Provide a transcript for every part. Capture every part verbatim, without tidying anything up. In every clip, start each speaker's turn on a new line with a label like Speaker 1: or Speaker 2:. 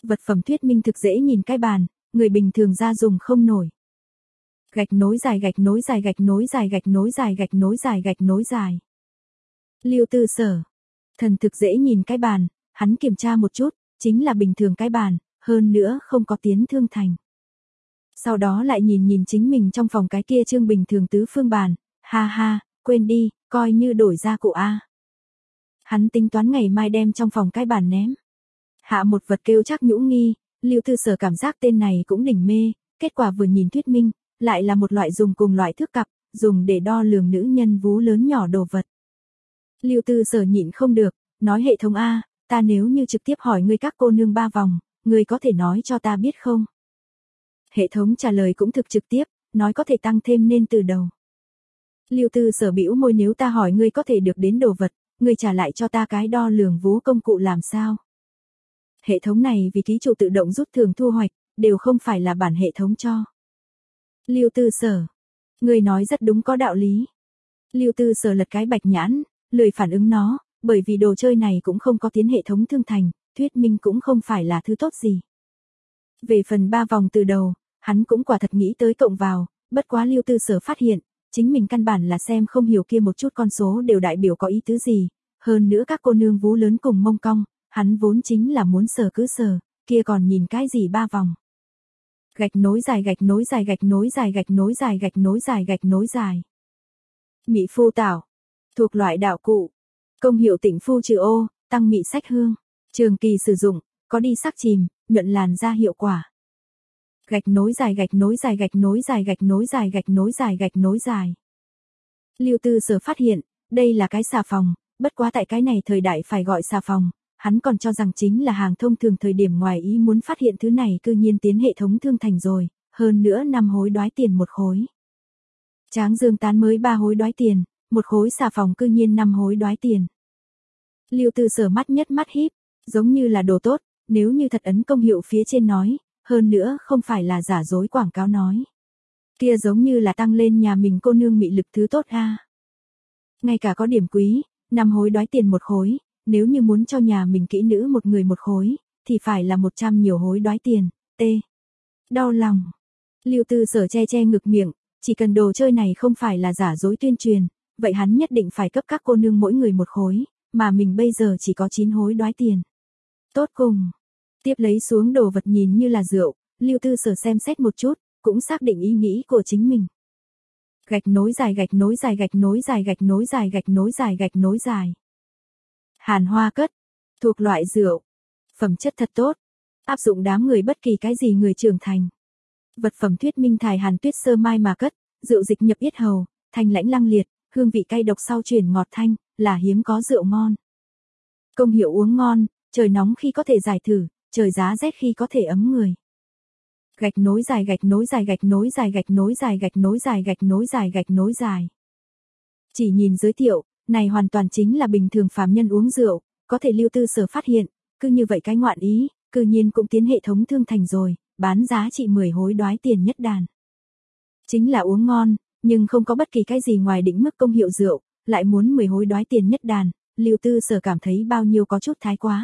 Speaker 1: Vật phẩm thuyết minh thực dễ nhìn cái bàn, người bình thường ra dùng không nổi. Gạch nối dài gạch nối dài gạch nối dài gạch nối dài gạch nối dài gạch nối dài. Lưu Tư Sở. Thần thực dễ nhìn cái bàn, hắn kiểm tra một chút, chính là bình thường cái bàn, hơn nữa không có tiến thương thành. Sau đó lại nhìn nhìn chính mình trong phòng cái kia trương bình thường tứ phương bàn, ha ha, quên đi, coi như đổi ra cụ A. Hắn tính toán ngày mai đem trong phòng cái bàn ném. Hạ một vật kêu chắc nhũ nghi, Lưu Tư Sở cảm giác tên này cũng đỉnh mê, kết quả vừa nhìn thuyết minh, lại là một loại dùng cùng loại thước cặp, dùng để đo lường nữ nhân vú lớn nhỏ đồ vật. Lưu Tư Sở nhịn không được, nói hệ thống A, ta nếu như trực tiếp hỏi ngươi các cô nương ba vòng, ngươi có thể nói cho ta biết không? Hệ thống trả lời cũng thực trực tiếp, nói có thể tăng thêm nên từ đầu. Lưu Tư Sở bĩu môi, nếu ta hỏi ngươi có thể được đến đồ vật, ngươi trả lại cho ta cái đo lường vú công cụ làm sao? Hệ thống này vì ký chủ tự động rút thưởng thu hoạch, đều không phải là bản hệ thống cho. Lưu Tư Sở, ngươi nói rất đúng, có đạo lý. Lưu Tư Sở lật cái bạch nhãn, lười phản ứng nó, bởi vì đồ chơi này cũng không có tiến hệ thống thương thành, thuyết minh cũng không phải là thứ tốt gì. Về phần ba vòng từ đầu, hắn cũng quả thật nghĩ tới cộng vào, bất quá Lưu Tư Sở phát hiện, chính mình căn bản là xem không hiểu kia một chút con số đều đại biểu có ý tứ gì, hơn nữa các cô nương vú lớn cùng mông cong, hắn vốn chính là muốn sờ cứ sờ, kia còn nhìn cái gì ba vòng. Gạch nối dài gạch nối dài gạch nối dài gạch nối dài gạch nối dài gạch nối dài. Mị phu tảo, thuộc loại đạo cụ, công hiệu tịnh phu trừ ô, tăng mị sách hương, trường kỳ sử dụng, có đi sắc chìm, nhuận làn da hiệu quả. Gạch nối dài gạch nối dài gạch nối dài gạch nối dài gạch nối dài gạch nối dài. Lưu Tư Sở phát hiện, đây là cái xà phòng, bất quá tại cái này thời đại phải gọi xà phòng, hắn còn cho rằng chính là hàng thông thường, thời điểm ngoài ý muốn phát hiện thứ này cư nhiên tiến hệ thống thương thành rồi, hơn nữa năm hối đoái tiền một khối. Tráng Dương tán mới ba hối đoái tiền, một khối xà phòng cư nhiên năm hối đoái tiền. Lưu Tư Sở mắt nhất mắt híp, giống như là đồ tốt, nếu như thật ấn công hiệu phía trên nói, hơn nữa không phải là giả dối quảng cáo nói. Kia giống như là tăng lên nhà mình cô nương mị lực thứ tốt a. Ngay cả có điểm quý, năm hối đoái tiền một khối, nếu như muốn cho nhà mình kỹ nữ một người một khối, thì phải là một trăm nhiều hối đoái tiền, t. Đau lòng. Lưu Tư Sở che che ngực miệng, chỉ cần đồ chơi này không phải là giả dối tuyên truyền, vậy hắn nhất định phải cấp các cô nương mỗi người một khối, mà mình bây giờ chỉ có chín hối đoái tiền. Tốt cùng. Tiếp lấy xuống đồ vật nhìn như là rượu, Lưu Tư Sở xem xét một chút, cũng xác định ý nghĩ của chính mình. Gạch nối dài gạch nối dài gạch nối dài gạch nối dài gạch nối dài gạch nối dài. Hàn Hoa Cất, thuộc loại rượu, phẩm chất thật tốt, áp dụng đám người bất kỳ cái gì người trưởng thành. Vật phẩm thuyết minh thải hàn tuyết sơ mai mà cất, rượu dịch nhập yết hầu, thanh lãnh lăng liệt, hương vị cay độc sau chuyển ngọt thanh, là hiếm có rượu ngon. Công hiệu uống ngon, trời nóng khi có thể giải thử, trời giá rét khi có thể ấm người. Gạch nối dài gạch nối dài gạch nối dài gạch nối dài gạch nối dài gạch nối dài gạch nối dài. Chỉ nhìn giới thiệu, này hoàn toàn chính là bình thường phàm nhân uống rượu, có thể Lưu Tư Sở phát hiện, cứ như vậy cái ngoạn ý, cư nhiên cũng tiến hệ thống thương thành rồi, bán giá trị mười hối đoái tiền nhất đàn. Chính là uống ngon, nhưng không có bất kỳ cái gì ngoài định mức công hiệu rượu, lại muốn mười hối đoái tiền nhất đàn, Lưu Tư Sở cảm thấy bao nhiêu có chút thái quá.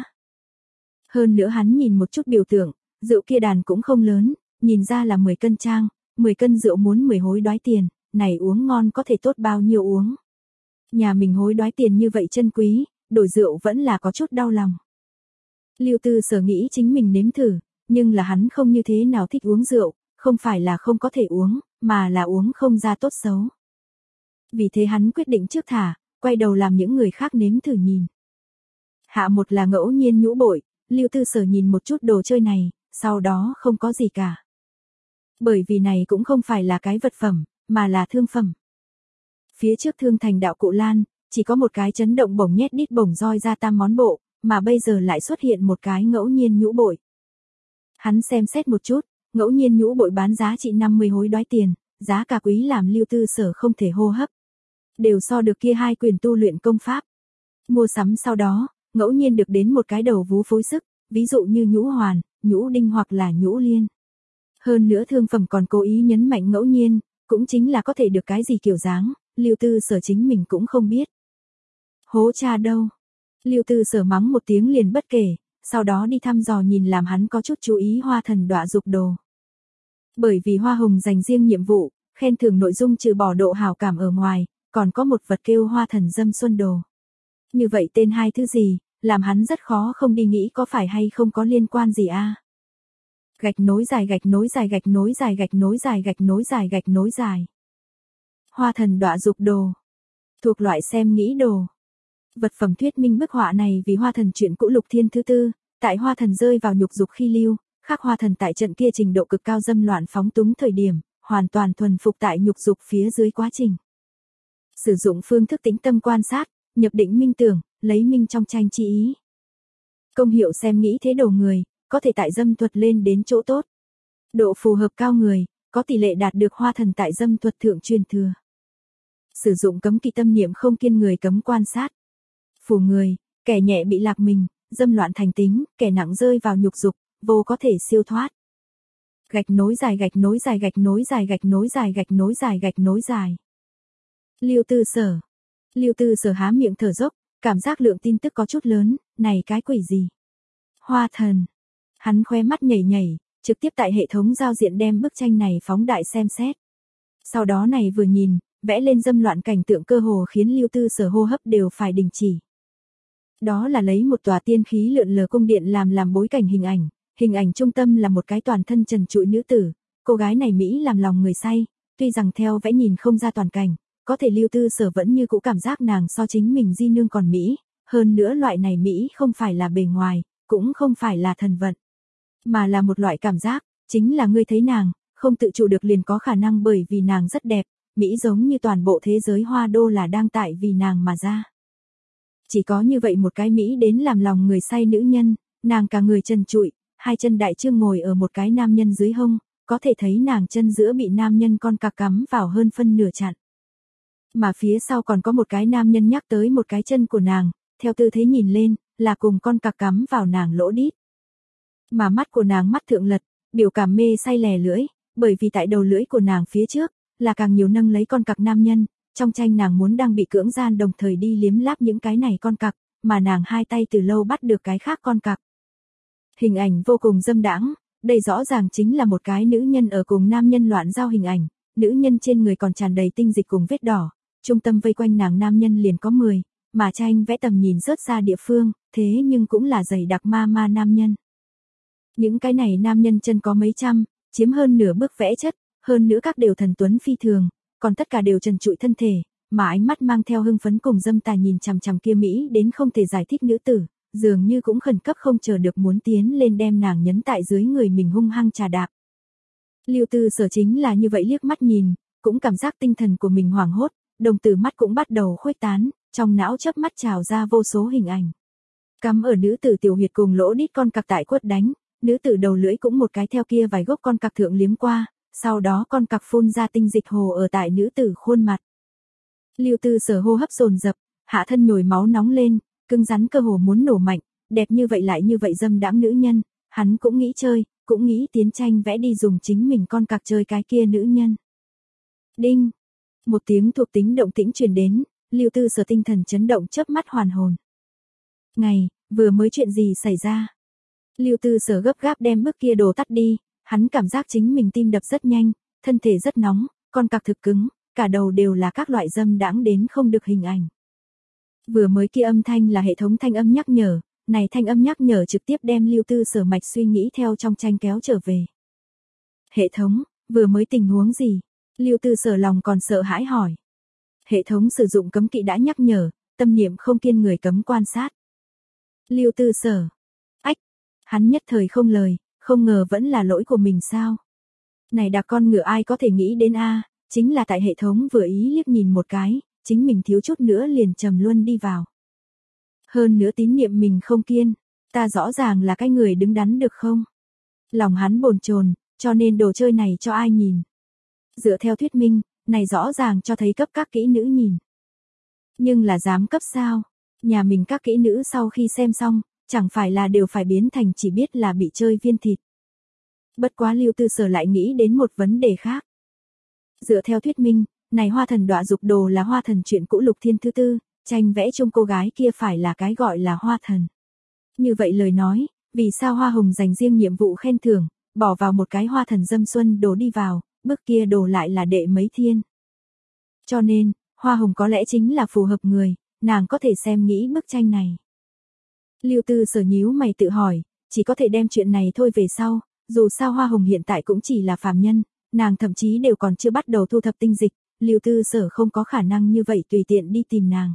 Speaker 1: Hơn nữa hắn nhìn một chút biểu tượng, rượu kia đàn cũng không lớn, nhìn ra là mười cân trang, mười cân rượu muốn mười hối đoái tiền, này uống ngon có thể tốt bao nhiêu uống. Nhà mình hối đoái tiền như vậy chân quý, đổi rượu vẫn là có chút đau lòng. Lưu Tư Sở nghĩ chính mình nếm thử, nhưng là hắn không như thế nào thích uống rượu, không phải là không có thể uống, mà là uống không ra tốt xấu. Vì thế hắn quyết định trước thả, quay đầu làm những người khác nếm thử nhìn. Hạ một là ngẫu nhiên nhũ bội, Lưu Tư Sở nhìn một chút đồ chơi này, sau đó không có gì cả. Bởi vì này cũng không phải là cái vật phẩm, mà là thương phẩm. Phía trước thương thành đạo cụ lan, chỉ có một cái chấn động bổng nhét đít bổng roi ra tam món bộ, mà bây giờ lại xuất hiện một cái ngẫu nhiên nhũ bội. Hắn xem xét một chút, ngẫu nhiên nhũ bội bán giá trị năm mươi hối đoái tiền, giá cả quý làm Lưu Tư Sở không thể hô hấp. Đều so được kia hai quyền tu luyện công pháp. Mua sắm sau đó, ngẫu nhiên được đến một cái đầu vú phối sức, ví dụ như nhũ hoàn, nhũ đinh hoặc là nhũ liên. Hơn nữa thương phẩm còn cố ý nhấn mạnh ngẫu nhiên, cũng chính là có thể được cái gì kiểu dáng, Lưu Tư Sở chính mình cũng không biết. Hố cha đâu. Lưu Tư Sở mắng một tiếng liền bất kể, sau đó đi thăm dò nhìn làm hắn có chút chú ý hoa thần đọa dục đồ. Bởi vì hoa hồng dành riêng nhiệm vụ, khen thưởng nội dung trừ bỏ độ hảo cảm ở ngoài, còn có một vật kêu hoa thần dâm xuân đồ. Như vậy tên hai thứ gì, làm hắn rất khó không đi nghĩ có phải hay không có liên quan gì a. À? Gạch nối dài gạch nối dài gạch nối dài gạch nối dài gạch nối dài gạch nối dài. Hoa thần đọa dục đồ. Thuộc loại xem nghĩ đồ. Vật phẩm thuyết minh bức họa này vì hoa thần chuyện cũ lục thiên thứ tư, tại hoa thần rơi vào nhục dục khi lưu, khắc hoa thần tại trận kia trình độ cực cao dâm loạn phóng túng thời điểm, hoàn toàn thuần phục tại nhục dục phía dưới quá trình. Sử dụng phương thức tĩnh tâm quan sát, nhập định minh tưởng, lấy minh trong tranh chi ý. Công hiệu xem nghĩ thế đồ người, có thể tại dâm thuật lên đến chỗ tốt. Độ phù hợp cao người, có tỷ lệ đạt được hoa thần tại dâm thuật thượng truyền thừa. Sử dụng cấm kỵ tâm niệm không kiên người cấm quan sát. Phù người, kẻ nhẹ bị lạc mình, dâm loạn thành tính, kẻ nặng rơi vào nhục dục, vô có thể siêu thoát. Gạch nối dài gạch nối dài gạch nối dài gạch nối dài gạch nối dài gạch nối dài. Lưu Tư Sở. Lưu Tư Sở há miệng thở dốc, cảm giác lượng tin tức có chút lớn, này cái quỷ gì? Hoa thần. Hắn khoe mắt nhảy nhảy, trực tiếp tại hệ thống giao diện đem bức tranh này phóng đại xem xét. Sau đó này vừa nhìn, vẽ lên dâm loạn cảnh tượng cơ hồ khiến Lưu Tư Sở hô hấp đều phải đình chỉ. Đó là lấy một tòa tiên khí lượn lờ cung điện làm làm bối cảnh hình ảnh, hình ảnh trung tâm là một cái toàn thân trần trụi nữ tử, cô gái này Mỹ làm lòng người say, tuy rằng theo vẽ nhìn không ra toàn cảnh, có thể Lưu Tư Sở vẫn như cũ cảm giác nàng so chính mình di nương còn Mỹ, hơn nữa loại này Mỹ không phải là bề ngoài, cũng không phải là thần vận, mà là một loại cảm giác, chính là ngươi thấy nàng, không tự chủ được liền có khả năng bởi vì nàng rất đẹp, Mỹ giống như toàn bộ thế giới hoa đô là đang tại vì nàng mà ra. Chỉ có như vậy một cái Mỹ đến làm lòng người say nữ nhân, nàng cả người trần trụi, hai chân đại trương ngồi ở một cái nam nhân dưới hông, có thể thấy nàng chân giữa bị nam nhân con cặc cắm vào hơn phân nửa chặn. Mà phía sau còn có một cái nam nhân nhắc tới một cái chân của nàng, theo tư thế nhìn lên, là cùng con cặc cắm vào nàng lỗ đít. Mà mắt của nàng mắt thượng lật, biểu cảm mê say lè lưỡi, bởi vì tại đầu lưỡi của nàng phía trước, là càng nhiều nâng lấy con cặc nam nhân, trong tranh nàng muốn đang bị cưỡng gian đồng thời đi liếm láp những cái này con cặc, mà nàng hai tay từ lâu bắt được cái khác con cặc. Hình ảnh vô cùng dâm đãng, đây rõ ràng chính là một cái nữ nhân ở cùng nam nhân loạn giao hình ảnh, nữ nhân trên người còn tràn đầy tinh dịch cùng vết đỏ, trung tâm vây quanh nàng nam nhân liền có mười, mà tranh vẽ tầm nhìn rớt ra địa phương, thế nhưng cũng là dày đặc ma ma nam nhân. Những cái này nam nhân chân có mấy trăm, chiếm hơn nửa bức vẽ chất, hơn nữa các đều thần tuấn phi thường, còn tất cả đều trần trụi thân thể, mà ánh mắt mang theo hưng phấn cùng dâm tà nhìn chằm chằm kia Mỹ đến không thể giải thích nữ tử, dường như cũng khẩn cấp không chờ được muốn tiến lên đem nàng nhấn tại dưới người mình hung hăng trà đạp. Lưu Tư Sở chính là như vậy liếc mắt nhìn, cũng cảm giác tinh thần của mình hoảng hốt, đồng tử mắt cũng bắt đầu khuếch tán, trong não chớp mắt trào ra vô số hình ảnh. Cắm ở nữ tử tiểu huyệt cùng lỗ đít con cặc tại quất đánh, nữ tử đầu lưỡi cũng một cái theo kia vài gốc con cặc thượng liếm qua, sau đó con cặc phun ra tinh dịch hồ ở tại nữ tử khuôn mặt. Lưu Tư Sở hô hấp dồn dập, hạ thân nhồi máu nóng lên, cứng rắn cơ hồ muốn nổ mạnh, đẹp như vậy lại như vậy dâm đãng nữ nhân, hắn cũng nghĩ chơi, cũng nghĩ tiến tranh vẽ đi dùng chính mình con cặc chơi cái kia nữ nhân. Đinh, một tiếng thuộc tính động tĩnh truyền đến, Lưu Tư Sở tinh thần chấn động chớp mắt hoàn hồn. Ngày, vừa mới chuyện gì xảy ra? Lưu Tư Sở gấp gáp đem bức kia đồ tắt đi, hắn cảm giác chính mình tim đập rất nhanh, thân thể rất nóng, con cặc thực cứng, cả đầu đều là các loại dâm đãng đến không được hình ảnh. Vừa mới kia âm thanh là hệ thống thanh âm nhắc nhở, này thanh âm nhắc nhở trực tiếp đem Lưu Tư Sở mạch suy nghĩ theo trong tranh kéo trở về. Hệ thống, vừa mới tình huống gì? Lưu Tư Sở lòng còn sợ hãi hỏi. Hệ thống sử dụng cấm kỵ đã nhắc nhở, tâm niệm không kiên người cấm quan sát. Lưu Tư Sở. Ách, hắn nhất thời không lời, không ngờ vẫn là lỗi của mình sao? Này đặc con ngựa ai có thể nghĩ đến a, chính là tại hệ thống vừa ý liếc nhìn một cái, chính mình thiếu chút nữa liền trầm luân đi vào. Hơn nữa tín niệm mình không kiên, ta rõ ràng là cái người đứng đắn được không? Lòng hắn bồn chồn, cho nên đồ chơi này cho ai nhìn? Dựa theo thuyết minh, này rõ ràng cho thấy cấp các kỹ nữ nhìn. Nhưng là dám cấp sao? Nhà mình các kỹ nữ sau khi xem xong, chẳng phải là đều phải biến thành chỉ biết là bị chơi viên thịt. Bất quá Lưu Tư Sở lại nghĩ đến một vấn đề khác. Dựa theo thuyết minh, này hoa thần đọa dục đồ là hoa thần chuyện cũ lục thiên thứ tư, tranh vẽ chung cô gái kia phải là cái gọi là hoa thần. Như vậy lời nói, vì sao hoa hồng dành riêng nhiệm vụ khen thưởng, bỏ vào một cái hoa thần dâm xuân đồ đi vào, bước kia đồ lại là đệ mấy thiên. Cho nên, hoa hồng có lẽ chính là phù hợp người, nàng có thể xem nghĩ bức tranh này. Lưu Tư Sở nhíu mày tự hỏi, chỉ có thể đem chuyện này thôi về sau, dù sao hoa hồng hiện tại cũng chỉ là phàm nhân, nàng thậm chí đều còn chưa bắt đầu thu thập tinh dịch, Lưu Tư Sở không có khả năng như vậy tùy tiện đi tìm nàng.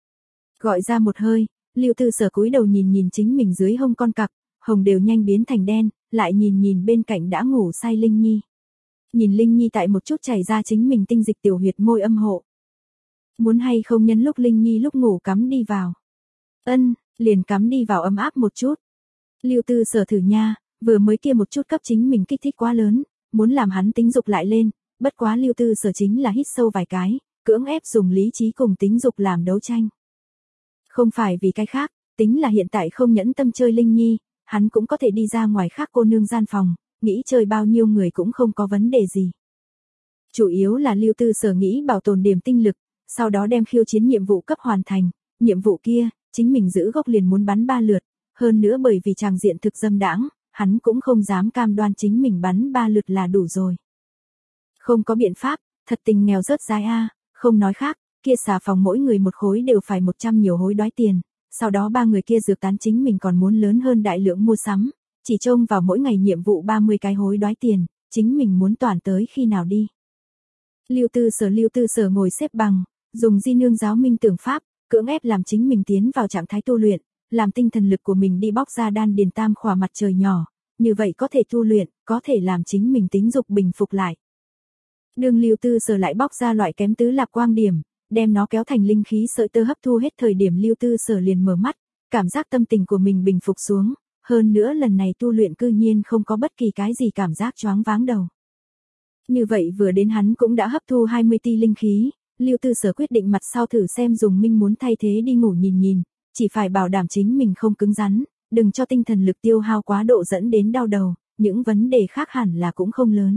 Speaker 1: Gọi ra một hơi, Lưu Tư Sở cúi đầu nhìn nhìn chính mình dưới hông con cặc, hồng đều nhanh biến thành đen, lại nhìn nhìn bên cạnh đã ngủ say Linh Nhi. Nhìn Linh Nhi tại một chút chảy ra chính mình tinh dịch tiểu huyệt môi âm hộ. Muốn hay không nhân lúc Linh Nhi lúc ngủ cắm đi vào. Ân, liền cắm đi vào ấm áp một chút. Lưu Tư Sở thử nha, vừa mới kia một chút cấp chính mình kích thích quá lớn, muốn làm hắn tính dục lại lên, bất quá Lưu Tư Sở chính là hít sâu vài cái, cưỡng ép dùng lý trí cùng tính dục làm đấu tranh. Không phải vì cái khác, tính là hiện tại không nhẫn tâm chơi Linh Nhi, hắn cũng có thể đi ra ngoài khác cô nương gian phòng, nghĩ chơi bao nhiêu người cũng không có vấn đề gì. Chủ yếu là Lưu Tư Sở nghĩ bảo tồn điểm tinh lực, sau đó đem khiêu chiến nhiệm vụ cấp hoàn thành, nhiệm vụ kia, chính mình giữ gốc liền muốn bắn ba lượt, hơn nữa bởi vì tràng diện thực dâm đãng, hắn cũng không dám cam đoan chính mình bắn ba lượt là đủ rồi. Không có biện pháp, thật tình nghèo rớt dai a, không nói khác, kia xà phòng mỗi người một khối đều phải một trăm nhiều hối đoái tiền, sau đó ba người kia dược tán chính mình còn muốn lớn hơn đại lượng mua sắm, chỉ trông vào mỗi ngày nhiệm vụ ba mươi cái hối đoái tiền, chính mình muốn toàn tới khi nào đi. Lưu Tư Sở Lưu Tư Sở ngồi xếp bằng, dùng di nương giáo minh tưởng pháp, cưỡng ép làm chính mình tiến vào trạng thái tu luyện, làm tinh thần lực của mình đi bóc ra đan điền tam khỏa mặt trời nhỏ, như vậy có thể tu luyện, có thể làm chính mình tính dục bình phục lại. Đường Lưu Tư Sở lại bóc ra loại kém tứ lạp quang điểm, đem nó kéo thành linh khí sợi tơ hấp thu hết thời điểm Lưu Tư Sở liền mở mắt, cảm giác tâm tình của mình bình phục xuống, hơn nữa lần này tu luyện cư nhiên không có bất kỳ cái gì cảm giác choáng váng đầu. Như vậy vừa đến hắn cũng đã hấp thu hai mươi ti linh khí, Lưu Tư Sở quyết định mặt sau thử xem dùng minh muốn thay thế đi ngủ nhìn nhìn, chỉ phải bảo đảm chính mình không cứng rắn, đừng cho tinh thần lực tiêu hao quá độ dẫn đến đau đầu, những vấn đề khác hẳn là cũng không lớn.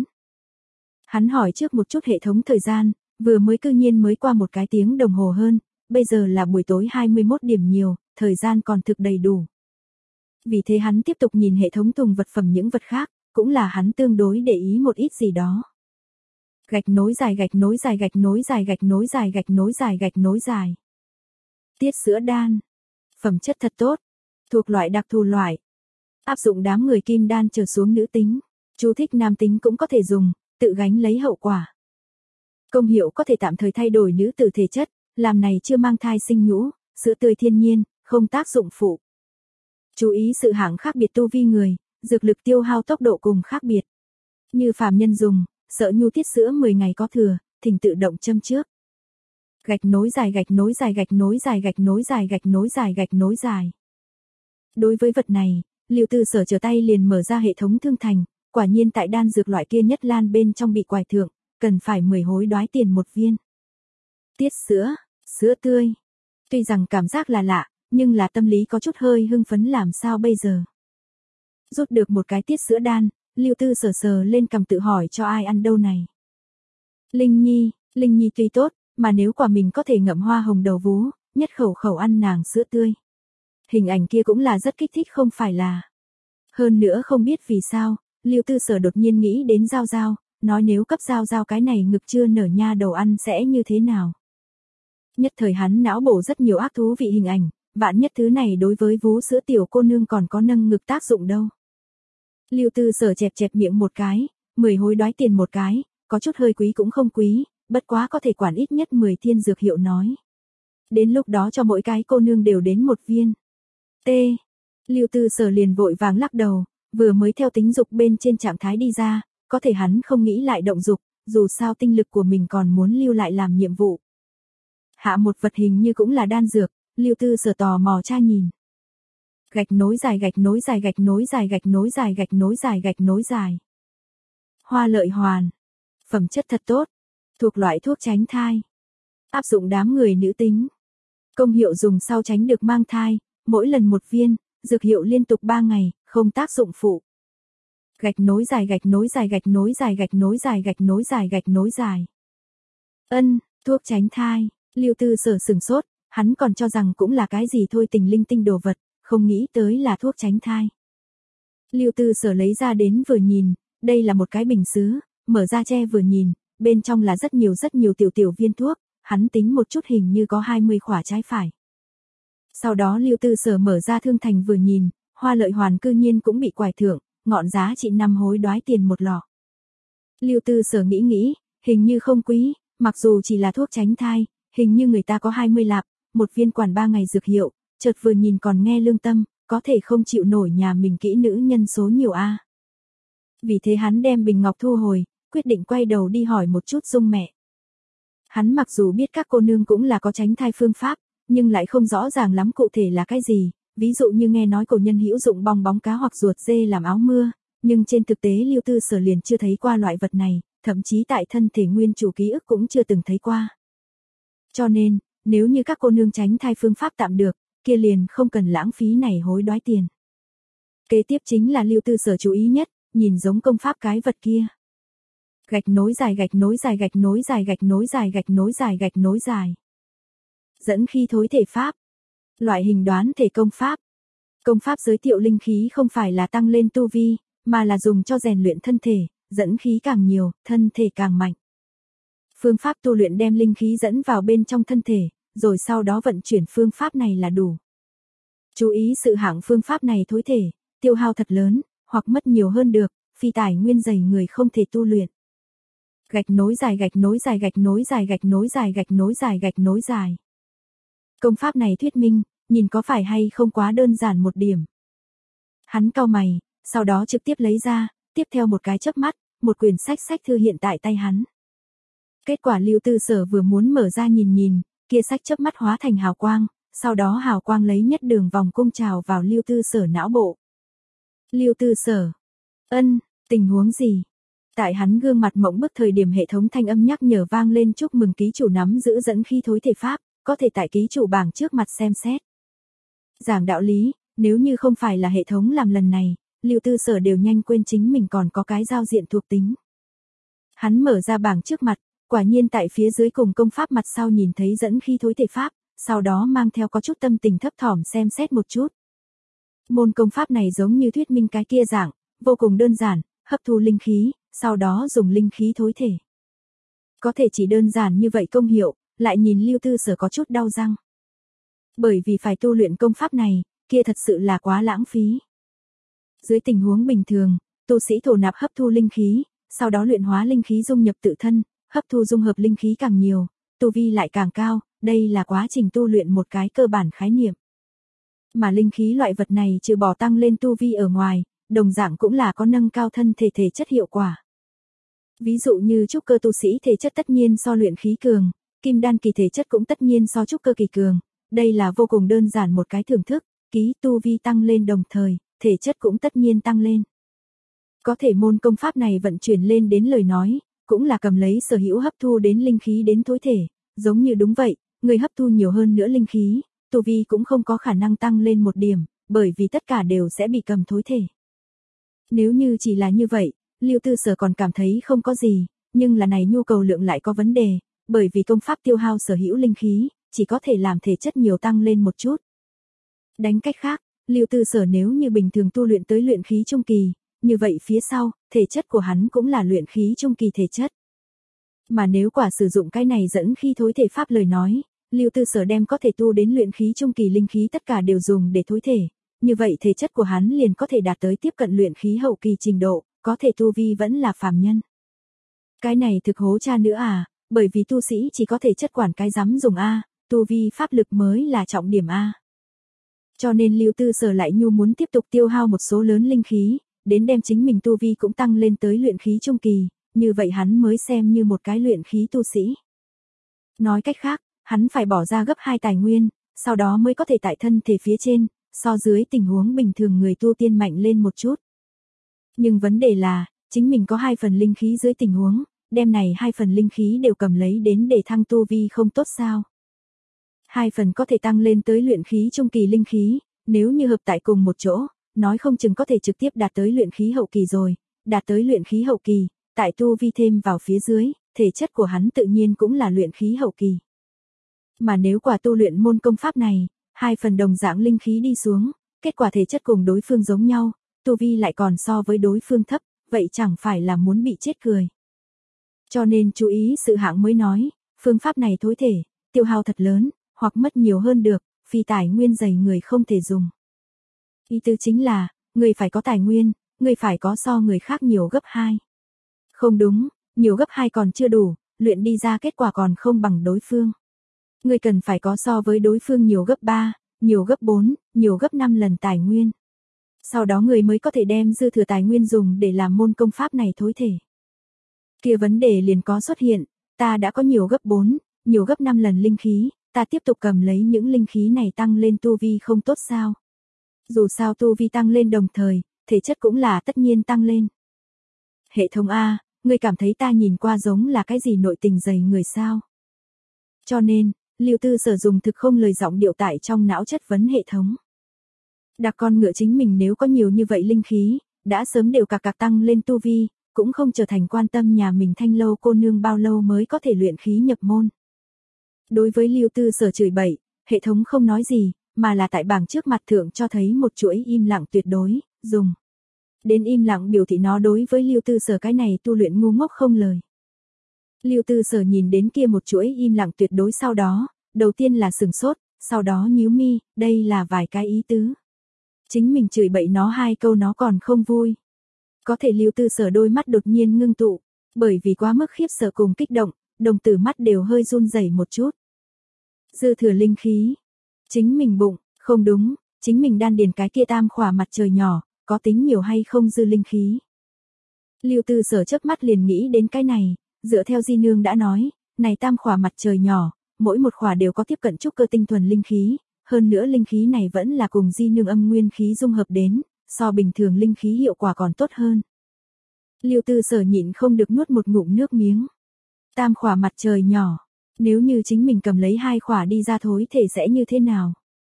Speaker 1: Hắn hỏi trước một chút hệ thống thời gian, vừa mới cư nhiên mới qua một cái tiếng đồng hồ hơn, bây giờ là buổi tối hai mươi mốt điểm nhiều, thời gian còn thực đầy đủ. Vì thế hắn tiếp tục nhìn hệ thống tùng vật phẩm những vật khác, cũng là hắn tương đối để ý một ít gì đó. Gạch nối dài gạch nối dài gạch nối dài gạch nối dài gạch nối dài gạch nối dài. Tiết sữa đan. Phẩm chất thật tốt. Thuộc loại đặc thù loại. Áp dụng đám người kim đan trở xuống nữ tính. Chú thích nam tính cũng có thể dùng, tự gánh lấy hậu quả. Công hiệu có thể tạm thời thay đổi nữ tử thể chất, làm này chưa mang thai sinh nhũ, sữa tươi thiên nhiên, không tác dụng phụ. Chú ý sự hạng khác biệt tu vi người, dược lực tiêu hao tốc độ cùng khác biệt. Như phàm nhân dùng, sợ nhu tiết sữa mười ngày có thừa, thỉnh tự động châm trước. Gạch nối dài gạch nối dài gạch nối dài gạch nối dài gạch nối dài gạch nối dài. Đối với vật này, Lưu Tư Sở trở tay liền mở ra hệ thống thương thành, quả nhiên tại đan dược loại kia nhất lan bên trong bị quài thượng, cần phải mười hối đoái tiền một viên. Tiết sữa, sữa tươi. Tuy rằng cảm giác là lạ, nhưng là tâm lý có chút hơi hưng phấn làm sao bây giờ. Rút được một cái tiết sữa đan, Lưu Tư Sở sờ lên cầm tự hỏi cho ai ăn đâu này. Linh Nhi, Linh Nhi tuy tốt, mà nếu quả mình có thể ngậm hoa hồng đầu vú, nhất khẩu khẩu ăn nàng sữa tươi. Hình ảnh kia cũng là rất kích thích không phải là. Hơn nữa không biết vì sao, Lưu Tư Sở đột nhiên nghĩ đến Giao Giao, nói nếu cấp Giao Giao cái này ngực chưa nở nha đầu ăn sẽ như thế nào. Nhất thời hắn não bổ rất nhiều ác thú vị hình ảnh, vạn nhất thứ này đối với vú sữa tiểu cô nương còn có nâng ngực tác dụng đâu. Lưu Tư Sở chẹp chẹp miệng một cái, mười hối đoái tiền một cái, có chút hơi quý cũng không quý, bất quá có thể quản ít nhất mười thiên dược hiệu nói. Đến lúc đó cho mỗi cái cô nương đều đến một viên. T. Lưu Tư Sở liền vội vàng lắc đầu, vừa mới theo tính dục bên trên trạng thái đi ra, có thể hắn không nghĩ lại động dục, dù sao tinh lực của mình còn muốn lưu lại làm nhiệm vụ. Hạ một vật hình như cũng là đan dược, Lưu Tư Sở tò mò tra nhìn. Gạch nối dài gạch nối dài gạch nối dài gạch nối dài gạch nối dài gạch nối dài. Hoa lợi hoàn. Phẩm chất thật tốt. Thuộc loại thuốc tránh thai. Áp dụng đám người nữ tính. Công hiệu dùng sau tránh được mang thai, mỗi lần một viên, dược hiệu liên tục ba ngày, không tác dụng phụ. Gạch nối dài gạch nối dài gạch nối dài gạch nối dài gạch nối dài gạch nối dài. Ân, thuốc tránh thai. Lưu Tư Sở sừng sốt, hắn còn cho rằng cũng là cái gì thôi tình linh tinh đồ vật, không nghĩ tới là thuốc tránh thai. Lưu Tư Sở lấy ra đến vừa nhìn, đây là một cái bình sứ, mở ra che vừa nhìn, bên trong là rất nhiều rất nhiều tiểu tiểu viên thuốc, hắn tính một chút hình như có hai mươi khỏa trái phải. Sau đó Lưu Tư Sở mở ra thương thành vừa nhìn, hoa lợi hoàn cư nhiên cũng bị quải thưởng, ngọn giá trị năm hối đoái tiền một lọ. Lưu Tư Sở nghĩ nghĩ, hình như không quý, mặc dù chỉ là thuốc tránh thai, hình như người ta có hai mươi lạp, một viên quản ba ngày dược hiệu, chợt vừa nhìn còn nghe lương tâm, có thể không chịu nổi nhà mình kỹ nữ nhân số nhiều a. Vì thế hắn đem bình ngọc thu hồi, quyết định quay đầu đi hỏi một chút Dung mẹ. Hắn mặc dù biết các cô nương cũng là có tránh thai phương pháp, nhưng lại không rõ ràng lắm cụ thể là cái gì, ví dụ như nghe nói cổ nhân hữu dụng bong bóng cá hoặc ruột dê làm áo mưa, nhưng trên thực tế Lưu Tư Sở liền chưa thấy qua loại vật này, thậm chí tại thân thể nguyên chủ ký ức cũng chưa từng thấy qua. Cho nên, nếu như các cô nương tránh thai phương pháp tạm được, kia liền không cần lãng phí này hối đoái tiền. Kế tiếp chính là Lưu Tư Sở chú ý nhất, nhìn giống công pháp cái vật kia. Gạch nối dài gạch nối dài gạch nối dài gạch nối dài gạch nối dài gạch nối dài. Dẫn khí thối thể pháp. Loại hình đoán thể công pháp. Công pháp giới thiệu linh khí không phải là tăng lên tu vi, mà là dùng cho rèn luyện thân thể, dẫn khí càng nhiều, thân thể càng mạnh. Phương pháp tu luyện đem linh khí dẫn vào bên trong thân thể, rồi sau đó vận chuyển phương pháp này là đủ. Chú ý sự hạng phương pháp này thối thể, tiêu hao thật lớn, hoặc mất nhiều hơn được, phi tài nguyên dày người không thể tu luyện. Gạch nối dài gạch nối dài gạch nối dài gạch nối dài gạch nối dài gạch nối dài. Công pháp này thuyết minh, nhìn có phải hay không quá đơn giản một điểm. Hắn cau mày, sau đó trực tiếp lấy ra, tiếp theo một cái chớp mắt, một quyển sách sách thư hiện tại tay hắn. Kết quả Lưu Tư Sở vừa muốn mở ra nhìn nhìn, kia sách chớp mắt hóa thành hào quang, sau đó hào quang lấy nhất đường vòng cung trào vào Lưu Tư Sở não bộ. Lưu Tư Sở. Ân, tình huống gì? Tại hắn gương mặt mộng bức thời điểm hệ thống thanh âm nhắc nhở vang lên chúc mừng ký chủ nắm giữ dẫn khí thối thể pháp, có thể tại ký chủ bảng trước mặt xem xét. Giảng đạo lý, nếu như không phải là hệ thống làm lần này, Lưu Tư Sở đều nhanh quên chính mình còn có cái giao diện thuộc tính. Hắn mở ra bảng trước mặt, quả nhiên tại phía dưới cùng công pháp mặt sau nhìn thấy dẫn khí thối thể pháp, sau đó mang theo có chút tâm tình thấp thỏm xem xét một chút. Môn công pháp này giống như thuyết minh cái kia dạng, vô cùng đơn giản, hấp thu linh khí, sau đó dùng linh khí thối thể. Có thể chỉ đơn giản như vậy công hiệu, lại nhìn Lưu Tư Sở có chút đau răng. Bởi vì phải tu luyện công pháp này, kia thật sự là quá lãng phí. Dưới tình huống bình thường, tu sĩ thổ nạp hấp thu linh khí, sau đó luyện hóa linh khí dung nhập tự thân, hấp thu dung hợp linh khí càng nhiều, tu vi lại càng cao, đây là quá trình tu luyện một cái cơ bản khái niệm. Mà linh khí loại vật này trừ bỏ tăng lên tu vi ở ngoài, đồng dạng cũng là có nâng cao thân thể thể chất hiệu quả. Ví dụ như trúc cơ tu sĩ thể chất tất nhiên so luyện khí cường, kim đan kỳ thể chất cũng tất nhiên so trúc cơ kỳ cường, đây là vô cùng đơn giản một cái thưởng thức, ký tu vi tăng lên đồng thời, thể chất cũng tất nhiên tăng lên. Có thể môn công pháp này vận chuyển lên đến lời nói, cũng là cầm lấy sở hữu hấp thu đến linh khí đến thối thể, giống như đúng vậy, người hấp thu nhiều hơn nữa linh khí, tu vi cũng không có khả năng tăng lên một điểm, bởi vì tất cả đều sẽ bị cầm thối thể. Nếu như chỉ là như vậy, Lưu Tư Sở còn cảm thấy không có gì, nhưng là này nhu cầu lượng lại có vấn đề, bởi vì công pháp tiêu hao sở hữu linh khí, chỉ có thể làm thể chất nhiều tăng lên một chút. Đánh cách khác, Lưu Tư Sở nếu như bình thường tu luyện tới luyện khí trung kỳ, như vậy phía sau, thể chất của hắn cũng là luyện khí trung kỳ thể chất. Mà nếu quả sử dụng cái này dẫn khí thối thể pháp lời nói, Lưu Tư Sở đem có thể tu đến luyện khí trung kỳ linh khí tất cả đều dùng để thối thể, như vậy thể chất của hắn liền có thể đạt tới tiếp cận luyện khí hậu kỳ trình độ, có thể tu vi vẫn là phàm nhân. Cái này thực hố cha nữa à, bởi vì tu sĩ chỉ có thể chất quản cái rắm dùng A, tu vi pháp lực mới là trọng điểm A. Cho nên Lưu Tư Sở lại nhu muốn tiếp tục tiêu hao một số lớn linh khí, đến đem chính mình tu vi cũng tăng lên tới luyện khí trung kỳ, như vậy hắn mới xem như một cái luyện khí tu sĩ. Nói cách khác, hắn phải bỏ ra gấp hai tài nguyên, sau đó mới có thể tại thân thể phía trên, so dưới tình huống bình thường người tu tiên mạnh lên một chút. Nhưng vấn đề là, chính mình có hai phần linh khí dưới tình huống, đem này hai phần linh khí đều cầm lấy đến để thăng tu vi không tốt sao. Hai phần có thể tăng lên tới luyện khí trung kỳ linh khí, nếu như hợp tại cùng một chỗ, nói không chừng có thể trực tiếp đạt tới luyện khí hậu kỳ rồi, đạt tới luyện khí hậu kỳ, tại tu vi thêm vào phía dưới, thể chất của hắn tự nhiên cũng là luyện khí hậu kỳ. Mà nếu quả tu luyện môn công pháp này, hai phần đồng dạng linh khí đi xuống, kết quả thể chất cùng đối phương giống nhau, tu vi lại còn so với đối phương thấp, vậy chẳng phải là muốn bị chết cười. Cho nên chú ý sự hạng mới nói, phương pháp này thối thể, tiêu hao thật lớn, hoặc mất nhiều hơn được, vì tài nguyên dày người không thể dùng. Ý tứ chính là, người phải có tài nguyên, người phải có so người khác nhiều gấp hai. Không đúng, nhiều gấp hai còn chưa đủ, luyện đi ra kết quả còn không bằng đối phương. Người cần phải có so với đối phương nhiều gấp ba, nhiều gấp bốn, nhiều gấp năm lần tài nguyên. Sau đó người mới có thể đem dư thừa tài nguyên dùng để làm môn công pháp này thối thể. Kia vấn đề liền có xuất hiện, ta đã có nhiều gấp bốn, nhiều gấp năm lần linh khí, ta tiếp tục cầm lấy những linh khí này tăng lên tu vi không tốt sao? Dù sao tu vi tăng lên đồng thời, thể chất cũng là tất nhiên tăng lên. Hệ thống A, ngươi cảm thấy ta nhìn qua giống là cái gì nội tình dày người sao? Cho nên, Lưu Tư Sở dùng thực không lời giọng điệu tại trong não chất vấn hệ thống. Đặc con ngựa chính mình nếu có nhiều như vậy linh khí, đã sớm đều cạc cạc tăng lên tu vi, cũng không trở thành quan tâm nhà mình Thanh Lâu cô nương bao lâu mới có thể luyện khí nhập môn. Đối với Lưu Tư Sở chửi bậy, hệ thống không nói gì, mà là tại bảng trước mặt thượng cho thấy một chuỗi im lặng tuyệt đối, dùng. Đến im lặng biểu thị nó đối với Lưu Tư Sở cái này tu luyện ngu ngốc không lời. Lưu Tư Sở nhìn đến kia một chuỗi im lặng tuyệt đối sau đó, đầu tiên là sừng sốt, sau đó nhíu mi, đây là vài cái ý tứ. Chính mình chửi bậy nó hai câu nó còn không vui. Có thể Lưu Tư Sở đôi mắt đột nhiên ngưng tụ, bởi vì quá mức khiếp sợ cùng kích động, đồng tử mắt đều hơi run rẩy một chút. Dư thừa linh khí. Chính mình bụng, không đúng, chính mình đan điền cái kia tam khỏa mặt trời nhỏ, có tính nhiều hay không dư linh khí. Lưu Tư Sở chớp mắt liền nghĩ đến cái này, dựa theo Di Nương đã nói, này tam khỏa mặt trời nhỏ, mỗi một khỏa đều có tiếp cận trúc cơ tinh thuần linh khí, hơn nữa linh khí này vẫn là cùng Di Nương âm nguyên khí dung hợp đến, so bình thường linh khí hiệu quả còn tốt hơn. Lưu Tư Sở nhịn không được nuốt một ngụm nước miếng. Tam khỏa mặt trời nhỏ, nếu như chính mình cầm lấy hai khỏa đi ra thối thể sẽ như thế nào?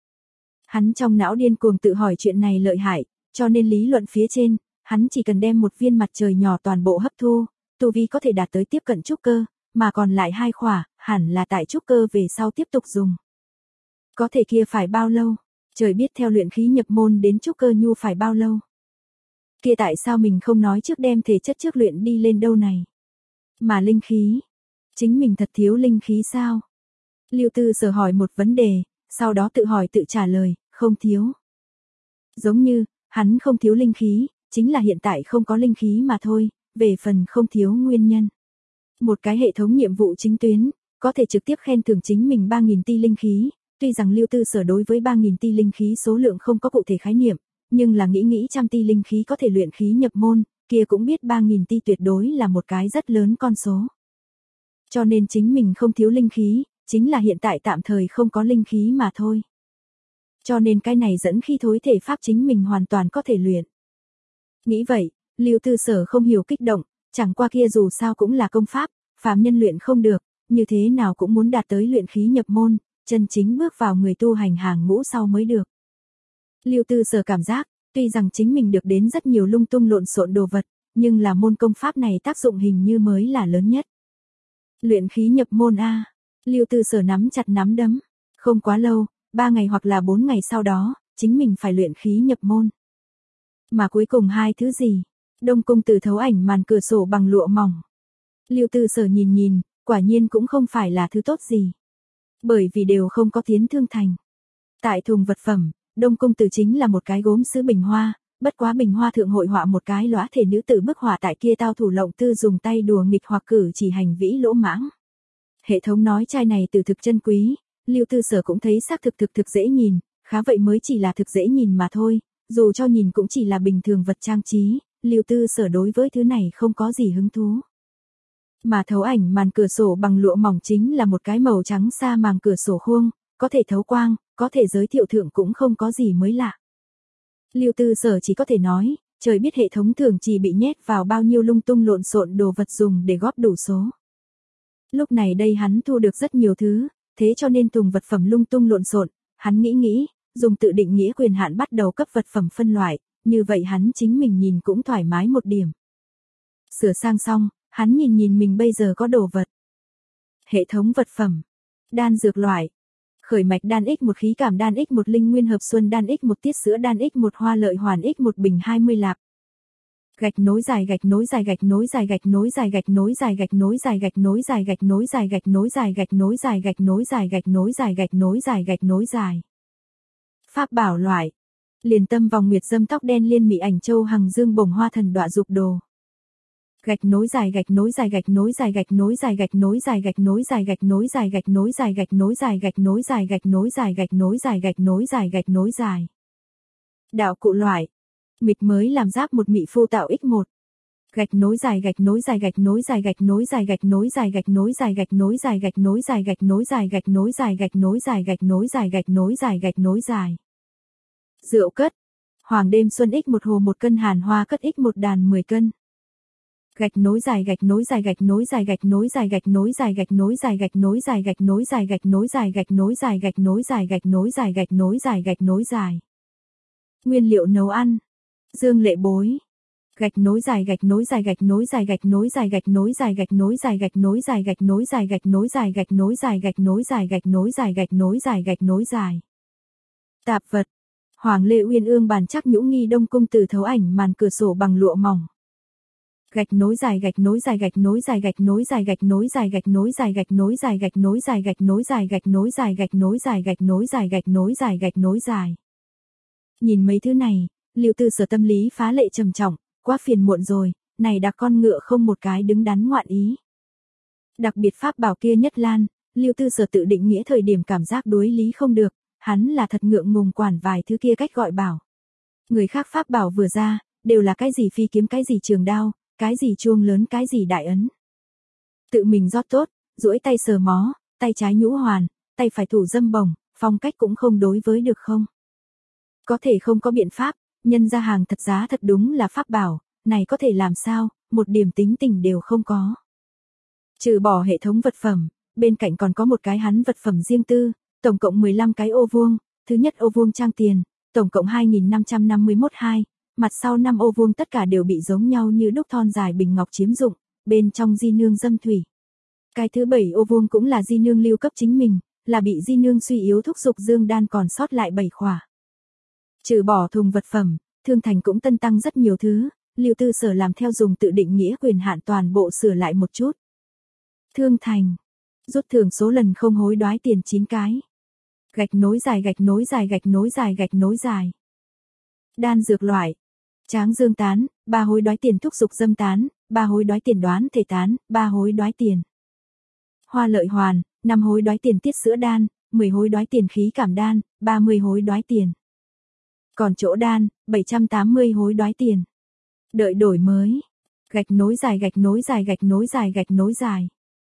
Speaker 1: Hắn trong não điên cuồng tự hỏi chuyện này lợi hại, cho nên lý luận phía trên, hắn chỉ cần đem một viên mặt trời nhỏ toàn bộ hấp thu, tu vi có thể đạt tới tiếp cận trúc cơ, mà còn lại hai khỏa, hẳn là tại trúc cơ về sau tiếp tục dùng. Có thể kia phải bao lâu? Trời biết theo luyện khí nhập môn đến trúc cơ nhu phải bao lâu? Kia tại sao mình không nói trước đem thể chất trước luyện đi lên đâu này? Mà linh khí, chính mình thật thiếu linh khí sao? Lưu Tư Sở hỏi một vấn đề, sau đó tự hỏi tự trả lời, không thiếu. Giống như, hắn không thiếu linh khí, chính là hiện tại không có linh khí mà thôi, về phần không thiếu nguyên nhân. Một cái hệ thống nhiệm vụ chính tuyến, có thể trực tiếp khen thưởng chính mình ba nghìn ti linh khí, tuy rằng Lưu Tư Sở đối với ba nghìn ti linh khí số lượng không có cụ thể khái niệm, nhưng là nghĩ nghĩ trăm ti linh khí có thể luyện khí nhập môn, kia cũng biết ba nghìn ti tuyệt đối là một cái rất lớn con số. Cho nên chính mình không thiếu linh khí, chính là hiện tại tạm thời không có linh khí mà thôi. Cho nên cái này dẫn khi thối thể pháp chính mình hoàn toàn có thể luyện. Nghĩ vậy, Lưu Tư Sở không hiểu kích động, chẳng qua kia dù sao cũng là công pháp, phàm nhân luyện không được, như thế nào cũng muốn đạt tới luyện khí nhập môn, chân chính bước vào người tu hành hàng ngũ sau mới được. Lưu Tư Sở cảm giác, tuy rằng chính mình được đến rất nhiều lung tung lộn xộn đồ vật, nhưng là môn công pháp này tác dụng hình như mới là lớn nhất. Luyện khí nhập môn a. Lưu Tư Sở nắm chặt nắm đấm, không quá lâu, ba ngày hoặc là bốn ngày sau đó, chính mình phải luyện khí nhập môn. Mà cuối cùng hai thứ gì? Đông Cung Tử thấu ảnh màn cửa sổ bằng lụa mỏng. Lưu Tư Sở nhìn nhìn, quả nhiên cũng không phải là thứ tốt gì. Bởi vì đều không có tiến thương thành. Tại thùng vật phẩm, Đông Cung Tử chính là một cái gốm sứ bình hoa, bất quá bình hoa thượng hội họa một cái lóa thể nữ tử bức họa tại kia tao thủ lộng tư dùng tay đùa nghịch hoặc cử chỉ hành vĩ lỗ mãng. Hệ thống nói chai này từ thực chân quý, Lưu Tư Sở cũng thấy xác thực thực thực dễ nhìn, khá vậy mới chỉ là thực dễ nhìn mà thôi, dù cho nhìn cũng chỉ là bình thường vật trang trí, Lưu Tư Sở đối với thứ này không có gì hứng thú. Mà thấu ảnh màn cửa sổ bằng lụa mỏng chính là một cái màu trắng sa màng cửa sổ khuông, có thể thấu quang, có thể giới thiệu thượng cũng không có gì mới lạ. Lưu Tư Sở chỉ có thể nói, trời biết hệ thống thường chỉ bị nhét vào bao nhiêu lung tung lộn xộn đồ vật dùng để góp đủ số. Lúc này đây hắn thu được rất nhiều thứ, thế cho nên thùng vật phẩm lung tung lộn xộn, hắn nghĩ nghĩ, dùng tự định nghĩa quyền hạn bắt đầu cấp vật phẩm phân loại, như vậy hắn chính mình nhìn cũng thoải mái một điểm. Sửa sang xong, hắn nhìn nhìn mình bây giờ có đồ vật. Hệ thống vật phẩm, đan dược loại, Khởi mạch đan x một khí cảm đan x một linh nguyên hợp xuân đan x một tiết sữa đan x một hoa lợi hoàn x một bình hai mươi lạp. Gạch nối dài gạch nối dài gạch nối dài gạch nối dài gạch nối dài gạch nối dài gạch nối dài gạch nối dài gạch nối dài gạch nối dài gạch nối dài gạch nối dài gạch nối dài gạch nối dài. Pháp bảo loại. Liền tâm vòng nguyệt dâm tóc đen liên mỹ ảnh châu hằng dương bồng hoa thần đọa dục đồ. Gạch nối dài gạch nối dài gạch nối dài gạch nối dài gạch nối dài gạch nối dài gạch nối dài gạch nối dài gạch nối dài gạch nối dài gạch nối dài gạch nối dài gạch nối dài gạch nối dài. Đạo cụ loại. Mịch mới làm giáp một mị phô tạo x một. Gạch nối dài gạch nối dài gạch nối dài gạch nối dài gạch nối dài gạch nối dài gạch nối dài gạch nối dài gạch nối dài gạch nối dài gạch nối dài gạch nối dài gạch nối dài gạch nối dài. Rượu cất. Hoàng đêm xuân x một hồ một cân hàn hoa cất x một đàn mười cân. Gạch nối dài gạch nối dài gạch nối dài gạch nối dài gạch nối dài gạch nối dài gạch nối dài gạch nối dài gạch nối dài gạch nối dài gạch nối dài gạch nối dài gạch nối dài gạch nối dài. Nguyên liệu nấu ăn. Dương lệ bối. Gạch nối dài gạch nối dài gạch nối dài gạch nối dài gạch nối dài gạch nối dài gạch nối dài gạch nối dài gạch nối dài gạch nối dài gạch nối dài gạch nối dài gạch nối dài gạch nối dài. Tạp vật. Hoàng Lê Uyên ương bàn chắc nhũ nghi đông cung từ thấu ảnh màn cửa sổ bằng lụa mỏng. Gạch nối dài gạch nối dài gạch nối dài gạch nối dài gạch nối dài gạch nối dài gạch nối dài gạch nối dài gạch nối dài gạch nối dài gạch nối dài gạch nối dài gạch nối dài gạch nối dài. Nhìn mấy thứ này, Lưu Tư Sở tâm lý phá lệ trầm trọng, quá phiền muộn rồi, này đặc con ngựa không một cái đứng đắn ngoạn ý. Đặc biệt pháp bảo kia nhất lan, Lưu Tư Sở tự định nghĩa thời điểm cảm giác đối lý không được, hắn là thật ngượng ngùng quản vài thứ kia cách gọi bảo. Người khác pháp bảo vừa ra, đều là cái gì phi kiếm cái gì trường đao, cái gì chuông lớn cái gì đại ấn. Tự mình rót tốt, duỗi tay sờ mó, tay trái nhũ hoàn, tay phải thủ dâm bồng, phong cách cũng không đối với được không. Có thể không có biện pháp, nhân ra hàng thật giá thật đúng là pháp bảo, này có thể làm sao, một điểm tính tình đều không có. Trừ bỏ hệ thống vật phẩm, bên cạnh còn có một cái hắn vật phẩm riêng tư, tổng cộng mười lăm cái ô vuông, thứ nhất ô vuông trang tiền, tổng cộng hai nghìn năm trăm năm mươi mốt hai, mặt sau năm ô vuông tất cả đều bị giống nhau như đúc thon dài bình ngọc chiếm dụng, bên trong di nương dâm thủy. Cái thứ bảy ô vuông cũng là di nương lưu cấp chính mình, là bị di nương suy yếu thúc dục dương đan còn sót lại bảy khỏa. Trừ bỏ thùng vật phẩm, Thương Thành cũng tân tăng rất nhiều thứ, Lưu Tư Sở làm theo dùng tự định nghĩa quyền hạn toàn bộ sửa lại một chút. Thương Thành, rút thưởng số lần không hối đoái tiền chín cái. Gạch nối dài gạch nối dài gạch nối dài gạch nối dài. Đan dược loại. Tráng dương tán, ba hối đoái tiền thúc dục dâm tán, ba hối đoái tiền đoán thể tán, ba hối đoái tiền. Hoa lợi hoàn, năm hối đoái tiền tiết sữa đan, mười hối đoái tiền khí cảm đan, ba mươi hối đoái tiền. Còn chỗ đan, bảy trăm tám mươi hối đoái tiền. Đợi đổi mới. Gạch nối dài gạch nối dài gạch nối dài gạch nối dài.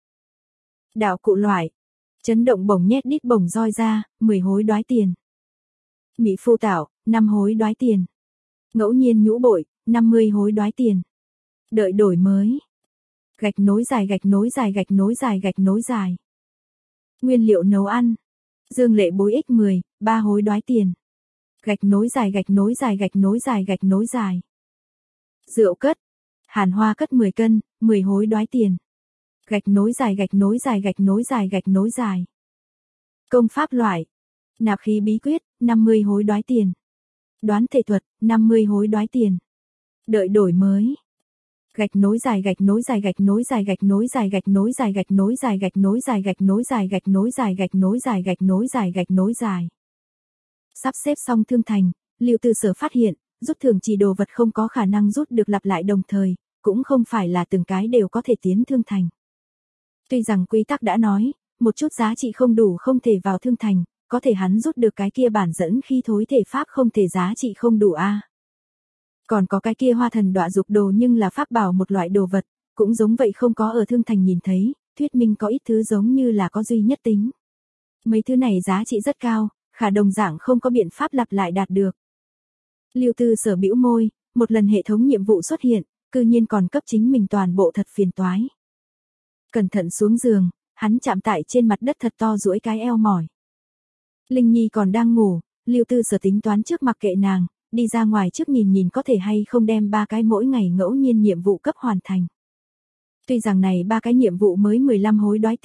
Speaker 1: Đạo cụ loại. Chấn động bổng nhét đít bổng roi ra, mười hối đoái tiền. Mỹ phu tạo, năm hối đoái tiền. Ngẫu nhiên nhũ bội, năm mươi hối đoái tiền. Đợi đổi mới. Gạch nối dài gạch nối dài gạch nối dài gạch nối dài. Nguyên liệu nấu ăn. Dương lệ bối x mười, ba hối đoái tiền. Gạch nối dài gạch nối dài gạch nối dài gạch nối dài. Rượu cất. Hàn hoa cất mười cân, mười hối đoái tiền. Gạch nối dài gạch nối dài gạch nối dài gạch nối dài. Công pháp loại. Nạp khí bí quyết, năm mươi hối đoái tiền. Đoán thể thuật, năm mươi hối đoái tiền. Đợi đổi mới. Gạch nối dài gạch nối dài gạch nối dài gạch nối dài gạch nối dài gạch nối dài gạch nối dài gạch nối dài gạch nối dài gạch nối dài gạch nối dài gạch nối dài. Sắp xếp xong Thương Thành, Lưu Tư Sở phát hiện, rút thưởng chỉ đồ vật không có khả năng rút được lặp lại đồng thời, cũng không phải là từng cái đều có thể tiến Thương Thành. Tuy rằng quy tắc đã nói, một chút giá trị không đủ không thể vào Thương Thành, có thể hắn rút được cái kia bản dẫn khi thối thể pháp không thể giá trị không đủ a. À. Còn có cái kia hoa thần đọa dục đồ nhưng là pháp bảo một loại đồ vật, cũng giống vậy không có ở Thương Thành nhìn thấy, thuyết minh có ít thứ giống như là có duy nhất tính. Mấy thứ này giá trị rất cao, khả đồng dạng không có biện pháp lặp lại đạt được. Lưu Tư Sở bĩu môi, một lần hệ thống nhiệm vụ xuất hiện, cư nhiên còn cấp chính mình toàn bộ thật phiền toái. Cẩn thận xuống giường, hắn chạm tại trên mặt đất thật to duỗi cái eo mỏi. Linh Nhi còn đang ngủ, Lưu Tư Sở tính toán trước mặc kệ nàng, đi ra ngoài trước nhìn nhìn có thể hay không đem ba cái mỗi ngày ngẫu nhiên nhiệm vụ cấp hoàn thành. Tuy rằng này ba cái nhiệm vụ mới mười lăm hối đoái tiền,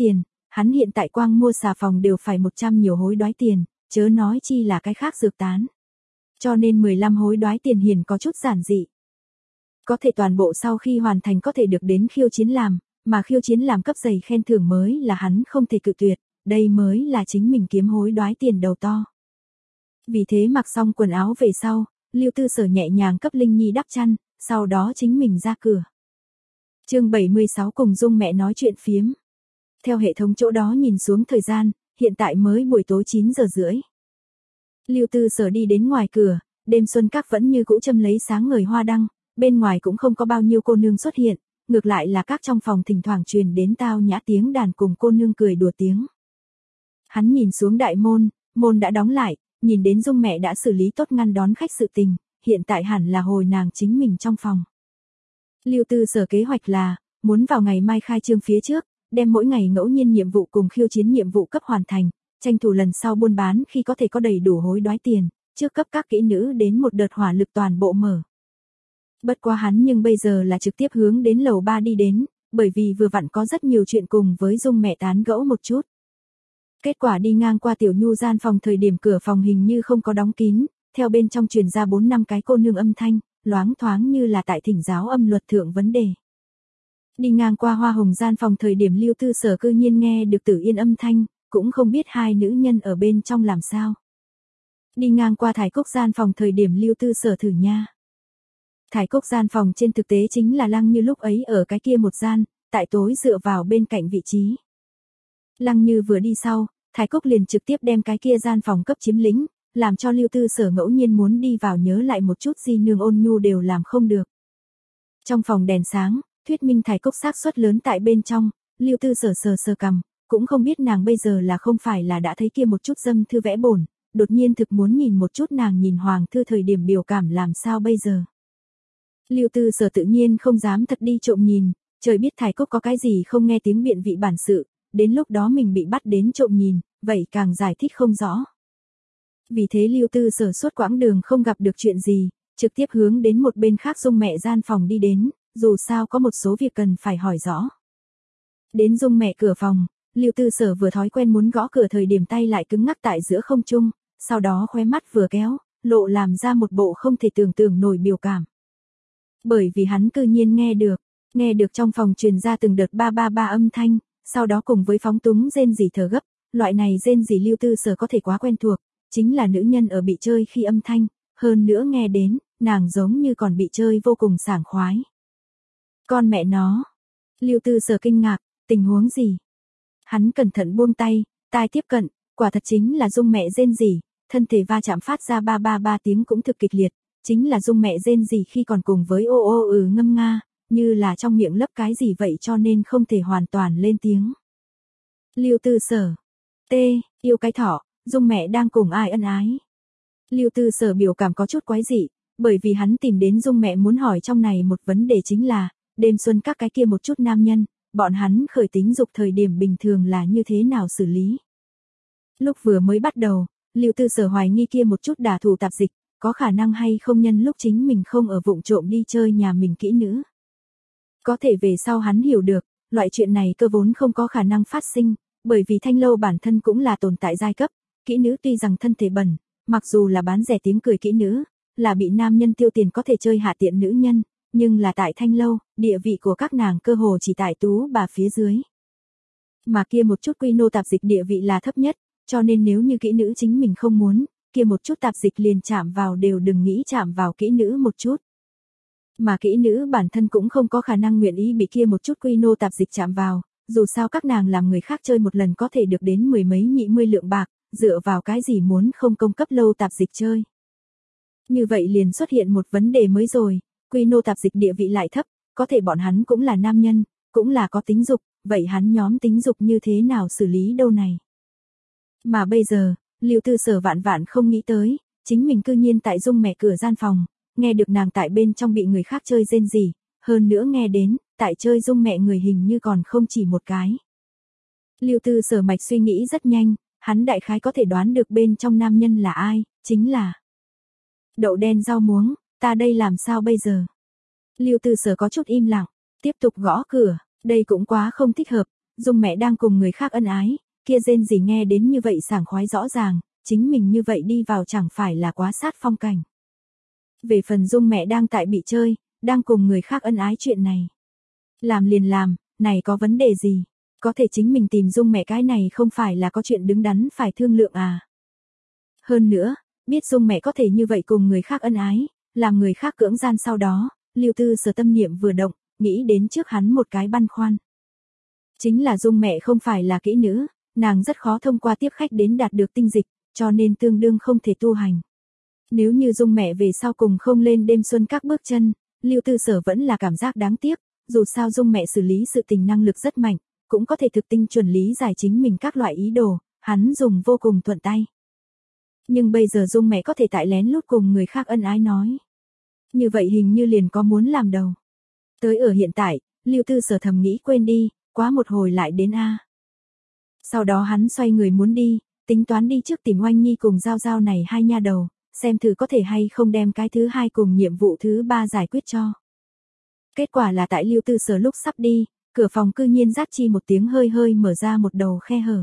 Speaker 1: hắn hiện tại quang mua xà phòng đều phải một trăm nhiều hối đoái tiền, chớ nói chi là cái khác dược tán. Cho nên mười lăm hối đoái tiền hiền có chút giản dị. Có thể toàn bộ sau khi hoàn thành có thể được đến khiêu chiến làm, mà khiêu chiến làm cấp dày khen thưởng mới là hắn không thể cự tuyệt, đây mới là chính mình kiếm hối đoái tiền đầu to. Vì thế mặc xong quần áo về sau, Lưu Tư Sở nhẹ nhàng cấp Linh Nhi đắp chăn, sau đó chính mình ra cửa. Chương bảy mươi sáu cùng Dung mẹ nói chuyện phiếm. Theo hệ thống chỗ đó nhìn xuống thời gian, hiện tại mới buổi tối chín giờ rưỡi. Lưu Tư Sở đi đến ngoài cửa, đêm xuân các vẫn như cũ châm lấy sáng ngời hoa đăng, bên ngoài cũng không có bao nhiêu cô nương xuất hiện, ngược lại là các trong phòng thỉnh thoảng truyền đến tao nhã tiếng đàn cùng cô nương cười đùa tiếng. Hắn nhìn xuống đại môn, môn đã đóng lại, nhìn đến Dung mẹ đã xử lý tốt ngăn đón khách sự tình, hiện tại hẳn là hồi nàng chính mình trong phòng. Lưu Tư Sở kế hoạch là, muốn vào ngày mai khai trương phía trước, đem mỗi ngày ngẫu nhiên nhiệm vụ cùng khiêu chiến nhiệm vụ cấp hoàn thành, tranh thủ lần sau buôn bán khi có thể có đầy đủ hối đoái tiền, trước cấp các kỹ nữ đến một đợt hỏa lực toàn bộ mở. Bất quá hắn nhưng bây giờ là trực tiếp hướng đến lầu ba đi đến, bởi vì vừa vặn có rất nhiều chuyện cùng với Dung mẹ tán gẫu một chút. Kết quả đi ngang qua Tiểu Nhu gian phòng thời điểm cửa phòng hình như không có đóng kín, theo bên trong truyền ra bốn năm cái cô nương âm thanh, loáng thoáng như là tại thỉnh giáo âm luật thượng vấn đề. Đi ngang qua Hoa Hồng gian phòng thời điểm Lưu Tư Sở cư nhiên nghe được Tử Yên âm thanh, cũng không biết hai nữ nhân ở bên trong làm sao. Đi ngang qua Thải Cốc gian phòng thời điểm Lưu Tư Sở thử nha. Thải Cốc gian phòng trên thực tế chính là Lăng Như lúc ấy ở cái kia một gian, tại tối dựa vào bên cạnh vị trí. Lăng Như vừa đi sau, Thải Cốc liền trực tiếp đem cái kia gian phòng cấp chiếm lĩnh, làm cho Lưu Tư Sở ngẫu nhiên muốn đi vào nhớ lại một chút di nương ôn nhu đều làm không được. Trong phòng đèn sáng, thuyết minh Thải Cốc xác suất lớn tại bên trong, Lưu Tư Sở sờ sờ cằm, cũng không biết nàng bây giờ là không phải là đã thấy kia một chút dâm thư vẽ bổn, đột nhiên thực muốn nhìn một chút nàng nhìn hoàng thư thời điểm biểu cảm làm sao bây giờ. Lưu Tư Sở tự nhiên không dám thật đi trộm nhìn, trời biết Thải Cốc có cái gì không nghe tiếng biện vị bản sự, đến lúc đó mình bị bắt đến trộm nhìn, vậy càng giải thích không rõ. Vì thế Lưu Tư Sở suốt quãng đường không gặp được chuyện gì, trực tiếp hướng đến một bên khác Dung mẹ gian phòng đi đến, dù sao có một số việc cần phải hỏi rõ. Đến Dung mẹ cửa phòng, Lưu Tư Sở vừa thói quen muốn gõ cửa thời điểm tay lại cứng ngắc tại giữa không trung, sau đó khóe mắt vừa kéo, lộ làm ra một bộ không thể tưởng tượng nổi biểu cảm. Bởi vì hắn cư nhiên nghe được, nghe được trong phòng truyền ra từng đợt ba ba ba âm thanh, sau đó cùng với phóng túng rên rỉ thở gấp, loại này rên rỉ Lưu Tư Sở có thể quá quen thuộc, chính là nữ nhân ở bị chơi khi âm thanh, hơn nữa nghe đến, nàng giống như còn bị chơi vô cùng sảng khoái. Con mẹ nó, Lưu Tư Sở kinh ngạc, tình huống gì? Hắn cẩn thận buông tay, tai tiếp cận, quả thật chính là Dung mẹ rên rỉ, thân thể va chạm phát ra ba ba ba tiếng cũng thực kịch liệt, chính là Dung mẹ rên rỉ khi còn cùng với ô ô ừ ngâm nga, như là trong miệng lấp cái gì vậy cho nên không thể hoàn toàn lên tiếng. Lưu Tư Sở, T, yêu cái thỏ, Dung mẹ đang cùng ai ân ái. Lưu Tư Sở biểu cảm có chút quái dị, bởi vì hắn tìm đến Dung mẹ muốn hỏi trong này một vấn đề chính là, đêm xuân các cái kia một chút nam nhân, bọn hắn khởi tính dục thời điểm bình thường là như thế nào xử lý. Lúc vừa mới bắt đầu, Lưu Tư Sở hoài nghi kia một chút đả thủ tạp dịch, có khả năng hay không nhân lúc chính mình không ở vụng trộm đi chơi nhà mình kỹ nữ. Có thể về sau hắn hiểu được, loại chuyện này cơ vốn không có khả năng phát sinh, bởi vì Thanh Lâu bản thân cũng là tồn tại giai cấp, kỹ nữ tuy rằng thân thể bẩn, mặc dù là bán rẻ tiếng cười kỹ nữ, là bị nam nhân tiêu tiền có thể chơi hạ tiện nữ nhân, nhưng là tại Thanh Lâu, địa vị của các nàng cơ hồ chỉ tại tú bà phía dưới. Mà kia một chút quy nô tạp dịch địa vị là thấp nhất, cho nên nếu như kỹ nữ chính mình không muốn, kia một chút tạp dịch liền chạm vào đều đừng nghĩ chạm vào kỹ nữ một chút. Mà kỹ nữ bản thân cũng không có khả năng nguyện ý bị kia một chút quy nô tạp dịch chạm vào, dù sao các nàng làm người khác chơi một lần có thể được đến mười mấy nhị mươi lượng bạc, dựa vào cái gì muốn không công cấp lâu tạp dịch chơi. Như vậy liền xuất hiện một vấn đề mới rồi, quy nô tạp dịch địa vị lại thấp, có thể bọn hắn cũng là nam nhân, cũng là có tính dục, vậy hắn nhóm tính dục như thế nào xử lý đâu này. Mà bây giờ, Lưu Tư Sở vạn vạn không nghĩ tới, chính mình cư nhiên tại Dung mẹ cửa gian phòng, nghe được nàng tại bên trong bị người khác chơi rên rỉ, hơn nữa nghe đến, tại chơi Dung mẹ người hình như còn không chỉ một cái. Lưu Tư Sở mạch suy nghĩ rất nhanh, hắn đại khái có thể đoán được bên trong nam nhân là ai, chính là đậu đen rau muống, ta đây làm sao bây giờ? Lưu Tư Sở có chút im lặng, tiếp tục gõ cửa, đây cũng quá không thích hợp, Dung mẹ đang cùng người khác ân ái, kia rên gì nghe đến như vậy sảng khoái rõ ràng, chính mình như vậy đi vào chẳng phải là quá sát phong cảnh. Về phần Dung mẹ đang tại bị chơi, đang cùng người khác ân ái chuyện này. Làm liền làm, này có vấn đề gì? Có thể chính mình tìm Dung mẹ cái này không phải là có chuyện đứng đắn phải thương lượng à. Hơn nữa, biết Dung mẹ có thể như vậy cùng người khác ân ái, làm người khác cưỡng gian sau đó, Lưu Tư Sở tâm niệm vừa động, nghĩ đến trước hắn một cái băn khoăn. Chính là Dung mẹ không phải là kỹ nữ, nàng rất khó thông qua tiếp khách đến đạt được tinh dịch, cho nên tương đương không thể tu hành. Nếu như Dung mẹ về sau cùng không lên đêm xuân các bước chân, Lưu Tư Sở vẫn là cảm giác đáng tiếc, dù sao Dung mẹ xử lý sự tình năng lực rất mạnh, cũng có thể thực tinh chuẩn lý giải chính mình các loại ý đồ, hắn dùng vô cùng thuận tay. Nhưng bây giờ Dung mẹ có thể tại lén lút cùng người khác ân ái nói. Như vậy hình như liền có muốn làm đầu. Tới ở hiện tại, Lưu Tư Sở thầm nghĩ quên đi, quá một hồi lại đến A. Sau đó hắn xoay người muốn đi, tính toán đi trước tìm Oanh Nhi cùng Giao Giao này hai nha đầu, xem thử có thể hay không đem cái thứ hai cùng nhiệm vụ thứ ba giải quyết cho. Kết quả là tại Lưu Tư Sở lúc sắp đi, cửa phòng cư nhiên rát chi một tiếng hơi hơi mở ra một đầu khe hở.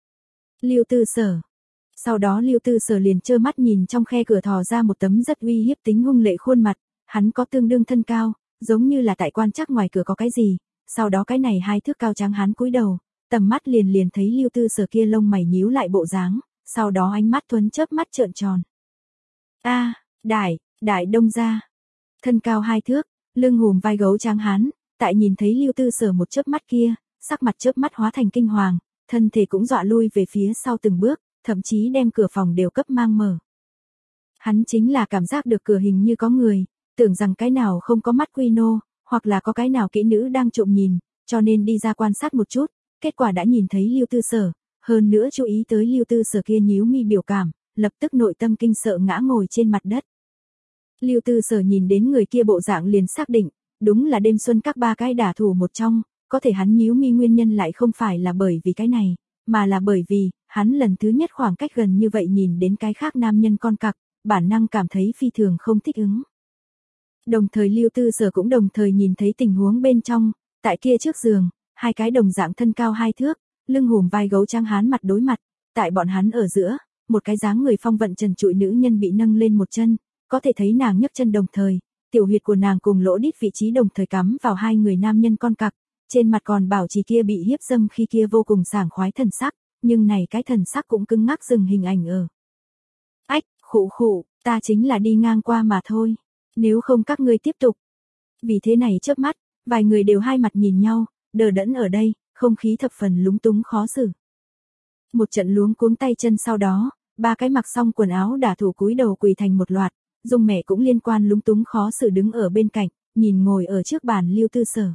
Speaker 1: Lưu Tư Sở. Sau đó Lưu Tư Sở liền trơ mắt nhìn trong khe cửa thò ra một tấm rất uy hiếp tính hung lệ khuôn mặt, hắn có tương đương thân cao, giống như là tại quan chắc ngoài cửa có cái gì, sau đó cái này hai thước cao trắng hắn cúi đầu, tầm mắt liền liền thấy Lưu Tư Sở kia lông mày nhíu lại bộ dáng, sau đó ánh mắt thuấn chớp mắt trợn tròn. A, à, đại, đại đông gia. Thân cao hai thước, lưng hùm vai gấu tráng hán, tại nhìn thấy Lưu Tư Sở một chớp mắt kia, sắc mặt chớp mắt hóa thành kinh hoàng, thân thể cũng dọa lui về phía sau từng bước, thậm chí đem cửa phòng đều cấp mang mở. Hắn chính là cảm giác được cửa hình như có người, tưởng rằng cái nào không có mắt quy nô, hoặc là có cái nào kỹ nữ đang trộm nhìn, cho nên đi ra quan sát một chút, kết quả đã nhìn thấy Lưu Tư Sở, hơn nữa chú ý tới Lưu Tư Sở kia nhíu mi biểu cảm, lập tức nội tâm kinh sợ ngã ngồi trên mặt đất. Lưu Tư Sở nhìn đến người kia bộ dạng liền xác định, đúng là đêm xuân các ba cái đả thủ một trong, có thể hắn nhíu mi nguyên nhân lại không phải là bởi vì cái này, mà là bởi vì, hắn lần thứ nhất khoảng cách gần như vậy nhìn đến cái khác nam nhân con cặc, bản năng cảm thấy phi thường không thích ứng. Đồng thời Lưu Tư Sở cũng đồng thời nhìn thấy tình huống bên trong, tại kia trước giường, hai cái đồng dạng thân cao hai thước, lưng hùm vai gấu trắng hán mặt đối mặt, tại bọn hắn ở giữa, một cái dáng người phong vận trần trụi nữ nhân bị nâng lên một chân, có thể thấy nàng nhấc chân đồng thời, tiểu huyệt của nàng cùng lỗ đít vị trí đồng thời cắm vào hai người nam nhân con cặc, trên mặt còn bảo trì kia bị hiếp dâm khi kia vô cùng sảng khoái thần sắc, nhưng này cái thần sắc cũng cứng ngắc dừng hình ảnh ở. Ách, khụ khụ, ta chính là đi ngang qua mà thôi, nếu không các ngươi tiếp tục. Vì thế này chớp mắt, vài người đều hai mặt nhìn nhau, đờ đẫn ở đây, không khí thập phần lúng túng khó xử. Một trận luống cuống tay chân sau đó, ba cái mặc xong quần áo đả thủ cúi đầu quỳ thành một loạt, Dung mẹ cũng liên quan lúng túng khó xử đứng ở bên cạnh, nhìn ngồi ở trước bàn Lưu Tư Sở.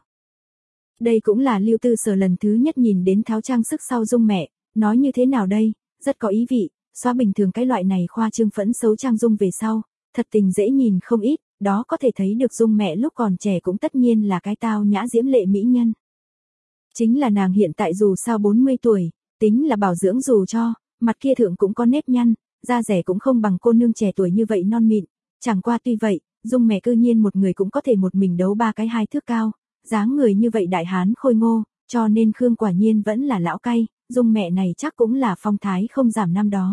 Speaker 1: Đây cũng là Lưu Tư Sở lần thứ nhất nhìn đến tháo trang sức sau Dung mẹ, nói như thế nào đây, rất có ý vị, xóa bình thường cái loại này khoa trương phẫn xấu trang dung về sau, thật tình dễ nhìn không ít, đó có thể thấy được Dung mẹ lúc còn trẻ cũng tất nhiên là cái tao nhã diễm lệ mỹ nhân. Chính là nàng hiện tại dù sao bốn mươi tuổi, tính là bảo dưỡng dù cho, mặt kia thượng cũng có nếp nhăn, da rẻ cũng không bằng cô nương trẻ tuổi như vậy non mịn, chẳng qua tuy vậy, Dung mẹ cư nhiên một người cũng có thể một mình đấu ba cái hai thước cao, dáng người như vậy đại hán khôi ngô, cho nên Khương quả nhiên vẫn là lão cay, Dung mẹ này chắc cũng là phong thái không giảm năm đó.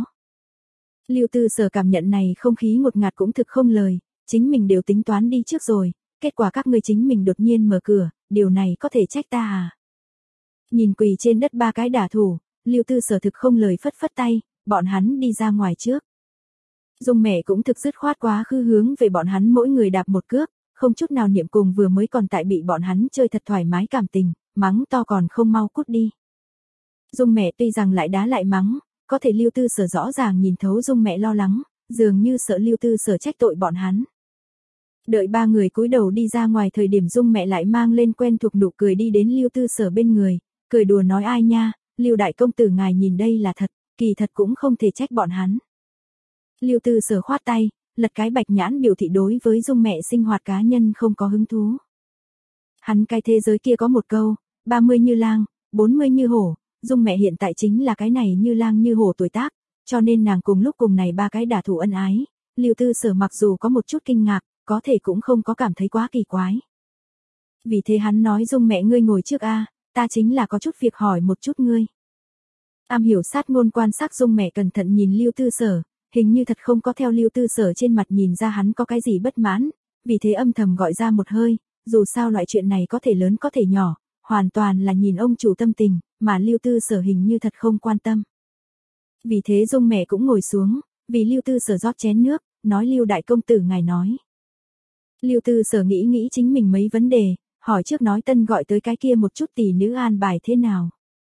Speaker 1: Lưu Tư Sở cảm nhận này không khí ngột ngạt cũng thực không lời, chính mình đều tính toán đi trước rồi, kết quả các ngươi chính mình đột nhiên mở cửa, điều này có thể trách ta à? Nhìn quỳ trên đất ba cái đả thủ, Lưu Tư Sở thực không lời phất phất tay, bọn hắn đi ra ngoài trước. Dung mẹ cũng thực dứt khoát quá khứ hướng về bọn hắn mỗi người đạp một cước, không chút nào niệm cùng vừa mới còn tại bị bọn hắn chơi thật thoải mái cảm tình, mắng to còn không mau cút đi. Dung mẹ tuy rằng lại đá lại mắng, có thể Lưu Tư Sở rõ ràng nhìn thấu Dung mẹ lo lắng, dường như sợ Lưu Tư Sở trách tội bọn hắn. Đợi ba người cúi đầu đi ra ngoài thời điểm Dung mẹ lại mang lên quen thuộc nụ cười đi đến Lưu Tư Sở bên người, cười đùa nói ai nha, Lưu đại công tử ngài nhìn đây là thật, kỳ thật cũng không thể trách bọn hắn. Lưu Tư Sở khoát tay, lật cái bạch nhãn biểu thị đối với Dung mẹ sinh hoạt cá nhân không có hứng thú. Hắn cái thế giới kia có một câu, ba mươi như lang, bốn mươi như hổ, Dung mẹ hiện tại chính là cái này như lang như hổ tuổi tác, cho nên nàng cùng lúc cùng này ba cái đả thủ ân ái, Lưu Tư Sở mặc dù có một chút kinh ngạc, có thể cũng không có cảm thấy quá kỳ quái. Vì thế hắn nói Dung mẹ ngươi ngồi trước a, ta chính là có chút việc hỏi một chút ngươi. Am hiểu sát ngôn quan sát Dung mẹ cẩn thận nhìn Lưu Tư Sở, hình như thật không có theo Lưu Tư Sở trên mặt nhìn ra hắn có cái gì bất mãn, vì thế âm thầm gọi ra một hơi, dù sao loại chuyện này có thể lớn có thể nhỏ, hoàn toàn là nhìn ông chủ tâm tình, mà Lưu Tư Sở hình như thật không quan tâm. Vì thế Dung mẹ cũng ngồi xuống, vì Lưu Tư Sở rót chén nước, nói Lưu đại công tử ngài nói. Lưu Tư Sở nghĩ nghĩ chính mình mấy vấn đề, hỏi trước nói Tân gọi tới cái kia một chút tỷ nữ an bài thế nào.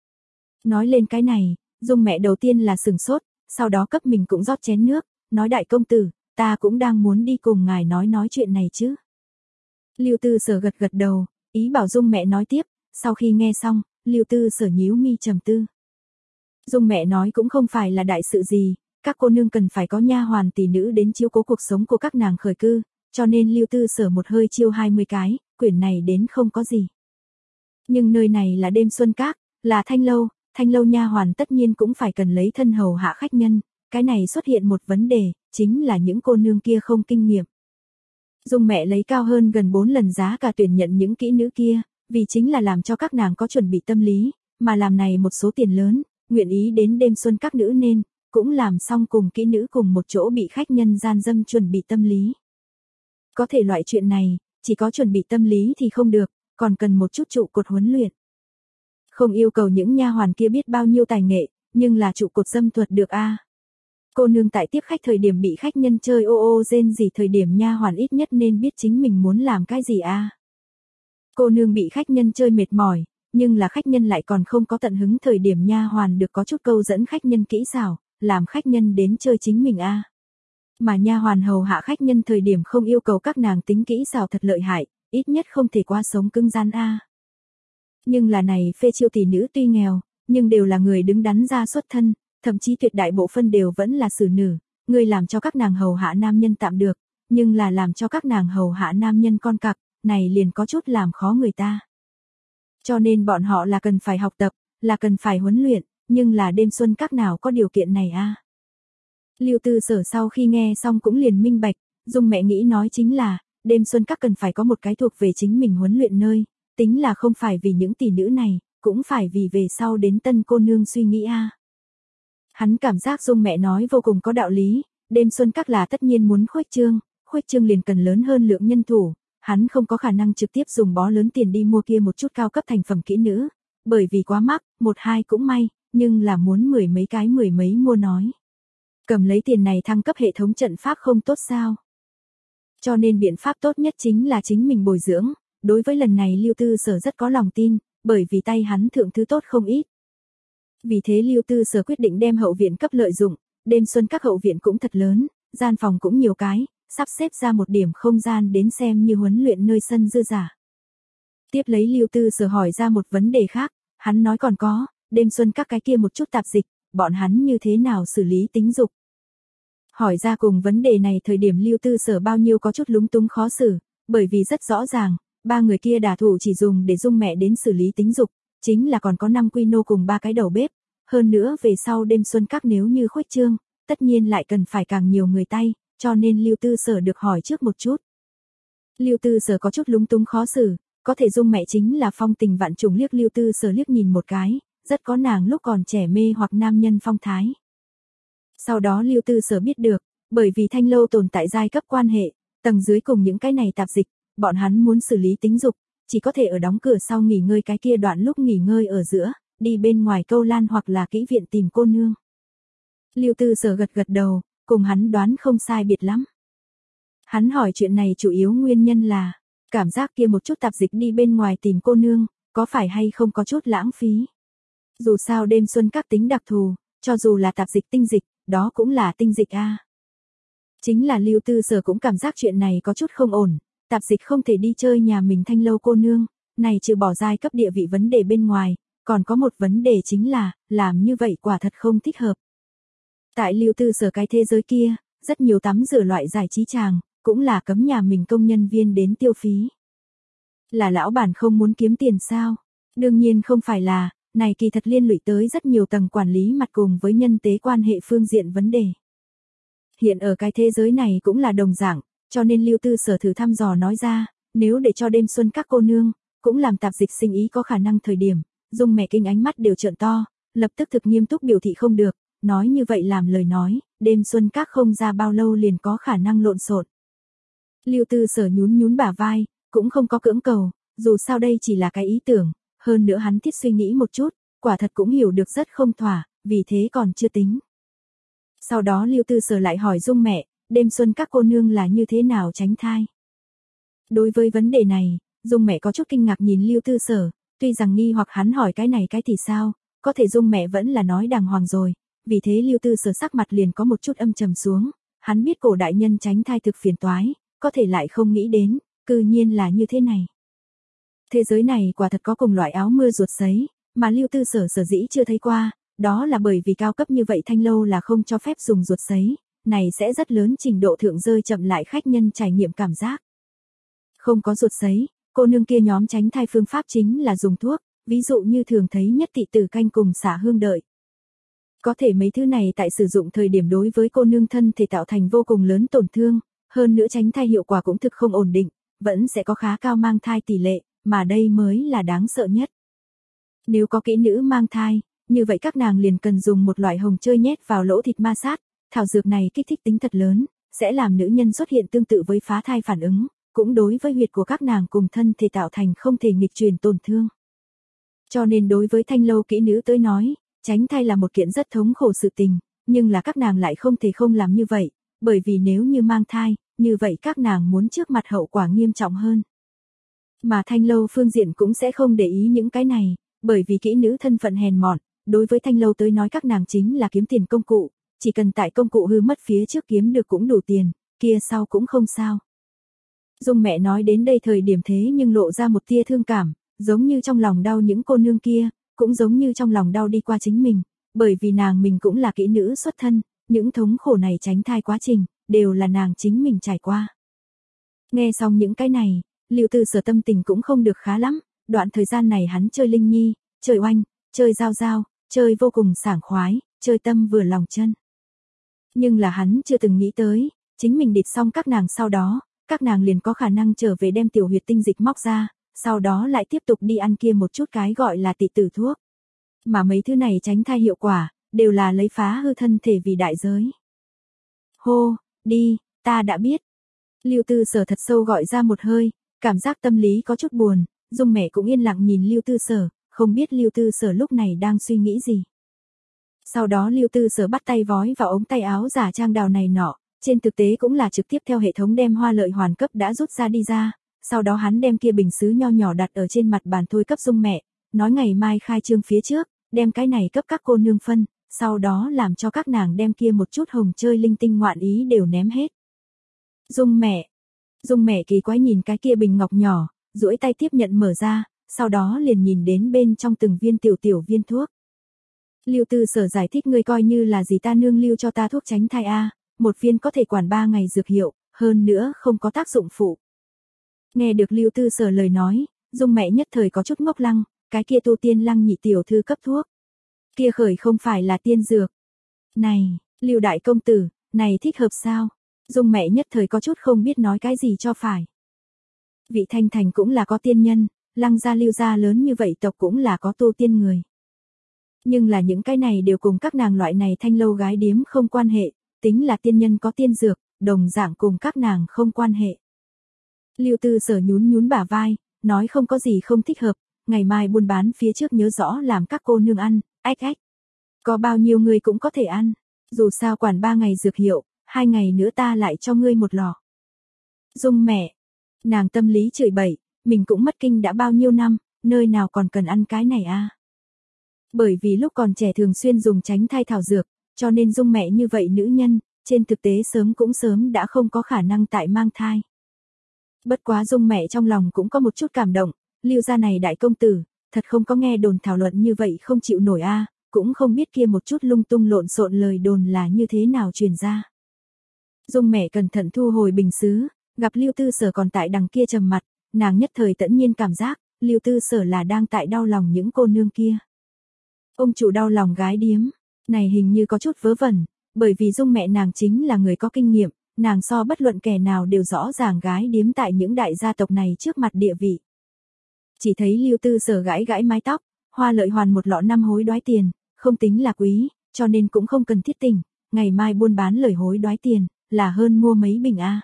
Speaker 1: Nói lên cái này, Dung mẹ đầu tiên là sừng sốt, sau đó cấp mình cũng rót chén nước, nói đại công tử, ta cũng đang muốn đi cùng ngài nói nói chuyện này chứ. Lưu Tư Sở gật gật đầu, ý bảo Dung mẹ nói tiếp, sau khi nghe xong, Lưu Tư Sở nhíu mi trầm tư. Dung mẹ nói cũng không phải là đại sự gì, các cô nương cần phải có nha hoàn tỷ nữ đến chiếu cố cuộc sống của các nàng khởi cư, cho nên Lưu Tư Sở một hơi chiêu hai mươi cái, quyển này đến không có gì. Nhưng nơi này là đêm xuân các, là thanh lâu, thanh lâu nha hoàn tất nhiên cũng phải cần lấy thân hầu hạ khách nhân, cái này xuất hiện một vấn đề, chính là những cô nương kia không kinh nghiệm. Dung mẹ lấy cao hơn gần bốn lần giá cả tuyển nhận những kỹ nữ kia, vì chính là làm cho các nàng có chuẩn bị tâm lý, mà làm này một số tiền lớn, nguyện ý đến đêm xuân các nữ nên, cũng làm xong cùng kỹ nữ cùng một chỗ bị khách nhân gian dâm chuẩn bị tâm lý. Có thể loại chuyện này, chỉ có chuẩn bị tâm lý thì không được, còn cần một chút trụ cột huấn luyện. Không yêu cầu những nha hoàn kia biết bao nhiêu tài nghệ, nhưng là trụ cột dâm thuật được a. À. Cô nương tại tiếp khách thời điểm bị khách nhân chơi ô ô rên gì thời điểm nha hoàn ít nhất nên biết chính mình muốn làm cái gì a. À. Cô nương bị khách nhân chơi mệt mỏi, nhưng là khách nhân lại còn không có tận hứng thời điểm nha hoàn được có chút câu dẫn khách nhân kỹ xảo, làm khách nhân đến chơi chính mình a. À. Mà nha hoàn hầu hạ khách nhân thời điểm không yêu cầu các nàng tính kỹ xảo thật lợi hại, ít nhất không thể qua sống cứng rắn a. À. Nhưng là này phê chiêu tỷ nữ tuy nghèo, nhưng đều là người đứng đắn ra xuất thân, thậm chí tuyệt đại bộ phân đều vẫn là xử nữ, người làm cho các nàng hầu hạ nam nhân tạm được, nhưng là làm cho các nàng hầu hạ nam nhân con cặc, này liền có chút làm khó người ta. Cho nên bọn họ là cần phải học tập, là cần phải huấn luyện, nhưng là đêm xuân các nào có điều kiện này a. À. Lưu Tư Sở sau khi nghe xong cũng liền minh bạch, Dung mẹ nghĩ nói chính là, đêm xuân các cần phải có một cái thuộc về chính mình huấn luyện nơi, tính là không phải vì những tỷ nữ này, cũng phải vì về sau đến tân cô nương suy nghĩ a. À. Hắn cảm giác Dung mẹ nói vô cùng có đạo lý, đêm xuân các là tất nhiên muốn khuếch trương, khuếch trương liền cần lớn hơn lượng nhân thủ, hắn không có khả năng trực tiếp dùng bó lớn tiền đi mua kia một chút cao cấp thành phẩm kỹ nữ, bởi vì quá mắc, một hai cũng may, nhưng là muốn mười mấy cái mười mấy mua nói. Cầm lấy tiền này thăng cấp hệ thống trận pháp không tốt sao? Cho nên biện pháp tốt nhất chính là chính mình bồi dưỡng, đối với lần này Lưu Tư Sở rất có lòng tin, bởi vì tay hắn thượng thứ tốt không ít. Vì thế Lưu Tư Sở quyết định đem hậu viện cấp lợi dụng, đêm xuân các hậu viện cũng thật lớn, gian phòng cũng nhiều cái, sắp xếp ra một điểm không gian đến xem như huấn luyện nơi sân dư giả. Tiếp lấy Lưu Tư Sở hỏi ra một vấn đề khác, hắn nói còn có, đêm xuân các cái kia một chút tạp dịch, bọn hắn như thế nào xử lý tính dục. Hỏi ra cùng vấn đề này thời điểm Lưu Tư Sở bao nhiêu có chút lúng túng khó xử, bởi vì rất rõ ràng, ba người kia đả thủ chỉ dùng để Dung mẹ đến xử lý tính dục, chính là còn có năm quy nô cùng ba cái đầu bếp, hơn nữa về sau đêm xuân các nếu như khuếch trương, tất nhiên lại cần phải càng nhiều người tay, cho nên Lưu Tư Sở được hỏi trước một chút. Lưu Tư Sở có chút lúng túng khó xử, có thể Dung mẹ chính là phong tình vạn trùng liếc Lưu Tư Sở liếc nhìn một cái, rất có nàng lúc còn trẻ mê hoặc nam nhân phong thái. Sau đó Lưu Tư Sở biết được, bởi vì thanh lâu tồn tại giai cấp quan hệ, tầng dưới cùng những cái này tạp dịch, bọn hắn muốn xử lý tính dục, chỉ có thể ở đóng cửa sau nghỉ ngơi cái kia đoạn lúc nghỉ ngơi ở giữa, đi bên ngoài câu lan hoặc là kỹ viện tìm cô nương. Lưu Tư Sở gật gật đầu, cùng hắn đoán không sai biệt lắm. Hắn hỏi chuyện này chủ yếu nguyên nhân là, cảm giác kia một chút tạp dịch đi bên ngoài tìm cô nương, có phải hay không có chút lãng phí. Dù sao đêm xuân các tính đặc thù, cho dù là tạp dịch tinh dịch, đó cũng là tinh dịch a. Chính là Lưu Tư Sở cũng cảm giác chuyện này có chút không ổn, tạp dịch không thể đi chơi nhà mình thanh lâu cô nương, này trừ bỏ giai cấp địa vị vấn đề bên ngoài, còn có một vấn đề chính là, làm như vậy quả thật không thích hợp. Tại Lưu Tư Sở cái thế giới kia, rất nhiều tắm rửa loại giải trí tràng, cũng là cấm nhà mình công nhân viên đến tiêu phí. Là lão bản không muốn kiếm tiền sao? Đương nhiên không phải là, này kỳ thật liên lụy tới rất nhiều tầng quản lý mặt cùng với nhân tế quan hệ phương diện vấn đề. Hiện ở cái thế giới này cũng là đồng dạng, cho nên Lưu Tư Sở thử thăm dò nói ra, nếu để cho đêm xuân các cô nương, cũng làm tạp dịch sinh ý có khả năng thời điểm, Dung mẹ kinh ánh mắt đều trợn to, lập tức thực nghiêm túc biểu thị không được, nói như vậy làm lời nói, đêm xuân các không ra bao lâu liền có khả năng lộn xộn. Lưu Tư Sở nhún nhún bả vai, cũng không có cưỡng cầu, dù sao đây chỉ là cái ý tưởng, hơn nữa hắn thiết suy nghĩ một chút, quả thật cũng hiểu được rất không thỏa, vì thế còn chưa tính. Sau đó Lưu Tư Sở lại hỏi Dung mẹ, đêm xuân các cô nương là như thế nào tránh thai? Đối với vấn đề này, Dung mẹ có chút kinh ngạc nhìn Lưu Tư Sở, tuy rằng nghi hoặc hắn hỏi cái này cái thì sao, có thể Dung mẹ vẫn là nói đàng hoàng rồi, vì thế Lưu Tư Sở sắc mặt liền có một chút âm trầm xuống, hắn biết cổ đại nhân tránh thai thực phiền toái, có thể lại không nghĩ đến, cư nhiên là như thế này. Thế giới này quả thật có cùng loại áo mưa ruột sấy, mà Lưu Tư Sở sở dĩ chưa thấy qua, đó là bởi vì cao cấp như vậy thanh lâu là không cho phép dùng ruột sấy, này sẽ rất lớn trình độ thượng rơi chậm lại khách nhân trải nghiệm cảm giác. Không có ruột sấy, cô nương kia nhóm tránh thai phương pháp chính là dùng thuốc, ví dụ như thường thấy nhất thị tử canh cùng xả hương đợi. Có thể mấy thứ này tại sử dụng thời điểm đối với cô nương thân thể tạo thành vô cùng lớn tổn thương, hơn nữa tránh thai hiệu quả cũng thực không ổn định, vẫn sẽ có khá cao mang thai tỷ lệ, mà đây mới là đáng sợ nhất. Nếu có kỹ nữ mang thai, như vậy các nàng liền cần dùng một loại hồng chơi nhét vào lỗ thịt ma sát, thảo dược này kích thích tính thật lớn, sẽ làm nữ nhân xuất hiện tương tự với phá thai phản ứng, cũng đối với huyệt của các nàng cùng thân thể tạo thành không thể nghịch truyền tổn thương. Cho nên đối với thanh lâu kỹ nữ tới nói, tránh thai là một kiện rất thống khổ sự tình, nhưng là các nàng lại không thể không làm như vậy, bởi vì nếu như mang thai, như vậy các nàng muốn trước mặt hậu quả nghiêm trọng hơn. Mà thanh lâu phương diện cũng sẽ không để ý những cái này, bởi vì kỹ nữ thân phận hèn mọn, đối với thanh lâu tới nói các nàng chính là kiếm tiền công cụ, chỉ cần tại công cụ hư mất phía trước kiếm được cũng đủ tiền, kia sau cũng không sao. Dung mẹ nói đến đây thời điểm thế nhưng lộ ra một tia thương cảm, giống như trong lòng đau những cô nương kia, cũng giống như trong lòng đau đi qua chính mình, bởi vì nàng mình cũng là kỹ nữ xuất thân, những thống khổ này tránh thai quá trình, đều là nàng chính mình trải qua. Nghe xong những cái này, Lưu Tư Sở tâm tình cũng không được khá lắm, đoạn thời gian này hắn chơi Linh Nhi, chơi oanh, chơi giao giao, chơi vô cùng sảng khoái, chơi tâm vừa lòng chân. Nhưng là hắn chưa từng nghĩ tới, chính mình địt xong các nàng sau đó, các nàng liền có khả năng trở về đem tiểu huyệt tinh dịch móc ra, sau đó lại tiếp tục đi ăn kia một chút cái gọi là tị tử thuốc. Mà mấy thứ này tránh thai hiệu quả, đều là lấy phá hư thân thể vì đại giới. Hô, đi, ta đã biết. Lưu Tư Sở thật sâu gọi ra một hơi, cảm giác tâm lý có chút buồn, Dung mẹ cũng yên lặng nhìn Lưu Tư Sở, không biết Lưu Tư Sở lúc này đang suy nghĩ gì. Sau đó Lưu Tư Sở bắt tay vói vào ống tay áo giả trang đào này nọ, trên thực tế cũng là trực tiếp theo hệ thống đem hoa lợi hoàn cấp đã rút ra đi ra, sau đó hắn đem kia bình sứ nho nhỏ đặt ở trên mặt bàn thôi cấp Dung mẹ, nói ngày mai khai trương phía trước, đem cái này cấp các cô nương phân, sau đó làm cho các nàng đem kia một chút hồng chơi linh tinh ngoạn ý đều ném hết. Dung mẹ, Dung mẹ kỳ quái nhìn cái kia bình ngọc nhỏ, duỗi tay tiếp nhận mở ra, sau đó liền nhìn đến bên trong từng viên tiểu tiểu viên thuốc. Lưu Tư Sở giải thích ngươi coi như là gì ta nương lưu cho ta thuốc tránh thai a, một viên có thể quản ba ngày dược hiệu, hơn nữa không có tác dụng phụ. Nghe được Lưu Tư Sở lời nói, Dung mẹ nhất thời có chút ngốc lăng, cái kia tu tiên lăng nhị tiểu thư cấp thuốc. Kia khởi không phải là tiên dược. Này, Lưu đại công tử, này thích hợp sao? Dung mẹ nhất thời có chút không biết nói cái gì cho phải. Vị Thanh Thành cũng là có tiên nhân, Lăng gia Lưu gia lớn như vậy tộc cũng là có tu tiên người. Nhưng là những cái này đều cùng các nàng loại này thanh lâu gái điếm không quan hệ, tính là tiên nhân có tiên dược, đồng dạng cùng các nàng không quan hệ. Lưu Tư Sở nhún nhún bả vai, nói không có gì không thích hợp, ngày mai buôn bán phía trước nhớ rõ làm các cô nương ăn, ách ách. Có bao nhiêu người cũng có thể ăn, dù sao quản ba ngày dược hiệu, hai ngày nữa ta lại cho ngươi một lọ. Dung mẹ, nàng tâm lý chửi bậy, mình cũng mất kinh đã bao nhiêu năm, nơi nào còn cần ăn cái này a? Bởi vì lúc còn trẻ thường xuyên dùng tránh thai thảo dược, cho nên Dung mẹ như vậy nữ nhân, trên thực tế sớm cũng sớm đã không có khả năng tại mang thai. Bất quá Dung mẹ trong lòng cũng có một chút cảm động, Lưu gia này đại công tử, thật không có nghe đồn thảo luận như vậy không chịu nổi a, cũng không biết kia một chút lung tung lộn xộn lời đồn là như thế nào truyền ra. Dung mẹ cẩn thận thu hồi bình sứ, gặp Lưu Tư Sở còn tại đằng kia trầm mặt, nàng nhất thời tẫn nhiên cảm giác, Lưu Tư Sở là đang tại đau lòng những cô nương kia. Ông chủ đau lòng gái điếm, này hình như có chút vớ vẩn, bởi vì Dung mẹ nàng chính là người có kinh nghiệm, nàng so bất luận kẻ nào đều rõ ràng gái điếm tại những đại gia tộc này trước mặt địa vị. Chỉ thấy Lưu Tư Sở gãi gãi mái tóc, Hoa Lợi hoàn một lọ năm hối đoái tiền, không tính là quý, cho nên cũng không cần thiết tỉnh, ngày mai buôn bán lời hối đoái tiền, là hơn mua mấy bình a.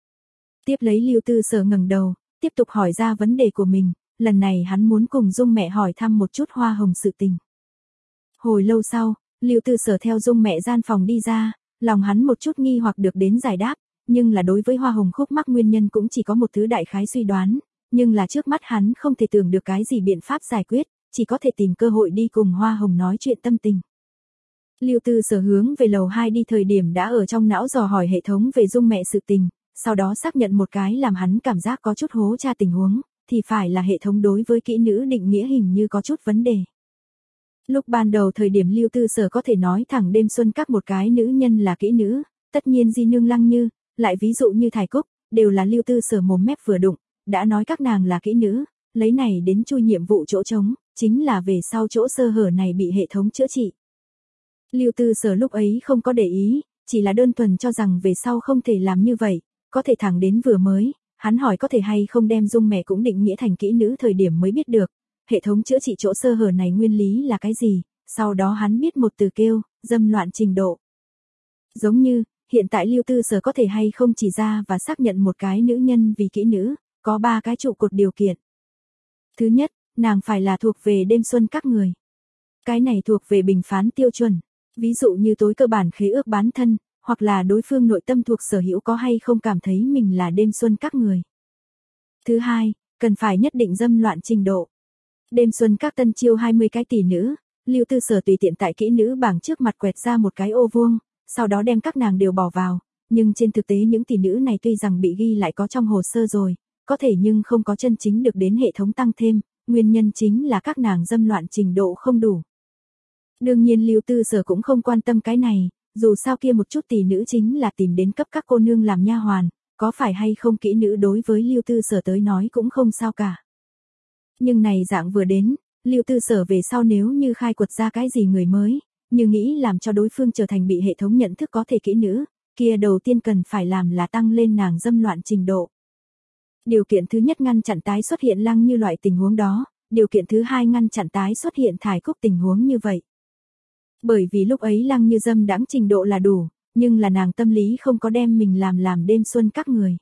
Speaker 1: Tiếp lấy Lưu Tư Sở ngẩng đầu, tiếp tục hỏi ra vấn đề của mình, lần này hắn muốn cùng Dung mẹ hỏi thăm một chút hoa hồng sự tình. Hồi lâu sau, Lưu Tư Sở theo Dung mẹ gian phòng đi ra, lòng hắn một chút nghi hoặc được đến giải đáp, nhưng là đối với hoa hồng khúc mắc nguyên nhân cũng chỉ có một thứ đại khái suy đoán, nhưng là trước mắt hắn không thể tưởng được cái gì biện pháp giải quyết, chỉ có thể tìm cơ hội đi cùng hoa hồng nói chuyện tâm tình. Lưu Tư Sở hướng về lầu hai đi thời điểm đã ở trong não dò hỏi hệ thống về Dung mẹ sự tình, sau đó xác nhận một cái làm hắn cảm giác có chút hố tra tình huống, thì phải là hệ thống đối với kỹ nữ định nghĩa hình như có chút vấn đề. Lúc ban đầu thời điểm Lưu Tư Sở có thể nói thẳng đêm xuân các một cái nữ nhân là kỹ nữ, tất nhiên Di Nương Lăng Như, lại ví dụ như Thải Cúc, đều là Lưu Tư Sở mồm mép vừa đụng, đã nói các nàng là kỹ nữ, lấy này đến chui nhiệm vụ chỗ trống, chính là về sau chỗ sơ hở này bị hệ thống chữa trị. Lưu Tư Sở lúc ấy không có để ý, chỉ là đơn thuần cho rằng về sau không thể làm như vậy, có thể thẳng đến vừa mới, hắn hỏi có thể hay không đem Dung mẹ cũng định nghĩa thành kỹ nữ thời điểm mới biết được, hệ thống chữa trị chỗ sơ hở này nguyên lý là cái gì, sau đó hắn biết một từ kêu, dâm loạn trình độ. Giống như, hiện tại Lưu Tư Sở có thể hay không chỉ ra và xác nhận một cái nữ nhân vì kỹ nữ, có ba cái trụ cột điều kiện. Thứ nhất, nàng phải là thuộc về đêm xuân các người. Cái này thuộc về bình phán tiêu chuẩn, ví dụ như tối cơ bản khế ước bán thân, hoặc là đối phương nội tâm thuộc sở hữu có hay không cảm thấy mình là đêm xuân các người. Thứ hai, cần phải nhất định dâm loạn trình độ. Đêm xuân các tân chiêu hai mươi cái tỷ nữ, Lưu Tư Sở tùy tiện tại kỹ nữ bảng trước mặt quẹt ra một cái ô vuông, sau đó đem các nàng đều bỏ vào, nhưng trên thực tế những tỷ nữ này tuy rằng bị ghi lại có trong hồ sơ rồi, có thể nhưng không có chân chính được đến hệ thống tăng thêm, nguyên nhân chính là các nàng dâm loạn trình độ không đủ. Đương nhiên Lưu Tư Sở cũng không quan tâm cái này, dù sao kia một chút tỷ nữ chính là tìm đến cấp các cô nương làm nha hoàn, có phải hay không kỹ nữ đối với Lưu Tư Sở tới nói cũng không sao cả. Nhưng này dạng vừa đến, Lưu Tư Sở về sau nếu như khai quật ra cái gì người mới, như nghĩ làm cho đối phương trở thành bị hệ thống nhận thức có thể kỹ nữ, kia đầu tiên cần phải làm là tăng lên nàng dâm loạn trình độ. Điều kiện thứ nhất ngăn chặn tái xuất hiện Lăng Như loại tình huống đó, điều kiện thứ hai ngăn chặn tái xuất hiện Thải Cúc tình huống như vậy. Bởi vì lúc ấy Lăng Như dâm đãng trình độ là đủ, nhưng là nàng tâm lý không có đem mình làm làm đêm xuân các người.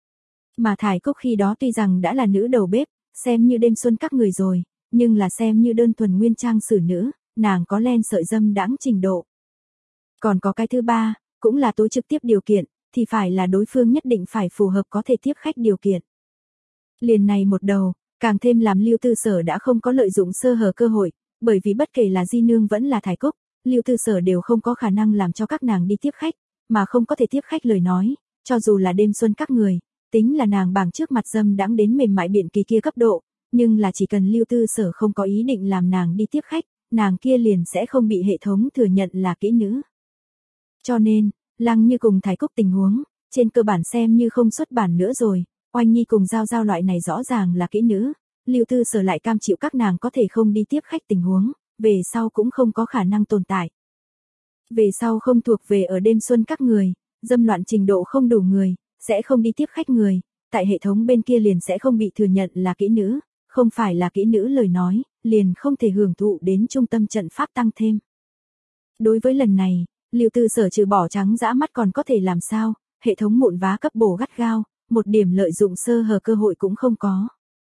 Speaker 1: Mà Thải Cúc khi đó tuy rằng đã là nữ đầu bếp, xem như đêm xuân các người rồi, nhưng là xem như đơn thuần nguyên trang xử nữ, nàng có len sợi dâm đãng trình độ. Còn có cái thứ ba, cũng là tối trực tiếp điều kiện, thì phải là đối phương nhất định phải phù hợp có thể tiếp khách điều kiện. Liền này một đầu, càng thêm làm Lưu Tư Sở đã không có lợi dụng sơ hở cơ hội, bởi vì bất kể là Di Nương vẫn là Thải Cúc, Lưu Tư Sở đều không có khả năng làm cho các nàng đi tiếp khách, mà không có thể tiếp khách lời nói, cho dù là đêm xuân các người, tính là nàng bảng trước mặt dâm đãng đến mềm mại biện kỳ kia cấp độ, nhưng là chỉ cần Lưu Tư Sở không có ý định làm nàng đi tiếp khách, nàng kia liền sẽ không bị hệ thống thừa nhận là kỹ nữ. Cho nên, Lăng Như cùng Thải Cúc tình huống, trên cơ bản xem như không xuất bản nữa rồi, Oanh Nhi cùng Giao Giao loại này rõ ràng là kỹ nữ, Lưu Tư Sở lại cam chịu các nàng có thể không đi tiếp khách tình huống, về sau cũng không có khả năng tồn tại. Về sau không thuộc về ở đêm xuân các người, dâm loạn trình độ không đủ người, sẽ không đi tiếp khách người, tại hệ thống bên kia liền sẽ không bị thừa nhận là kỹ nữ, không phải là kỹ nữ lời nói, liền không thể hưởng thụ đến trung tâm trận pháp tăng thêm. Đối với lần này, Lưu Tư Sở trừ bỏ trắng dã mắt còn có thể làm sao, hệ thống mụn vá cấp bổ gắt gao, một điểm lợi dụng sơ hở cơ hội cũng không có.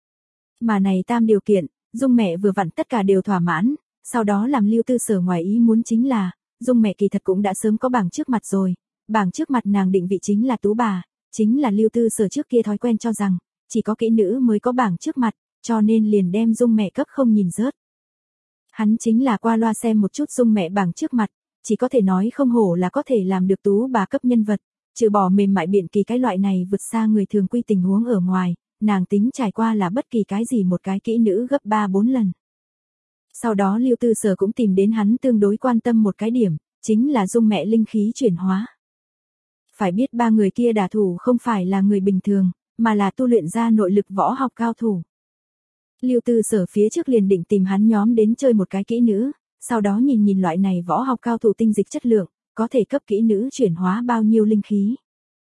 Speaker 1: Mà này tam điều kiện, Dung mẹ vừa vặn tất cả đều thỏa mãn, sau đó làm Lưu Tư Sở ngoài ý muốn chính là, Dung mẹ kỳ thật cũng đã sớm có bảng trước mặt rồi, bảng trước mặt nàng định vị chính là tú bà, chính là Lưu Tư Sở trước kia thói quen cho rằng, chỉ có kỹ nữ mới có bảng trước mặt, cho nên liền đem Dung mẹ cấp không nhìn rớt. Hắn chính là qua loa xem một chút Dung mẹ bảng trước mặt, chỉ có thể nói không hổ là có thể làm được tú bà cấp nhân vật, trừ bỏ mềm mại biện kỳ cái loại này vượt xa người thường quy tình huống ở ngoài, nàng tính trải qua là bất kỳ cái gì một cái kỹ nữ gấp ba bốn lần. Sau đó Lưu Tư Sở cũng tìm đến hắn tương đối quan tâm một cái điểm, chính là Dung mẹ linh khí chuyển hóa. Phải biết ba người kia đả thủ không phải là người bình thường, mà là tu luyện ra nội lực võ học cao thủ. Lưu Tư Sở phía trước liền định tìm hắn nhóm đến chơi một cái kỹ nữ, sau đó nhìn nhìn loại này võ học cao thủ tinh dịch chất lượng, có thể cấp kỹ nữ chuyển hóa bao nhiêu linh khí.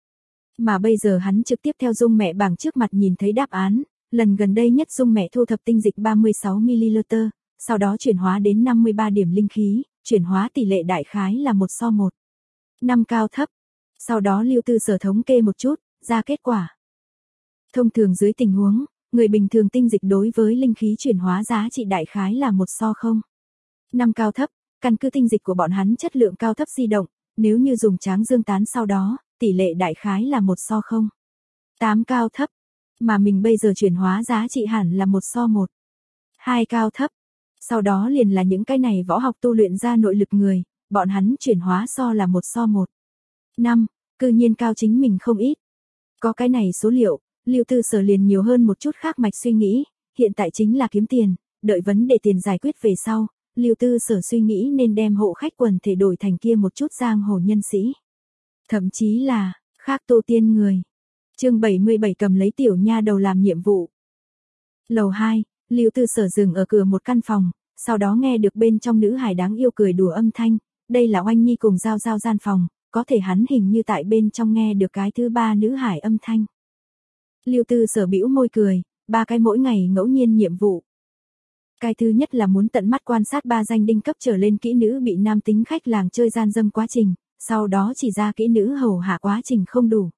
Speaker 1: Mà bây giờ hắn trực tiếp theo Dung mẹ bảng trước mặt nhìn thấy đáp án, lần gần đây nhất Dung mẹ thu thập tinh dịch ba mươi sáu mi li lít, sau đó chuyển hóa đến năm mươi ba điểm linh khí, chuyển hóa tỷ lệ đại khái là một so một. năm cao thấp. Sau đó Lưu Tư Sở thống kê một chút, ra kết quả. Thông thường dưới tình huống, người bình thường tinh dịch đối với linh khí chuyển hóa giá trị đại khái là một so không. năm cao thấp, căn cứ tinh dịch của bọn hắn chất lượng cao thấp di động, nếu như dùng tráng dương tán sau đó, tỷ lệ đại khái là một so không. tám cao thấp, mà mình bây giờ chuyển hóa giá trị hẳn là một so một. hai cao thấp, sau đó liền là những cái này võ học tu luyện ra nội lực người, bọn hắn chuyển hóa so là một so một. năm, cư nhiên cao chính mình không ít. Có cái này số liệu, Lưu Tư Sở liền nhiều hơn một chút khác mạch suy nghĩ, hiện tại chính là kiếm tiền, đợi vấn đề tiền giải quyết về sau, Lưu Tư Sở suy nghĩ nên đem hộ khách quần thể đổi thành kia một chút giang hồ nhân sĩ. Thậm chí là, khác tu tiên người. Chương bảy mươi bảy cầm lấy tiểu nha đầu làm nhiệm vụ. Lầu hai, Lưu Tư Sở dừng ở cửa một căn phòng, sau đó nghe được bên trong nữ hài đáng yêu cười đùa âm thanh, đây là Oanh Nhi cùng Giao Giao gian phòng, có thể hắn hình như tại bên trong nghe được cái thứ ba nữ hải âm thanh. Lưu Tư Sở bĩu môi cười, ba cái mỗi ngày ngẫu nhiên nhiệm vụ. Cái thứ nhất là muốn tận mắt quan sát ba danh đinh cấp trở lên kỹ nữ bị nam tính khách làng chơi gian dâm quá trình, sau đó chỉ ra kỹ nữ hầu hạ quá trình không đủ.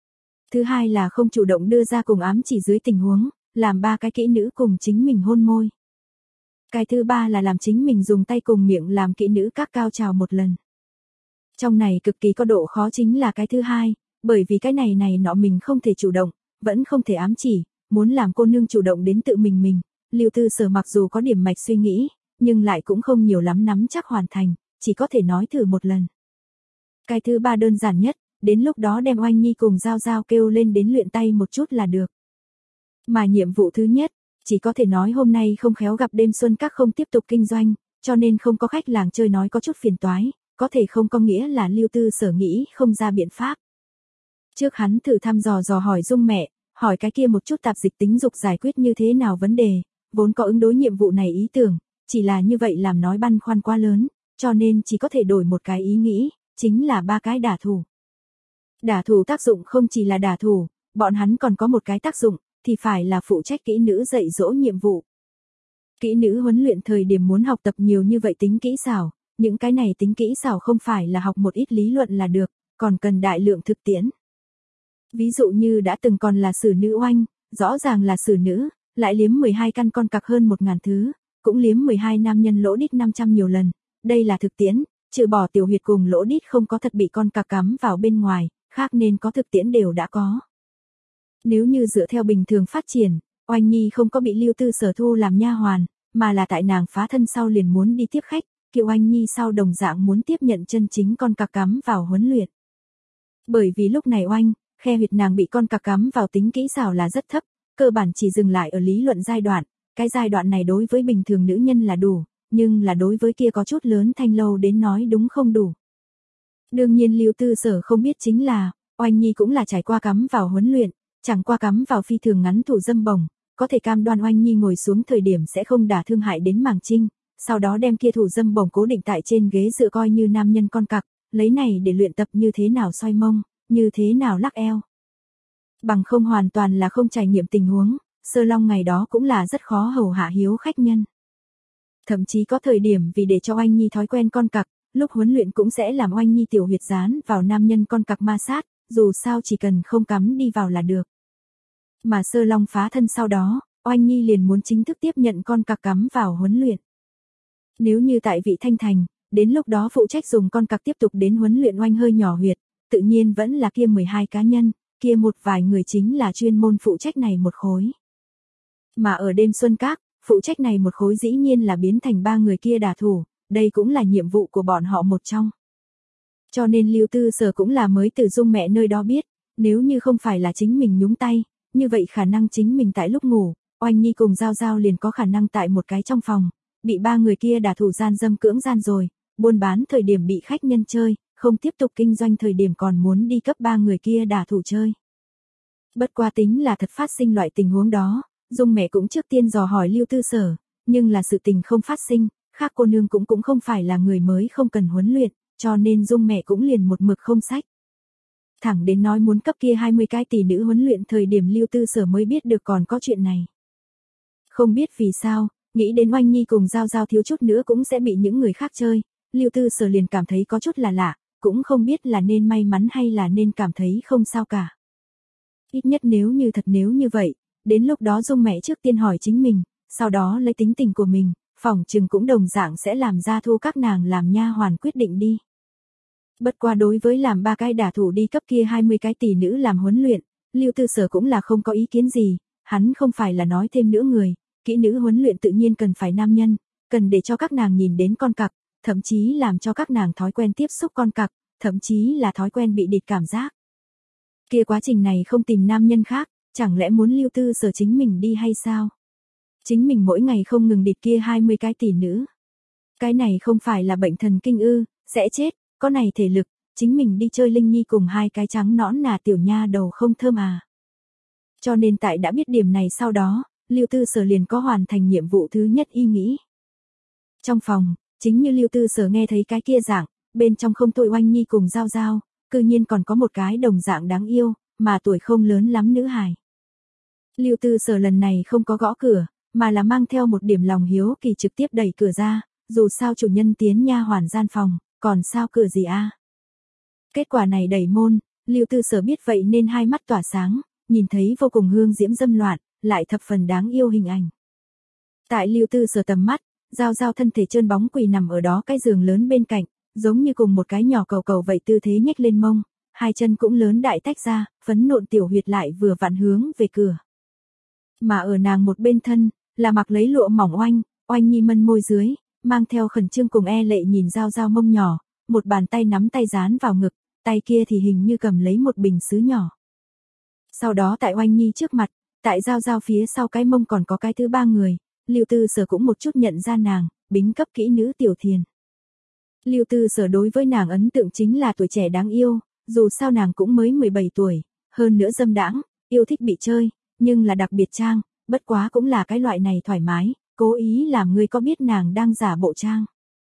Speaker 1: Thứ hai là không chủ động đưa ra cùng ám chỉ dưới tình huống, làm ba cái kỹ nữ cùng chính mình hôn môi. Cái thứ ba là làm chính mình dùng tay cùng miệng làm kỹ nữ các cao trào một lần. Trong này cực kỳ có độ khó chính là cái thứ hai, bởi vì cái này này nọ mình không thể chủ động, vẫn không thể ám chỉ, muốn làm cô nương chủ động đến tự mình mình. Lưu Tư Sở mặc dù có điểm mạch suy nghĩ, nhưng lại cũng không nhiều lắm nắm chắc hoàn thành, chỉ có thể nói thử một lần. Cái thứ ba đơn giản nhất, đến lúc đó đem Oanh Nhi cùng Giao Giao kêu lên đến luyện tay một chút là được. Mà nhiệm vụ thứ nhất, chỉ có thể nói hôm nay không khéo gặp đêm xuân các không tiếp tục kinh doanh, cho nên không có khách làng chơi nói có chút phiền toái, có thể không có nghĩa là Lưu Tư Sở nghĩ không ra biện pháp. Trước hắn thử thăm dò dò hỏi Dung mẹ, hỏi cái kia một chút tạp dịch tính dục giải quyết như thế nào vấn đề, vốn có ứng đối nhiệm vụ này ý tưởng, chỉ là như vậy làm nói băn khoăn quá lớn, cho nên chỉ có thể đổi một cái ý nghĩ, chính là ba cái đả thủ. Đả thủ tác dụng không chỉ là đả thủ, bọn hắn còn có một cái tác dụng, thì phải là phụ trách kỹ nữ dạy dỗ nhiệm vụ. Kỹ nữ huấn luyện thời điểm muốn học tập nhiều như vậy tính kỹ xảo, những cái này tính kỹ xảo không phải là học một ít lý luận là được, còn cần đại lượng thực tiễn. Ví dụ như đã từng còn là sử nữ oanh, rõ ràng là sử nữ, lại liếm mười hai căn con cặc hơn một ngàn thứ, cũng liếm mười hai nam nhân lỗ đít năm trăm nhiều lần, đây là thực tiễn, trừ bỏ tiểu huyệt cùng lỗ đít không có thật bị con cặc cắm vào bên ngoài, khác nên có thực tiễn đều đã có. Nếu như dựa theo bình thường phát triển, Oanh Nhi không có bị Lưu Tư Sở thu làm nha hoàn, mà là tại nàng phá thân sau liền muốn đi tiếp khách, Kiều Oanh Nhi sau đồng dạng muốn tiếp nhận chân chính con cặc cắm vào huấn luyện. Bởi vì lúc này Oanh, khe huyệt nàng bị con cặc cắm vào tính kỹ xảo là rất thấp, cơ bản chỉ dừng lại ở lý luận giai đoạn, cái giai đoạn này đối với bình thường nữ nhân là đủ, nhưng là đối với kia có chút lớn thanh lâu đến nói đúng không đủ. Đương nhiên Lưu Tư Sở không biết chính là, Oanh Nhi cũng là trải qua cắm vào huấn luyện, chẳng qua cắm vào phi thường ngắn thủ dâm bổng, có thể cam đoan Oanh Nhi ngồi xuống thời điểm sẽ không đả thương hại đến màng trinh, sau đó đem kia thủ dâm bổng cố định tại trên ghế dựa coi như nam nhân con cặc, lấy này để luyện tập như thế nào xoay mông, như thế nào lắc eo. Bằng không hoàn toàn là không trải nghiệm tình huống, Sơ Long ngày đó cũng là rất khó hầu hạ hiếu khách nhân. Thậm chí có thời điểm vì để cho Oanh Nhi thói quen con cặc, lúc huấn luyện cũng sẽ làm Oanh Nhi tiểu huyệt dán vào nam nhân con cặc ma sát, dù sao chỉ cần không cắm đi vào là được. Mà Sơ Long phá thân sau đó, Oanh Nhi liền muốn chính thức tiếp nhận con cặc cắm vào huấn luyện. Nếu như tại vị Thanh Thành, đến lúc đó phụ trách dùng con cặc tiếp tục đến huấn luyện Oanh hơi nhỏ huyệt, tự nhiên vẫn là kia mười hai cá nhân, kia một vài người chính là chuyên môn phụ trách này một khối. Mà ở đêm xuân các, phụ trách này một khối dĩ nhiên là biến thành ba người kia đả thủ, đây cũng là nhiệm vụ của bọn họ một trong. Cho nên Lưu Tư Sở cũng là mới từ Dung mẹ nơi đó biết, nếu như không phải là chính mình nhúng tay, như vậy khả năng chính mình tại lúc ngủ, Oanh Nhi cùng Giao Giao liền có khả năng tại một cái trong phòng, bị ba người kia đả thủ gian dâm cưỡng gian rồi, buôn bán thời điểm bị khách nhân chơi, không tiếp tục kinh doanh thời điểm còn muốn đi cấp ba người kia đả thủ chơi. Bất qua tính là thật phát sinh loại tình huống đó, Dung mẹ cũng trước tiên dò hỏi Lưu Tư Sở, nhưng là sự tình không phát sinh, khác cô nương cũng cũng không phải là người mới không cần huấn luyện, cho nên Dung mẹ cũng liền một mực không sách. Thẳng đến nói muốn cấp kia hai mươi cái tỷ nữ huấn luyện thời điểm Lưu Tư Sở mới biết được còn có chuyện này. Không biết vì sao, nghĩ đến Oanh Nhi cùng Giao Giao thiếu chút nữa cũng sẽ bị những người khác chơi, Lưu Tư Sở liền cảm thấy có chút là lạ, cũng không biết là nên may mắn hay là nên cảm thấy không sao cả. Ít nhất nếu như thật nếu như vậy, đến lúc đó Dung mẹ trước tiên hỏi chính mình, sau đó lấy tính tình của mình, phỏng chừng cũng đồng dạng sẽ làm ra thu các nàng làm nha hoàn quyết định đi. Bất qua đối với làm ba cái đả thủ đi cấp kia hai mươi cái tỷ nữ làm huấn luyện, Lưu Tư Sở cũng là không có ý kiến gì, hắn không phải là nói thêm nữa người, kỹ nữ huấn luyện tự nhiên cần phải nam nhân, cần để cho các nàng nhìn đến con cặc, thậm chí làm cho các nàng thói quen tiếp xúc con cặc, thậm chí là thói quen bị địt cảm giác. Kia quá trình này không tìm nam nhân khác, chẳng lẽ muốn Lưu Tư Sở chính mình đi hay sao? Chính mình mỗi ngày không ngừng địt kia hai mươi cái tỷ nữ. Cái này không phải là bệnh thần kinh ư, sẽ chết, có này thể lực, chính mình đi chơi Linh Nhi cùng hai cái trắng nõn nà tiểu nha đầu không thơm à. Cho nên tại đã biết điểm này sau đó, Lưu Tư Sở liền có hoàn thành nhiệm vụ thứ nhất ý nghĩ. Trong phòng, chính như Lưu Tư Sở nghe thấy cái kia dạng, bên trong không tội Oanh Nhi cùng Giao Giao, cư nhiên còn có một cái đồng dạng đáng yêu, mà tuổi không lớn lắm nữ hài. Lưu Tư Sở lần này không có gõ cửa, mà là mang theo một điểm lòng hiếu kỳ trực tiếp đẩy cửa ra, dù sao chủ nhân tiến nha hoàn gian phòng, còn sao cửa gì a? Kết quả này đẩy môn, Lưu Tư Sở biết vậy nên hai mắt tỏa sáng, nhìn thấy vô cùng hương diễm dâm loạn, lại thập phần đáng yêu hình ảnh. Tại Lưu Tư Sở tầm mắt, Giao Giao thân thể trơn bóng quỳ nằm ở đó cái giường lớn bên cạnh, giống như cùng một cái nhỏ cầu cầu vậy tư thế nhếch lên mông, hai chân cũng lớn đại tách ra, phấn nộn tiểu huyệt lại vừa vặn hướng về cửa. Mà ở nàng một bên thân, là mặc lấy lụa mỏng Oanh, Oanh Nhi mân môi dưới, mang theo khẩn trương cùng e lệ nhìn Giao Giao mông nhỏ, một bàn tay nắm tay dán vào ngực, tay kia thì hình như cầm lấy một bình sứ nhỏ. Sau đó tại Oanh Nhi trước mặt, tại Giao Giao phía sau cái mông còn có cái thứ ba người, Lưu Tư Sở cũng một chút nhận ra nàng, bính cấp kỹ nữ Tiểu Thiền. Lưu Tư Sở đối với nàng ấn tượng chính là tuổi trẻ đáng yêu, dù sao nàng cũng mới mười bảy tuổi, hơn nữa dâm đãng, yêu thích bị chơi, nhưng là đặc biệt trang, bất quá cũng là cái loại này thoải mái, cố ý làm người có biết nàng đang giả bộ trang.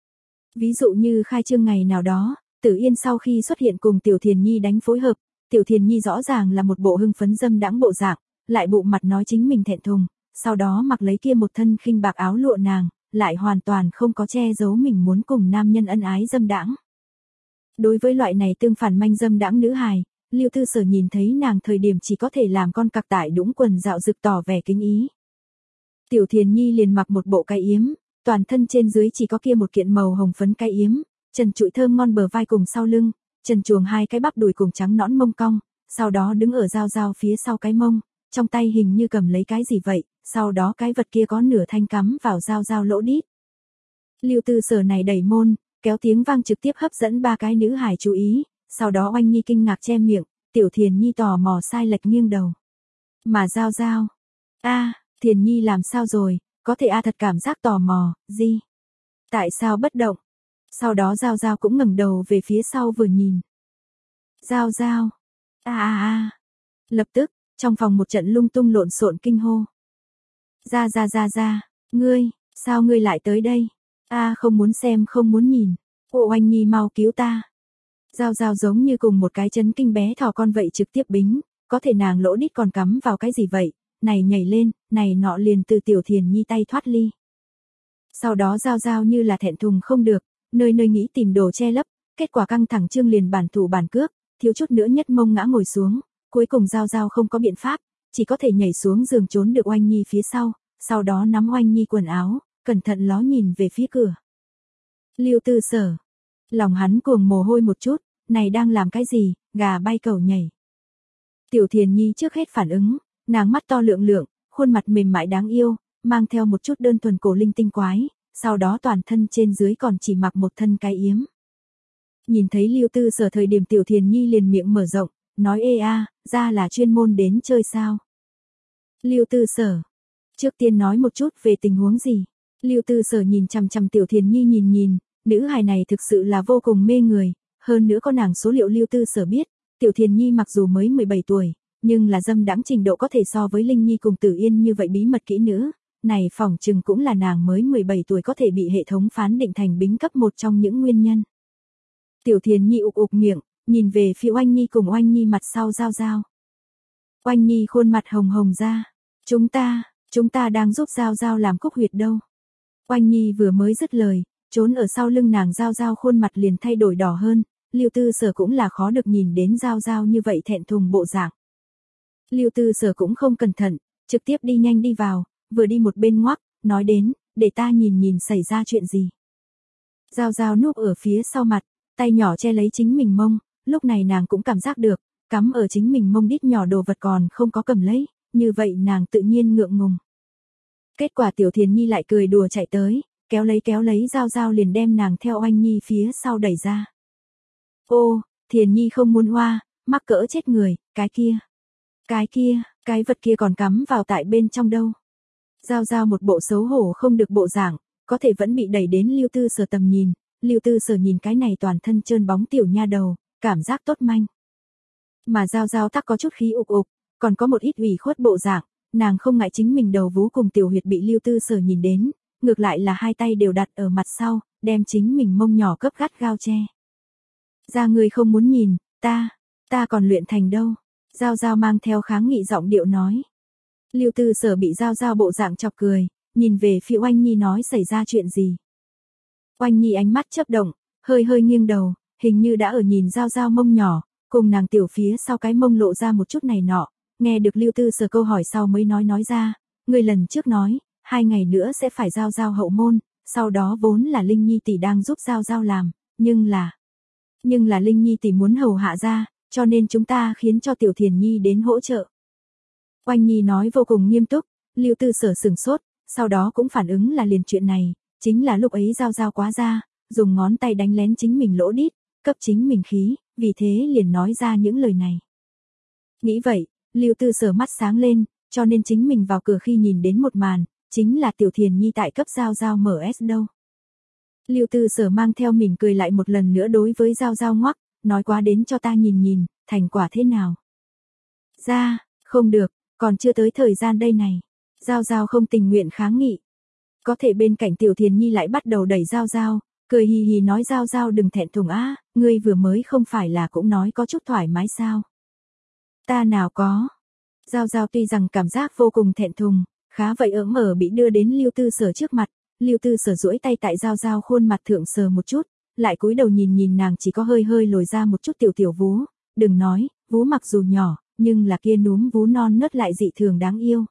Speaker 1: Ví dụ như khai trương ngày nào đó, Tử Yên sau khi xuất hiện cùng Tiểu Thiền Nhi đánh phối hợp, Tiểu Thiền Nhi rõ ràng là một bộ hưng phấn dâm đãng bộ dạng, lại bụng mặt nói chính mình thẹn thùng, sau đó mặc lấy kia một thân khinh bạc áo lụa nàng, lại hoàn toàn không có che giấu mình muốn cùng nam nhân ân ái dâm đãng. Đối với loại này tương phản manh dâm đãng nữ hài, Lưu Tư Sở nhìn thấy nàng thời điểm chỉ có thể làm con cặc tại đũng quần dạo rực tỏ vẻ kính ý. Tiểu Thiền Nhi liền mặc một bộ cái yếm, toàn thân trên dưới chỉ có kia một kiện màu hồng phấn cái yếm, trần trụi thơm ngon bờ vai cùng sau lưng, trần chuồng hai cái bắp đùi cùng trắng nõn mông cong, sau đó đứng ở Giao Giao phía sau cái mông, trong tay hình như cầm lấy cái gì vậy, sau đó cái vật kia có nửa thanh cắm vào Giao Giao lỗ đít. Lưu Tư Sở này đẩy môn, kéo tiếng vang trực tiếp hấp dẫn ba cái nữ hài chú ý, sau đó Oanh Nhi kinh ngạc che miệng, Tiểu Thiền Nhi tò mò sai lệch nghiêng đầu. Mà Giao Giao, a, Thiền Nhi làm sao rồi, có thể a thật cảm giác tò mò, gì? Tại sao bất động? Sau đó Giao Giao cũng ngẩng đầu về phía sau vừa nhìn. Giao Giao, a a a. Lập tức, trong phòng một trận lung tung lộn xộn kinh hô. Ra ra ra ra, ngươi, sao ngươi lại tới đây? A không muốn xem không muốn nhìn. Ô Oanh Nhi mau cứu ta. Giao Giao giống như cùng một cái chấn kinh bé thỏ con vậy trực tiếp bính, có thể nàng lỗ đít còn cắm vào cái gì vậy, này nhảy lên, này nọ liền từ Tiểu Thiền Nhi tay thoát ly. Sau đó Giao Giao như là thẹn thùng không được, nơi nơi nghĩ tìm đồ che lấp, kết quả căng thẳng trương liền bản thủ bản cước, thiếu chút nữa nhất mông ngã ngồi xuống, cuối cùng Giao Giao không có biện pháp, chỉ có thể nhảy xuống giường trốn được Oanh Nhi phía sau, sau đó nắm Oanh Nhi quần áo, cẩn thận ló nhìn về phía cửa. Lưu Tư Sở, lòng hắn cuồng mồ hôi một chút, này đang làm cái gì, gà bay cầu nhảy. Tiểu Thiền Nhi trước hết phản ứng, nàng mắt to lượng lượng, khuôn mặt mềm mại đáng yêu, mang theo một chút đơn thuần cổ linh tinh quái, sau đó toàn thân trên dưới còn chỉ mặc một thân cái yếm. Nhìn thấy Lưu Tư Sở thời điểm Tiểu Thiền Nhi liền miệng mở rộng, nói ê a, ra là chuyên môn đến chơi sao. Lưu Tư Sở, trước tiên nói một chút về tình huống gì. Lưu Tư Sở nhìn chằm chằm Tiểu Thiền Nhi nhìn nhìn, nữ hài này thực sự là vô cùng mê người, hơn nữa có nàng số liệu Lưu Tư Sở biết, Tiểu Thiền Nhi mặc dù mới mười bảy tuổi, nhưng là dâm đãng trình độ có thể so với Linh Nhi cùng Tử Yên như vậy bí mật kỹ nữ, này phỏng chừng cũng là nàng mới mười bảy tuổi có thể bị hệ thống phán định thành bính cấp một trong những nguyên nhân. Tiểu Thiền Nhi ục ục miệng, nhìn về phía Oanh Nhi cùng Oanh Nhi mặt sau Giao Giao. Oanh Nhi khuôn mặt hồng hồng ra, chúng ta, chúng ta đang giúp Giao Giao làm cúc huyệt đâu. Oanh Nhi vừa mới dứt lời, trốn ở sau lưng nàng Giao Giao khuôn mặt liền thay đổi đỏ hơn, Lưu Tư Sở cũng là khó được nhìn đến Giao Giao như vậy thẹn thùng bộ dạng. Lưu Tư Sở cũng không cẩn thận, trực tiếp đi nhanh đi vào, vừa đi một bên ngoắc, nói đến, để ta nhìn nhìn xảy ra chuyện gì. Giao Giao núp ở phía sau mặt, tay nhỏ che lấy chính mình mông, lúc này nàng cũng cảm giác được, cắm ở chính mình mông đít nhỏ đồ vật còn không có cầm lấy, như vậy nàng tự nhiên ngượng ngùng. Kết quả Tiểu Thiền Nhi lại cười đùa chạy tới, kéo lấy kéo lấy Giao Giao liền đem nàng theo Oanh Nhi phía sau đẩy ra. Ô, Thiền Nhi không muốn hoa, mắc cỡ chết người, cái kia, cái kia, cái vật kia còn cắm vào tại bên trong đâu. Giao Giao một bộ xấu hổ không được bộ dạng, có thể vẫn bị đẩy đến Lưu Tư Sở tầm nhìn, Lưu Tư Sở nhìn cái này toàn thân trơn bóng tiểu nha đầu, cảm giác tốt manh. Mà Giao Giao tắc có chút khí ục ục, còn có một ít ủy khuất bộ dạng, nàng không ngại chính mình đầu vú cùng tiểu huyệt bị Lưu Tư Sở nhìn đến, ngược lại là hai tay đều đặt ở mặt sau, đem chính mình mông nhỏ cấp gắt gao che. Ra người không muốn nhìn, ta, ta còn luyện thành đâu. Giao Giao mang theo kháng nghị giọng điệu nói. Lưu Tư Sở bị Giao Giao bộ dạng chọc cười, nhìn về phía Oanh Nhi nói xảy ra chuyện gì. Oanh Nhi ánh mắt chớp động, hơi hơi nghiêng đầu, hình như đã ở nhìn Giao Giao mông nhỏ, cùng nàng tiểu phía sau cái mông lộ ra một chút này nọ, nghe được Lưu Tư Sở câu hỏi sau mới nói nói ra, người lần trước nói, hai ngày nữa sẽ phải Giao Giao hậu môn, sau đó vốn là Linh Nhi tỷ đang giúp Giao Giao làm, nhưng là, nhưng là Linh Nhi tỷ muốn hầu hạ ra, cho nên chúng ta khiến cho Tiểu Thiền Nhi đến hỗ trợ. Oanh Nhi nói vô cùng nghiêm túc, Lưu Tư Sở sừng sốt, sau đó cũng phản ứng là liền chuyện này, chính là lúc ấy Giao Giao quá ra, dùng ngón tay đánh lén chính mình lỗ đít, cấp chính mình khí, vì thế liền nói ra những lời này. Nghĩ vậy, Lưu Tư Sở mắt sáng lên, cho nên chính mình vào cửa khi nhìn đến một màn, chính là Tiểu Thiền Nhi tại cấp Giao Giao em ét đâu. Lưu Tư Sở mang theo mỉm cười lại một lần nữa đối với Giao Giao ngoắc, nói quá đến cho ta nhìn nhìn, thành quả thế nào. Ra, không được, còn chưa tới thời gian đây này. Giao Giao không tình nguyện kháng nghị. Có thể bên cạnh Tiểu Thiền Nhi lại bắt đầu đẩy Giao Giao, cười hì hì nói Giao Giao đừng thẹn thùng á, ngươi vừa mới không phải là cũng nói có chút thoải mái sao. Ta nào có. Giao Giao tuy rằng cảm giác vô cùng thẹn thùng, khá vậy ỡm ở bị đưa đến Lưu Tư Sở trước mặt, Lưu Tư Sở duỗi tay tại Giao Giao khuôn mặt thượng sờ một chút, lại cúi đầu nhìn nhìn nàng chỉ có hơi hơi lồi ra một chút tiểu tiểu vú, đừng nói, vú mặc dù nhỏ, nhưng là kia núm vú non nớt lại dị thường đáng yêu.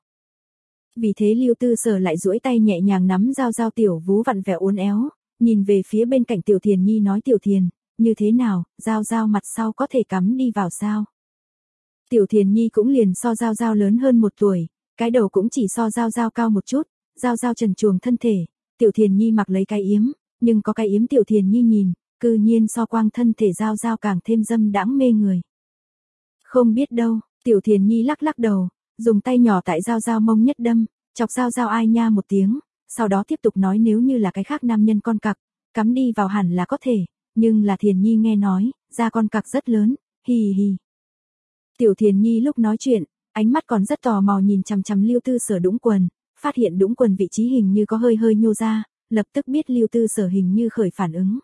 Speaker 1: Vì thế Lưu Tư Sở lại duỗi tay nhẹ nhàng nắm Giao Giao tiểu vú vặn vẹo uốn éo, nhìn về phía bên cạnh Tiểu Thiền Nhi nói Tiểu Thiền, như thế nào, Giao Giao mặt sau có thể cắm đi vào sao? Tiểu Thiền Nhi cũng liền so Giao Giao lớn hơn một tuổi, cái đầu cũng chỉ so Giao Giao cao một chút, Giao Giao trần truồng thân thể, Tiểu Thiền Nhi mặc lấy cái yếm, nhưng có cái yếm Tiểu Thiền Nhi nhìn, cư nhiên so quang thân thể Giao Giao càng thêm dâm đãng mê người. Không biết đâu, Tiểu Thiền Nhi lắc lắc đầu, dùng tay nhỏ tại Giao Giao mông nhất đâm, chọc Giao Giao ai nha một tiếng, sau đó tiếp tục nói nếu như là cái khác nam nhân con cặc, cắm đi vào hẳn là có thể, nhưng là Thiền Nhi nghe nói, da con cặc rất lớn, hì hì. Tiểu Thiền Nhi lúc nói chuyện, ánh mắt còn rất tò mò nhìn chằm chằm Lưu Tư Sở đũng quần, phát hiện đũng quần vị trí hình như có hơi hơi nhô ra, lập tức biết Lưu Tư Sở hình như khởi phản ứng.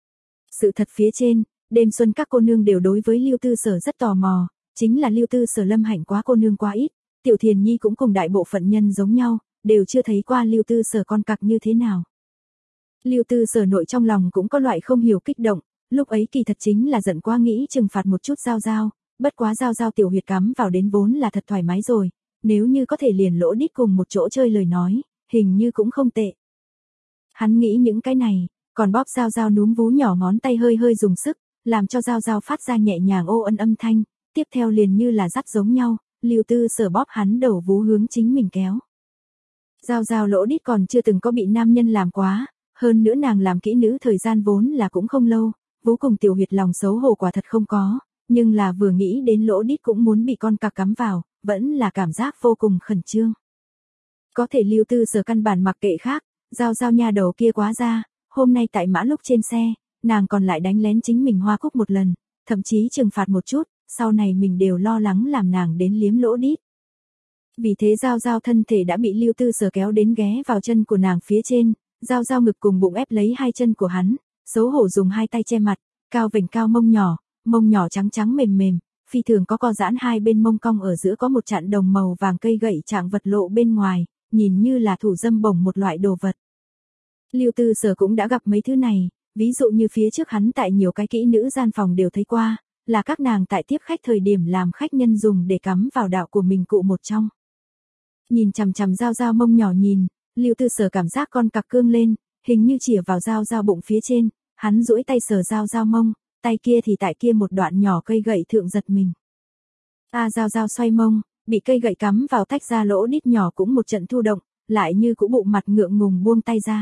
Speaker 1: Sự thật phía trên, đêm xuân các cô nương đều đối với Lưu Tư Sở rất tò mò, chính là Lưu Tư Sở lâm hạnh quá cô nương quá ít, Tiểu Thiền Nhi cũng cùng đại bộ phận nhân giống nhau, đều chưa thấy qua Lưu Tư Sở con cặc như thế nào. Lưu Tư Sở nội trong lòng cũng có loại không hiểu kích động, lúc ấy kỳ thật chính là giận quá nghĩ trừng phạt một chút Giao Giao, bất quá Giao Giao tiểu huyệt cắm vào đến vốn là thật thoải mái rồi, nếu như có thể liền lỗ đít cùng một chỗ chơi lời nói, hình như cũng không tệ. Hắn nghĩ những cái này, còn bóp Giao Giao núm vú nhỏ ngón tay hơi hơi dùng sức, làm cho Giao Giao phát ra nhẹ nhàng ô ân âm thanh, tiếp theo liền như là dắt giống nhau, Lưu Tư Sở bóp hắn đầu vú hướng chính mình kéo. Giao Giao lỗ đít còn chưa từng có bị nam nhân làm quá, hơn nữa nàng làm kỹ nữ thời gian vốn là cũng không lâu, vú cùng tiểu huyệt lòng xấu hổ quả thật không có, nhưng là vừa nghĩ đến lỗ đít cũng muốn bị con cặc cắm vào, vẫn là cảm giác vô cùng khẩn trương. Có thể Lưu Tư Sở căn bản mặc kệ khác, Giao Giao nha đầu kia quá ra, hôm nay tại mã lúc trên xe, nàng còn lại đánh lén chính mình hoa cúc một lần, thậm chí trừng phạt một chút, sau này mình đều lo lắng làm nàng đến liếm lỗ đít. Vì thế Giao Giao thân thể đã bị Lưu Tư Sở kéo đến ghé vào chân của nàng phía trên, Giao Giao ngực cùng bụng ép lấy hai chân của hắn, xấu hổ dùng hai tay che mặt, cao vểnh cao mông nhỏ, mông nhỏ trắng trắng mềm mềm, phi thường có co giãn hai bên mông cong ở giữa có một chặn đồng màu vàng cây gậy trạng vật lộ bên ngoài, nhìn như là thủ dâm bổng một loại đồ vật. Lưu Tư Sở cũng đã gặp mấy thứ này, ví dụ như phía trước hắn tại nhiều cái kỹ nữ gian phòng đều thấy qua, là các nàng tại tiếp khách thời điểm làm khách nhân dùng để cắm vào đạo của mình cụ một trong. Nhìn chằm chằm Giao Giao mông nhỏ nhìn, Lưu Tư Sở cảm giác con cặc cương lên, hình như chĩa vào Giao Giao bụng phía trên, hắn duỗi tay sờ Giao Giao mông, tay kia thì tại kia một đoạn nhỏ cây gậy thượng giật mình. A à, Giao Giao xoay mông, bị cây gậy cắm vào tách ra lỗ đít nhỏ cũng một trận thu động, lại như cũ bụng mặt ngượng ngùng buông tay ra.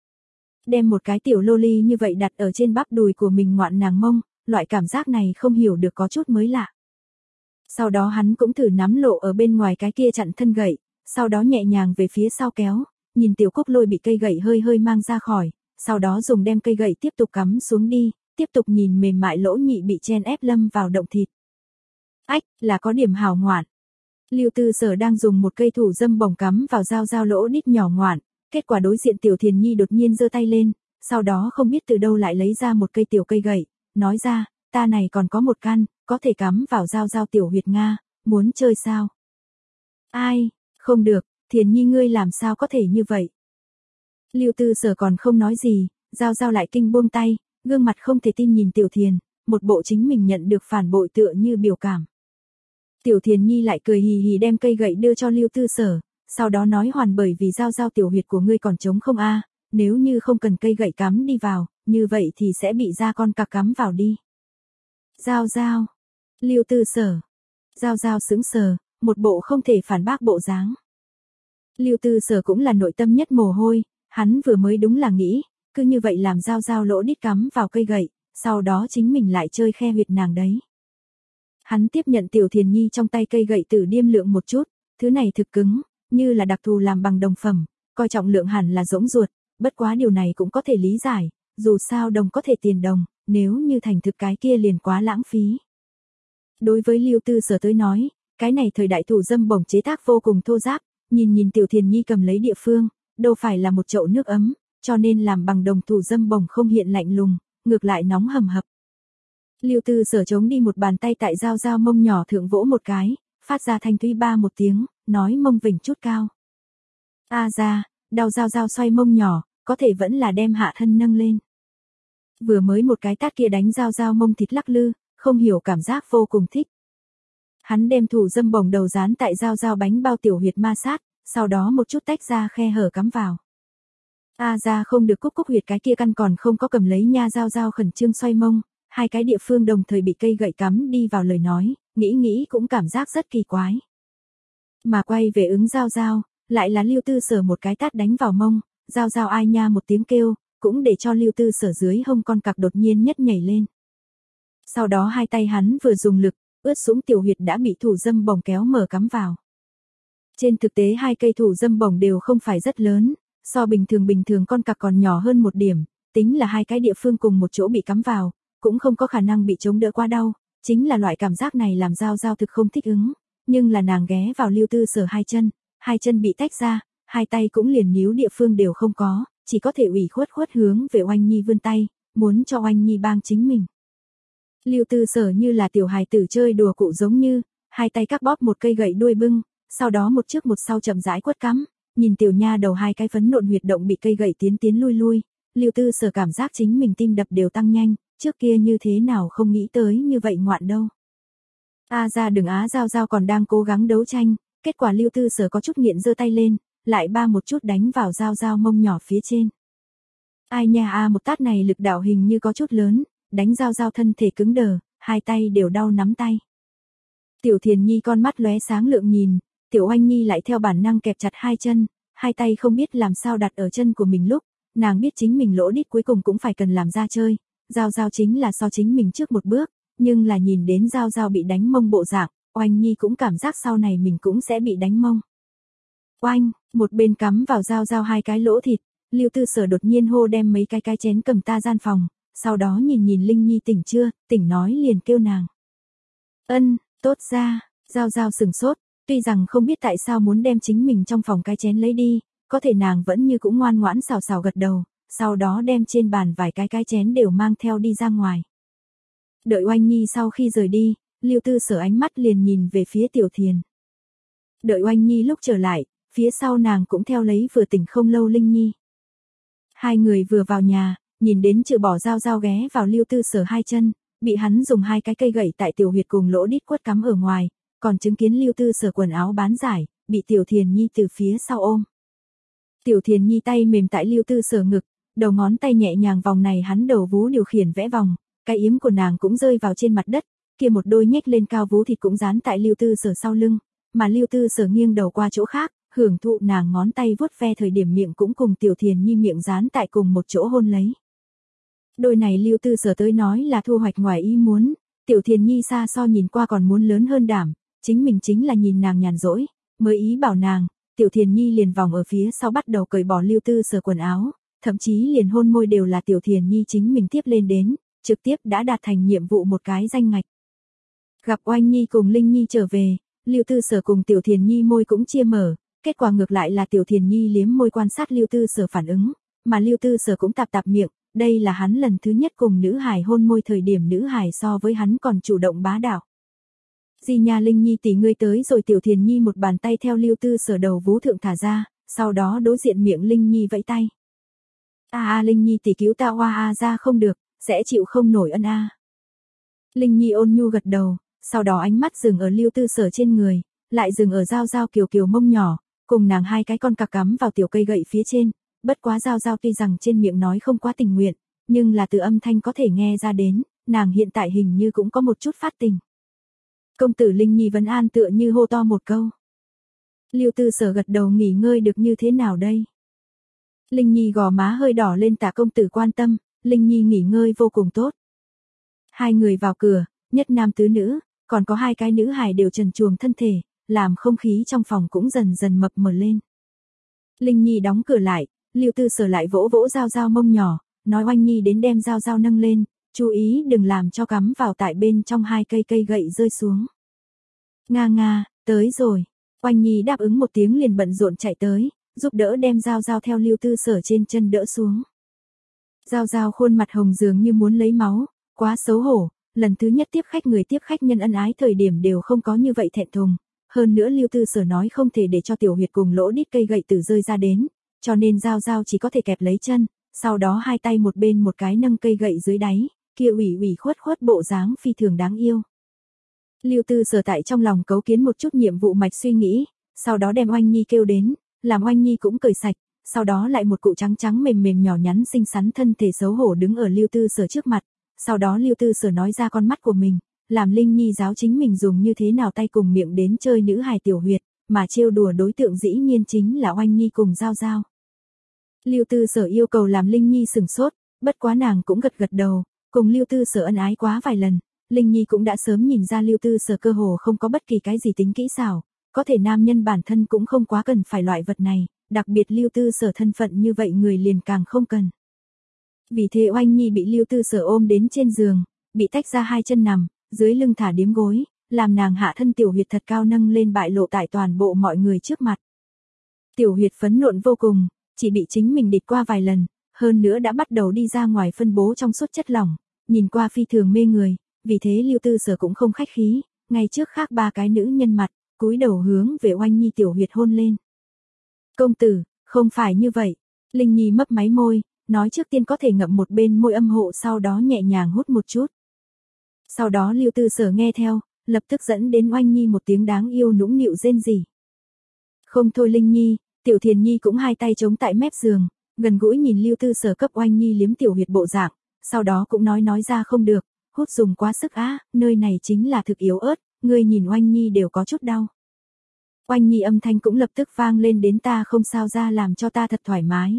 Speaker 1: Đem một cái tiểu loli như vậy đặt ở trên bắp đùi của mình ngoạn nàng mông, loại cảm giác này không hiểu được có chút mới lạ. Sau đó hắn cũng thử nắm lộ ở bên ngoài cái kia chặn thân gậy, sau đó nhẹ nhàng về phía sau kéo, nhìn tiểu Cúc Lôi bị cây gậy hơi hơi mang ra khỏi, sau đó dùng đem cây gậy tiếp tục cắm xuống đi, tiếp tục nhìn mềm mại lỗ nhị bị chen ép lâm vào động thịt. Ách, là có điểm hào ngoạn. Lưu Tư Sở đang dùng một cây thủ dâm bổng cắm vào Giao Giao lỗ đít nhỏ ngoạn, kết quả đối diện Tiểu Thiền Nhi đột nhiên giơ tay lên, sau đó không biết từ đâu lại lấy ra một cây tiểu cây gậy, nói ra, ta này còn có một căn, có thể cắm vào Giao Giao tiểu huyệt Nga, muốn chơi sao? Ai, không được, Thiền Nhi ngươi làm sao có thể như vậy? Lưu Tư Sở còn không nói gì, Giao Giao lại kinh buông tay, gương mặt không thể tin nhìn Tiểu Thiền, một bộ chính mình nhận được phản bội tựa như biểu cảm. Tiểu Thiền Nhi lại cười hì hì đem cây gậy đưa cho Lưu Tư Sở, sau đó nói hoàn bởi vì Giao Giao tiểu huyệt của ngươi còn trống không a, nếu như không cần cây gậy cắm đi vào, như vậy thì sẽ bị ra con cặc cắm vào đi. Giao Giao, Lưu Tư Sở, Giao Giao sững sờ, một bộ không thể phản bác bộ dáng. Lưu Tư Sở cũng là nội tâm nhất mồ hôi, hắn vừa mới đúng là nghĩ, cứ như vậy làm Giao Giao lỗ đít cắm vào cây gậy, sau đó chính mình lại chơi khe huyệt nàng đấy. Hắn tiếp nhận Tiểu Thiền Nhi trong tay cây gậy tử điêm lượng một chút, thứ này thực cứng, như là đặc thù làm bằng đồng phẩm, coi trọng lượng hẳn là rỗng ruột, bất quá điều này cũng có thể lý giải, dù sao đồng có thể tiền đồng, nếu như thành thực cái kia liền quá lãng phí. Đối với Lưu Tư Sở tới nói, cái này thời đại thủ dâm bổng chế tác vô cùng thô ráp, nhìn nhìn Tiểu Thiền Nhi cầm lấy địa phương, đâu phải là một chậu nước ấm, cho nên làm bằng đồng thủ dâm bổng không hiện lạnh lùng, ngược lại nóng hầm hập. Lưu Tư Sở chống đi một bàn tay tại Giao Giao mông nhỏ thượng vỗ một cái, phát ra thanh thúy ba một tiếng, nói mông vỉnh chút cao. A à ra, đau Giao Giao xoay mông nhỏ, có thể vẫn là đem hạ thân nâng lên. Vừa mới một cái tát kia đánh Giao Giao mông thịt lắc lư, không hiểu cảm giác vô cùng thích. Hắn đem thủ dâm bổng đầu dán tại Giao Giao bánh bao tiểu huyệt ma sát, sau đó một chút tách ra khe hở cắm vào. A à ra không được Cúc Cúc huyệt cái kia căn còn không có cầm lấy nha. Giao Giao khẩn trương xoay mông, hai cái địa phương đồng thời bị cây gậy cắm đi vào lời nói, nghĩ nghĩ cũng cảm giác rất kỳ quái. Mà quay về ứng Giao Giao, lại là Lưu Tư Sở một cái tát đánh vào mông, Giao Giao ai nha một tiếng kêu, cũng để cho Lưu Tư Sở dưới hông con cặc đột nhiên nhất nhảy lên. Sau đó hai tay hắn vừa dùng lực, ướt sũng tiểu huyệt đã bị thủ dâm bổng kéo mở cắm vào. Trên thực tế hai cây thủ dâm bổng đều không phải rất lớn, so bình thường bình thường con cặc còn nhỏ hơn một điểm, tính là hai cái địa phương cùng một chỗ bị cắm vào, cũng không có khả năng bị chống đỡ quá đau, chính là loại cảm giác này làm Giao Giao thực không thích ứng, nhưng là nàng ghé vào Lưu Tư Sở hai chân, hai chân bị tách ra, hai tay cũng liền níu địa phương đều không có, chỉ có thể ủy khuất khuất hướng về Oanh Nhi vươn tay, muốn cho Oanh Nhi bang chính mình. Lưu Tư Sở như là tiểu hài tử chơi đùa cụ giống như, hai tay các bóp một cây gậy đuôi bưng, sau đó một trước một sau chậm rãi quất cắm, nhìn tiểu nha đầu hai cái phấn nộn huyệt động bị cây gậy tiến tiến lui lui, Lưu Tư Sở cảm giác chính mình tim đập đều tăng nhanh, trước kia như thế nào không nghĩ tới như vậy ngoạn đâu. A à ra đừng Á Giao Giao còn đang cố gắng đấu tranh, kết quả Lưu Tư Sở có chút nghiện giơ tay lên, lại ba một chút đánh vào Giao Giao mông nhỏ phía trên. Ai nha a à, một tát này lực đạo hình như có chút lớn, đánh Giao Giao thân thể cứng đờ, hai tay đều đau nắm tay. Tiểu Thiền Nhi con mắt lóe sáng lượng nhìn, Tiểu Oanh Nhi lại theo bản năng kẹp chặt hai chân, hai tay không biết làm sao đặt ở chân của mình lúc, nàng biết chính mình lỗ đít cuối cùng cũng phải cần làm ra chơi, Giao Giao chính là so chính mình trước một bước, nhưng là nhìn đến Giao Giao bị đánh mông bộ dạng, Oanh Nhi cũng cảm giác sau này mình cũng sẽ bị đánh mông. Oanh, một bên cắm vào Giao Giao hai cái lỗ thịt, Lưu Tư Sở đột nhiên hô đem mấy cái cái chén cầm ta gian phòng, sau đó nhìn nhìn Linh Nhi tỉnh chưa, tỉnh nói liền kêu nàng. Ân, tốt ra, Giao Giao sừng sốt, tuy rằng không biết tại sao muốn đem chính mình trong phòng cái chén lấy đi, có thể nàng vẫn như cũng ngoan ngoãn xào xào gật đầu, sau đó đem trên bàn vài cái cái chén đều mang theo đi ra ngoài. Đợi Oanh Nhi sau khi rời đi, Lưu Tư Sở ánh mắt liền nhìn về phía Tiểu Thiền. Đợi Oanh Nhi lúc trở lại, phía sau nàng cũng theo lấy vừa tỉnh không lâu Linh Nhi. Hai người vừa vào nhà, nhìn đến Trừ Bỏ Giao Giao ghé vào Lưu Tư Sở hai chân, bị hắn dùng hai cái cây gậy tại tiểu huyệt cùng lỗ đít quất cắm ở ngoài, còn chứng kiến Lưu Tư Sở quần áo bán giải, bị Tiểu Thiền Nhi từ phía sau ôm. Tiểu Thiền Nhi tay mềm tại Lưu Tư Sở ngực, đầu ngón tay nhẹ nhàng vòng này hắn đầu vú điều khiển vẽ vòng, cái yếm của nàng cũng rơi vào trên mặt đất, kia một đôi nhếch lên cao vú thịt cũng dán tại Lưu Tư Sở sau lưng, mà Lưu Tư Sở nghiêng đầu qua chỗ khác, hưởng thụ nàng ngón tay vuốt ve thời điểm miệng cũng cùng Tiểu Thiền Nhi miệng dán tại cùng một chỗ hôn lấy. Đôi này Lưu Tư Sở tới nói là thu hoạch ngoài ý muốn, Tiểu Thiền Nhi xa so nhìn qua còn muốn lớn hơn đảm, chính mình chính là nhìn nàng nhàn rỗi, mới ý bảo nàng, Tiểu Thiền Nhi liền vòng ở phía sau bắt đầu cởi bỏ Lưu Tư Sở quần áo, thậm chí liền hôn môi đều là Tiểu Thiền Nhi chính mình tiếp lên đến, trực tiếp đã đạt thành nhiệm vụ một cái danh ngạch. Gặp Oanh Nhi cùng Linh Nhi trở về, Lưu Tư Sở cùng Tiểu Thiền Nhi môi cũng chia mở, kết quả ngược lại là Tiểu Thiền Nhi liếm môi quan sát Lưu Tư Sở phản ứng, mà Lưu Tư Sở cũng tạp tạp miệng, đây là hắn lần thứ nhất cùng nữ hài hôn môi thời điểm nữ hài so với hắn còn chủ động bá đạo. Di nha Linh Nhi tỷ ngươi tới rồi. Tiểu Thiền Nhi một bàn tay theo Lưu Tư Sở đầu vú thượng thả ra, sau đó đối diện miệng Linh Nhi vẫy tay. A a Linh Nhi tỷ cứu ta hoa a ra không được, sẽ chịu không nổi ân a. Linh Nhi ôn nhu gật đầu, sau đó ánh mắt dừng ở Lưu Tư Sở trên người, lại dừng ở Giao Giao kiều kiều mông nhỏ, cùng nàng hai cái con cặc cắm vào tiểu cây gậy phía trên, bất quá Giao Giao tuy rằng trên miệng nói không quá tình nguyện, nhưng là từ âm thanh có thể nghe ra đến, nàng hiện tại hình như cũng có một chút phát tình. Công tử Linh Nhi vấn an tựa như hô to một câu. Lưu Tư Sở gật đầu nghỉ ngơi được như thế nào đây? Linh Nhi gò má hơi đỏ lên Tả công tử quan tâm, Linh Nhi nghỉ ngơi vô cùng tốt. Hai người vào cửa, nhất nam tứ nữ, còn có hai cái nữ hài đều trần truồng thân thể, làm không khí trong phòng cũng dần dần mập mờ lên. Linh Nhi đóng cửa lại, Lưu Tư Sở lại vỗ vỗ Giao Giao mông nhỏ, nói Oanh Nhi đến đem Giao Giao nâng lên, chú ý đừng làm cho cắm vào tại bên trong hai cây cây gậy rơi xuống. Nga nga, tới rồi. Oanh Nhi đáp ứng một tiếng liền bận rộn chạy tới, giúp đỡ đem Giao Giao theo Lưu Tư Sở trên chân đỡ xuống. Giao Giao khuôn mặt hồng dường như muốn lấy máu, quá xấu hổ, lần thứ nhất tiếp khách người tiếp khách nhân ân ái thời điểm đều không có như vậy thẹn thùng. Hơn nữa Lưu Tư Sở nói không thể để cho tiểu huyệt cùng lỗ đít cây gậy tử rơi ra đến, cho nên Giao Giao chỉ có thể kẹp lấy chân, sau đó hai tay một bên một cái nâng cây gậy dưới đáy, kia ủy ủy khuất khuất bộ dáng phi thường đáng yêu. Lưu Tư Sở tại trong lòng cấu kiến một chút nhiệm vụ mạch suy nghĩ, sau đó đem Oanh Nhi kêu đến, làm Oanh Nhi cũng cởi sạch, sau đó lại một cụ trắng trắng mềm mềm nhỏ nhắn xinh xắn thân thể xấu hổ đứng ở Lưu Tư Sở trước mặt, sau đó Lưu Tư Sở nói ra con mắt của mình, làm Linh Nhi giáo chính mình dùng như thế nào tay cùng miệng đến chơi nữ hài tiểu huyệt, mà trêu đùa đối tượng dĩ nhiên chính là Oanh Nhi cùng Giao Giao. Lưu Tư Sở yêu cầu làm Linh Nhi sừng sốt, bất quá nàng cũng gật gật đầu, cùng Lưu Tư Sở ân ái quá vài lần, Linh Nhi cũng đã sớm nhìn ra Lưu Tư Sở cơ hồ không có bất kỳ cái gì tính kỹ xảo, có thể nam nhân bản thân cũng không quá cần phải loại vật này, đặc biệt Lưu Tư Sở thân phận như vậy người liền càng không cần. Vì thế Oanh Nhi bị Lưu Tư Sở ôm đến trên giường, bị tách ra hai chân nằm, dưới lưng thả điếm gối, làm nàng hạ thân tiểu huyệt thật cao nâng lên bại lộ tại toàn bộ mọi người trước mặt. Tiểu huyệt phấn nộn vô cùng, chỉ bị chính mình địch qua vài lần, hơn nữa đã bắt đầu đi ra ngoài phân bố trong suốt chất lỏng, nhìn qua phi thường mê người, vì thế Lưu Tư Sở cũng không khách khí, ngay trước khác ba cái nữ nhân mặt, cúi đầu hướng về Oanh Nhi tiểu huyệt hôn lên. Công tử, không phải như vậy, Linh Nhi mấp máy môi, nói trước tiên có thể ngậm một bên môi âm hộ sau đó nhẹ nhàng hút một chút. Sau đó Lưu Tư Sở nghe theo, lập tức dẫn đến Oanh Nhi một tiếng đáng yêu nũng nịu rên rỉ. Không thôi Linh Nhi, Tiểu Thiền Nhi cũng hai tay chống tại mép giường, gần gũi nhìn Lưu Tư Sở cấp Oanh Nhi liếm tiểu huyệt bộ dạng, sau đó cũng nói nói ra không được, hút dùng quá sức á, nơi này chính là thực yếu ớt, ngươi nhìn Oanh Nhi đều có chút đau. Oanh Nhi âm thanh cũng lập tức vang lên đến ta không sao ra làm cho ta thật thoải mái.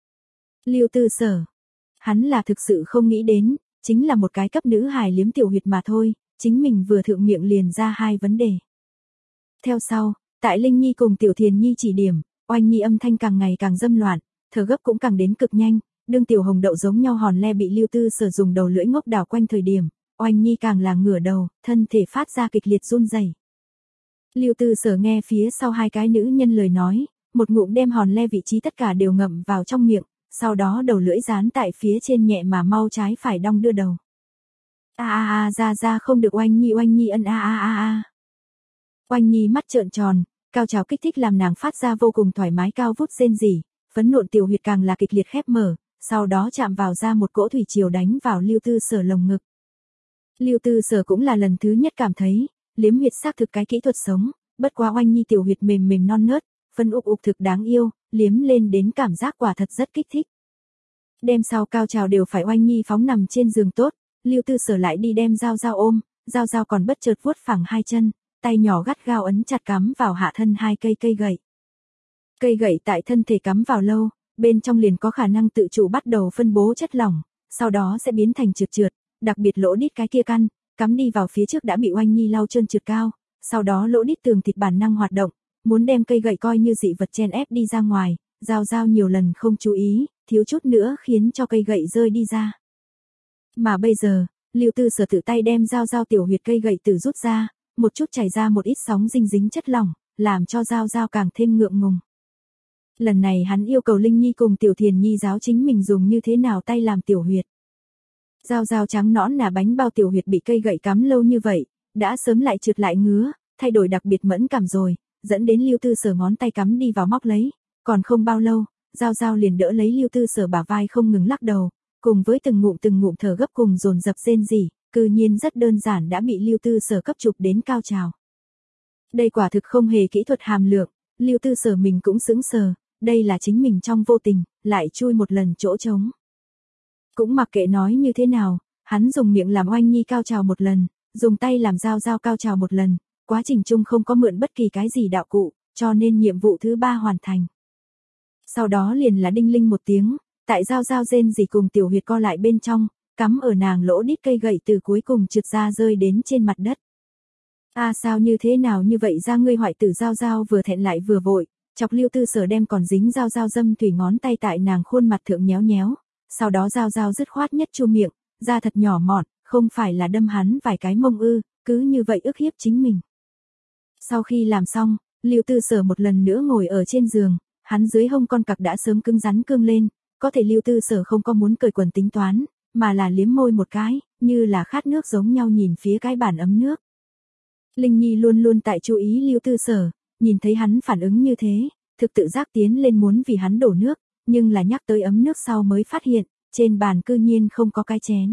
Speaker 1: Lưu Tư Sở, hắn là thực sự không nghĩ đến, chính là một cái cấp nữ hài liếm tiểu huyệt mà thôi, chính mình vừa thượng miệng liền ra hai vấn đề. Theo sau, tại Linh Nhi cùng Tiểu Thiền Nhi chỉ điểm, Oanh Nhi âm thanh càng ngày càng dâm loạn, thở gấp cũng càng đến cực nhanh, đương tiểu hồng đậu giống nhau hòn le bị Lưu Tư Sở dùng đầu lưỡi ngốc đảo quanh thời điểm, Oanh Nhi càng là ngửa đầu, thân thể phát ra kịch liệt run rẩy. Lưu Tư Sở nghe phía sau hai cái nữ nhân lời nói, một ngụm đem hòn le vị trí tất cả đều ngậm vào trong miệng, sau đó đầu lưỡi dán tại phía trên nhẹ mà mau trái phải đong đưa đầu. A a a ra ra không được Oanh Nhi Oanh Nhi ân a a a a. Oanh Nhi mắt trợn tròn, cao trào kích thích làm nàng phát ra vô cùng thoải mái cao vút rên rỉ, phấn nộn tiểu huyệt càng là kịch liệt khép mở, sau đó chạm vào ra một cỗ thủy triều đánh vào Lưu Tư Sở lồng ngực. Lưu Tư Sở cũng là lần thứ nhất cảm thấy, liếm huyệt xác thực cái kỹ thuật sống, bất quá Oanh Nhi tiểu huyệt mềm mềm non nớt, phân ục ục thực đáng yêu, liếm lên đến cảm giác quả thật rất kích thích. Đêm sau cao trào đều phải Oanh Nhi phóng nằm trên giường tốt, Lưu Tư Sở lại đi đem Giao Giao ôm, Giao Giao còn bất chợt vuốt phẳng hai chân, tay nhỏ gắt gao ấn chặt cắm vào hạ thân hai cây cây gậy. Cây gậy tại thân thể cắm vào lâu, bên trong liền có khả năng tự chủ bắt đầu phân bố chất lỏng, sau đó sẽ biến thành trượt trượt, đặc biệt lỗ đít cái kia căn, cắm đi vào phía trước đã bị Oanh Nhi lau trơn trượt cao, sau đó lỗ đít tường thịt bản năng hoạt động, muốn đem cây gậy coi như dị vật chen ép đi ra ngoài, Giao Giao nhiều lần không chú ý, thiếu chút nữa khiến cho cây gậy rơi đi ra. Mà bây giờ, Lưu Tư Sở tự tay đem Giao Giao tiểu huyệt cây gậy từ rút ra, một chút chảy ra một ít sóng dinh dính chất lỏng, làm cho Giao Giao càng thêm ngượng ngùng. Lần này hắn yêu cầu Linh Nhi cùng Tiểu Thiền Nhi giáo chính mình dùng như thế nào tay làm tiểu huyệt. Giao Giao trắng nõn là bánh bao tiểu huyệt bị cây gậy cắm lâu như vậy, đã sớm lại trượt lại ngứa, thay đổi đặc biệt mẫn cảm rồi, dẫn đến Lưu Tư Sở ngón tay cắm đi vào móc lấy, còn không bao lâu, Giao Giao liền đỡ lấy Lưu Tư Sở bả vai không ngừng lắc đầu, cùng với từng ngụm từng ngụm thở gấp cùng dồn dập rên rỉ, cư nhiên rất đơn giản đã bị Lưu Tư Sở cấp chụp đến cao trào. Đây quả thực không hề kỹ thuật hàm lượng, Lưu Tư Sở mình cũng sững sờ, đây là chính mình trong vô tình, lại chui một lần chỗ trống. Cũng mặc kệ nói như thế nào, hắn dùng miệng làm Oanh Nhi cao trào một lần, dùng tay làm Giao Giao cao trào một lần, quá trình chung không có mượn bất kỳ cái gì đạo cụ, cho nên nhiệm vụ thứ ba hoàn thành. Sau đó liền là đinh linh một tiếng, tại Giao Giao rên rỉ cùng tiểu huyệt co lại bên trong, cắm ở nàng lỗ đít cây gậy từ cuối cùng trượt ra rơi đến trên mặt đất. A à, sao như thế nào như vậy ra ngươi hoại tử Giao Giao vừa thẹn lại vừa vội, chọc Lưu Tư Sở đem còn dính Giao Giao dâm thủy ngón tay tại nàng khuôn mặt thượng nhéo nhéo, sau đó Giao Giao dứt khoát nhất chu miệng, da thật nhỏ mọn, không phải là đâm hắn vài cái mông ư, cứ như vậy ức hiếp chính mình. Sau khi làm xong, Lưu Tư Sở một lần nữa ngồi ở trên giường, hắn dưới hông con cặc đã sớm cứng rắn cương lên, có thể Lưu Tư Sở không có muốn cởi quần tính toán, mà là liếm môi một cái, như là khát nước giống nhau nhìn phía cái bàn ấm nước. Linh Nhi luôn luôn tại chú ý Lưu Tư Sở, nhìn thấy hắn phản ứng như thế, thực tự giác tiến lên muốn vì hắn đổ nước, nhưng là nhắc tới ấm nước sau mới phát hiện, trên bàn cư nhiên không có cái chén.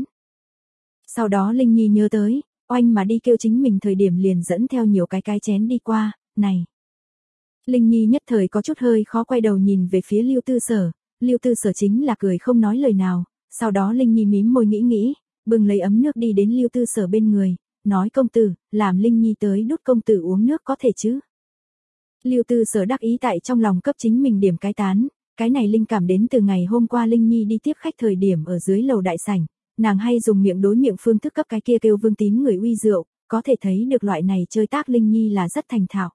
Speaker 1: Sau đó Linh Nhi nhớ tới, Oanh mà đi kêu chính mình thời điểm liền dẫn theo nhiều cái cái chén đi qua, này. Linh Nhi nhất thời có chút hơi khó quay đầu nhìn về phía Lưu Tư Sở, Lưu Tư Sở chính là cười không nói lời nào, sau đó Linh Nhi mím môi nghĩ nghĩ, bưng lấy ấm nước đi đến Lưu Tư Sở bên người, nói công tử, làm Linh Nhi tới đút công tử uống nước có thể chứ. Lưu Tư Sở đắc ý tại trong lòng cấp chính mình điểm cái tán, cái này linh cảm đến từ ngày hôm qua Linh Nhi đi tiếp khách thời điểm ở dưới lầu đại sảnh, nàng hay dùng miệng đối miệng phương thức cấp cái kia kêu Vương Tín người uy rượu, có thể thấy được loại này chơi tác Linh Nhi là rất thành thạo.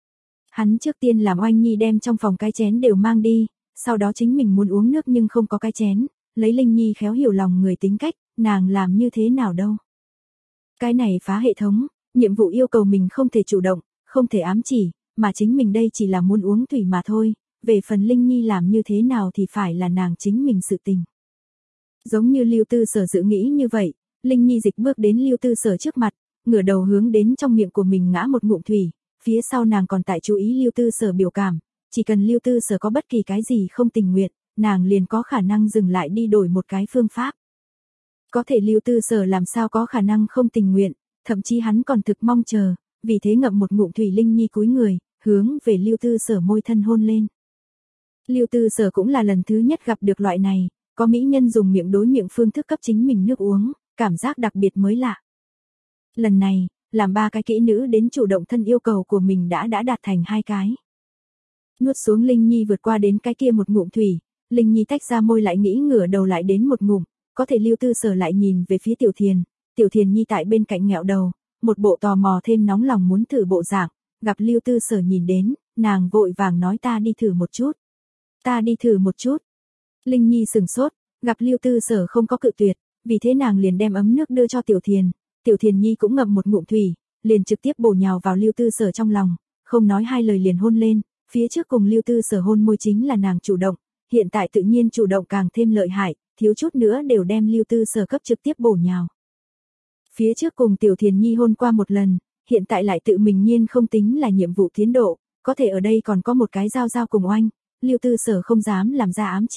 Speaker 1: Hắn trước tiên làm Oanh Nhi đem trong phòng cái chén đều mang đi, sau đó chính mình muốn uống nước nhưng không có cái chén, lấy Linh Nhi khéo hiểu lòng người tính cách, nàng làm như thế nào đâu. Cái này phá hệ thống, nhiệm vụ yêu cầu mình không thể chủ động, không thể ám chỉ, mà chính mình đây chỉ là muốn uống thủy mà thôi, về phần Linh Nhi làm như thế nào thì phải là nàng chính mình sự tình. Giống như Lưu Tư Sở dự nghĩ như vậy, Linh Nhi dịch bước đến Lưu Tư Sở trước mặt, ngửa đầu hướng đến trong miệng của mình ngã một ngụm thủy, phía sau nàng còn tại chú ý Lưu Tư Sở biểu cảm, chỉ cần Lưu Tư Sở có bất kỳ cái gì không tình nguyện, nàng liền có khả năng dừng lại đi đổi một cái phương pháp. Có thể Lưu Tư Sở làm sao có khả năng không tình nguyện, thậm chí hắn còn thực mong chờ, vì thế ngậm một ngụm thủy Linh Nhi cúi người, hướng về Lưu Tư Sở môi thân hôn lên. Lưu Tư Sở cũng là lần thứ nhất gặp được loại này, có mỹ nhân dùng miệng đối miệng phương thức cấp chính mình nước uống, cảm giác đặc biệt mới lạ. Lần này, làm ba cái kỹ nữ đến chủ động thân yêu cầu của mình đã đã đạt thành hai cái. Nuốt xuống Linh Nhi vượt qua đến cái kia một ngụm thủy, Linh Nhi tách ra môi lại nghĩ ngửa đầu lại đến một ngụm, có thể Lưu Tư Sở lại nhìn về phía Tiểu Thiền, Tiểu Thiền Nhi tại bên cạnh nghẹo đầu, một bộ tò mò thêm nóng lòng muốn thử bộ dạng, gặp Lưu Tư Sở nhìn đến, nàng vội vàng nói ta đi thử một chút. Ta đi thử một chút. Linh Nhi sừng sốt, gặp Lưu Tư Sở không có cự tuyệt, vì thế nàng liền đem ấm nước đưa cho Tiểu Thiền, Tiểu Thiền Nhi cũng ngậm một ngụm thủy, liền trực tiếp bổ nhào vào Lưu Tư Sở trong lòng, không nói hai lời liền hôn lên, phía trước cùng Lưu Tư Sở hôn môi chính là nàng chủ động, hiện tại tự nhiên chủ động càng thêm lợi hại, thiếu chút nữa đều đem Lưu Tư Sở cấp trực tiếp bổ nhào. Phía trước cùng Tiểu Thiền Nhi hôn qua một lần, hiện tại lại tự mình nhiên không tính là nhiệm vụ tiến độ, có thể ở đây còn có một cái giao giao cùng Oanh, Lưu Tư Sở không dám làm ra ám chỉ,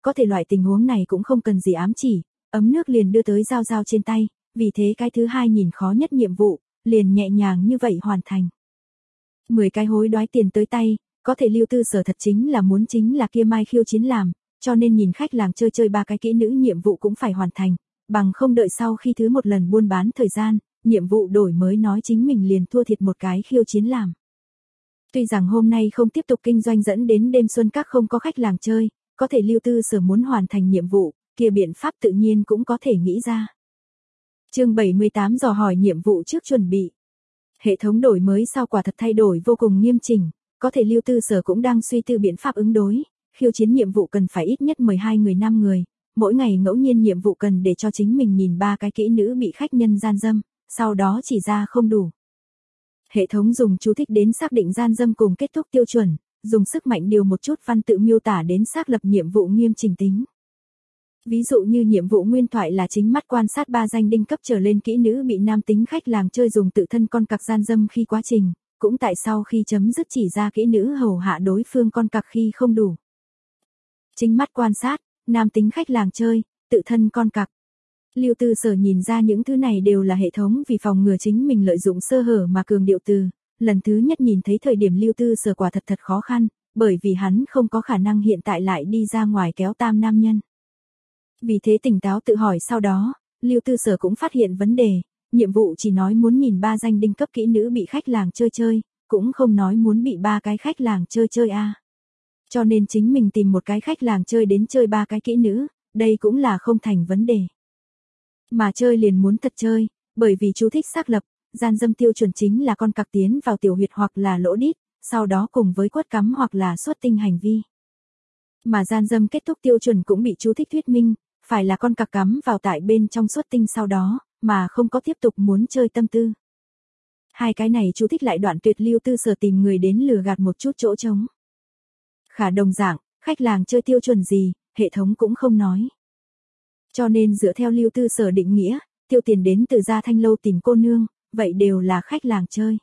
Speaker 1: có thể loại tình huống này cũng không cần gì ám chỉ, ấm nước liền đưa tới Giao Giao trên tay, vì thế cái thứ hai nhìn khó nhất nhiệm vụ, liền nhẹ nhàng như vậy hoàn thành. mười cái hối đoái tiền tới tay, có thể Lưu Tư Sở thật chính là muốn chính là kia mai khiêu chiến làm, cho nên nhìn khách làng chơi chơi ba cái kỹ nữ nhiệm vụ cũng phải hoàn thành, bằng không đợi sau khi thứ một lần buôn bán thời gian, nhiệm vụ đổi mới nói chính mình liền thua thiệt một cái khiêu chiến làm. Tuy rằng hôm nay không tiếp tục kinh doanh dẫn đến đêm xuân các không có khách làng chơi, có thể Lưu Tư Sở muốn hoàn thành nhiệm vụ, kia biện pháp tự nhiên cũng có thể nghĩ ra. Chương bảy mươi tám dò hỏi nhiệm vụ trước chuẩn bị. Hệ thống đổi mới sau quả thật thay đổi vô cùng nghiêm chỉnh, có thể Lưu Tư Sở cũng đang suy tư biện pháp ứng đối, khiêu chiến nhiệm vụ cần phải ít nhất mười hai người năm người, mỗi ngày ngẫu nhiên nhiệm vụ cần để cho chính mình nhìn ba cái kỹ nữ bị khách nhân gian dâm, sau đó chỉ ra không đủ. Hệ thống dùng chú thích đến xác định gian dâm cùng kết thúc tiêu chuẩn, dùng sức mạnh điều một chút văn tự miêu tả đến xác lập nhiệm vụ nghiêm chỉnh tính. Ví dụ như nhiệm vụ nguyên thoại là chính mắt quan sát ba danh đinh cấp trở lên kỹ nữ bị nam tính khách làng chơi dùng tự thân con cặc gian dâm khi quá trình, cũng tại sau khi chấm dứt chỉ ra kỹ nữ hầu hạ đối phương con cặc khi không đủ. Chính mắt quan sát, nam tính khách làng chơi, tự thân con cặc. Lưu Tư Sở nhìn ra những thứ này đều là hệ thống vì phòng ngừa chính mình lợi dụng sơ hở mà cường điệu từ, lần thứ nhất nhìn thấy thời điểm Lưu Tư Sở quả thật thật khó khăn, bởi vì hắn không có khả năng hiện tại lại đi ra ngoài kéo tam nam nhân. Vì thế tỉnh táo tự hỏi sau đó, Lưu Tư Sở cũng phát hiện vấn đề, nhiệm vụ chỉ nói muốn nhìn ba danh đinh cấp kỹ nữ bị khách làng chơi chơi, cũng không nói muốn bị ba cái khách làng chơi chơi a. À. Cho nên chính mình tìm một cái khách làng chơi đến chơi ba cái kỹ nữ, đây cũng là không thành vấn đề. Mà chơi liền muốn thật chơi, bởi vì chú thích xác lập, gian dâm tiêu chuẩn chính là con cặc tiến vào tiểu huyệt hoặc là lỗ đít, sau đó cùng với quất cắm hoặc là xuất tinh hành vi. Mà gian dâm kết thúc tiêu chuẩn cũng bị chú thích thuyết minh, phải là con cặc cắm vào tại bên trong xuất tinh sau đó, mà không có tiếp tục muốn chơi tâm tư. Hai cái này chú thích lại đoạn tuyệt Lưu Tư Sở tìm người đến lừa gạt một chút chỗ trống. Khả đồng dạng, khách làng chơi tiêu chuẩn gì, hệ thống cũng không nói. Cho nên dựa theo Lưu Tư Sở định nghĩa, tiêu tiền đến từ gia thanh lâu tìm cô nương, vậy đều là khách làng chơi.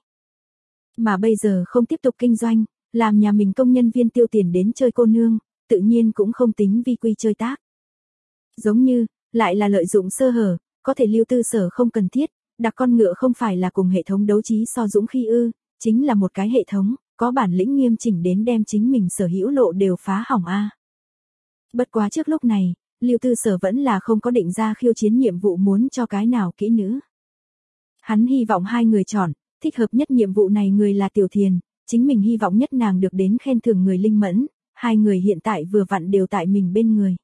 Speaker 1: Mà bây giờ không tiếp tục kinh doanh, làm nhà mình công nhân viên tiêu tiền đến chơi cô nương, tự nhiên cũng không tính vi quy chơi tác. Giống như, lại là lợi dụng sơ hở, có thể Lưu Tư Sở không cần thiết, đặc con ngựa không phải là cùng hệ thống đấu trí so dũng khi ư, chính là một cái hệ thống, có bản lĩnh nghiêm chỉnh đến đem chính mình sở hữu lộ đều phá hỏng a. Bất quá trước lúc này, Lưu Tư Sở vẫn là không có định ra khiêu chiến nhiệm vụ muốn cho cái nào kỹ nữ. Hắn hy vọng hai người chọn, thích hợp nhất nhiệm vụ này người là Tiểu Thiền, chính mình hy vọng nhất nàng được đến khen thưởng người linh mẫn, hai người hiện tại vừa vặn đều tại mình bên người.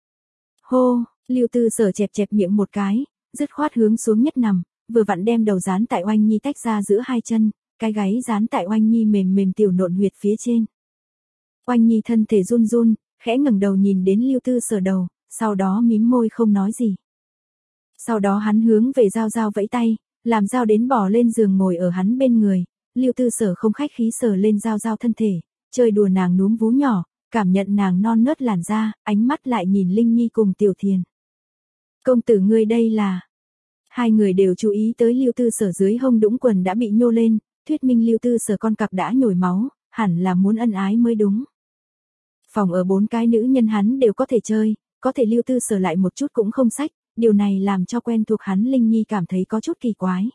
Speaker 1: Hô, Lưu Tư Sở chẹp chẹp miệng một cái, dứt khoát hướng xuống nhất nằm, vừa vặn đem đầu dán tại Oanh Nhi tách ra giữa hai chân, cái gáy dán tại Oanh Nhi mềm mềm tiểu nộn huyệt phía trên. Oanh Nhi thân thể run run, khẽ ngẩng đầu nhìn đến Lưu Tư Sở đầu, sau đó mím môi không nói gì. Sau đó hắn hướng về Giao Giao vẫy tay, làm Giao đến bỏ lên giường ngồi ở hắn bên người, Lưu Tư Sở không khách khí sờ lên Giao Giao thân thể, chơi đùa nàng núm vú nhỏ, cảm nhận nàng non nớt làn da, ánh mắt lại nhìn Linh Nhi cùng Tiểu Thiền. Công tử ngươi đây là... Hai người đều chú ý tới Lưu Tư Sở dưới hông đũng quần đã bị nhô lên, thuyết minh Lưu Tư Sở con cặc đã nhồi máu, hẳn là muốn ân ái mới đúng. Phòng ở bốn cái nữ nhân hắn đều có thể chơi, có thể Lưu Tư Sở lại một chút cũng không sách, điều này làm cho quen thuộc hắn Linh Nhi cảm thấy có chút kỳ quái.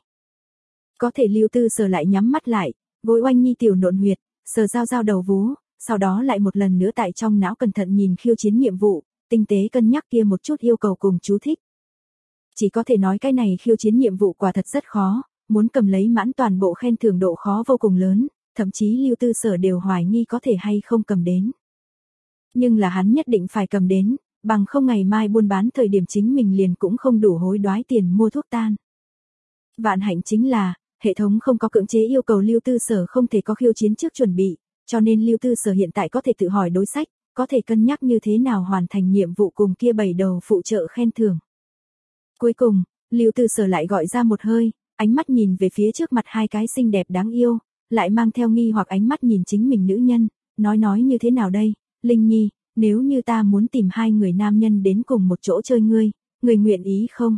Speaker 1: Có thể Lưu Tư Sở lại nhắm mắt lại, gối Oanh Nhi tiểu nộn huyệt, sờ Giao Giao đầu vú, sau đó lại một lần nữa tại trong não cẩn thận nhìn khiêu chiến nhiệm vụ, tinh tế cân nhắc kia một chút yêu cầu cùng chú thích. Chỉ có thể nói cái này khiêu chiến nhiệm vụ quả thật rất khó, muốn cầm lấy mãn toàn bộ khen thưởng độ khó vô cùng lớn, thậm chí Lưu Tư Sở đều hoài nghi có thể hay không cầm đến. Nhưng là hắn nhất định phải cầm đến, bằng không ngày mai buôn bán thời điểm chính mình liền cũng không đủ hối đoái tiền mua thuốc tan. Vạn hạnh chính là, hệ thống không có cưỡng chế yêu cầu Lưu Tư Sở không thể có khiêu chiến trước chuẩn bị, cho nên Lưu Tư Sở hiện tại có thể tự hỏi đối sách, có thể cân nhắc như thế nào hoàn thành nhiệm vụ cùng kia bảy đầu phụ trợ khen thưởng. Cuối cùng, Lưu Tư Sở lại gọi ra một hơi, ánh mắt nhìn về phía trước mặt hai cái xinh đẹp đáng yêu, lại mang theo nghi hoặc ánh mắt nhìn chính mình nữ nhân, nói nói như thế nào đây, Linh Nhi, nếu như ta muốn tìm hai người nam nhân đến cùng một chỗ chơi ngươi, người nguyện ý không?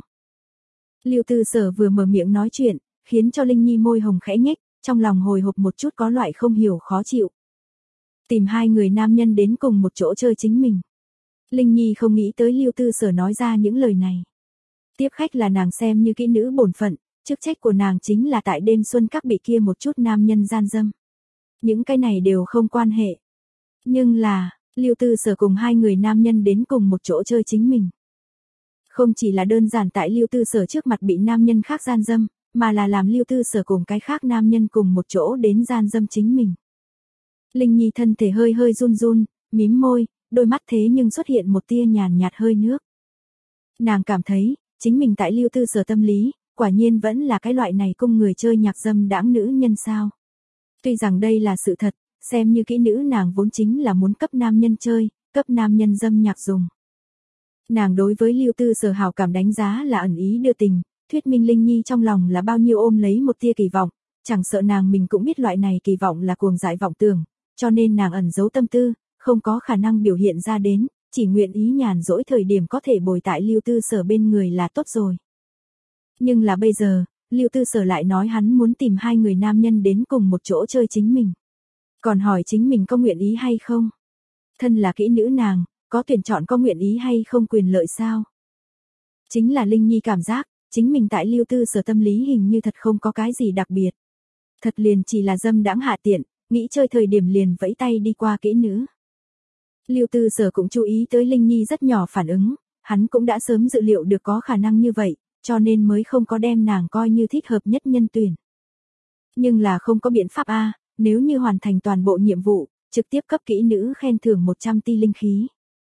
Speaker 1: Lưu Tư Sở vừa mở miệng nói chuyện, khiến cho Linh Nhi môi hồng khẽ nhếch, trong lòng hồi hộp một chút có loại không hiểu khó chịu. Tìm hai người nam nhân đến cùng một chỗ chơi chính mình. Linh Nhi không nghĩ tới Lưu Tư Sở nói ra những lời này. Tiếp khách là nàng xem như kỹ nữ bổn phận, chức trách của nàng chính là tại đêm xuân các bị kia một chút nam nhân gian dâm. Những cái này đều không quan hệ. Nhưng là, Lưu Tư Sở cùng hai người nam nhân đến cùng một chỗ chơi chính mình. Không chỉ là đơn giản tại Lưu Tư Sở trước mặt bị nam nhân khác gian dâm, mà là làm Lưu Tư Sở cùng cái khác nam nhân cùng một chỗ đến gian dâm chính mình. Linh Nhi thân thể hơi hơi run run, mím môi, đôi mắt thế nhưng xuất hiện một tia nhàn nhạt hơi nước. Nàng cảm thấy, chính mình tại Lưu Tư Sở tâm lý, quả nhiên vẫn là cái loại này cung người chơi nhạc dâm đãng nữ nhân sao. Tuy rằng đây là sự thật, xem như kỹ nữ nàng vốn chính là muốn cấp nam nhân chơi, cấp nam nhân dâm nhạc dùng. Nàng đối với Lưu Tư Sở hảo cảm đánh giá là ẩn ý đưa tình, thuyết minh Linh Nhi trong lòng là bao nhiêu ôm lấy một tia kỳ vọng, chẳng sợ nàng mình cũng biết loại này kỳ vọng là cuồng dại vọng tưởng, cho nên nàng ẩn giấu tâm tư, không có khả năng biểu hiện ra đến, chỉ nguyện ý nhàn rỗi thời điểm có thể bồi tại Lưu Tư Sở bên người là tốt rồi. Nhưng là bây giờ, Lưu Tư Sở lại nói hắn muốn tìm hai người nam nhân đến cùng một chỗ chơi chính mình. Còn hỏi chính mình có nguyện ý hay không? Thân là kỹ nữ nàng, có tuyển chọn có nguyện ý hay không quyền lợi sao? Chính là Linh Nhi cảm giác, chính mình tại Lưu Tư Sở tâm lý hình như thật không có cái gì đặc biệt. Thật liền chỉ là dâm đãng hạ tiện, nghĩ chơi thời điểm liền vẫy tay đi qua kỹ nữ. Lưu Tư Sở cũng chú ý tới Linh Nhi rất nhỏ phản ứng, hắn cũng đã sớm dự liệu được có khả năng như vậy, cho nên mới không có đem nàng coi như thích hợp nhất nhân tuyển. Nhưng là không có biện pháp a, nếu như hoàn thành toàn bộ nhiệm vụ, trực tiếp cấp kỹ nữ khen thưởng một trăm ti linh khí.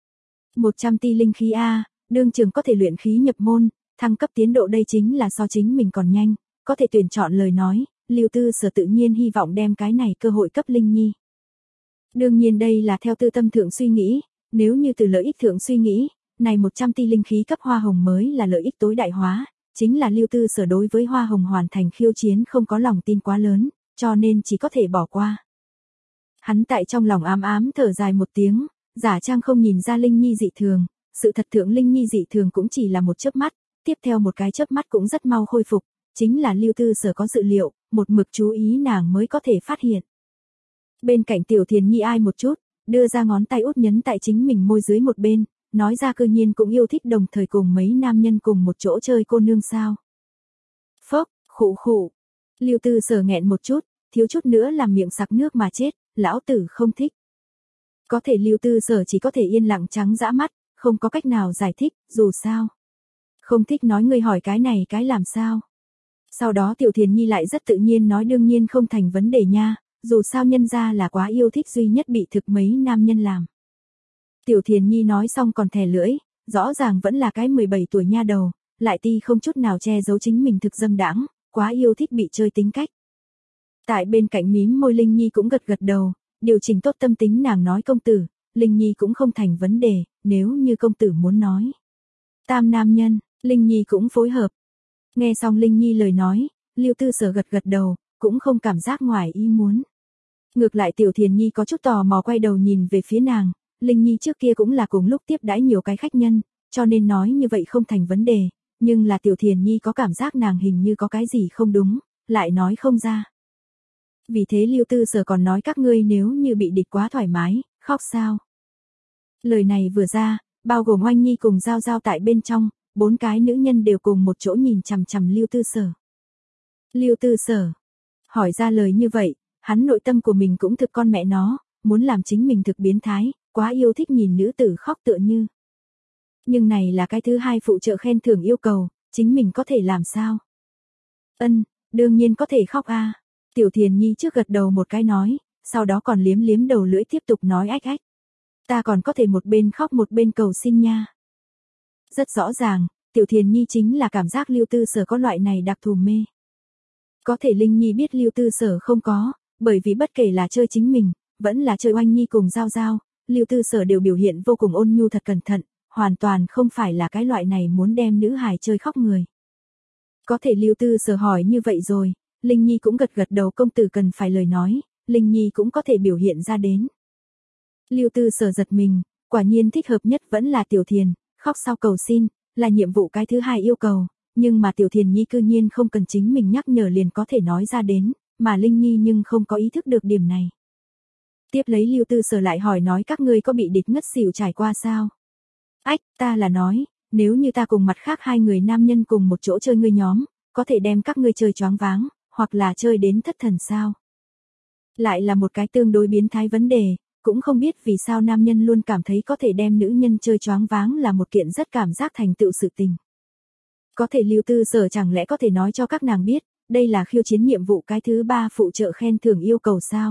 Speaker 1: một trăm ti linh khí a, đương trường có thể luyện khí nhập môn, thăng cấp tiến độ đây chính là so chính mình còn nhanh, có thể tuyển chọn lời nói, Lưu Tư Sở tự nhiên hy vọng đem cái này cơ hội cấp Linh Nhi. Đương nhiên đây là theo tư tâm thượng suy nghĩ, nếu như từ lợi ích thượng suy nghĩ, này một trăm ti linh khí cấp hoa hồng mới là lợi ích tối đại hóa, chính là Lưu Tư Sở đối với hoa hồng hoàn thành khiêu chiến không có lòng tin quá lớn, cho nên chỉ có thể bỏ qua. Hắn tại trong lòng ám ám thở dài một tiếng, giả trang không nhìn ra Linh Nhi dị thường, sự thật thượng Linh Nhi dị thường cũng chỉ là một chớp mắt, tiếp theo một cái chớp mắt cũng rất mau khôi phục, chính là Lưu Tư Sở có dự liệu, một mực chú ý nàng mới có thể phát hiện. Bên cạnh Tiểu Thiền Nhi ai một chút, đưa ra ngón tay út nhấn tại chính mình môi dưới một bên, nói ra cư nhiên cũng yêu thích đồng thời cùng mấy nam nhân cùng một chỗ chơi cô nương sao. Phốc, khụ khụ. Lưu Tư Sở nghẹn một chút, thiếu chút nữa làm miệng sặc nước mà chết, lão tử không thích. Có thể Lưu Tư Sở chỉ có thể yên lặng trắng dã mắt, không có cách nào giải thích, dù sao. Không thích nói người hỏi cái này cái làm sao. Sau đó Tiểu Thiền Nhi lại rất tự nhiên nói đương nhiên không thành vấn đề nha, dù sao nhân ra là quá yêu thích duy nhất bị thực mấy nam nhân làm. Tiểu Thiền Nhi nói xong còn thè lưỡi, rõ ràng vẫn là cái mười bảy tuổi nha đầu, lại ti không chút nào che giấu chính mình thực dâm đãng, quá yêu thích bị chơi tính cách. Tại bên cạnh mím môi Linh Nhi cũng gật gật đầu, điều chỉnh tốt tâm tính nàng nói công tử, Linh Nhi cũng không thành vấn đề, nếu như công tử muốn nói. Tam nam nhân, Linh Nhi cũng phối hợp. Nghe xong Linh Nhi lời nói, Lưu Tư Sở gật gật đầu, cũng không cảm giác ngoài ý muốn. Ngược lại Tiểu Thiền Nhi có chút tò mò quay đầu nhìn về phía nàng, Linh Nhi trước kia cũng là cùng lúc tiếp đãi nhiều cái khách nhân, cho nên nói như vậy không thành vấn đề, nhưng là Tiểu Thiền Nhi có cảm giác nàng hình như có cái gì không đúng, lại nói không ra. Vì thế Lưu Tư Sở còn nói các ngươi nếu như bị địch quá thoải mái, khóc sao. Lời này vừa ra, bao gồm Oanh Nhi cùng Giao Giao tại bên trong, bốn cái nữ nhân đều cùng một chỗ nhìn chằm chằm Lưu Tư Sở. Lưu Tư Sở hỏi ra lời như vậy, hắn nội tâm của mình cũng thực con mẹ nó, muốn làm chính mình thực biến thái, quá yêu thích nhìn nữ tử khóc tựa như. Nhưng này là cái thứ hai phụ trợ khen thưởng yêu cầu, chính mình có thể làm sao? Ân, đương nhiên có thể khóc a. Tiểu Thiền Nhi trước gật đầu một cái nói, sau đó còn liếm liếm đầu lưỡi tiếp tục nói ách ách. Ta còn có thể một bên khóc một bên cầu xin nha. Rất rõ ràng, Tiểu Thiền Nhi chính là cảm giác Lưu Tư Sở có loại này đặc thù mê. Có thể Linh Nhi biết Lưu Tư Sở không có, bởi vì bất kể là chơi chính mình, vẫn là chơi Oanh Nhi cùng Giao Giao, Lưu Tư Sở đều biểu hiện vô cùng ôn nhu thật cẩn thận, hoàn toàn không phải là cái loại này muốn đem nữ hài chơi khóc người. Có thể Lưu Tư Sở hỏi như vậy rồi, Linh Nhi cũng gật gật đầu công tử cần phải lời nói, Linh Nhi cũng có thể biểu hiện ra đến. Lưu Tư Sở giật mình, quả nhiên thích hợp nhất vẫn là Tiểu Thiền, khóc sau cầu xin, là nhiệm vụ cái thứ hai yêu cầu, nhưng mà Tiểu Thiền Nhi cư nhiên không cần chính mình nhắc nhở liền có thể nói ra đến, mà Linh Nhi nhưng không có ý thức được điểm này. Tiếp lấy Lưu Tư Sở lại hỏi nói các ngươi có bị địch ngất xỉu trải qua sao? Ách, ta là nói, nếu như ta cùng mặt khác hai người nam nhân cùng một chỗ chơi ngươi nhóm, có thể đem các ngươi chơi choáng váng, hoặc là chơi đến thất thần sao? Lại là một cái tương đối biến thái vấn đề, cũng không biết vì sao nam nhân luôn cảm thấy có thể đem nữ nhân chơi choáng váng là một kiện rất cảm giác thành tựu sự tình. Có thể Lưu Tư Sở chẳng lẽ có thể nói cho các nàng biết, đây là khiêu chiến nhiệm vụ cái thứ ba phụ trợ khen thưởng yêu cầu sao?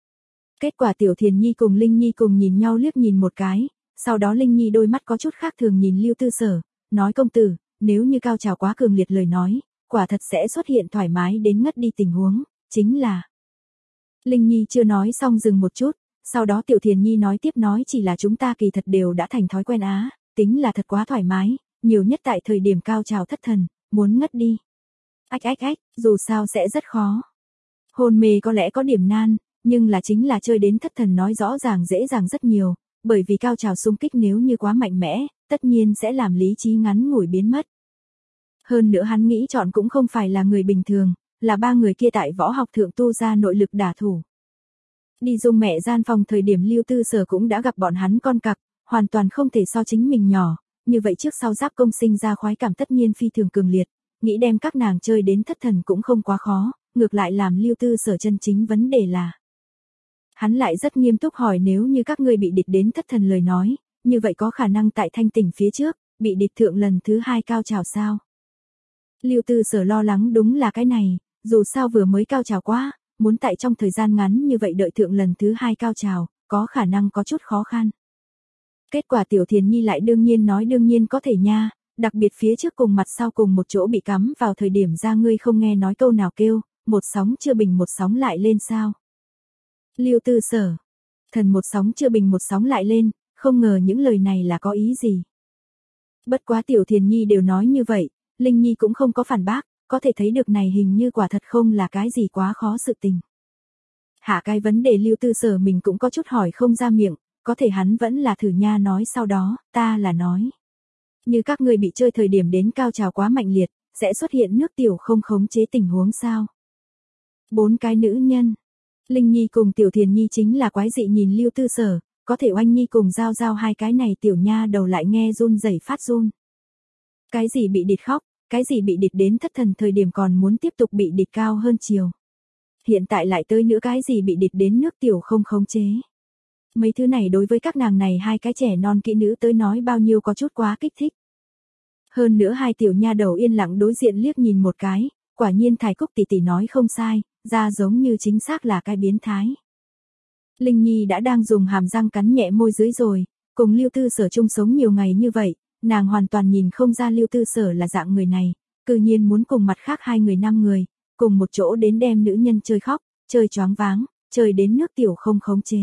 Speaker 1: Kết quả Tiểu Thiền Nhi cùng Linh Nhi cùng nhìn nhau liếc nhìn một cái, sau đó Linh Nhi đôi mắt có chút khác thường nhìn Lưu Tư Sở, nói công tử, nếu như cao trào quá cường liệt lời nói, quả thật sẽ xuất hiện thoải mái đến ngất đi tình huống, chính là. Linh Nhi chưa nói xong dừng một chút, sau đó Tiểu Thiền Nhi nói tiếp nói chỉ là chúng ta kỳ thật đều đã thành thói quen á, tính là thật quá thoải mái, nhiều nhất tại thời điểm cao trào thất thần, muốn ngất đi. Ách ách ách, dù sao sẽ rất khó. Hôn mê có lẽ có điểm nan, nhưng là chính là chơi đến thất thần nói rõ ràng dễ dàng rất nhiều, bởi vì cao trào xung kích nếu như quá mạnh mẽ, tất nhiên sẽ làm lý trí ngắn ngủi biến mất. Hơn nữa hắn nghĩ chọn cũng không phải là người bình thường, là ba người kia tại võ học thượng tu ra nội lực đả thủ. Đi Dung mẹ gian phòng thời điểm Lưu Tư Sở cũng đã gặp bọn hắn con cặc, hoàn toàn không thể so chính mình nhỏ, như vậy trước sau giáp công sinh ra khoái cảm tất nhiên phi thường cường liệt, nghĩ đem các nàng chơi đến thất thần cũng không quá khó, ngược lại làm Lưu Tư Sở chân chính vấn đề là. Hắn lại rất nghiêm túc hỏi nếu như các ngươi bị địch đến thất thần lời nói, như vậy có khả năng tại thanh tỉnh phía trước, bị địch thượng lần thứ hai cao trào sao? Lưu Tư Sở lo lắng đúng là cái này, dù sao vừa mới cao trào quá, muốn tại trong thời gian ngắn như vậy đợi thượng lần thứ hai cao trào, có khả năng có chút khó khăn. Kết quả Tiểu Thiền Nhi lại đương nhiên nói đương nhiên có thể nha, đặc biệt phía trước cùng mặt sau cùng một chỗ bị cắm vào thời điểm ra ngươi không nghe nói câu nào kêu, một sóng chưa bình một sóng lại lên sao. Lưu Tư Sở, thần một sóng chưa bình một sóng lại lên, không ngờ những lời này là có ý gì. Bất quá Tiểu Thiền Nhi đều nói như vậy, Linh Nhi cũng không có phản bác, có thể thấy được này hình như quả thật không là cái gì quá khó sự tình. Hạ cái vấn đề Lưu Tư Sở mình cũng có chút hỏi không ra miệng, có thể hắn vẫn là thử nha nói sau đó, ta là nói. Như các người bị chơi thời điểm đến cao trào quá mạnh liệt, sẽ xuất hiện nước tiểu không khống chế tình huống sao. Bốn cái nữ nhân. Linh Nhi cùng Tiểu Thiền Nhi chính là quái dị nhìn Lưu Tư Sở, có thể Oanh Nhi cùng Giao Giao hai cái này tiểu nha đầu lại nghe run rẩy phát run. Cái gì bị địch khóc, cái gì bị địch đến thất thần thời điểm còn muốn tiếp tục bị địch cao hơn chiều. Hiện tại lại tới nữa cái gì bị địch đến nước tiểu không khống chế. Mấy thứ này đối với các nàng này hai cái trẻ non kỹ nữ tới nói bao nhiêu có chút quá kích thích. Hơn nữa hai tiểu nha đầu yên lặng đối diện liếc nhìn một cái, quả nhiên Thái Cúc tỷ tỷ nói không sai, ra giống như chính xác là cái biến thái. Linh Nhi đã đang dùng hàm răng cắn nhẹ môi dưới rồi, cùng Lưu Tư Sở chung sống nhiều ngày như vậy, nàng hoàn toàn nhìn không ra Lưu Tư Sở là dạng người này, cư nhiên muốn cùng mặt khác hai người năm người, cùng một chỗ đến đem nữ nhân chơi khóc, chơi choáng váng, chơi đến nước tiểu không khống chế.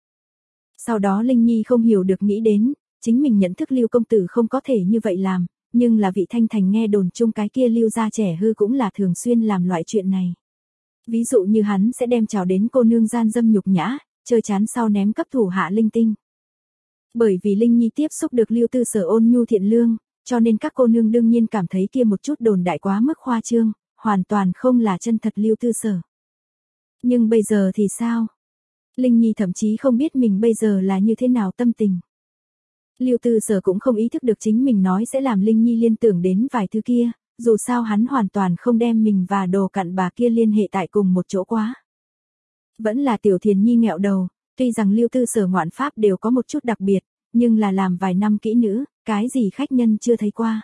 Speaker 1: Sau đó Linh Nhi không hiểu được nghĩ đến, chính mình nhận thức Lưu công tử không có thể như vậy làm, nhưng là vị Thanh Thành nghe đồn chung cái kia Lưu gia trẻ hư cũng là thường xuyên làm loại chuyện này. Ví dụ như hắn sẽ đem trào đến cô nương gian dâm nhục nhã, chơi chán sau ném cấp thủ hạ linh tinh. Bởi vì Linh Nhi tiếp xúc được Lưu Tư Sở ôn nhu thiện lương, cho nên các cô nương đương nhiên cảm thấy kia một chút đồn đại quá mức khoa trương, hoàn toàn không là chân thật Lưu Tư Sở. Nhưng bây giờ thì sao? Linh Nhi thậm chí không biết mình bây giờ là như thế nào tâm tình. Lưu Tư Sở cũng không ý thức được chính mình nói sẽ làm Linh Nhi liên tưởng đến vài thứ kia, dù sao hắn hoàn toàn không đem mình và đồ cặn bà kia liên hệ tại cùng một chỗ quá. Vẫn là Tiểu Thiền Nhi nghẹo đầu, tuy rằng Lưu Tư Sở ngoạn pháp đều có một chút đặc biệt, nhưng là làm vài năm kỹ nữ, cái gì khách nhân chưa thấy qua.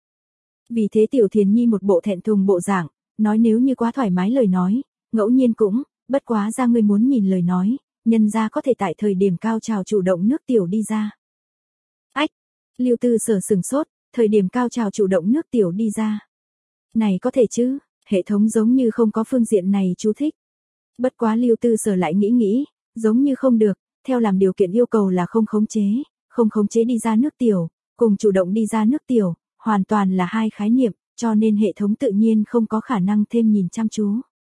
Speaker 1: Vì thế Tiểu Thiền Nhi một bộ thẹn thùng bộ dạng, nói nếu như quá thoải mái lời nói, ngẫu nhiên cũng, bất quá ra ngươi muốn nhìn lời nói, nhân ra có thể tại thời điểm cao trào chủ động nước tiểu đi ra. Ách, Lưu Tư Sở sừng sốt, thời điểm cao trào chủ động nước tiểu đi ra. Này có thể chứ, hệ thống giống như không có phương diện này chú thích. Bất quá Lưu Tư Sở lại nghĩ nghĩ, giống như không được, theo làm điều kiện yêu cầu là không khống chế, không khống chế đi ra nước tiểu, cùng chủ động đi ra nước tiểu, hoàn toàn là hai khái niệm, cho nên hệ thống tự nhiên không có khả năng thêm nhìn chăm chú.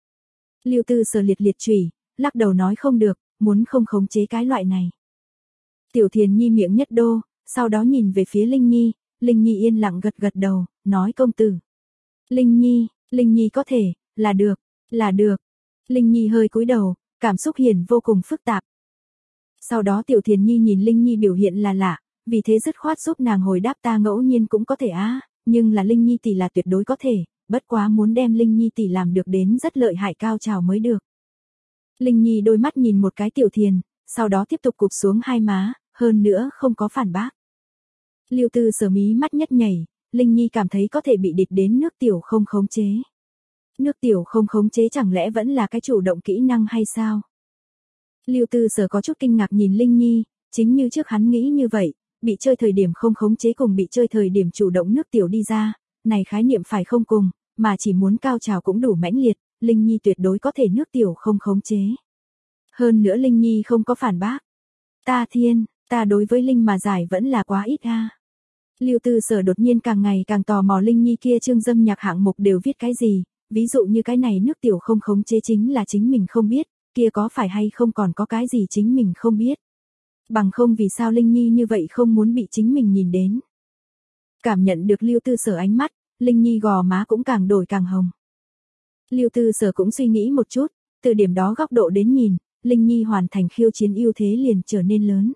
Speaker 1: Lưu Tư Sở liệt liệt chủy, lắc đầu nói không được, muốn không khống chế cái loại này. Tiểu Thiền Nhi miệng nhất đô, sau đó nhìn về phía Linh Nhi, Linh Nhi yên lặng gật gật đầu, nói công tử. Linh Nhi, Linh Nhi có thể, là được, là được. Linh Nhi hơi cúi đầu, cảm xúc hiển vô cùng phức tạp. Sau đó Tiểu Thiền Nhi nhìn Linh Nhi biểu hiện là lạ, vì thế dứt khoát giúp nàng hồi đáp ta ngẫu nhiên cũng có thể á, nhưng là Linh Nhi tỷ là tuyệt đối có thể, bất quá muốn đem Linh Nhi tỷ làm được đến rất lợi hại cao trào mới được. Linh Nhi đôi mắt nhìn một cái Tiểu Thiền, sau đó tiếp tục cụp xuống hai má, hơn nữa không có phản bác. Lưu Tư Sở mí mắt nhất nhảy, Linh Nhi cảm thấy có thể bị địch đến nước tiểu không khống chế. Nước tiểu không khống chế chẳng lẽ vẫn là cái chủ động kỹ năng hay sao? Lưu Tư Sở có chút kinh ngạc nhìn Linh Nhi, chính như trước hắn nghĩ như vậy, bị chơi thời điểm không khống chế cùng bị chơi thời điểm chủ động nước tiểu đi ra, này khái niệm phải không cùng, mà chỉ muốn cao trào cũng đủ mãnh liệt, Linh Nhi tuyệt đối có thể nước tiểu không khống chế. Hơn nữa Linh Nhi không có phản bác. Ta thiên, ta đối với Linh mà giải vẫn là quá ít a. Lưu Tư Sở đột nhiên càng ngày càng tò mò Linh Nhi kia chương dâm nhạc hạng mục đều viết cái gì, ví dụ như cái này nước tiểu không khống chế chính là chính mình không biết, kia có phải hay không còn có cái gì chính mình không biết. Bằng không vì sao Linh Nhi như vậy không muốn bị chính mình nhìn đến. Cảm nhận được Lưu Tư Sở ánh mắt, Linh Nhi gò má cũng càng đổi càng hồng. Lưu Tư Sở cũng suy nghĩ một chút, từ điểm đó góc độ đến nhìn, Linh Nhi hoàn thành khiêu chiến ưu thế liền trở nên lớn.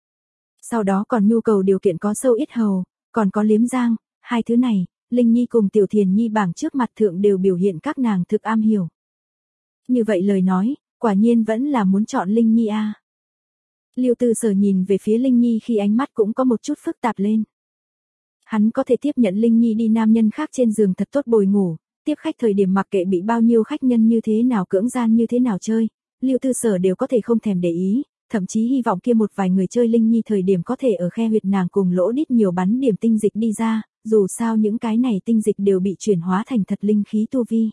Speaker 1: Sau đó còn nhu cầu điều kiện có sâu ít hầu, còn có liếm giang, hai thứ này, Linh Nhi cùng Tiểu Thiền Nhi bảng trước mặt thượng đều biểu hiện các nàng thực am hiểu. Như vậy lời nói, quả nhiên vẫn là muốn chọn Linh Nhi a. Lưu Tư Sở nhìn về phía Linh Nhi khi ánh mắt cũng có một chút phức tạp lên. Hắn có thể tiếp nhận Linh Nhi đi nam nhân khác trên giường thật tốt bồi ngủ, tiếp khách thời điểm mặc kệ bị bao nhiêu khách nhân như thế nào cưỡng gian như thế nào chơi, Lưu Tư Sở đều có thể không thèm để ý, thậm chí hy vọng kia một vài người chơi Linh Nhi thời điểm có thể ở khe huyệt nàng cùng lỗ đít nhiều bắn điểm tinh dịch đi ra, dù sao những cái này tinh dịch đều bị chuyển hóa thành thật linh khí tu vi.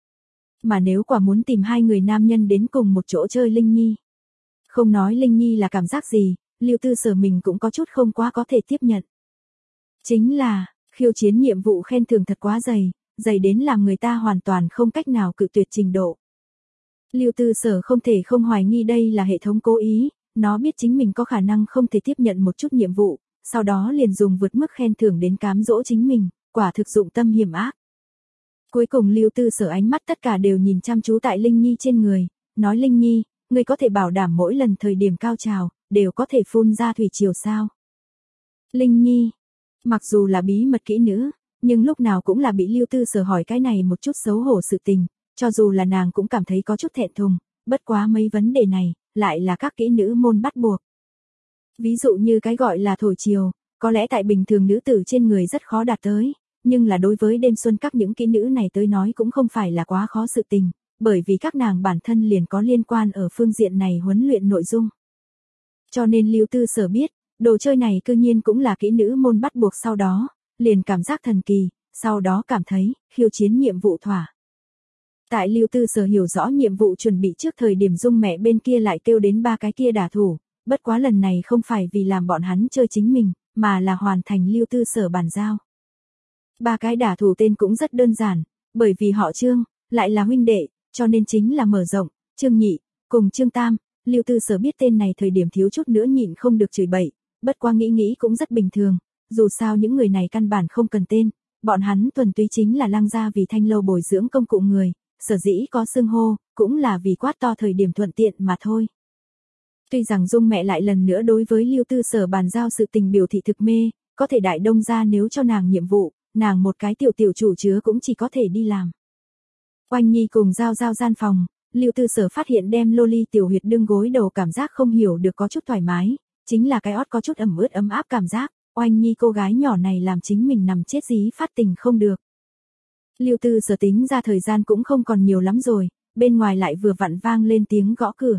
Speaker 1: Mà nếu quả muốn tìm hai người nam nhân đến cùng một chỗ chơi Linh Nhi, không nói Linh Nhi là cảm giác gì, Lưu Tư Sở mình cũng có chút không quá có thể tiếp nhận. Chính là, khiêu chiến nhiệm vụ khen thưởng thật quá dày, dày đến làm người ta hoàn toàn không cách nào cự tuyệt trình độ. Lưu Tư Sở không thể không hoài nghi đây là hệ thống cố ý, nó biết chính mình có khả năng không thể tiếp nhận một chút nhiệm vụ, sau đó liền dùng vượt mức khen thưởng đến cám dỗ chính mình, quả thực dụng tâm hiểm ác. Cuối cùng Lưu Tư Sở ánh mắt tất cả đều nhìn chăm chú tại Linh Nhi trên người, nói Linh Nhi, ngươi có thể bảo đảm mỗi lần thời điểm cao trào, đều có thể phun ra thủy triều sao? Linh Nhi, mặc dù là bí mật kỹ nữ, nhưng lúc nào cũng là bị Lưu Tư Sở hỏi cái này một chút xấu hổ sự tình, cho dù là nàng cũng cảm thấy có chút thẹn thùng, bất quá mấy vấn đề này, lại là các kỹ nữ môn bắt buộc. Ví dụ như cái gọi là thổi chiều, có lẽ tại bình thường nữ tử trên người rất khó đạt tới, nhưng là đối với đêm xuân các những kỹ nữ này tới nói cũng không phải là quá khó sự tình, bởi vì các nàng bản thân liền có liên quan ở phương diện này huấn luyện nội dung. Cho nên Lưu Tư Sở biết, đồ chơi này cư nhiên cũng là kỹ nữ môn bắt buộc sau đó, liền cảm giác thần kỳ, sau đó cảm thấy, khiêu chiến nhiệm vụ thỏa. Tại Lưu Tư Sở hiểu rõ nhiệm vụ chuẩn bị trước thời điểm Dung mẹ bên kia lại kêu đến ba cái kia đả thủ, bất quá lần này không phải vì làm bọn hắn chơi chính mình, mà là hoàn thành Lưu Tư Sở bàn giao. Ba cái đả thủ tên cũng rất đơn giản, bởi vì họ Trương, lại là huynh đệ, cho nên chính là mở rộng, Trương Nhị, cùng Trương Tam. Lưu Tư Sở biết tên này thời điểm thiếu chút nữa nhịn không được chửi bậy, bất quá nghĩ nghĩ cũng rất bình thường, dù sao những người này căn bản không cần tên, bọn hắn thuần túy chính là Lăng gia vì thanh lâu bồi dưỡng công cụ người, sở dĩ có xưng hô, cũng là vì quát to thời điểm thuận tiện mà thôi. Tuy rằng Dung mẹ lại lần nữa đối với Lưu Tư Sở bàn giao sự tình biểu thị thực mê, có thể Đại Đông gia nếu cho nàng nhiệm vụ, nàng một cái tiểu tiểu chủ chứa cũng chỉ có thể đi làm. Oanh Nhi cùng Giao Giao gian phòng, Lưu Tư Sở phát hiện đem loli tiểu huyệt đương gối đầu cảm giác không hiểu được có chút thoải mái, chính là cái ót có chút ẩm ướt ấm áp cảm giác, Oanh Nhi cô gái nhỏ này làm chính mình nằm chết dí phát tình không được. Lưu Tư Sở tính ra thời gian cũng không còn nhiều lắm rồi, bên ngoài lại vừa vặn vang lên tiếng gõ cửa.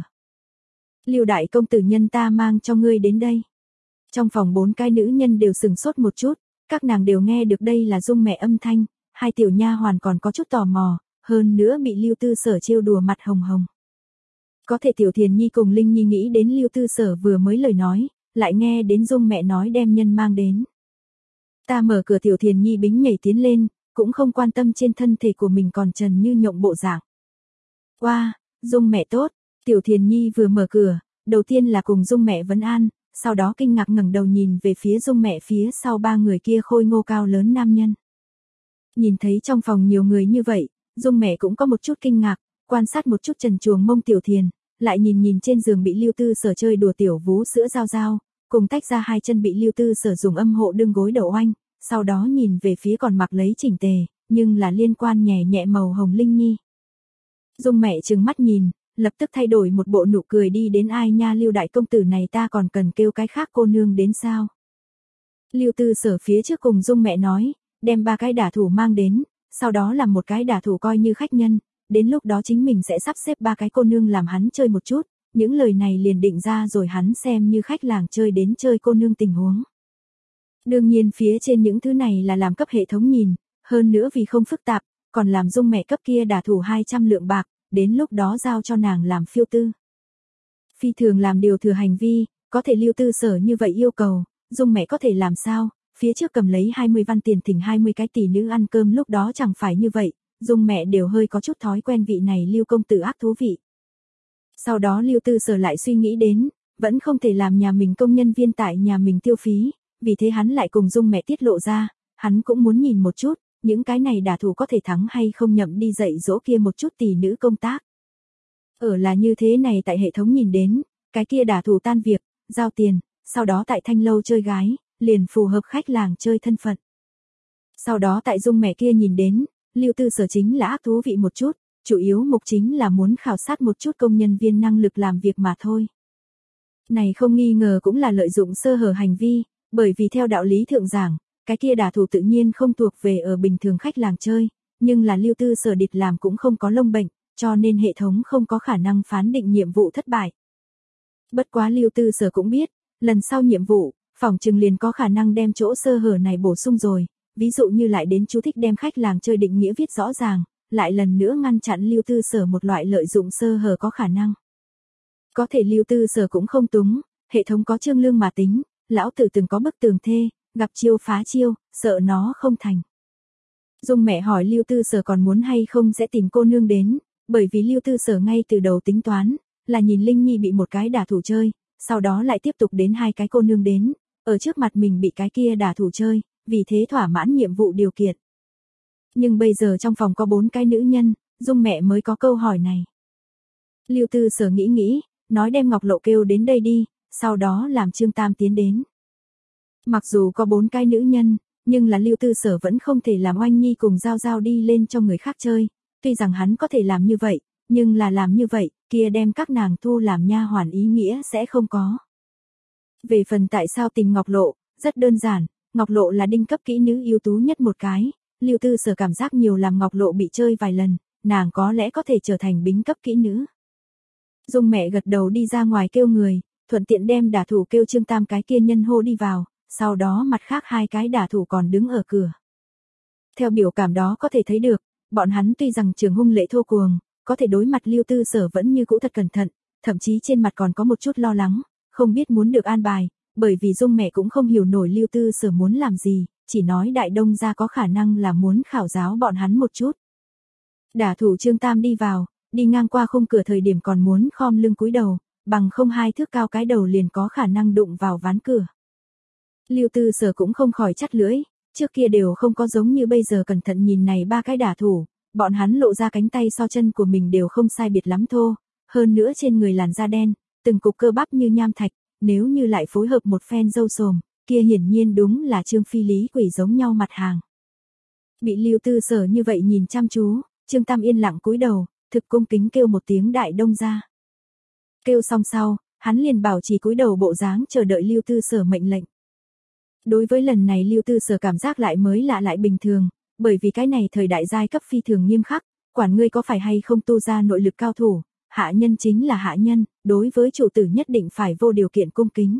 Speaker 1: Lưu đại công tử nhân ta mang cho ngươi đến đây. Trong phòng bốn cái nữ nhân đều sừng sốt một chút, các nàng đều nghe được đây là Dung mẹ âm thanh, hai tiểu nha hoàn còn có chút tò mò, hơn nữa bị Lưu Tư Sở trêu đùa mặt hồng hồng. Có thể Tiểu Thiền Nhi cùng Linh Nhi nghĩ đến Lưu Tư Sở vừa mới lời nói, lại nghe đến Dung mẹ nói đem nhân mang đến. Ta mở cửa Tiểu Thiền Nhi bính nhảy tiến lên, cũng không quan tâm trên thân thể của mình còn trần như nhộng bộ dạng. Qua, wow, Dung mẹ tốt, Tiểu Thiền Nhi vừa mở cửa, đầu tiên là cùng Dung mẹ vấn an, sau đó kinh ngạc ngẩng đầu nhìn về phía Dung mẹ phía sau ba người kia khôi ngô cao lớn nam nhân. Nhìn thấy trong phòng nhiều người như vậy, Dung mẹ cũng có một chút kinh ngạc, quan sát một chút trần truồng mông Tiểu Thiền, lại nhìn nhìn trên giường bị Lưu Tư Sở chơi đùa tiểu vú sữa Giao Giao, cùng tách ra hai chân bị Lưu Tư Sở dùng âm hộ đương gối đầu oanh, sau đó nhìn về phía còn mặc lấy chỉnh tề, nhưng là liên quan nhẹ nhẹ màu hồng Linh Nhi. Dung mẹ trừng mắt nhìn, lập tức thay đổi một bộ nụ cười đi đến ai nha Lưu đại công tử này ta còn cần kêu cái khác cô nương đến sao. Lưu Tư Sở phía trước cùng Dung mẹ nói, đem ba cái đả thủ mang đến, sau đó làm một cái đả thủ coi như khách nhân, đến lúc đó chính mình sẽ sắp xếp ba cái cô nương làm hắn chơi một chút, những lời này liền định ra rồi hắn xem như khách làng chơi đến chơi cô nương tình huống. Đương nhiên phía trên những thứ này là làm cấp hệ thống nhìn, hơn nữa vì không phức tạp, còn làm Dung mẹ cấp kia đả thủ hai trăm lượng bạc, đến lúc đó giao cho nàng làm phiêu tư. Phi thường làm điều thừa hành vi, có thể Lưu Tư Sở như vậy yêu cầu, Dung mẹ có thể làm sao, phía trước cầm lấy hai mươi văn tiền thỉnh hai mươi cái tỷ nữ ăn cơm lúc đó chẳng phải như vậy, Dung mẹ đều hơi có chút thói quen vị này Lưu công tử ác thú vị. Sau đó Lưu Tư Sở lại suy nghĩ đến, vẫn không thể làm nhà mình công nhân viên tại nhà mình tiêu phí, vì thế hắn lại cùng Dung mẹ tiết lộ ra, hắn cũng muốn nhìn một chút, những cái này đả thủ có thể thắng hay không nhậm đi dạy dỗ kia một chút tỷ nữ công tác. Ở là như thế này tại hệ thống nhìn đến, cái kia đả thủ tan việc, giao tiền, sau đó tại thanh lâu chơi gái, liền phù hợp khách làng chơi thân phận. Sau đó tại Dung mẹ kia nhìn đến, Lưu Tư Sở chính là ác thú vị một chút, chủ yếu mục chính là muốn khảo sát một chút công nhân viên năng lực làm việc mà thôi. Này không nghi ngờ cũng là lợi dụng sơ hở hành vi, bởi vì theo đạo lý thượng giảng, cái kia đả thủ tự nhiên không thuộc về ở bình thường khách làng chơi, nhưng là Lưu Tư Sở địch làm cũng không có lông bệnh, cho nên hệ thống không có khả năng phán định nhiệm vụ thất bại. Bất quá Lưu Tư Sở cũng biết, lần sau nhiệm vụ, phòng trừng liền có khả năng đem chỗ sơ hở này bổ sung rồi, ví dụ như lại đến chú thích đem khách làng chơi định nghĩa viết rõ ràng, lại lần nữa ngăn chặn Lưu Tư Sở một loại lợi dụng sơ hở có khả năng. Có thể Lưu Tư Sở cũng không túng, hệ thống có trương lương mà tính, lão tử từng có bức tường thê, gặp chiêu phá chiêu, sợ nó không thành. Dung mẹ hỏi Lưu Tư Sở còn muốn hay không sẽ tìm cô nương đến, bởi vì Lưu Tư Sở ngay từ đầu tính toán, là nhìn Linh Nhi bị một cái đả thủ chơi, sau đó lại tiếp tục đến hai cái cô nương đến, ở trước mặt mình bị cái kia đả thủ chơi, vì thế thỏa mãn nhiệm vụ điều kiện. Nhưng bây giờ trong phòng có bốn cái nữ nhân, Dung mẹ mới có câu hỏi này. Lưu Tư Sở nghĩ nghĩ, nói đem Ngọc Lộ kêu đến đây đi, sau đó làm Trương Tam tiến đến. Mặc dù có bốn cái nữ nhân, nhưng là Lưu Tư Sở vẫn không thể làm Oanh Nhi cùng Giao Giao đi lên cho người khác chơi, tuy rằng hắn có thể làm như vậy, nhưng là làm như vậy, kia đem các nàng thu làm nha hoàn ý nghĩa sẽ không có. Về phần tại sao tìm Ngọc Lộ, rất đơn giản, Ngọc Lộ là đinh cấp kỹ nữ ưu tú nhất một cái, Lưu Tư Sở cảm giác nhiều làm Ngọc Lộ bị chơi vài lần, nàng có lẽ có thể trở thành bính cấp kỹ nữ. Dung mẹ gật đầu đi ra ngoài kêu người, thuận tiện đem đả thủ kêu Trương Tam cái kia nhân hô đi vào, sau đó mặt khác hai cái đả thủ còn đứng ở cửa. Theo biểu cảm đó có thể thấy được, bọn hắn tuy rằng trường hung lệ thô cuồng, có thể đối mặt Lưu Tư Sở vẫn như cũ thật cẩn thận, thậm chí trên mặt còn có một chút lo lắng, không biết muốn được an bài, bởi vì Dung mẹ cũng không hiểu nổi Lưu Tư Sở muốn làm gì, chỉ nói Đại Đông gia có khả năng là muốn khảo giáo bọn hắn một chút. Đả thủ Trương Tam đi vào, đi ngang qua khung cửa thời điểm còn muốn khom lưng cúi đầu, bằng không hai thước cao cái đầu liền có khả năng đụng vào ván cửa. Lưu Tư Sở cũng không khỏi chắt lưỡi, trước kia đều không có giống như bây giờ cẩn thận nhìn này ba cái đả thủ, bọn hắn lộ ra cánh tay so chân của mình đều không sai biệt lắm thô, hơn nữa trên người làn da đen, từng cục cơ bắp như nham thạch, nếu như lại phối hợp một phen râu sồm, kia hiển nhiên đúng là Trương Phi Lý Quỷ giống nhau mặt hàng. Bị Lưu Tư Sở như vậy nhìn chăm chú, Trương Tam yên lặng cúi đầu, thực cung kính kêu một tiếng Đại Đông gia. Kêu xong sau, hắn liền bảo trì cúi đầu bộ dáng chờ đợi Lưu Tư Sở mệnh lệnh. Đối với lần này Lưu Tư Sở cảm giác lại mới lạ lại bình thường, bởi vì cái này thời đại giai cấp phi thường nghiêm khắc, quản ngươi có phải hay không tu ra nội lực cao thủ, hạ nhân chính là hạ nhân, đối với chủ tử nhất định phải vô điều kiện cung kính.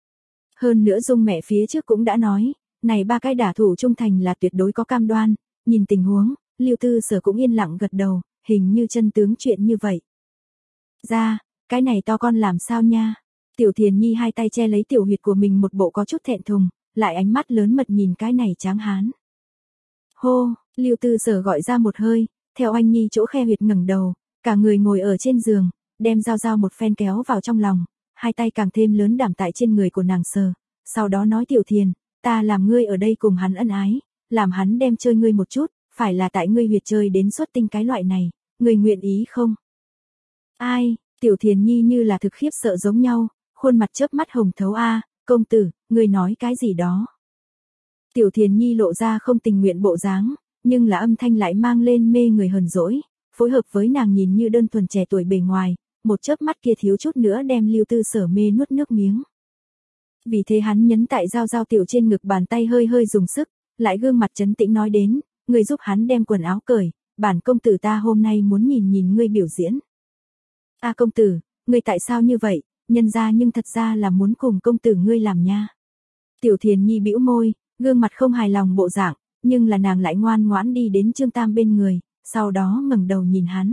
Speaker 1: Hơn nữa Dung mẹ phía trước cũng đã nói, này ba cái đả thủ trung thành là tuyệt đối có cam đoan, nhìn tình huống, Lưu Tư Sở cũng yên lặng gật đầu, hình như chân tướng chuyện như vậy. Ra, cái này to con làm sao nha? Tiểu Thiền Nhi hai tay che lấy tiểu huyệt của mình một bộ có chút thẹn thùng, lại ánh mắt lớn mật nhìn cái này tráng hán. Hô, Lưu Tư Sở gọi ra một hơi, theo Anh Nhi chỗ khe huyệt ngẩng đầu, cả người ngồi ở trên giường, đem Giao Giao một phen kéo vào trong lòng, hai tay càng thêm lớn đảm tại trên người của nàng sờ, sau đó nói Tiểu Thiền, ta làm ngươi ở đây cùng hắn ân ái, làm hắn đem chơi ngươi một chút, phải là tại ngươi huyệt chơi đến xuất tinh cái loại này, ngươi nguyện ý không? Ai, Tiểu Thiền Nhi như là thực khiếp sợ giống nhau, khuôn mặt chớp mắt hồng thấu a, công tử, ngươi nói cái gì đó. Tiểu Thiền Nhi lộ ra không tình nguyện bộ dáng, nhưng là âm thanh lại mang lên mê người hờn dỗi, phối hợp với nàng nhìn như đơn thuần trẻ tuổi bề ngoài, một chớp mắt kia thiếu chút nữa đem Lưu Tư Sở mê nuốt nước miếng. Vì thế hắn nhấn tại Giao Giao tiểu trên ngực, bàn tay hơi hơi dùng sức, lại gương mặt trấn tĩnh nói đến, ngươi giúp hắn đem quần áo cởi, bản công tử ta hôm nay muốn nhìn nhìn ngươi biểu diễn. A công tử, ngươi tại sao như vậy, nhân ra nhưng thật ra là muốn cùng công tử ngươi làm nha. Tiểu Thiền Nhi bĩu môi, gương mặt không hài lòng bộ dạng, nhưng là nàng lại ngoan ngoãn đi đến Trương Tam bên người, sau đó ngẩng đầu nhìn hắn.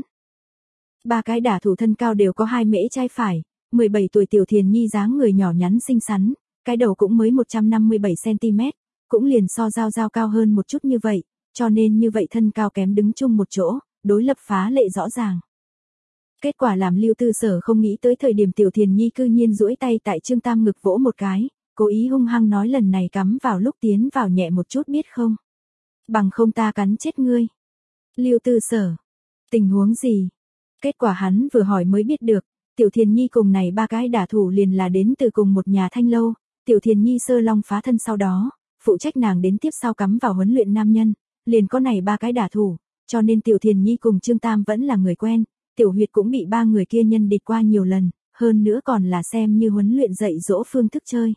Speaker 1: Ba cái đả thủ thân cao đều có hai mễ trai phải, mười bảy tuổi Tiểu Thiền Nhi dáng người nhỏ nhắn xinh xắn, cái đầu cũng mới một trăm năm mươi bảy xăng ti mét, cũng liền so Giao Giao cao hơn một chút như vậy, cho nên như vậy thân cao kém đứng chung một chỗ, đối lập phá lệ rõ ràng. Kết quả làm Lưu Tư Sở không nghĩ tới thời điểm Tiểu Thiền Nhi cư nhiên duỗi tay tại Trương Tam ngực vỗ một cái, cố ý hung hăng nói lần này cắm vào lúc tiến vào nhẹ một chút biết không? Bằng không ta cắn chết ngươi. Lưu Tư Sở, tình huống gì? Kết quả hắn vừa hỏi mới biết được, Tiểu Thiền Nhi cùng này ba cái đả thủ liền là đến từ cùng một nhà thanh lâu, Tiểu Thiền Nhi sơ long phá thân sau đó, phụ trách nàng đến tiếp sau cắm vào huấn luyện nam nhân, liền có này ba cái đả thủ, cho nên Tiểu Thiền Nhi cùng Trương Tam vẫn là người quen, Tiểu Huyệt cũng bị ba người kia nhân địch qua nhiều lần, hơn nữa còn là xem như huấn luyện dạy dỗ phương thức chơi.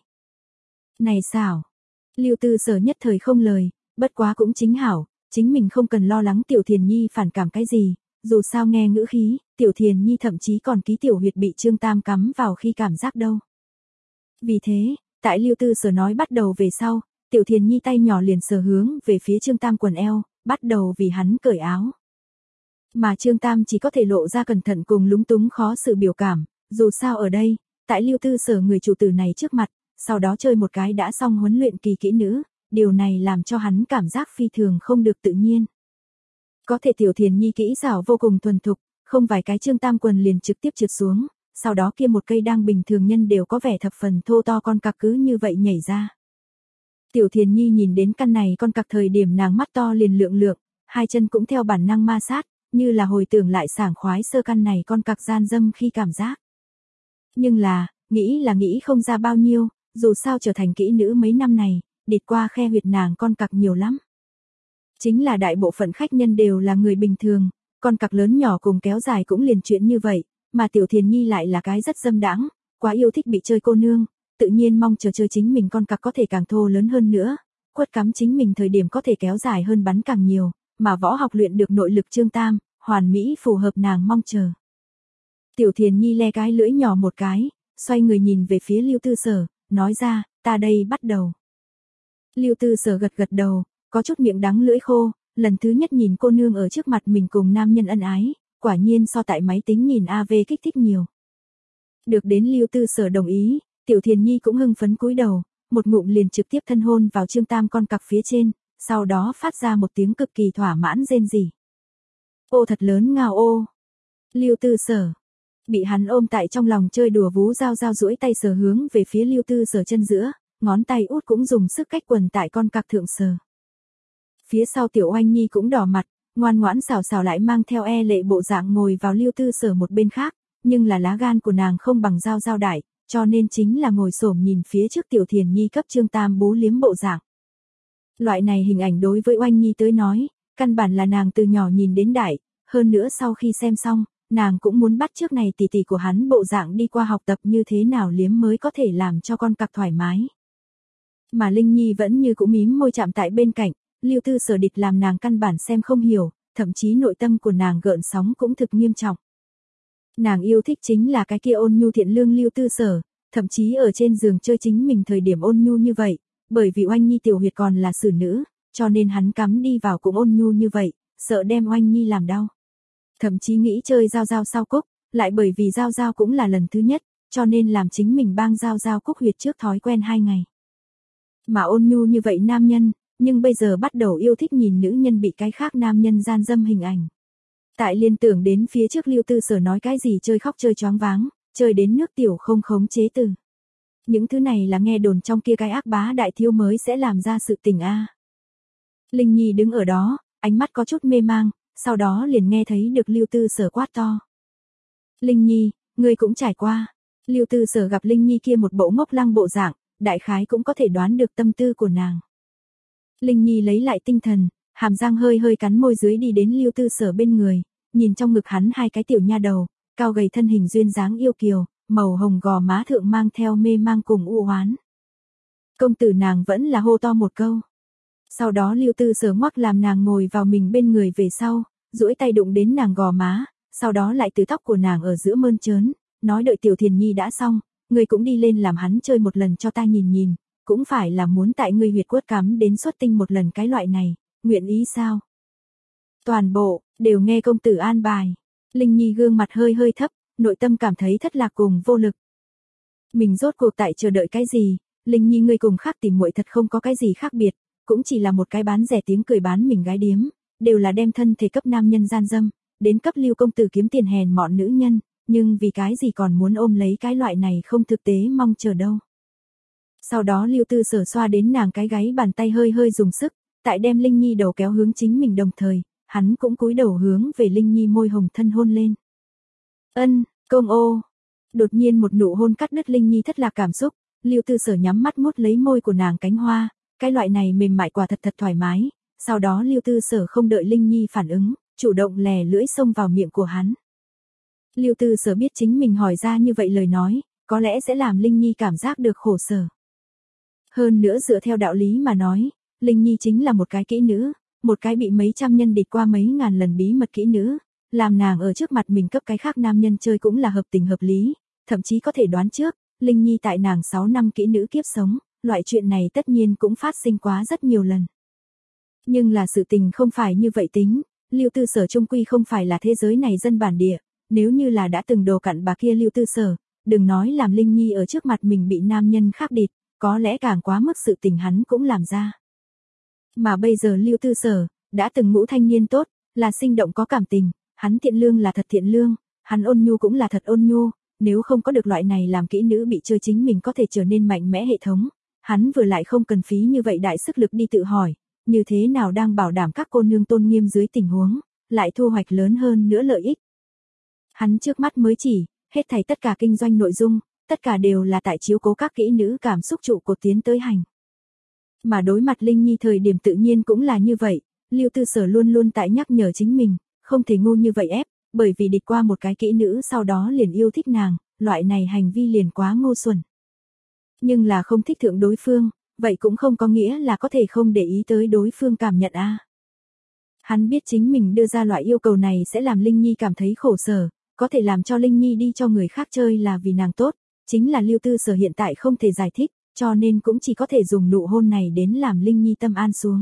Speaker 1: Này xảo, Lưu Tư Sở nhất thời không lời, bất quá cũng chính hảo, chính mình không cần lo lắng Tiểu Thiền Nhi phản cảm cái gì, dù sao nghe ngữ khí, Tiểu Thiền Nhi thậm chí còn ký Tiểu Huyệt bị Trương Tam cắm vào khi cảm giác đâu. Vì thế, tại Lưu Tư Sở nói bắt đầu về sau, Tiểu Thiền Nhi tay nhỏ liền sờ hướng về phía Trương Tam quần eo, bắt đầu vì hắn cởi áo. Mà Trương Tam chỉ có thể lộ ra cẩn thận cùng lúng túng khó xử biểu cảm, dù sao ở đây, tại Lưu Tư Sở người chủ tử này trước mặt, sau đó chơi một cái đã xong huấn luyện kỳ kỹ nữ, điều này làm cho hắn cảm giác phi thường không được tự nhiên. Có thể Tiểu Thiền Nhi kỹ xảo vô cùng thuần thục, không vài cái Trương Tam quần liền trực tiếp trượt xuống, sau đó kia một cây đang bình thường nhân đều có vẻ thập phần thô to con cặc cứ như vậy nhảy ra. Tiểu Thiền Nhi nhìn đến căn này con cặc thời điểm nàng mắt to liền lượng lượng, hai chân cũng theo bản năng ma sát, như là hồi tưởng lại sảng khoái sơ căn này con cặc gian dâm khi cảm giác. Nhưng là, nghĩ là nghĩ không ra bao nhiêu, dù sao trở thành kỹ nữ mấy năm này, địt qua khe huyệt nàng con cặc nhiều lắm. Chính là đại bộ phận khách nhân đều là người bình thường, con cặc lớn nhỏ cùng kéo dài cũng liền chuyện như vậy, mà Tiểu Thiền Nhi lại là cái rất dâm đãng, quá yêu thích bị chơi cô nương, tự nhiên mong chờ chơi chính mình con cặc có thể càng thô lớn hơn nữa, quất cắm chính mình thời điểm có thể kéo dài hơn bắn càng nhiều, mà võ học luyện được nội lực Trương Tam, hoàn mỹ phù hợp nàng mong chờ. Tiểu Thiền Nhi le cái lưỡi nhỏ một cái, xoay người nhìn về phía Lưu Tư Sở, nói ra, ta đây bắt đầu. Lưu Tư Sở gật gật đầu, có chút miệng đắng lưỡi khô, lần thứ nhất nhìn cô nương ở trước mặt mình cùng nam nhân ân ái, quả nhiên so tại máy tính nhìn a vê kích thích nhiều. Được đến Lưu Tư Sở đồng ý, Tiểu Thiền Nhi cũng hưng phấn cúi đầu, một ngụm liền trực tiếp thân hôn vào Trương Tam con cặc phía trên, sau đó phát ra một tiếng cực kỳ thỏa mãn rên rỉ. Ô thật lớn ngào ô. Lưu Tư Sở. Bị hắn ôm tại trong lòng chơi đùa vú Giao Giao duỗi tay sờ hướng về phía Lưu Tư Sở chân giữa, ngón tay út cũng dùng sức cách quần tại con cặc thượng sờ. Phía sau Tiểu Oanh Nhi cũng đỏ mặt, ngoan ngoãn xào xào lại mang theo e lệ bộ dạng ngồi vào Lưu Tư Sở một bên khác, nhưng là lá gan của nàng không bằng Giao Giao đại, cho nên chính là ngồi xổm nhìn phía trước Tiểu Thiền Nhi cấp Trương Tam bú liếm bộ dạng. Loại này hình ảnh đối với Oanh Nhi tới nói, căn bản là nàng từ nhỏ nhìn đến đại, hơn nữa sau khi xem xong, nàng cũng muốn bắt chước này tỷ tỷ của hắn bộ dạng đi qua học tập như thế nào liếm mới có thể làm cho con cặc thoải mái. Mà Linh Nhi vẫn như cũng mím môi chạm tại bên cạnh, Lưu Tư Sở địch làm nàng căn bản xem không hiểu, thậm chí nội tâm của nàng gợn sóng cũng thực nghiêm trọng. Nàng yêu thích chính là cái kia ôn nhu thiện lương Lưu Tư Sở, thậm chí ở trên giường chơi chính mình thời điểm ôn nhu như vậy, bởi vì Oanh Nhi tiểu huyệt còn là xử nữ, cho nên hắn cắm đi vào cũng ôn nhu như vậy, sợ đem Oanh Nhi làm đau. Thậm chí nghĩ chơi Giao Giao sau cúc, lại bởi vì Giao Giao cũng là lần thứ nhất, cho nên làm chính mình bang Giao Giao cúc huyệt trước thói quen hai ngày. Mà ôn nhu như vậy nam nhân, nhưng bây giờ bắt đầu yêu thích nhìn nữ nhân bị cái khác nam nhân gian dâm hình ảnh. Tại liên tưởng đến phía trước Lưu Tư Sở nói cái gì chơi khóc chơi choáng váng, chơi đến nước tiểu không khống chế từ. Những thứ này là nghe đồn trong kia cái ác bá đại thiếu mới sẽ làm ra sự tình a. Linh Nhi đứng ở đó, ánh mắt có chút mê mang, sau đó liền nghe thấy được Lưu Tư Sở quát to. Linh Nhi, ngươi cũng trải qua. Lưu Tư Sở gặp Linh Nhi kia một bộ ngốc lăng bộ dạng, đại khái cũng có thể đoán được tâm tư của nàng. Linh Nhi lấy lại tinh thần, hàm răng hơi hơi cắn môi dưới đi đến Lưu Tư Sở bên người, nhìn trong ngực hắn hai cái tiểu nha đầu, cao gầy thân hình duyên dáng yêu kiều, màu hồng gò má thượng mang theo mê mang cùng u oán. Công tử nàng vẫn là hô to một câu. Sau đó Lưu Tư Sở ngoắc làm nàng ngồi vào mình bên người về sau, duỗi tay đụng đến nàng gò má, sau đó lại từ tóc của nàng ở giữa mơn trớn, nói đợi Tiểu Thiền Nhi đã xong, ngươi cũng đi lên làm hắn chơi một lần cho ta nhìn nhìn, cũng phải là muốn tại ngươi huyệt quất cắm đến xuất tinh một lần cái loại này, nguyện ý sao? Toàn bộ, đều nghe công tử an bài. Linh Nhi gương mặt hơi hơi thấp, nội tâm cảm thấy thất lạc cùng vô lực. Mình rốt cuộc tại chờ đợi cái gì? Linh Nhi ngươi cùng khác tìm muội thật không có cái gì khác biệt, cũng chỉ là một cái bán rẻ tiếng cười bán mình gái điếm, đều là đem thân thể cấp nam nhân gian dâm, đến cấp Lưu công tử kiếm tiền hèn mọn nữ nhân, nhưng vì cái gì còn muốn ôm lấy cái loại này không thực tế mong chờ đâu. Sau đó Lưu Tư Sở xoa đến nàng cái gáy bàn tay hơi hơi dùng sức, tại đem Linh Nhi đầu kéo hướng chính mình đồng thời, hắn cũng cúi đầu hướng về Linh Nhi môi hồng thân hôn lên. Ân, công ô. Đột nhiên một nụ hôn cắt đứt Linh Nhi thất lạc cảm xúc, Lưu Tư Sở nhắm mắt mút lấy môi của nàng cánh hoa, cái loại này mềm mại quả thật thật thoải mái, sau đó Lưu Tư Sở không đợi Linh Nhi phản ứng, chủ động lè lưỡi xông vào miệng của hắn. Lưu Tư Sở biết chính mình hỏi ra như vậy lời nói, có lẽ sẽ làm Linh Nhi cảm giác được khổ sở. Hơn nữa dựa theo đạo lý mà nói, Linh Nhi chính là một cái kỹ nữ, một cái bị mấy trăm nhân địch qua mấy ngàn lần bí mật kỹ nữ, làm nàng ở trước mặt mình cấp cái khác nam nhân chơi cũng là hợp tình hợp lý, thậm chí có thể đoán trước, Linh Nhi tại nàng sáu năm kỹ nữ kiếp sống, loại chuyện này tất nhiên cũng phát sinh quá rất nhiều lần. Nhưng là sự tình không phải như vậy tính, Lưu Tư Sở trung quy không phải là thế giới này dân bản địa, nếu như là đã từng đồ cặn bà kia Lưu Tư Sở, đừng nói làm Linh Nhi ở trước mặt mình bị nam nhân khác địt, có lẽ càng quá mức sự tình hắn cũng làm ra. Mà bây giờ Lưu Tư Sở, đã từng ngũ thanh niên tốt, là sinh động có cảm tình, hắn thiện lương là thật thiện lương, hắn ôn nhu cũng là thật ôn nhu, nếu không có được loại này làm kỹ nữ bị chơi chính mình có thể trở nên mạnh mẽ hệ thống, hắn vừa lại không cần phí như vậy đại sức lực đi tự hỏi, như thế nào đang bảo đảm các cô nương tôn nghiêm dưới tình huống, lại thu hoạch lớn hơn nữa lợi ích. Hắn trước mắt mới chỉ, hết thảy tất cả kinh doanh nội dung, tất cả đều là tại chiếu cố các kỹ nữ cảm xúc trụ cột tiến tới hành. Mà đối mặt Linh Nhi thời điểm tự nhiên cũng là như vậy, Lưu Tư Sở luôn luôn tại nhắc nhở chính mình, không thể ngu như vậy ép, bởi vì địch qua một cái kỹ nữ sau đó liền yêu thích nàng, loại này hành vi liền quá ngu xuẩn. Nhưng là không thích thượng đối phương, vậy cũng không có nghĩa là có thể không để ý tới đối phương cảm nhận a. À. Hắn biết chính mình đưa ra loại yêu cầu này sẽ làm Linh Nhi cảm thấy khổ sở, có thể làm cho Linh Nhi đi cho người khác chơi là vì nàng tốt, chính là Lưu Tư Sở hiện tại không thể giải thích, cho nên cũng chỉ có thể dùng nụ hôn này đến làm Linh Nhi tâm an xuống.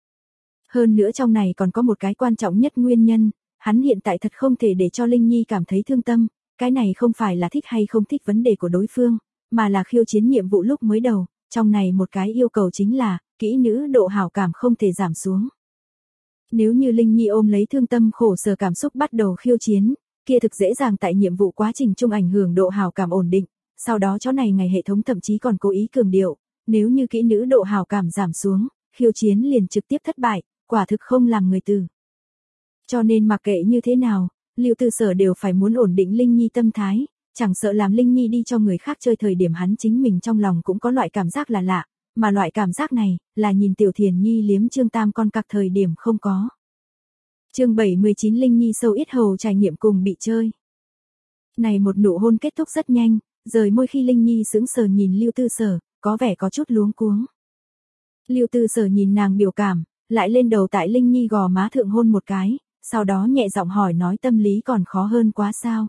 Speaker 1: Hơn nữa trong này còn có một cái quan trọng nhất nguyên nhân, hắn hiện tại thật không thể để cho Linh Nhi cảm thấy thương tâm, cái này không phải là thích hay không thích vấn đề của đối phương, mà là khiêu chiến nhiệm vụ lúc mới đầu, trong này một cái yêu cầu chính là, kỹ nữ độ hảo cảm không thể giảm xuống. Nếu như Linh Nhi ôm lấy thương tâm khổ sở cảm xúc bắt đầu khiêu chiến, kia thực dễ dàng tại nhiệm vụ quá trình chung ảnh hưởng độ hảo cảm ổn định, sau đó chỗ này ngày hệ thống thậm chí còn cố ý cường điệu, nếu như kỹ nữ độ hảo cảm giảm xuống, khiêu chiến liền trực tiếp thất bại, quả thực không làm người từ. Cho nên mặc kệ như thế nào, Lưu Tư Sở đều phải muốn ổn định Linh Nhi tâm thái, chẳng sợ làm Linh Nhi đi cho người khác chơi thời điểm hắn chính mình trong lòng cũng có loại cảm giác là lạ, mà loại cảm giác này, là nhìn Tiểu Thiền Nhi liếm Trương Tam con cặc thời điểm không có. Chương bảy mươi chín Linh Nhi sâu ít hầu trải nghiệm cùng bị chơi. Này một nụ hôn kết thúc rất nhanh, rời môi khi Linh Nhi sững sờ nhìn Lưu Tư Sở, có vẻ có chút luống cuống. Lưu Tư Sở nhìn nàng biểu cảm, lại lên đầu tại Linh Nhi gò má thượng hôn một cái, sau đó nhẹ giọng hỏi nói tâm lý còn khó hơn quá sao.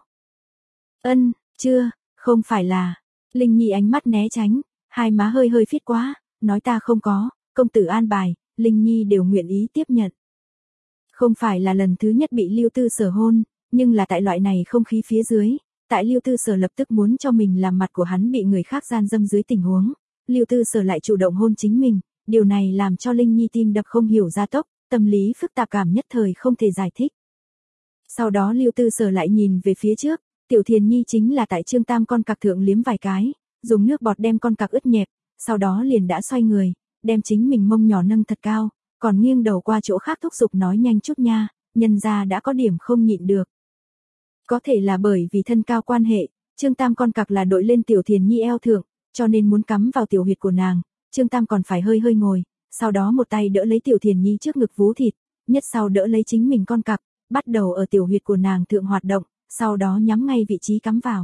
Speaker 1: Ân, chưa, không phải là. Linh Nhi ánh mắt né tránh, hai má hơi hơi phít quá, nói ta không có, công tử an bài, Linh Nhi đều nguyện ý tiếp nhận. Không phải là lần thứ nhất bị Lưu Tư Sở hôn, nhưng là tại loại này không khí phía dưới, tại Lưu Tư Sở lập tức muốn cho mình làm mặt của hắn bị người khác gian dâm dưới tình huống, Lưu Tư Sở lại chủ động hôn chính mình, điều này làm cho Linh Nhi tim đập không hiểu ra tốc, tâm lý phức tạp cảm nhất thời không thể giải thích. Sau đó Lưu Tư Sở lại nhìn về phía trước, Tiểu Thiền Nhi chính là tại Trương Tam con cặc thượng liếm vài cái, dùng nước bọt đem con cặc ướt nhẹp, sau đó liền đã xoay người, đem chính mình mông nhỏ nâng thật cao, còn nghiêng đầu qua chỗ khác thúc giục nói nhanh chút nha, nhân ra đã có điểm không nhịn được. Có thể là bởi vì thân cao quan hệ, Trương Tam con cặc là đội lên Tiểu Thiền Nhi eo thượng, cho nên muốn cắm vào tiểu huyệt của nàng, Trương Tam còn phải hơi hơi ngồi, sau đó một tay đỡ lấy Tiểu Thiền Nhi trước ngực vú thịt, nhất sau đỡ lấy chính mình con cặc, bắt đầu ở tiểu huyệt của nàng thượng hoạt động, sau đó nhắm ngay vị trí cắm vào.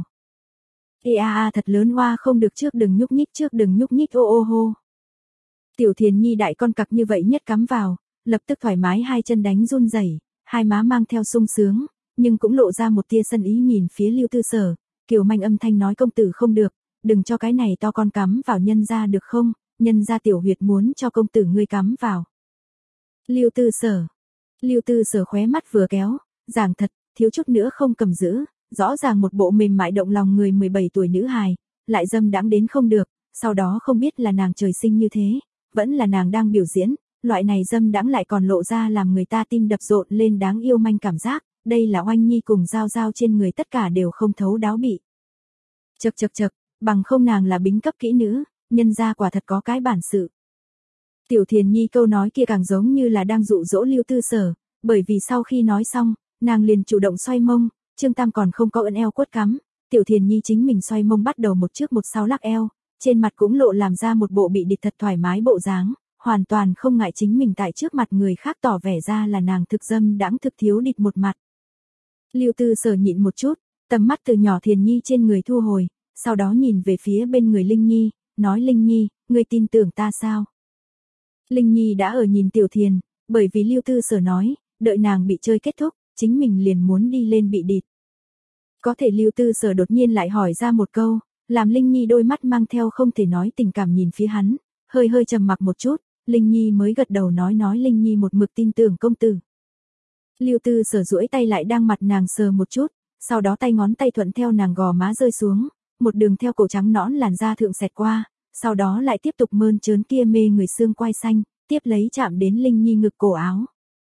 Speaker 1: Ê a a thật lớn hoa, không được, trước đừng nhúc nhích, trước đừng nhúc nhích, ô ô hô. Tiểu Thiền Nhi đại con cặc như vậy nhất cắm vào, lập tức thoải mái hai chân đánh run rẩy, hai má mang theo sung sướng, nhưng cũng lộ ra một tia sân ý nhìn phía Lưu Tư Sở, kiều manh âm thanh nói công tử không được, đừng cho cái này to con cắm vào nhân ra được không, nhân ra tiểu huyệt muốn cho công tử ngươi cắm vào. Lưu Tư Sở, Lưu Tư Sở khóe mắt vừa kéo, giảng thật, thiếu chút nữa không cầm giữ, rõ ràng một bộ mềm mại động lòng người mười bảy tuổi nữ hài, lại dâm đãng đến không được, sau đó không biết là nàng trời sinh như thế, vẫn là nàng đang biểu diễn, loại này dâm đãng lại còn lộ ra làm người ta tim đập rộn lên đáng yêu manh cảm giác, đây là Oanh Nhi cùng Giao Giao trên người tất cả đều không thấu đáo bị. Chậc chậc chậc, bằng không nàng là bính cấp kỹ nữ, nhân ra quả thật có cái bản sự. Tiểu Thiền Nhi câu nói kia càng giống như là đang dụ dỗ Lưu Tư Sở, bởi vì sau khi nói xong, nàng liền chủ động xoay mông, Trương Tam còn không có ưỡn eo quất cắm, Tiểu Thiền Nhi chính mình xoay mông bắt đầu một trước một sau lắc eo, trên mặt cũng lộ làm ra một bộ bị địch thật thoải mái bộ dáng, hoàn toàn không ngại chính mình tại trước mặt người khác tỏ vẻ ra là nàng thực dâm đãng thực thiếu địch một mặt. Lưu Tư Sở nhịn một chút, tầm mắt từ nhỏ Thiền Nhi trên người thu hồi, sau đó nhìn về phía bên người Linh Nhi, nói Linh Nhi, ngươi tin tưởng ta sao? Linh Nhi đã ở nhìn Tiểu Thiền, bởi vì Lưu Tư Sở nói, đợi nàng bị chơi kết thúc, chính mình liền muốn đi lên bị địt. Có thể Lưu Tư Sở đột nhiên lại hỏi ra một câu, làm Linh Nhi đôi mắt mang theo không thể nói tình cảm nhìn phía hắn, hơi hơi trầm mặc một chút, Linh Nhi mới gật đầu nói nói Linh Nhi một mực tin tưởng công tử. Lưu Tư Sở duỗi tay lại đang mặt nàng sờ một chút, sau đó tay ngón tay thuận theo nàng gò má rơi xuống, một đường theo cổ trắng nõn làn da thượng xẹt qua, sau đó lại tiếp tục mơn trớn kia mê người xương quai xanh, tiếp lấy chạm đến Linh Nhi ngực cổ áo.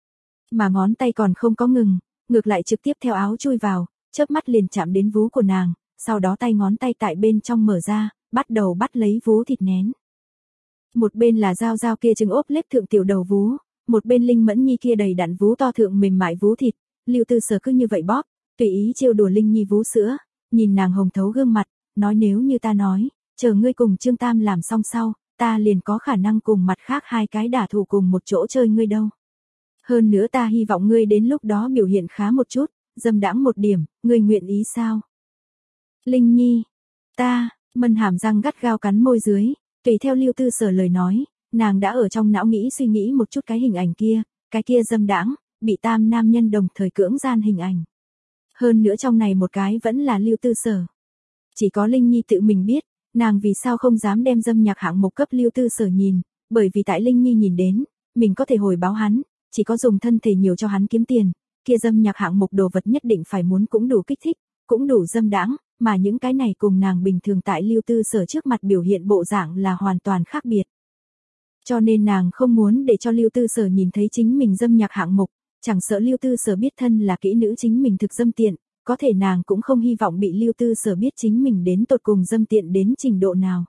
Speaker 1: Mà ngón tay còn không có ngừng, ngược lại trực tiếp theo áo chui vào, chớp mắt liền chạm đến vú của nàng, sau đó tay ngón tay tại bên trong mở ra, bắt đầu bắt lấy vú thịt nén. Một bên là Giao Giao kia trứng ốp lết thượng tiểu đầu vú, một bên Linh Mẫn Nhi kia đầy đặn vú to thượng mềm mại vú thịt, Lưu Tư Sở cứ như vậy bóp, tùy ý trêu đùa Linh Nhi vú sữa, nhìn nàng hồng thấu gương mặt, nói nếu như ta nói, chờ ngươi cùng Trương Tam làm xong sau, ta liền có khả năng cùng mặt khác hai cái đả thủ cùng một chỗ chơi ngươi đâu. Hơn nữa ta hy vọng ngươi đến lúc đó biểu hiện khá một chút, dâm đãng một điểm, ngươi nguyện ý sao? Linh Nhi, ta, Mân hàm răng gắt gao cắn môi dưới, tùy theo Lưu Tư Sở lời nói, nàng đã ở trong não nghĩ suy nghĩ một chút cái hình ảnh kia, cái kia dâm đãng, bị tam nam nhân đồng thời cưỡng gian hình ảnh. Hơn nữa trong này một cái vẫn là Lưu Tư Sở. Chỉ có Linh Nhi tự mình biết, nàng vì sao không dám đem dâm nhạc hạng mục cấp Lưu Tư Sở nhìn, bởi vì tại Linh Nhi nhìn đến, mình có thể hồi báo hắn, chỉ có dùng thân thể nhiều cho hắn kiếm tiền, kia dâm nhạc hạng mục đồ vật nhất định phải muốn cũng đủ kích thích, cũng đủ dâm đãng, mà những cái này cùng nàng bình thường tại Lưu Tư Sở trước mặt biểu hiện bộ dạng là hoàn toàn khác biệt. Cho nên nàng không muốn để cho Lưu Tư Sở nhìn thấy chính mình dâm nhạc hạng mục, chẳng sợ Lưu Tư Sở biết thân là kỹ nữ chính mình thực dâm tiện, có thể nàng cũng không hy vọng bị Lưu Tư Sở biết chính mình đến tột cùng dâm tiện đến trình độ nào.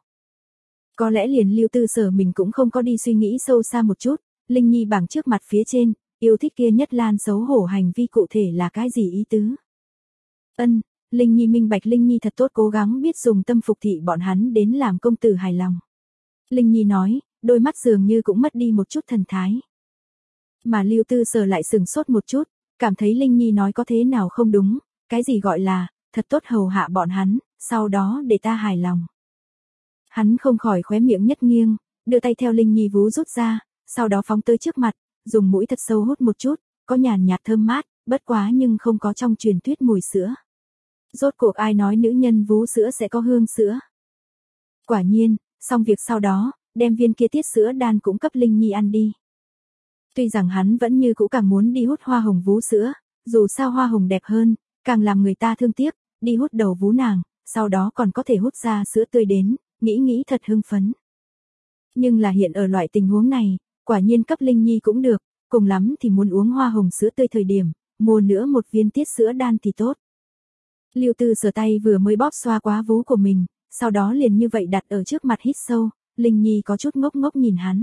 Speaker 1: Có lẽ liền Lưu Tư Sở mình cũng không có đi suy nghĩ sâu xa một chút, Linh Nhi bảng trước mặt phía trên, yêu thích kia nhất lan xấu hổ hành vi cụ thể là cái gì ý tứ. Ân, Linh Nhi minh bạch, Linh Nhi thật tốt cố gắng biết dùng tâm phục thị bọn hắn đến làm công tử hài lòng. Linh Nhi nói, đôi mắt dường như cũng mất đi một chút thần thái. Mà Lưu Tư Sở lại sừng sốt một chút, cảm thấy Linh Nhi nói có thế nào không đúng, cái gì gọi là, thật tốt hầu hạ bọn hắn, sau đó để ta hài lòng. Hắn không khỏi khóe miệng nhất nghiêng, đưa tay theo Linh Nhi vú rút ra, sau đó phóng tới trước mặt, dùng mũi thật sâu hút một chút, có nhàn nhạt thơm mát, bất quá nhưng không có trong truyền thuyết mùi sữa. Rốt cuộc ai nói nữ nhân vú sữa sẽ có hương sữa. Quả nhiên, xong việc sau đó, đem viên kia tiết sữa đan cũng cấp Linh Nhi ăn đi. Tuy rằng hắn vẫn như cũ càng muốn đi hút hoa hồng vú sữa, dù sao hoa hồng đẹp hơn, càng làm người ta thương tiếc, đi hút đầu vú nàng, sau đó còn có thể hút ra sữa tươi đến, nghĩ nghĩ thật hưng phấn. Nhưng là hiện ở loại tình huống này, quả nhiên cấp Linh Nhi cũng được, cùng lắm thì muốn uống hoa hồng sữa tươi thời điểm, mua nữa một viên tiết sữa đan thì tốt. Lưu Tư Sở tay vừa mới bóp xoa quá vú của mình, sau đó liền như vậy đặt ở trước mặt hít sâu, Linh Nhi có chút ngốc ngốc nhìn hắn.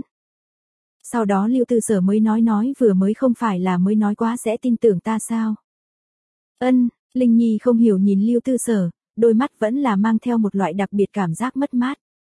Speaker 1: Sau đó Lưu Tư Sở mới nói nói vừa mới không phải là mới nói quá sẽ tin tưởng ta sao. Ân, Linh Nhi không hiểu nhìn Lưu Tư Sở, đôi mắt vẫn là mang theo một loại đặc biệt cảm giác mất mát.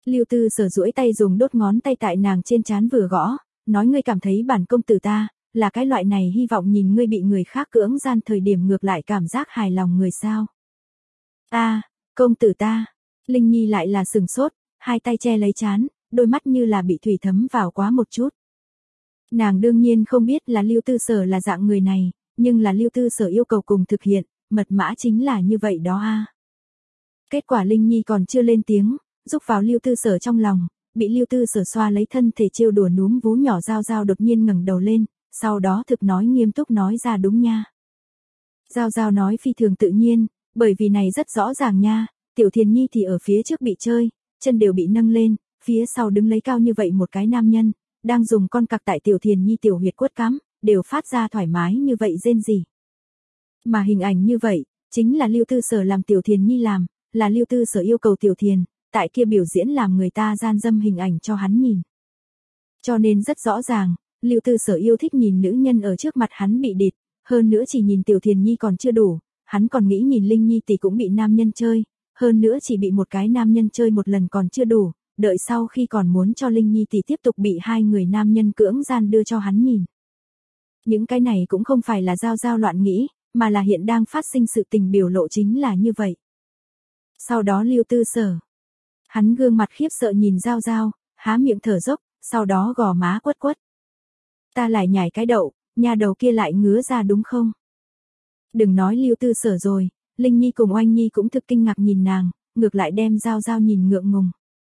Speaker 1: Lưu Tư Sở duỗi tay dùng đốt ngón tay tại nàng trên trán vừa gõ, nói ngươi cảm thấy bản công tử ta, là cái loại này hy vọng nhìn ngươi bị người khác cưỡng gian thời điểm ngược lại cảm giác hài lòng người sao. A, à, công tử ta, Linh Nhi lại là sừng sốt, hai tay che lấy trán, đôi mắt như là bị thủy thấm vào quá một chút. Nàng đương nhiên không biết là Lưu Tư Sở là dạng người này, nhưng là Lưu Tư Sở yêu cầu cùng thực hiện, mật mã chính là như vậy đó a. À. Kết quả Linh Nhi còn chưa lên tiếng, rúc vào Lưu Tư Sở trong lòng, bị Lưu Tư Sở xoa lấy thân thể trêu đùa núm vú nhỏ Giao Giao đột nhiên ngẩng đầu lên, sau đó thực nói nghiêm túc nói ra đúng nha. Giao Giao nói phi thường tự nhiên, bởi vì này rất rõ ràng nha, Tiểu Thiền Nhi thì ở phía trước bị chơi, chân đều bị nâng lên, phía sau đứng lấy cao như vậy một cái nam nhân, đang dùng con cặc tại Tiểu Thiền Nhi tiểu huyệt quất cắm, đều phát ra thoải mái như vậy rên rỉ. Mà hình ảnh như vậy, chính là Lưu Tư Sở làm Tiểu Thiền Nhi làm, là Lưu Tư Sở yêu cầu Tiểu Thiền, tại kia biểu diễn làm người ta gian dâm hình ảnh cho hắn nhìn. Cho nên rất rõ ràng, Lưu Tư Sở yêu thích nhìn nữ nhân ở trước mặt hắn bị địt, hơn nữa chỉ nhìn Tiểu Thiền Nhi còn chưa đủ, hắn còn nghĩ nhìn Linh Nhi tỷ cũng bị nam nhân chơi, hơn nữa chỉ bị một cái nam nhân chơi một lần còn chưa đủ, đợi sau khi còn muốn cho Linh Nhi tỷ tiếp tục bị hai người nam nhân cưỡng gian đưa cho hắn nhìn. Những cái này cũng không phải là Giao Giao loạn nghĩ, mà là hiện đang phát sinh sự tình biểu lộ chính là như vậy. Sau đó Lưu Tư Sở, hắn gương mặt khiếp sợ nhìn Giao Giao, há miệng thở dốc, sau đó gò má quất quất. Ta lại nhảy cái đậu, nhà đầu kia lại ngứa ra đúng không? Đừng nói Lưu Tư Sở rồi, Linh Nhi cùng Oanh Nhi cũng thực kinh ngạc nhìn nàng, ngược lại đem Giao Giao nhìn ngượng ngùng.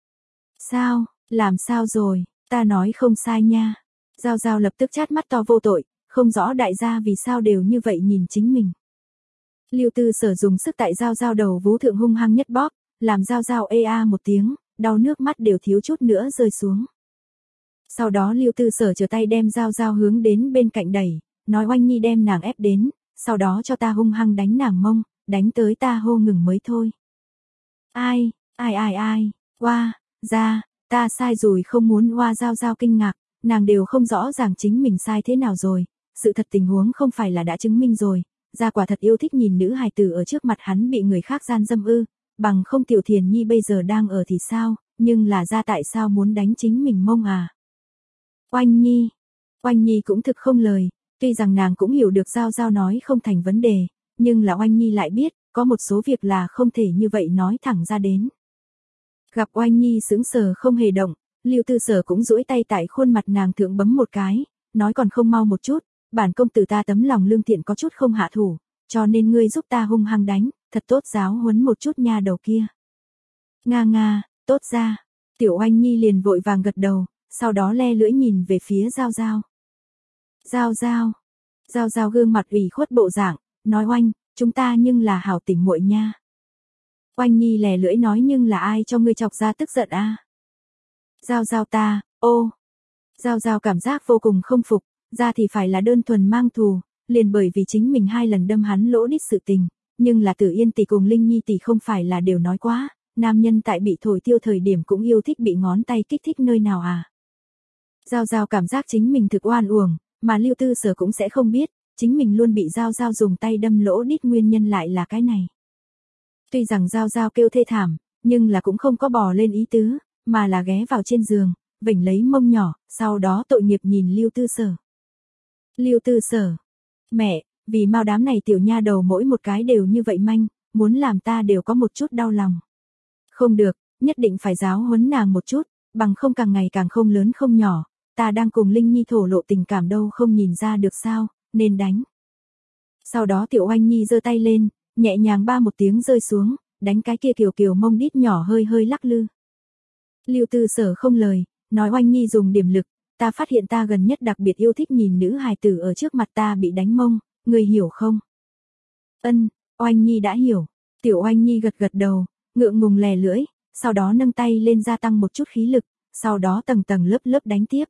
Speaker 1: Sao, làm sao rồi, ta nói không sai nha. Giao Giao lập tức chát mắt to vô tội, không rõ đại gia vì sao đều như vậy nhìn chính mình. Lưu Tư Sở dùng sức tại Giao Giao đầu vú thượng hung hăng nhất bóp, làm Giao Giao ê a một tiếng, đau nước mắt đều thiếu chút nữa rơi xuống. Sau đó Lưu Tư Sở trở tay đem Giao Giao hướng đến bên cạnh đẩy, nói Oanh Nhi đem nàng ép đến, sau đó cho ta hung hăng đánh nàng mông, đánh tới ta hô ngừng mới thôi. Ai, ai ai ai, oa, ra, ta sai rồi không muốn oa. Giao Giao kinh ngạc, nàng đều không rõ ràng chính mình sai thế nào rồi, sự thật tình huống không phải là đã chứng minh rồi, ra quả thật yêu thích nhìn nữ hài tử ở trước mặt hắn bị người khác gian dâm ư, bằng không Tiểu Thiền Nhi bây giờ đang ở thì sao, nhưng là ra tại sao muốn đánh chính mình mông à. Oanh Nhi, Oanh Nhi cũng thực không lời, tuy rằng nàng cũng hiểu được Giao Giao nói không thành vấn đề, nhưng là Oanh Nhi lại biết, có một số việc là không thể như vậy nói thẳng ra đến. Gặp Oanh Nhi sững sờ không hề động, Lưu Tư Sở cũng duỗi tay tại khuôn mặt nàng thượng bấm một cái, nói còn không mau một chút, bản công tử ta tấm lòng lương thiện có chút không hạ thủ, cho nên ngươi giúp ta hung hăng đánh, thật tốt giáo huấn một chút nha đầu kia. Nga nga, tốt ra, Tiểu Oanh Nhi liền vội vàng gật đầu, sau đó le lưỡi nhìn về phía Giao Giao. Giao Giao, Giao Giao gương mặt ủy khuất bộ dạng, nói Oanh, chúng ta nhưng là hảo tỉnh muội nha. Oanh Nhi lè lưỡi nói nhưng là ai cho ngươi chọc ra tức giận a? À? Giao Giao ta, ô. Giao Giao cảm giác vô cùng không phục, ra thì phải là đơn thuần mang thù, liền bởi vì chính mình hai lần đâm hắn lỗ đít sự tình, nhưng là Tử Yên tỷ cùng Linh Nhi tỷ không phải là đều nói quá, nam nhân tại bị thổi tiêu thời điểm cũng yêu thích bị ngón tay kích thích nơi nào à. Giao Giao cảm giác chính mình thực oan uổng, mà Lưu Tư Sở cũng sẽ không biết, chính mình luôn bị Giao Giao dùng tay đâm lỗ đít nguyên nhân lại là cái này. Tuy rằng Giao Giao kêu thê thảm, nhưng là cũng không có bò lên ý tứ, mà là ghé vào trên giường, vểnh lấy mông nhỏ, sau đó tội nghiệp nhìn Lưu Tư Sở. Lưu Tư Sở, mẹ, vì mau đám này tiểu nha đầu mỗi một cái đều như vậy manh, muốn làm ta đều có một chút đau lòng. Không được, nhất định phải giáo huấn nàng một chút, bằng không càng ngày càng không lớn không nhỏ, ta đang cùng Linh Nhi thổ lộ tình cảm đâu không nhìn ra được sao, nên đánh. Sau đó Tiểu Oanh Nhi giơ tay lên, nhẹ nhàng ba một tiếng rơi xuống, đánh cái kia kiều kiều mông đít nhỏ hơi hơi lắc lư. Lưu Tư Sở không lời, nói Oanh Nhi dùng điểm lực, ta phát hiện ta gần nhất đặc biệt yêu thích nhìn nữ hài tử ở trước mặt ta bị đánh mông, người hiểu không? Ân, Oanh Nhi đã hiểu. Tiểu Oanh Nhi gật gật đầu, ngượng ngùng lè lưỡi, sau đó nâng tay lên gia tăng một chút khí lực, sau đó tầng tầng lớp lớp đánh tiếp.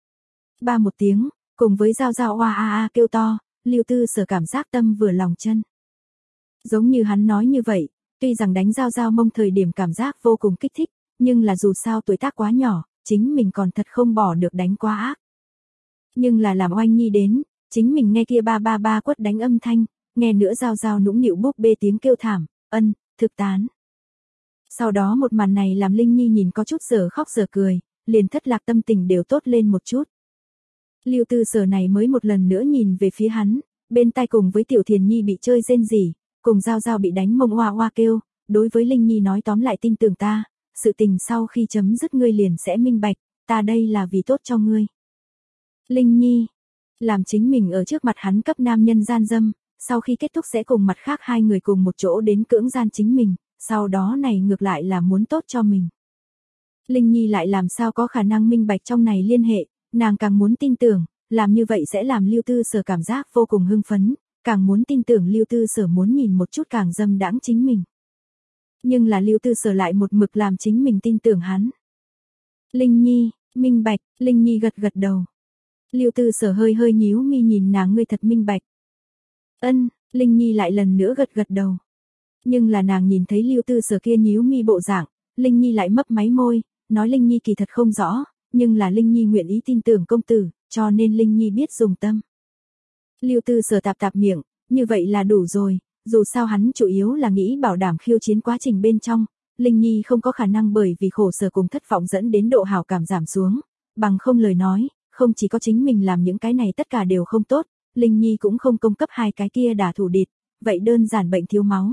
Speaker 1: Ba một tiếng, cùng với Giao Giao oa a a kêu to, Lưu Tư Sở cảm giác tâm vừa lòng chân. Giống như hắn nói như vậy, tuy rằng đánh Giao Giao mông thời điểm cảm giác vô cùng kích thích, nhưng là dù sao tuổi tác quá nhỏ, chính mình còn thật không bỏ được đánh quá ác. Nhưng là làm Oanh Nhi đến, chính mình nghe kia ba ba ba quất đánh âm thanh, nghe nữa Giao Giao nũng nịu búp bê tiếng kêu thảm, ân, thực tán. Sau đó một màn này làm Linh Nhi nhìn có chút giờ khóc giờ cười, liền thất lạc tâm tình đều tốt lên một chút. Lưu Tư Sở này mới một lần nữa nhìn về phía hắn, bên tai cùng với Tiểu Thiền Nhi bị chơi rên rỉ, cùng Giao Giao bị đánh mông oa oa kêu, đối với Linh Nhi nói tóm lại tin tưởng ta, sự tình sau khi chấm dứt ngươi liền sẽ minh bạch, ta đây là vì tốt cho ngươi. Linh Nhi, làm chính mình ở trước mặt hắn cấp nam nhân gian dâm, sau khi kết thúc sẽ cùng mặt khác hai người cùng một chỗ đến cưỡng gian chính mình, sau đó này ngược lại là muốn tốt cho mình. Linh Nhi lại làm sao có khả năng minh bạch trong này liên hệ, nàng càng muốn tin tưởng, làm như vậy sẽ làm Lưu Tư Sở cảm giác vô cùng hưng phấn, càng muốn tin tưởng Lưu Tư Sở muốn nhìn một chút càng dâm đãng chính mình. Nhưng là Lưu Tư Sở lại một mực làm chính mình tin tưởng hắn. Linh Nhi, minh bạch, Linh Nhi gật gật đầu. Lưu Tư Sở hơi hơi nhíu mi nhìn nàng, ngươi thật minh bạch. Ân, Linh Nhi lại lần nữa gật gật đầu. Nhưng là nàng nhìn thấy Lưu Tư Sở kia nhíu mi bộ dạng, Linh Nhi lại mấp máy môi, nói Linh Nhi kỳ thật không rõ, nhưng là Linh Nhi nguyện ý tin tưởng công tử, cho nên Linh Nhi biết dùng tâm. Lưu Tư Sở tạp tạp miệng, như vậy là đủ rồi, dù sao hắn chủ yếu là nghĩ bảo đảm khiêu chiến quá trình bên trong, Linh Nhi không có khả năng bởi vì khổ sở cùng thất vọng dẫn đến độ hảo cảm giảm xuống, bằng không lời nói, không chỉ có chính mình làm những cái này tất cả đều không tốt, Linh Nhi cũng không cung cấp hai cái kia đả thủ địch, vậy đơn giản bệnh thiếu máu.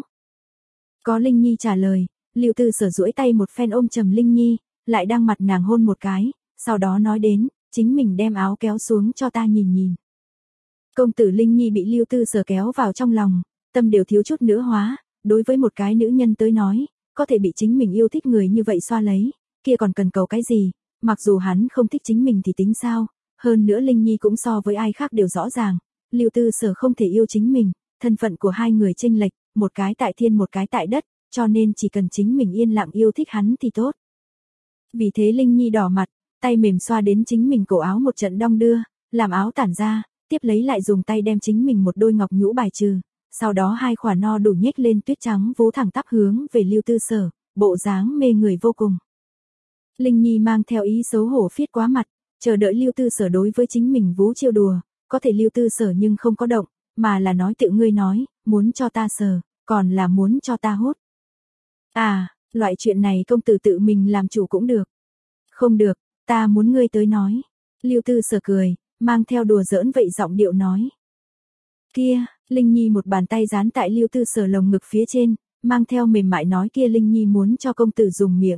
Speaker 1: Có Linh Nhi trả lời, Lưu Tư Sở duỗi tay một phen ôm trầm Linh Nhi, lại đang mặt nàng hôn một cái, sau đó nói đến, chính mình đem áo kéo xuống cho ta nhìn nhìn. Công tử Linh Nhi bị Lưu Tư Sở kéo vào trong lòng, tâm đều thiếu chút nữa hóa, đối với một cái nữ nhân tới nói, có thể bị chính mình yêu thích người như vậy xoa lấy, kia còn cần cầu cái gì, mặc dù hắn không thích chính mình thì tính sao, hơn nữa Linh Nhi cũng so với ai khác đều rõ ràng, Lưu Tư Sở không thể yêu chính mình, thân phận của hai người chênh lệch, một cái tại thiên một cái tại đất, cho nên chỉ cần chính mình yên lặng yêu thích hắn thì tốt. Vì thế Linh Nhi đỏ mặt, tay mềm xoa đến chính mình cổ áo một trận đong đưa, làm áo tản ra, tiếp lấy lại dùng tay đem chính mình một đôi ngọc nhũ bài trừ, sau đó hai khỏa no đủ nhếch lên tuyết trắng vú thẳng tắp hướng về Lưu Tư Sở, bộ dáng mê người vô cùng. Linh Nhi mang theo ý xấu hổ phiết quá mặt, chờ đợi Lưu Tư Sở đối với chính mình vú chiêu đùa, có thể Lưu Tư Sở nhưng không có động, mà là nói tự ngươi nói, muốn cho ta sờ, còn là muốn cho ta hút. À, loại chuyện này công tử tự mình làm chủ cũng được. Không được, ta muốn ngươi tới nói. Lưu Tư Sở cười, mang theo đùa giỡn vậy giọng điệu nói. Kia, Linh Nhi một bàn tay dán tại Lưu Tư Sở lồng ngực phía trên, mang theo mềm mại nói kia Linh Nhi muốn cho công tử dùng miệng.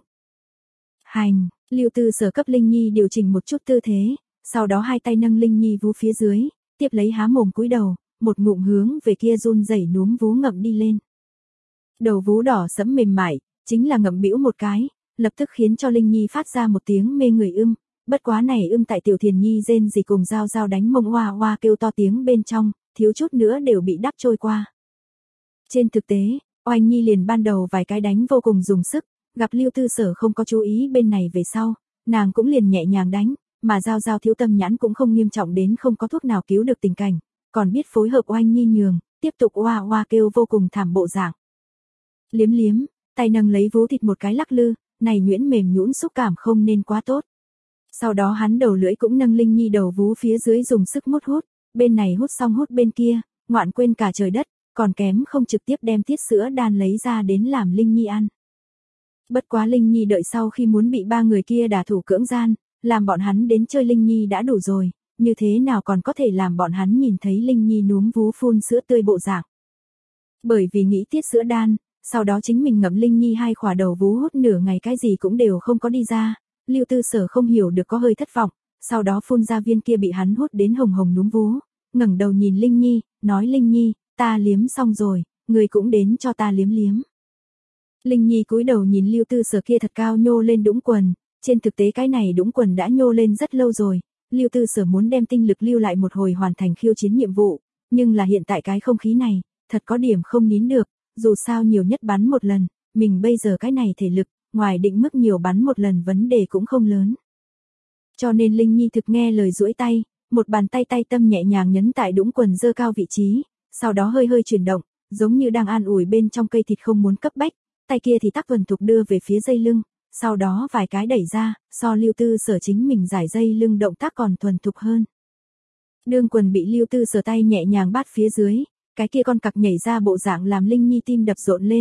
Speaker 1: Hành, Lưu Tư Sở cấp Linh Nhi điều chỉnh một chút tư thế, sau đó hai tay nâng Linh Nhi vú phía dưới, tiếp lấy há mồm cúi đầu, một ngụm hướng về kia run rẩy núm vú ngậm đi lên. Đầu vú đỏ sẫm mềm mại, chính là ngậm bĩu một cái, lập tức khiến cho Linh Nhi phát ra một tiếng mê người ưm, bất quá này ưm tại Tiểu Thiền Nhi rên gì cùng Giao Giao đánh mông oa oa kêu to tiếng bên trong, thiếu chút nữa đều bị đắp trôi qua. Trên thực tế, Oanh Nhi liền ban đầu vài cái đánh vô cùng dùng sức, gặp Lưu Tư Sở không có chú ý bên này về sau, nàng cũng liền nhẹ nhàng đánh, mà Giao Giao thiếu tâm nhãn cũng không nghiêm trọng đến không có thuốc nào cứu được tình cảnh, còn biết phối hợp Oanh Nhi nhường, tiếp tục oa oa kêu vô cùng thảm bộ dạng. Liếm liếm, tay nâng lấy vú thịt một cái lắc lư, này nhuyễn mềm nhũn xúc cảm không nên quá tốt. Sau đó hắn đầu lưỡi cũng nâng Linh Nhi đầu vú phía dưới dùng sức mút hút, bên này hút xong hút bên kia, ngoạn quên cả trời đất, còn kém không trực tiếp đem tiết sữa đan lấy ra đến làm Linh Nhi ăn. Bất quá Linh Nhi đợi sau khi muốn bị ba người kia đả thủ cưỡng gian, làm bọn hắn đến chơi Linh Nhi đã đủ rồi, như thế nào còn có thể làm bọn hắn nhìn thấy Linh Nhi núm vú phun sữa tươi bộ dạng. Bởi vì nghĩ tiết sữa đan, sau đó chính mình ngậm Linh Nhi hai khỏa đầu vú hút nửa ngày cái gì cũng đều không có đi ra, Lưu Tư Sở không hiểu được có hơi thất vọng, sau đó phun ra viên kia bị hắn hút đến hồng hồng núm vú, ngẩng đầu nhìn Linh Nhi, nói Linh Nhi, ta liếm xong rồi, người cũng đến cho ta liếm liếm. Linh Nhi cúi đầu nhìn Lưu Tư Sở kia thật cao nhô lên đũng quần, trên thực tế cái này đũng quần đã nhô lên rất lâu rồi, Lưu Tư Sở muốn đem tinh lực lưu lại một hồi hoàn thành khiêu chiến nhiệm vụ, nhưng là hiện tại cái không khí này, thật có điểm không nín được, dù sao nhiều nhất bắn một lần, mình bây giờ cái này thể lực, ngoài định mức nhiều bắn một lần vấn đề cũng không lớn. Cho nên Linh Nhi thực nghe lời duỗi tay, một bàn tay tay tâm nhẹ nhàng nhấn tại đũng quần dơ cao vị trí, sau đó hơi hơi chuyển động, giống như đang an ủi bên trong cây thịt không muốn cấp bách, tay kia thì tắc thuần thục đưa về phía dây lưng, sau đó vài cái đẩy ra, so Lưu Tư Sở chính mình giải dây lưng động tác còn thuần thục hơn. Đương quần bị Lưu Tư Sở tay nhẹ nhàng bắt phía dưới, cái kia con cặc nhảy ra bộ dạng làm Linh Nhi tim đập rộn lên,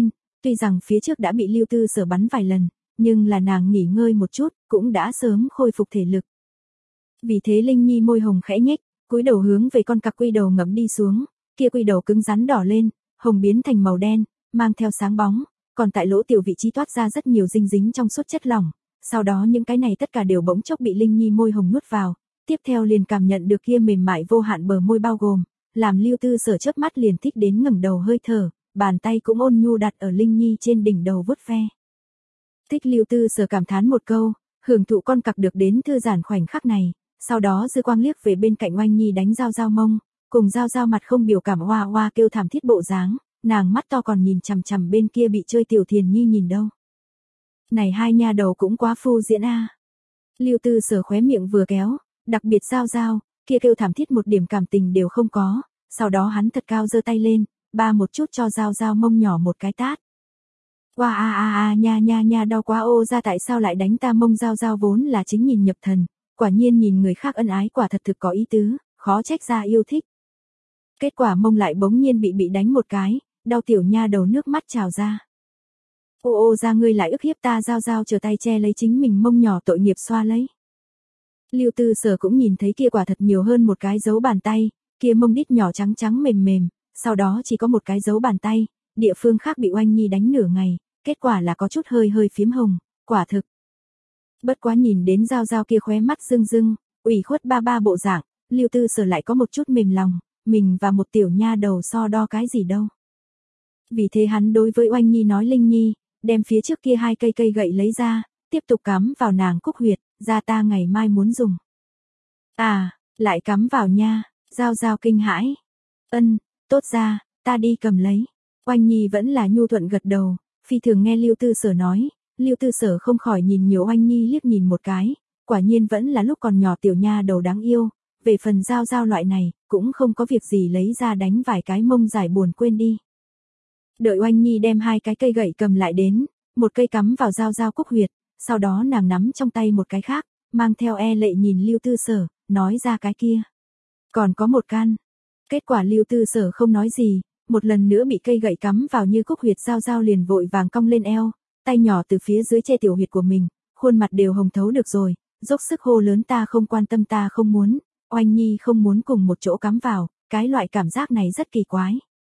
Speaker 1: Tuy rằng phía trước đã bị Lưu Tư Sở bắn vài lần, nhưng là nàng nghỉ ngơi một chút, cũng đã sớm khôi phục thể lực. Vì thế Linh Nhi môi hồng khẽ nhếch, cúi đầu hướng về con cặc quy đầu ngậm đi xuống, kia quy đầu cứng rắn đỏ lên, hồng biến thành màu đen, mang theo sáng bóng, còn tại lỗ tiểu vị trí toát ra rất nhiều dinh dính trong suốt chất lỏng, sau đó những cái này tất cả đều bỗng chốc bị Linh Nhi môi hồng nuốt vào, tiếp theo liền cảm nhận được kia mềm mại vô hạn bờ môi bao gồm, làm Lưu Tư Sở chớp mắt liền thích đến ngẩng đầu hơi thở, bàn tay cũng ôn nhu đặt ở Linh Nhi trên đỉnh đầu vuốt ve. Thích Lưu Tư Sở cảm thán một câu, hưởng thụ con cặc được đến thư giãn khoảnh khắc này, sau đó dư quang liếc về bên cạnh Oanh Nhi đánh Giao Giao mông, cùng Giao Giao mặt không biểu cảm oa oa kêu thảm thiết bộ dáng, nàng mắt to còn nhìn chằm chằm bên kia bị chơi Tiểu Thiền Nhi nhìn đâu. Này hai nha đầu cũng quá phu diễn a. Lưu Tư Sở khóe miệng vừa kéo, đặc biệt Giao Giao, kia kêu thảm thiết một điểm cảm tình đều không có, sau đó hắn thật cao giơ tay lên, ba một chút cho Giao Giao mông nhỏ một cái tát. Wow a a a nha nha nha đau quá ô ra tại sao lại đánh ta mông. Giao Giao vốn là chính nhìn nhập thần, quả nhiên nhìn người khác ân ái quả thật thực có ý tứ, khó trách ra yêu thích. Kết quả mông lại bỗng nhiên bị bị đánh một cái, đau tiểu nha đầu nước mắt trào ra. Ô ô ra ngươi lại ức hiếp ta. Giao Giao trở tay che lấy chính mình mông nhỏ tội nghiệp xoa lấy. Lưu Tư Sở cũng nhìn thấy kia quả thật nhiều hơn một cái dấu bàn tay, kia mông đít nhỏ trắng trắng mềm mềm, sau đó chỉ có một cái dấu bàn tay, địa phương khác bị Oanh Nhi đánh nửa ngày, kết quả là có chút hơi hơi phím hồng, quả thực. Bất quá nhìn đến Giao Giao kia khóe mắt rưng rưng, ủy khuất ba ba bộ dạng, Lưu Tư Sở lại có một chút mềm lòng, mình và một tiểu nha đầu so đo cái gì đâu. Vì thế hắn đối với Oanh Nhi nói Linh Nhi, đem phía trước kia hai cây cây gậy lấy ra, tiếp tục cắm vào nàng cúc huyệt, ra ta ngày mai muốn dùng. À, lại cắm vào nha, Giao Giao kinh hãi. Ân, tốt ra, ta đi cầm lấy. Oanh Nhi vẫn là nhu thuận gật đầu, phi thường nghe Lưu Tư Sở nói, Lưu Tư Sở không khỏi nhìn nhiều Oanh Nhi liếc nhìn một cái, quả nhiên vẫn là lúc còn nhỏ tiểu nha đầu đáng yêu, về phần Giao Giao loại này, cũng không có việc gì lấy ra đánh vài cái mông giải buồn quên đi. Đợi Oanh Nhi đem hai cái cây gậy cầm lại đến, một cây cắm vào Giao Giao cúc huyệt, sau đó nàng nắm trong tay một cái khác, mang theo e lệ nhìn Lưu Tư Sở, nói ra cái kia. Còn có một căn. Kết quả Lưu Tư Sở không nói gì, một lần nữa bị cây gậy cắm vào như cúc huyệt. Giao Giao liền vội vàng cong lên eo, tay nhỏ từ phía dưới che tiểu huyệt của mình, khuôn mặt đều hồng thấu được rồi, dốc sức hô lớn ta không quan tâm ta không muốn, Oanh Nhi không muốn cùng một chỗ cắm vào, cái loại cảm giác này rất kỳ quái.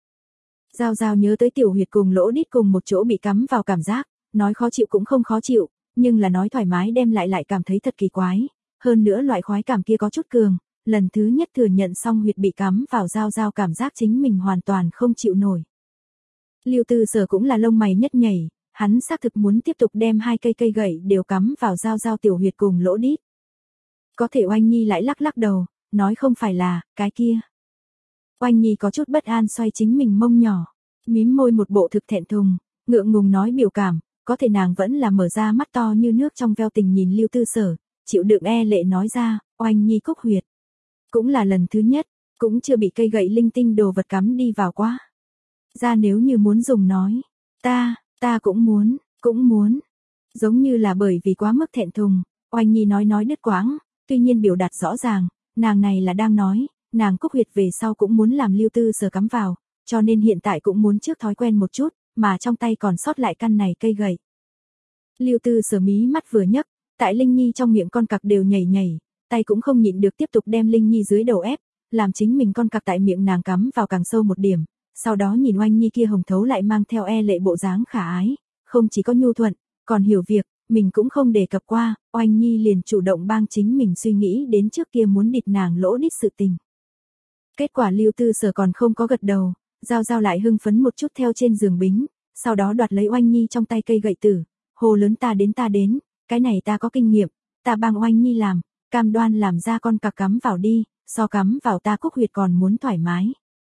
Speaker 1: Giao Giao nhớ tới tiểu huyệt cùng lỗ đít cùng một chỗ bị cắm vào cảm giác, nói khó chịu cũng không khó chịu, nhưng là nói thoải mái đem lại lại cảm thấy thật kỳ quái, hơn nữa loại khoái cảm kia có chút cường, lần thứ nhất thừa nhận xong huyệt bị cắm vào Giao Giao cảm giác chính mình hoàn toàn không chịu nổi. Lưu Tư Sở cũng là lông mày nhất nhảy, hắn xác thực muốn tiếp tục đem hai cây cây gậy đều cắm vào Giao Giao tiểu huyệt cùng lỗ đít. Có thể Oanh Nhi lại lắc lắc đầu, nói không phải là, cái kia. Oanh Nhi có chút bất an xoay chính mình mông nhỏ, mím môi một bộ thực thẹn thùng, ngượng ngùng nói biểu cảm, có thể nàng vẫn là mở ra mắt to như nước trong veo tình nhìn Lưu Tư Sở, chịu đựng e lệ nói ra, Oanh Nhi cúc huyệt. Cũng là lần thứ nhất, cũng chưa bị cây gậy linh tinh đồ vật cắm đi vào quá. Ra nếu như muốn dùng nói, ta, ta cũng muốn, cũng muốn. Giống như là bởi vì quá mức thẹn thùng, Oanh Nhi nói nói đứt quãng, tuy nhiên biểu đạt rõ ràng, nàng này là đang nói, nàng cúc huyệt về sau cũng muốn làm Lưu Tư Sở cắm vào, cho nên hiện tại cũng muốn trước thói quen một chút, mà trong tay còn sót lại căn này cây gậy. Lưu Tư Sở mí mắt vừa nhấc, tại Linh Nhi trong miệng con cặc đều nhảy nhảy, tay cũng không nhịn được tiếp tục đem Linh Nhi dưới đầu ép, làm chính mình con cặc tại miệng nàng cắm vào càng sâu một điểm, sau đó nhìn Oanh Nhi kia hồng thấu lại mang theo e lệ bộ dáng khả ái, không chỉ có nhu thuận, còn hiểu việc, mình cũng không đề cập qua, Oanh Nhi liền chủ động bang chính mình suy nghĩ đến trước kia muốn địt nàng lỗ đít sự tình. Kết quả Lưu Tư Sở còn không có gật đầu, Giao Giao lại hưng phấn một chút theo trên giường bính, sau đó đoạt lấy Oanh Nhi trong tay cây gậy tử, hồ lớn ta đến ta đến, cái này ta có kinh nghiệm, ta bang Oanh Nhi làm, cam đoan làm ra con cặc cắm vào đi, so cắm vào ta cúc huyệt còn muốn thoải mái.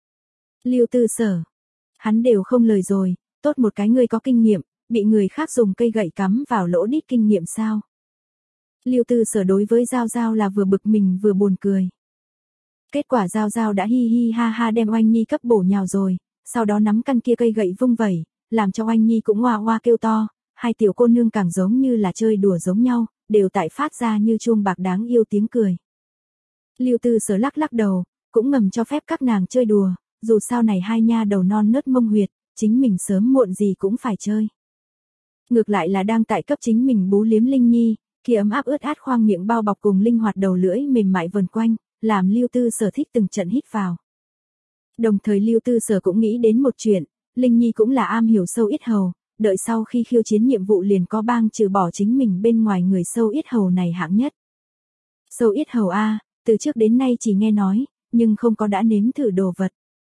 Speaker 1: Lưu Tư Sở, hắn đều không lời rồi, tốt một cái ngươi có kinh nghiệm, bị người khác dùng cây gậy cắm vào lỗ đít kinh nghiệm sao? Lưu Tư Sở đối với Giao Giao là vừa bực mình vừa buồn cười. Kết quả Giao Giao đã hi hi ha ha đem Oanh Nhi cấp bổ nhào rồi, sau đó nắm căn kia cây gậy vung vẩy, làm cho Oanh Nhi cũng hoa hoa kêu to, hai tiểu cô nương càng giống như là chơi đùa giống nhau, đều tại phát ra như chuông bạc đáng yêu tiếng cười. Lưu Tư Sở lắc lắc đầu, cũng ngầm cho phép các nàng chơi đùa, dù sao này hai nha đầu non nớt mông huyệt, chính mình sớm muộn gì cũng phải chơi. Ngược lại là đang tại cấp chính mình bú liếm Linh Nhi, kia ấm áp ướt át khoang miệng bao bọc cùng linh hoạt đầu lưỡi mềm mại vần quanh, làm Lưu Tư Sở thích từng trận hít vào. Đồng thời Lưu Tư Sở cũng nghĩ đến một chuyện, Linh Nhi cũng là am hiểu sâu yết hầu, đợi sau khi khiêu chiến nhiệm vụ liền có bang trừ bỏ chính mình bên ngoài người sâu yết hầu này hạng nhất. Sâu yết hầu a, từ trước đến nay chỉ nghe nói, nhưng không có đã nếm thử đồ vật.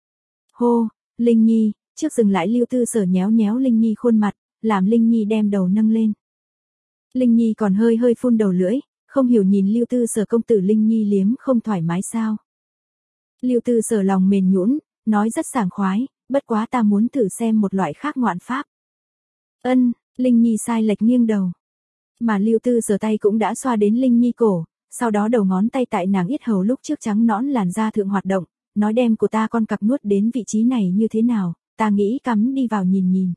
Speaker 1: Hô, Linh Nhi, trước dừng lại Lưu Tư Sở nhéo nhéo Linh Nhi khuôn mặt, làm Linh Nhi đem đầu nâng lên. Linh Nhi còn hơi hơi phun đầu lưỡi, không hiểu nhìn Lưu Tư Sở công tử Linh Nhi liếm không thoải mái sao. Lưu Tư Sở lòng mềm nhũn, nói rất sảng khoái, bất quá ta muốn thử xem một loại khác ngoạn pháp. Ân, Linh Nhi sai lệch nghiêng đầu. Mà Lưu Tư Sở tay cũng đã xoa đến Linh Nhi cổ, sau đó đầu ngón tay tại nàng yết hầu lúc trước trắng nõn làn da thượng hoạt động, nói đem của ta con cặc nuốt đến vị trí này như thế nào, ta nghĩ cắm đi vào nhìn nhìn.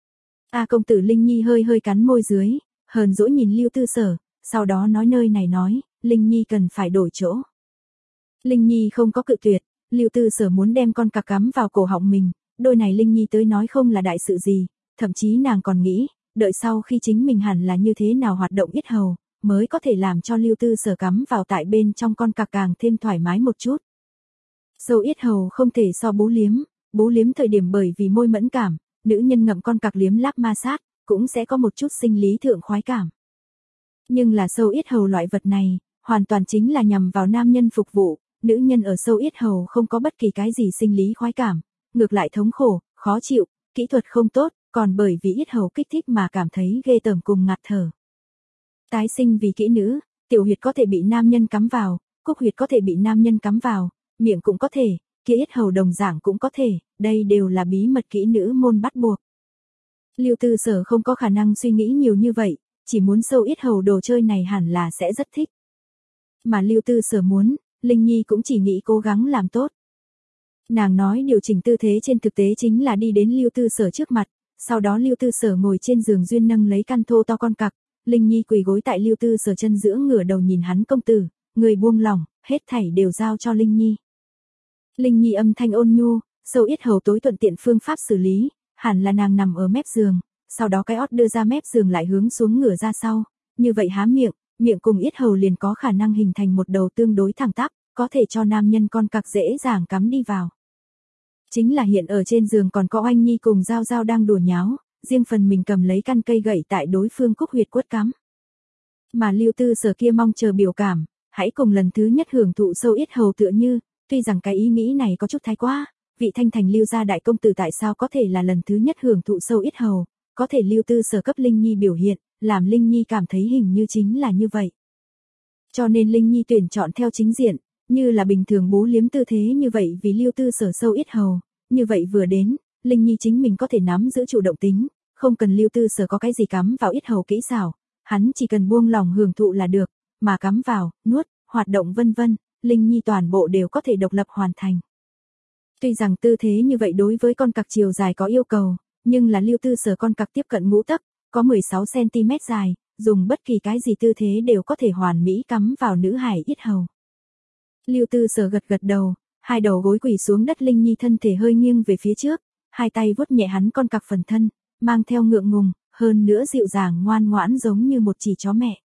Speaker 1: A công tử Linh Nhi hơi hơi cắn môi dưới, hờn dỗi nhìn Lưu Tư Sở, sau đó nói nơi này nói, Linh Nhi cần phải đổi chỗ. Linh Nhi không có cự tuyệt, Lưu Tư Sở muốn đem con cặc cắm vào cổ họng mình, đôi này Linh Nhi tới nói không là đại sự gì, thậm chí nàng còn nghĩ, đợi sau khi chính mình hẳn là như thế nào hoạt động yết hầu, mới có thể làm cho Lưu Tư Sở cắm vào tại bên trong con cặc càng thêm thoải mái một chút. Sâu yết hầu không thể so bú liếm, bú liếm thời điểm bởi vì môi mẫn cảm, nữ nhân ngậm con cặc liếm láp ma sát, cũng sẽ có một chút sinh lý thượng khoái cảm. Nhưng là sâu yết hầu loại vật này, hoàn toàn chính là nhằm vào nam nhân phục vụ, nữ nhân ở sâu yết hầu không có bất kỳ cái gì sinh lý khoái cảm, ngược lại thống khổ, khó chịu, kỹ thuật không tốt, còn bởi vì yết hầu kích thích mà cảm thấy ghê tởm cùng ngạt thở. Tái sinh vì kỹ nữ, tiểu huyệt có thể bị nam nhân cắm vào, cúc huyệt có thể bị nam nhân cắm vào, miệng cũng có thể, kia yết hầu đồng dạng cũng có thể, đây đều là bí mật kỹ nữ môn bắt buộc. Lưu Tư Sở không có khả năng suy nghĩ nhiều như vậy, chỉ muốn sâu yết hầu đồ chơi này hẳn là sẽ rất thích. Mà Lưu Tư Sở muốn, Linh Nhi cũng chỉ nghĩ cố gắng làm tốt. Nàng nói điều chỉnh tư thế trên thực tế chính là đi đến Lưu Tư Sở trước mặt, sau đó Lưu Tư Sở ngồi trên giường duyên nâng lấy căn thô to con cặc, Linh Nhi quỳ gối tại Lưu Tư Sở chân giữa ngửa đầu nhìn hắn công tử, người buông lỏng, hết thảy đều giao cho Linh Nhi. Linh Nhi âm thanh ôn nhu, sâu yết hầu tối thuận tiện phương pháp xử lý, hẳn là nàng nằm ở mép giường, sau đó cái ót đưa ra mép giường lại hướng xuống ngửa ra sau, như vậy há miệng, miệng cùng yết hầu liền có khả năng hình thành một đầu tương đối thẳng tắp, có thể cho nam nhân con cặc dễ dàng cắm đi vào. Chính là hiện ở trên giường còn có Oanh Nhi cùng Giao Giao đang đùa nháo, riêng phần mình cầm lấy căn cây gậy tại đối phương cúc huyệt quất cắm. Mà Lưu Tư Sở kia mong chờ biểu cảm, hãy cùng lần thứ nhất hưởng thụ sâu yết hầu tựa như, tuy rằng cái ý nghĩ này có chút thái quá, vị thanh thành Lưu gia đại công tử tại sao có thể là lần thứ nhất hưởng thụ sâu yết hầu, có thể Lưu Tư Sở cấp Linh Nhi biểu hiện, làm Linh Nhi cảm thấy hình như chính là như vậy. Cho nên Linh Nhi tuyển chọn theo chính diện, như là bình thường bú liếm tư thế như vậy vì Lưu Tư Sở sâu yết hầu, như vậy vừa đến, Linh Nhi chính mình có thể nắm giữ chủ động tính, không cần Lưu Tư Sở có cái gì cắm vào yết hầu kỹ xảo, hắn chỉ cần buông lòng hưởng thụ là được, mà cắm vào, nuốt, hoạt động vân vân, Linh Nhi toàn bộ đều có thể độc lập hoàn thành. Tuy rằng tư thế như vậy đối với con cặc chiều dài có yêu cầu, nhưng là Lưu Tư Sở con cặc tiếp cận ngũ tấc, có mười sáu xăng ti mét dài, dùng bất kỳ cái gì tư thế đều có thể hoàn mỹ cắm vào nữ hải yết hầu. Lưu Tư Sở gật gật đầu, hai đầu gối quỳ xuống đất, Linh Nhi thân thể hơi nghiêng về phía trước, hai tay vuốt nhẹ hắn con cặc phần thân, mang theo ngượng ngùng, hơn nữa dịu dàng ngoan ngoãn giống như một chỉ chó mẹ.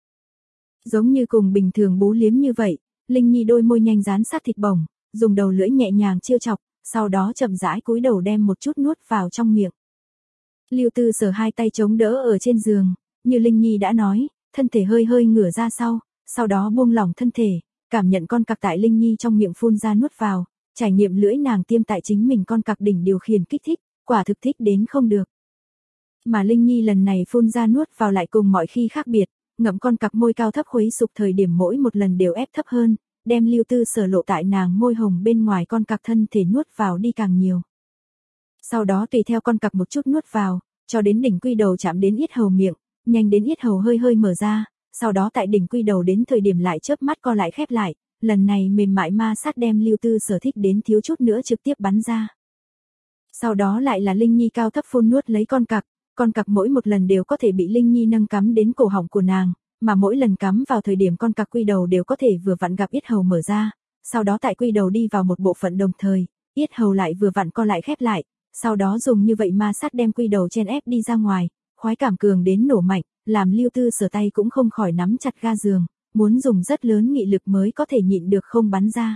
Speaker 1: Giống như cùng bình thường bú liếm như vậy, Linh Nhi đôi môi nhanh dán sát thịt bổng, dùng đầu lưỡi nhẹ nhàng chiêu chọc, sau đó chậm rãi cúi đầu đem một chút nuốt vào trong miệng. Lưu Tư Sở hai tay chống đỡ ở trên giường, như Linh Nhi đã nói, thân thể hơi hơi ngửa ra sau, sau đó buông lỏng thân thể, cảm nhận con cặc tại Linh Nhi trong miệng phun ra nuốt vào, trải nghiệm lưỡi nàng tiêm tại chính mình con cặc đỉnh điều khiển kích thích, quả thực thích đến không được. Mà Linh Nhi lần này phun ra nuốt vào lại cùng mọi khi khác biệt, ngậm con cặc môi cao thấp khuấy sục thời điểm mỗi một lần đều ép thấp hơn, đem Lưu Tư Sở lộ tại nàng môi hồng bên ngoài con cặc thân thể nuốt vào đi càng nhiều. Sau đó tùy theo con cặc một chút nuốt vào, cho đến đỉnh quy đầu chạm đến yết hầu miệng, nhanh đến yết hầu hơi hơi mở ra, sau đó tại đỉnh quy đầu đến thời điểm lại chớp mắt co lại khép lại, lần này mềm mại ma sát đem Lưu Tư Sở thích đến thiếu chút nữa trực tiếp bắn ra. Sau đó lại là Linh Nhi cao thấp phun nuốt lấy con cặc, con cặc mỗi một lần đều có thể bị Linh Nhi nâng cắm đến cổ họng của nàng, mà mỗi lần cắm vào thời điểm con cặc quy đầu đều có thể vừa vặn gặp yết hầu mở ra, sau đó tại quy đầu đi vào một bộ phận đồng thời, yết hầu lại vừa vặn co lại khép lại, sau đó dùng như vậy ma sát đem quy đầu chen ép đi ra ngoài, khoái cảm cường đến nổ mạnh, làm Lưu Tư Sở tay cũng không khỏi nắm chặt ga giường, muốn dùng rất lớn nghị lực mới có thể nhịn được không bắn ra.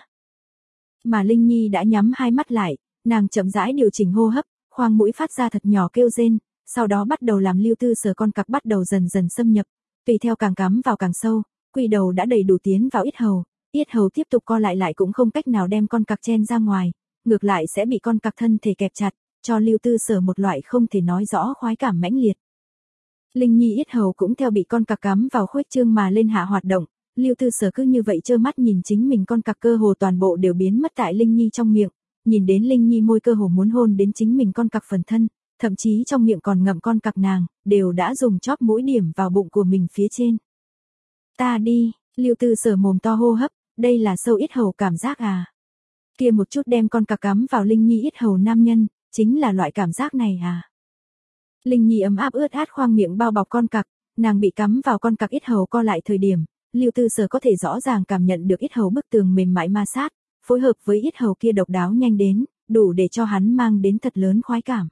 Speaker 1: Mà Linh Nhi đã nhắm hai mắt lại, nàng chậm rãi điều chỉnh hô hấp, khoang mũi phát ra thật nhỏ kêu rên, sau đó bắt đầu làm Lưu Tư Sở con cặc bắt đầu dần dần xâm nhập, tùy theo càng cắm vào càng sâu, quy đầu đã đầy đủ tiến vào yết hầu, yết hầu tiếp tục co lại lại cũng không cách nào đem con cặc chen ra ngoài, ngược lại sẽ bị con cặc thân thể kẹp chặt, cho Lưu Tư Sở một loại không thể nói rõ khoái cảm mãnh liệt. Linh Nhi yết hầu cũng theo bị con cặc cắm vào khuếch trương mà lên hạ hoạt động, Lưu Tư Sở cứ như vậy trơ mắt nhìn chính mình con cặc cơ hồ toàn bộ đều biến mất tại Linh Nhi trong miệng, nhìn đến Linh Nhi môi cơ hồ muốn hôn đến chính mình con cặc phần thân, thậm chí trong miệng còn ngậm con cặc nàng, đều đã dùng chóp mũi điểm vào bụng của mình phía trên. Ta đi, Lưu Tư Sở mồm to hô hấp, đây là sâu yết hầu cảm giác à? Kia một chút đem con cặc cắm vào Linh Nhi yết hầu nam nhân, chính là loại cảm giác này à? Linh Nhi ấm áp ướt át khoang miệng bao bọc con cặc, nàng bị cắm vào con cặc yết hầu co lại thời điểm, Lưu Tư Sở có thể rõ ràng cảm nhận được yết hầu bức tường mềm mại ma sát, phối hợp với yết hầu kia độc đáo nhanh đến, đủ để cho hắn mang đến thật lớn khoái cảm.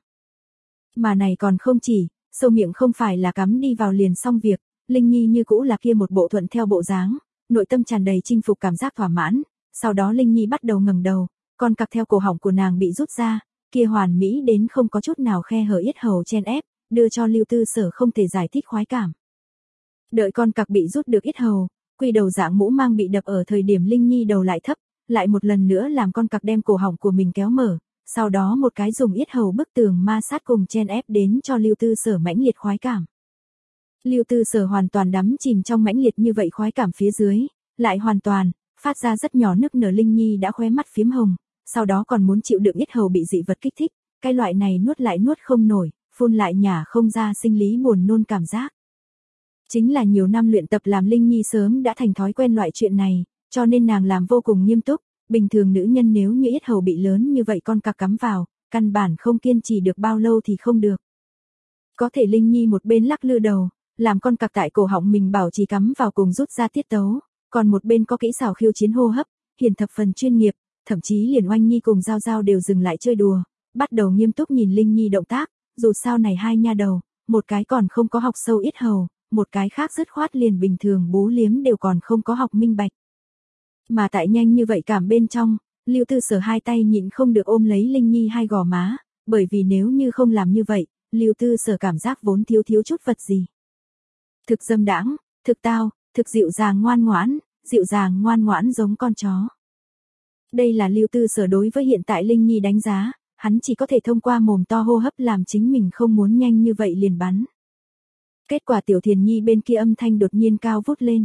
Speaker 1: Mà này còn không chỉ, sâu miệng không phải là cắm đi vào liền xong việc, Linh Nhi như cũ là kia một bộ thuận theo bộ dáng, nội tâm tràn đầy chinh phục cảm giác thỏa mãn, sau đó Linh Nhi bắt đầu ngẩng đầu, con cặc theo cổ họng của nàng bị rút ra, kia hoàn mỹ đến không có chút nào khe hở yết hầu chen ép, đưa cho Lưu Tư Sở không thể giải thích khoái cảm. Đợi con cặc bị rút được yết hầu, quy đầu dạng mũ mang bị đập ở thời điểm Linh Nhi đầu lại thấp, lại một lần nữa làm con cặc đem cổ họng của mình kéo mở, sau đó một cái dùng yết hầu bức tường ma sát cùng chen ép đến cho Lưu Tư Sở mãnh liệt khoái cảm. Lưu Tư Sở hoàn toàn đắm chìm trong mãnh liệt như vậy khoái cảm phía dưới, lại hoàn toàn phát ra rất nhỏ nức nở. Linh Nhi đã khóe mắt phím hồng, sau đó còn muốn chịu đựng yết hầu bị dị vật kích thích, cái loại này nuốt lại nuốt không nổi, phun lại nhả không ra sinh lý buồn nôn cảm giác. Chính là nhiều năm luyện tập làm Linh Nhi sớm đã thành thói quen loại chuyện này, cho nên nàng làm vô cùng nghiêm túc, bình thường nữ nhân nếu như yết hầu bị lớn như vậy con cặc cắm vào, căn bản không kiên trì được bao lâu thì không được. Có thể Linh Nhi một bên lắc lư đầu, làm con cặc tại cổ họng mình bảo trì cắm vào cùng rút ra tiết tấu, còn một bên có kỹ xảo khiêu chiến hô hấp, hiển thập phần chuyên nghiệp, thậm chí liền Oanh Nhi cùng Giao Giao đều dừng lại chơi đùa, bắt đầu nghiêm túc nhìn Linh Nhi động tác, dù sao này hai nha đầu, một cái còn không có học sâu yết hầu, một cái khác dứt khoát liền bình thường bú liếm đều còn không có học minh bạch. Mà tại nhanh như vậy cảm bên trong, Lưu Tư Sở hai tay nhịn không được ôm lấy Linh Nhi hai gò má, bởi vì nếu như không làm như vậy, Lưu Tư Sở cảm giác vốn thiếu thiếu chút vật gì. Thực dâm đãng, thực tao, thực dịu dàng ngoan ngoãn, dịu dàng ngoan ngoãn giống con chó. Đây là Lưu Tư Sở đối với hiện tại Linh Nhi đánh giá, hắn chỉ có thể thông qua mồm to hô hấp làm chính mình không muốn nhanh như vậy liền bắn. Kết quả Tiểu Thiền Nhi bên kia âm thanh đột nhiên cao vút lên.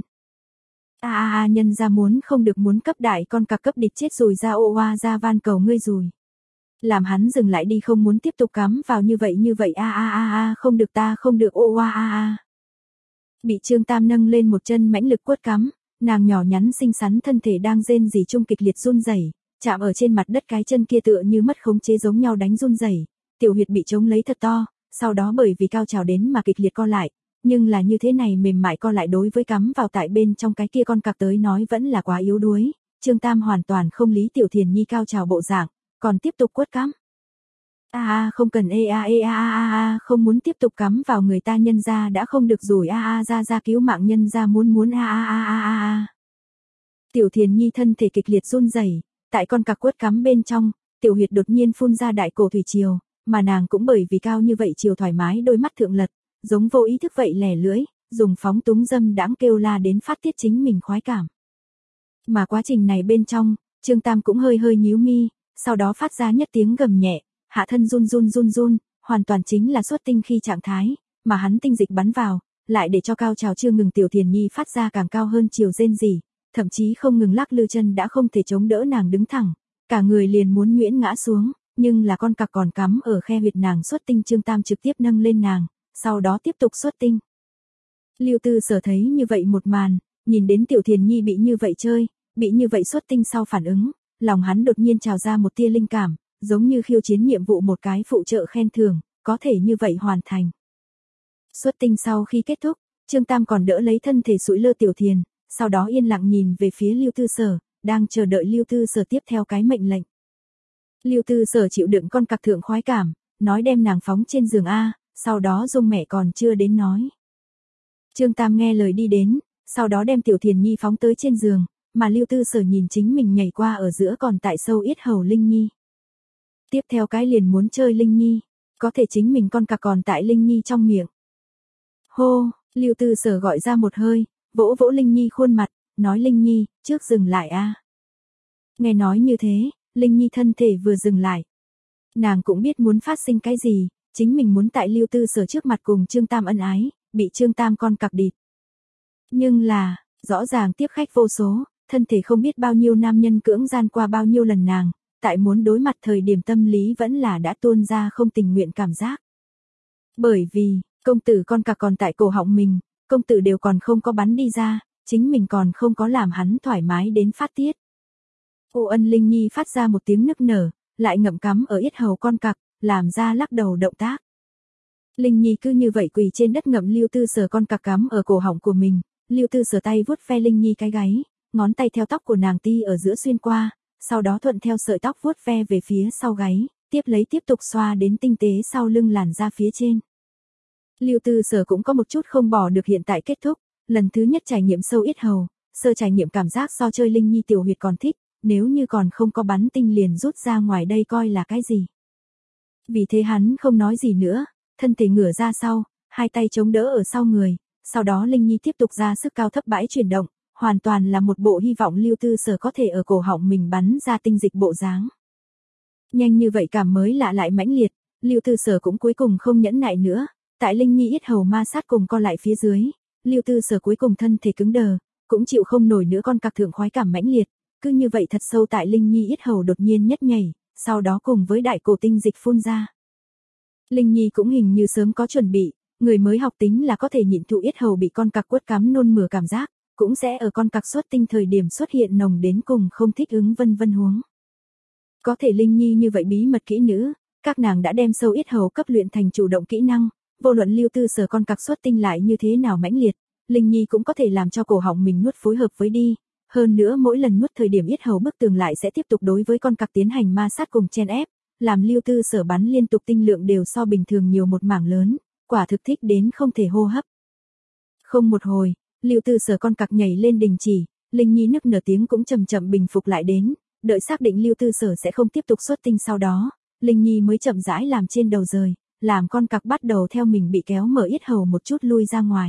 Speaker 1: A a a nhân ra muốn không được muốn cấp đại con cặc cấp địch chết rồi ra ô oa ra van cầu ngươi rồi. Làm hắn dừng lại đi không muốn tiếp tục cắm vào như vậy như vậy a a a a không được ta không được ô oa a a. Bị Trương Tam nâng lên một chân mãnh lực quất cắm, nàng nhỏ nhắn xinh xắn thân thể đang rên rỉ chung kịch liệt run rẩy, chạm ở trên mặt đất cái chân kia tựa như mất khống chế giống nhau đánh run rẩy, tiểu huyệt bị chống lấy thật to, sau đó bởi vì cao trào đến mà kịch liệt co lại, nhưng là như thế này mềm mại co lại đối với cắm vào tại bên trong cái kia con cặc tới nói vẫn là quá yếu đuối, Trương Tam hoàn toàn không lý Tiểu Thiền Nhi cao trào bộ dạng, còn tiếp tục quất cắm. A a không cần ê a ê a a a không muốn tiếp tục cắm vào người ta nhân ra đã không được rồi a a ra ra cứu mạng nhân ra muốn muốn a a a a a a. Tiểu Thiền Nhi thân thể kịch liệt run rẩy, tại con cặc quất cắm bên trong, tiểu huyệt đột nhiên phun ra đại cổ thủy triều, mà nàng cũng bởi vì cao như vậy chiều thoải mái đôi mắt thượng lật, giống vô ý thức vậy lẻ lưỡi, dùng phóng túng dâm đãng kêu la đến phát tiết chính mình khoái cảm. Mà quá trình này bên trong, Trương Tam cũng hơi hơi nhíu mi, sau đó phát ra nhất tiếng gầm nhẹ, hạ thân run run run run, hoàn toàn chính là xuất tinh khi trạng thái, mà hắn tinh dịch bắn vào, lại để cho cao trào chưa ngừng Tiểu Thiền Nhi phát ra càng cao hơn chiều rên rỉ, thậm chí không ngừng lắc lư chân đã không thể chống đỡ nàng đứng thẳng, cả người liền muốn nhuyễn ngã xuống, nhưng là con cặc còn cắm ở khe huyệt nàng xuất tinh. Trương Tam trực tiếp nâng lên nàng, sau đó tiếp tục xuất tinh. Lưu Tư Sở thấy như vậy một màn, nhìn đến Tiểu Thiền Nhi bị như vậy chơi, bị như vậy xuất tinh sau phản ứng, lòng hắn đột nhiên trào ra một tia linh cảm, giống như khiêu chiến nhiệm vụ một cái phụ trợ khen thưởng, có thể như vậy hoàn thành. Xuất tinh sau khi kết thúc, Trương Tam còn đỡ lấy thân thể sụi lơ Tiểu Thiền, sau đó yên lặng nhìn về phía Lưu Tư Sở, đang chờ đợi Lưu Tư Sở tiếp theo cái mệnh lệnh. Lưu Tư Sở chịu đựng con cặc thượng khoái cảm, nói đem nàng phóng trên giường A, sau đó Dung mẹ còn chưa đến nói. Trương Tam nghe lời đi đến, sau đó đem Tiểu Thiền Nhi phóng tới trên giường, mà Lưu Tư Sở nhìn chính mình nhảy qua ở giữa còn tại sâu yết hầu Linh Nhi. Tiếp theo cái liền muốn chơi Linh Nhi, có thể chính mình con cặc còn tại Linh Nhi trong miệng. Hô, Lưu Tư Sở gọi ra một hơi, vỗ vỗ Linh Nhi khuôn mặt, nói Linh Nhi, trước dừng lại a. Nghe nói như thế, Linh Nhi thân thể vừa dừng lại. Nàng cũng biết muốn phát sinh cái gì, chính mình muốn tại Lưu Tư Sở trước mặt cùng Trương Tam ân ái, bị Trương Tam con cặc địt. Nhưng là, rõ ràng tiếp khách vô số, thân thể không biết bao nhiêu nam nhân cưỡng gian qua bao nhiêu lần nàng, tại muốn đối mặt thời điểm tâm lý vẫn là đã tuôn ra không tình nguyện cảm giác. Bởi vì, công tử con cặc còn tại cổ họng mình, công tử đều còn không có bắn đi ra, chính mình còn không có làm hắn thoải mái đến phát tiết. Ô Ân Linh Nhi phát ra một tiếng nức nở, lại ngậm cắm ở yết hầu con cặc, làm ra lắc đầu động tác. Linh Nhi cứ như vậy quỳ trên đất ngậm Lưu Tư Sở con cặc cắm ở cổ họng của mình, Lưu Tư Sở tay vuốt ve Linh Nhi cái gáy, ngón tay theo tóc của nàng ti ở giữa xuyên qua, sau đó thuận theo sợi tóc vuốt ve về phía sau gáy, tiếp lấy tiếp tục xoa đến tinh tế sau lưng làn da phía trên. Lưu Tư Sở cũng có một chút không bỏ được hiện tại kết thúc, lần thứ nhất trải nghiệm sâu yết hầu, sơ trải nghiệm cảm giác so chơi Linh Nhi tiểu huyệt còn thích, nếu như còn không có bắn tinh liền rút ra ngoài đây coi là cái gì. Vì thế hắn không nói gì nữa, thân thể ngửa ra sau, hai tay chống đỡ ở sau người, sau đó Linh Nhi tiếp tục ra sức cao thấp bãi chuyển động, hoàn toàn là một bộ hy vọng Lưu Tư Sở có thể ở cổ họng mình bắn ra tinh dịch bộ dáng. Nhanh như vậy cảm mới lạ lại mãnh liệt, Lưu Tư Sở cũng cuối cùng không nhẫn nại nữa, tại Linh Nhi yết hầu ma sát cùng co lại phía dưới, Lưu Tư Sở cuối cùng thân thể cứng đờ, cũng chịu không nổi nữa con cặc thượng khoái cảm mãnh liệt, cứ như vậy thật sâu tại Linh Nhi yết hầu đột nhiên nhất nhảy, sau đó cùng với đại cổ tinh dịch phun ra. Linh Nhi cũng hình như sớm có chuẩn bị, người mới học tính là có thể nhịn thụ yết hầu bị con cặc quất cắm nôn mửa cảm giác, cũng sẽ ở con cặc xuất tinh thời điểm xuất hiện nồng đến cùng không thích ứng vân vân huống. Có thể Linh Nhi như vậy bí mật kỹ nữ, các nàng đã đem sâu yết hầu cấp luyện thành chủ động kỹ năng, vô luận Lưu Tư Sở con cặc xuất tinh lại như thế nào mãnh liệt, Linh Nhi cũng có thể làm cho cổ họng mình nuốt phối hợp với đi, hơn nữa mỗi lần nuốt thời điểm yết hầu bức tường lại sẽ tiếp tục đối với con cặc tiến hành ma sát cùng chen ép, làm Lưu Tư Sở bắn liên tục tinh lượng đều so bình thường nhiều một mảng lớn, quả thực thích đến không thể hô hấp. Không một hồi, Lưu Tư Sở con cặc nhảy lên đình chỉ, Linh Nhi nức nở tiếng cũng chậm chậm bình phục lại đến, đợi xác định Lưu Tư Sở sẽ không tiếp tục xuất tinh sau đó, Linh Nhi mới chậm rãi làm trên đầu rời, làm con cặc bắt đầu theo mình bị kéo mở yết hầu một chút lui ra ngoài.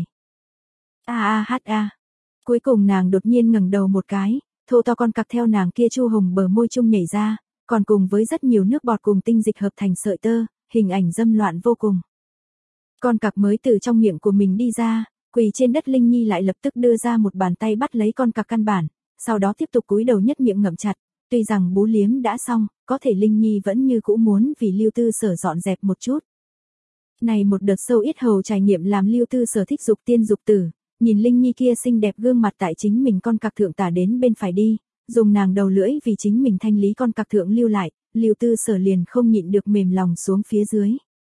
Speaker 1: A a hát a. Cuối cùng nàng đột nhiên ngẩng đầu một cái, thô to con cặc theo nàng kia chu hồng bờ môi chung nhảy ra, còn cùng với rất nhiều nước bọt cùng tinh dịch hợp thành sợi tơ, hình ảnh dâm loạn vô cùng. Con cặc mới từ trong miệng của mình đi ra, quỳ trên đất Linh Nhi lại lập tức đưa ra một bàn tay bắt lấy con cặc căn bản, sau đó tiếp tục cúi đầu nhất miệng ngậm chặt, tuy rằng bú liếm đã xong, có thể Linh Nhi vẫn như cũ muốn vì Lưu Tư Sở dọn dẹp một chút. Này một đợt sâu yết hầu trải nghiệm làm Lưu Tư Sở thích dục tiên dục tử, nhìn Linh Nhi kia xinh đẹp gương mặt tại chính mình con cặc thượng tả đến bên phải đi, dùng nàng đầu lưỡi vì chính mình thanh lý con cặc thượng lưu lại, Lưu Tư Sở liền không nhịn được mềm lòng xuống phía dưới.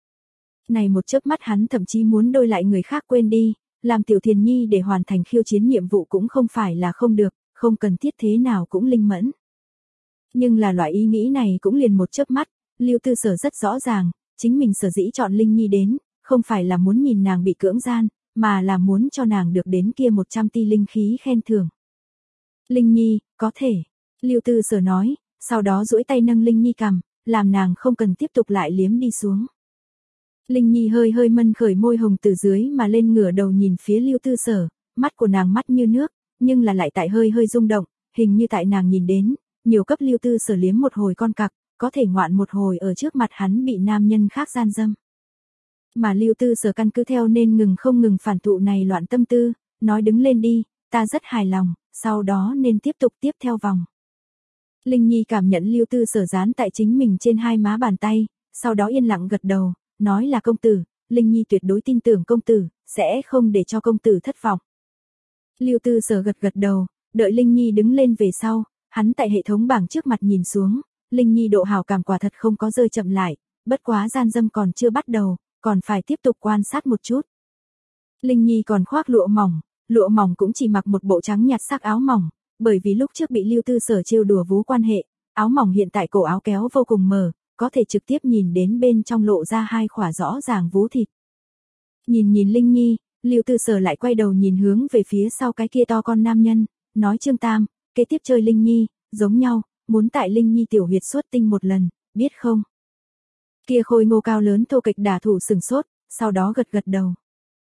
Speaker 1: Này một chớp mắt hắn thậm chí muốn đôi lại người khác quên đi, làm Tiểu Thiền Nhi để hoàn thành khiêu chiến nhiệm vụ cũng không phải là không được, không cần thiết thế nào cũng linh mẫn. Nhưng là loại ý nghĩ này cũng liền một chớp mắt, Lưu Tư Sở rất rõ ràng, chính mình sở dĩ chọn Linh Nhi đến, không phải là muốn nhìn nàng bị cưỡng gian, mà là muốn cho nàng được đến kia một trăm ti linh khí khen thưởng. Linh Nhi, có thể, Lưu Tư Sở nói, sau đó duỗi tay nâng Linh Nhi cằm, làm nàng không cần tiếp tục lại liếm đi xuống. Linh Nhi hơi hơi mân khởi môi hồng từ dưới mà lên ngửa đầu nhìn phía Lưu Tư Sở, mắt của nàng mắt như nước, nhưng là lại tại hơi hơi rung động, hình như tại nàng nhìn đến, nhiều cấp Lưu Tư Sở liếm một hồi con cặc, có thể ngoạn một hồi ở trước mặt hắn bị nam nhân khác gian dâm. Mà Lưu Tư Sở căn cứ theo nên ngừng không ngừng phản thụ này loạn tâm tư, nói đứng lên đi, ta rất hài lòng, sau đó nên tiếp tục tiếp theo vòng. Linh Nhi cảm nhận Lưu Tư Sở dán tại chính mình trên hai má bàn tay, sau đó yên lặng gật đầu, nói là công tử, Linh Nhi tuyệt đối tin tưởng công tử, sẽ không để cho công tử thất vọng. Lưu Tư Sở gật gật đầu, đợi Linh Nhi đứng lên về sau, hắn tại hệ thống bảng trước mặt nhìn xuống, Linh Nhi độ hảo cảm quả thật không có rơi chậm lại, bất quá gian dâm còn chưa bắt đầu, còn phải tiếp tục quan sát một chút. Linh Nhi còn khoác lụa mỏng, lụa mỏng cũng chỉ mặc một bộ trắng nhạt sắc áo mỏng, bởi vì lúc trước bị Lưu Tư Sở trêu đùa vú quan hệ, áo mỏng hiện tại cổ áo kéo vô cùng mở, có thể trực tiếp nhìn đến bên trong lộ ra hai khỏa rõ ràng vú thịt. Nhìn nhìn Linh Nhi, Lưu Tư Sở lại quay đầu nhìn hướng về phía sau cái kia to con nam nhân, nói Trương Tam, kế tiếp chơi Linh Nhi, giống nhau, muốn tại Linh Nhi tiểu huyệt xuất tinh một lần, biết không? Kia khôi ngô cao lớn thô kịch đả thủ sừng sốt, sau đó gật gật đầu.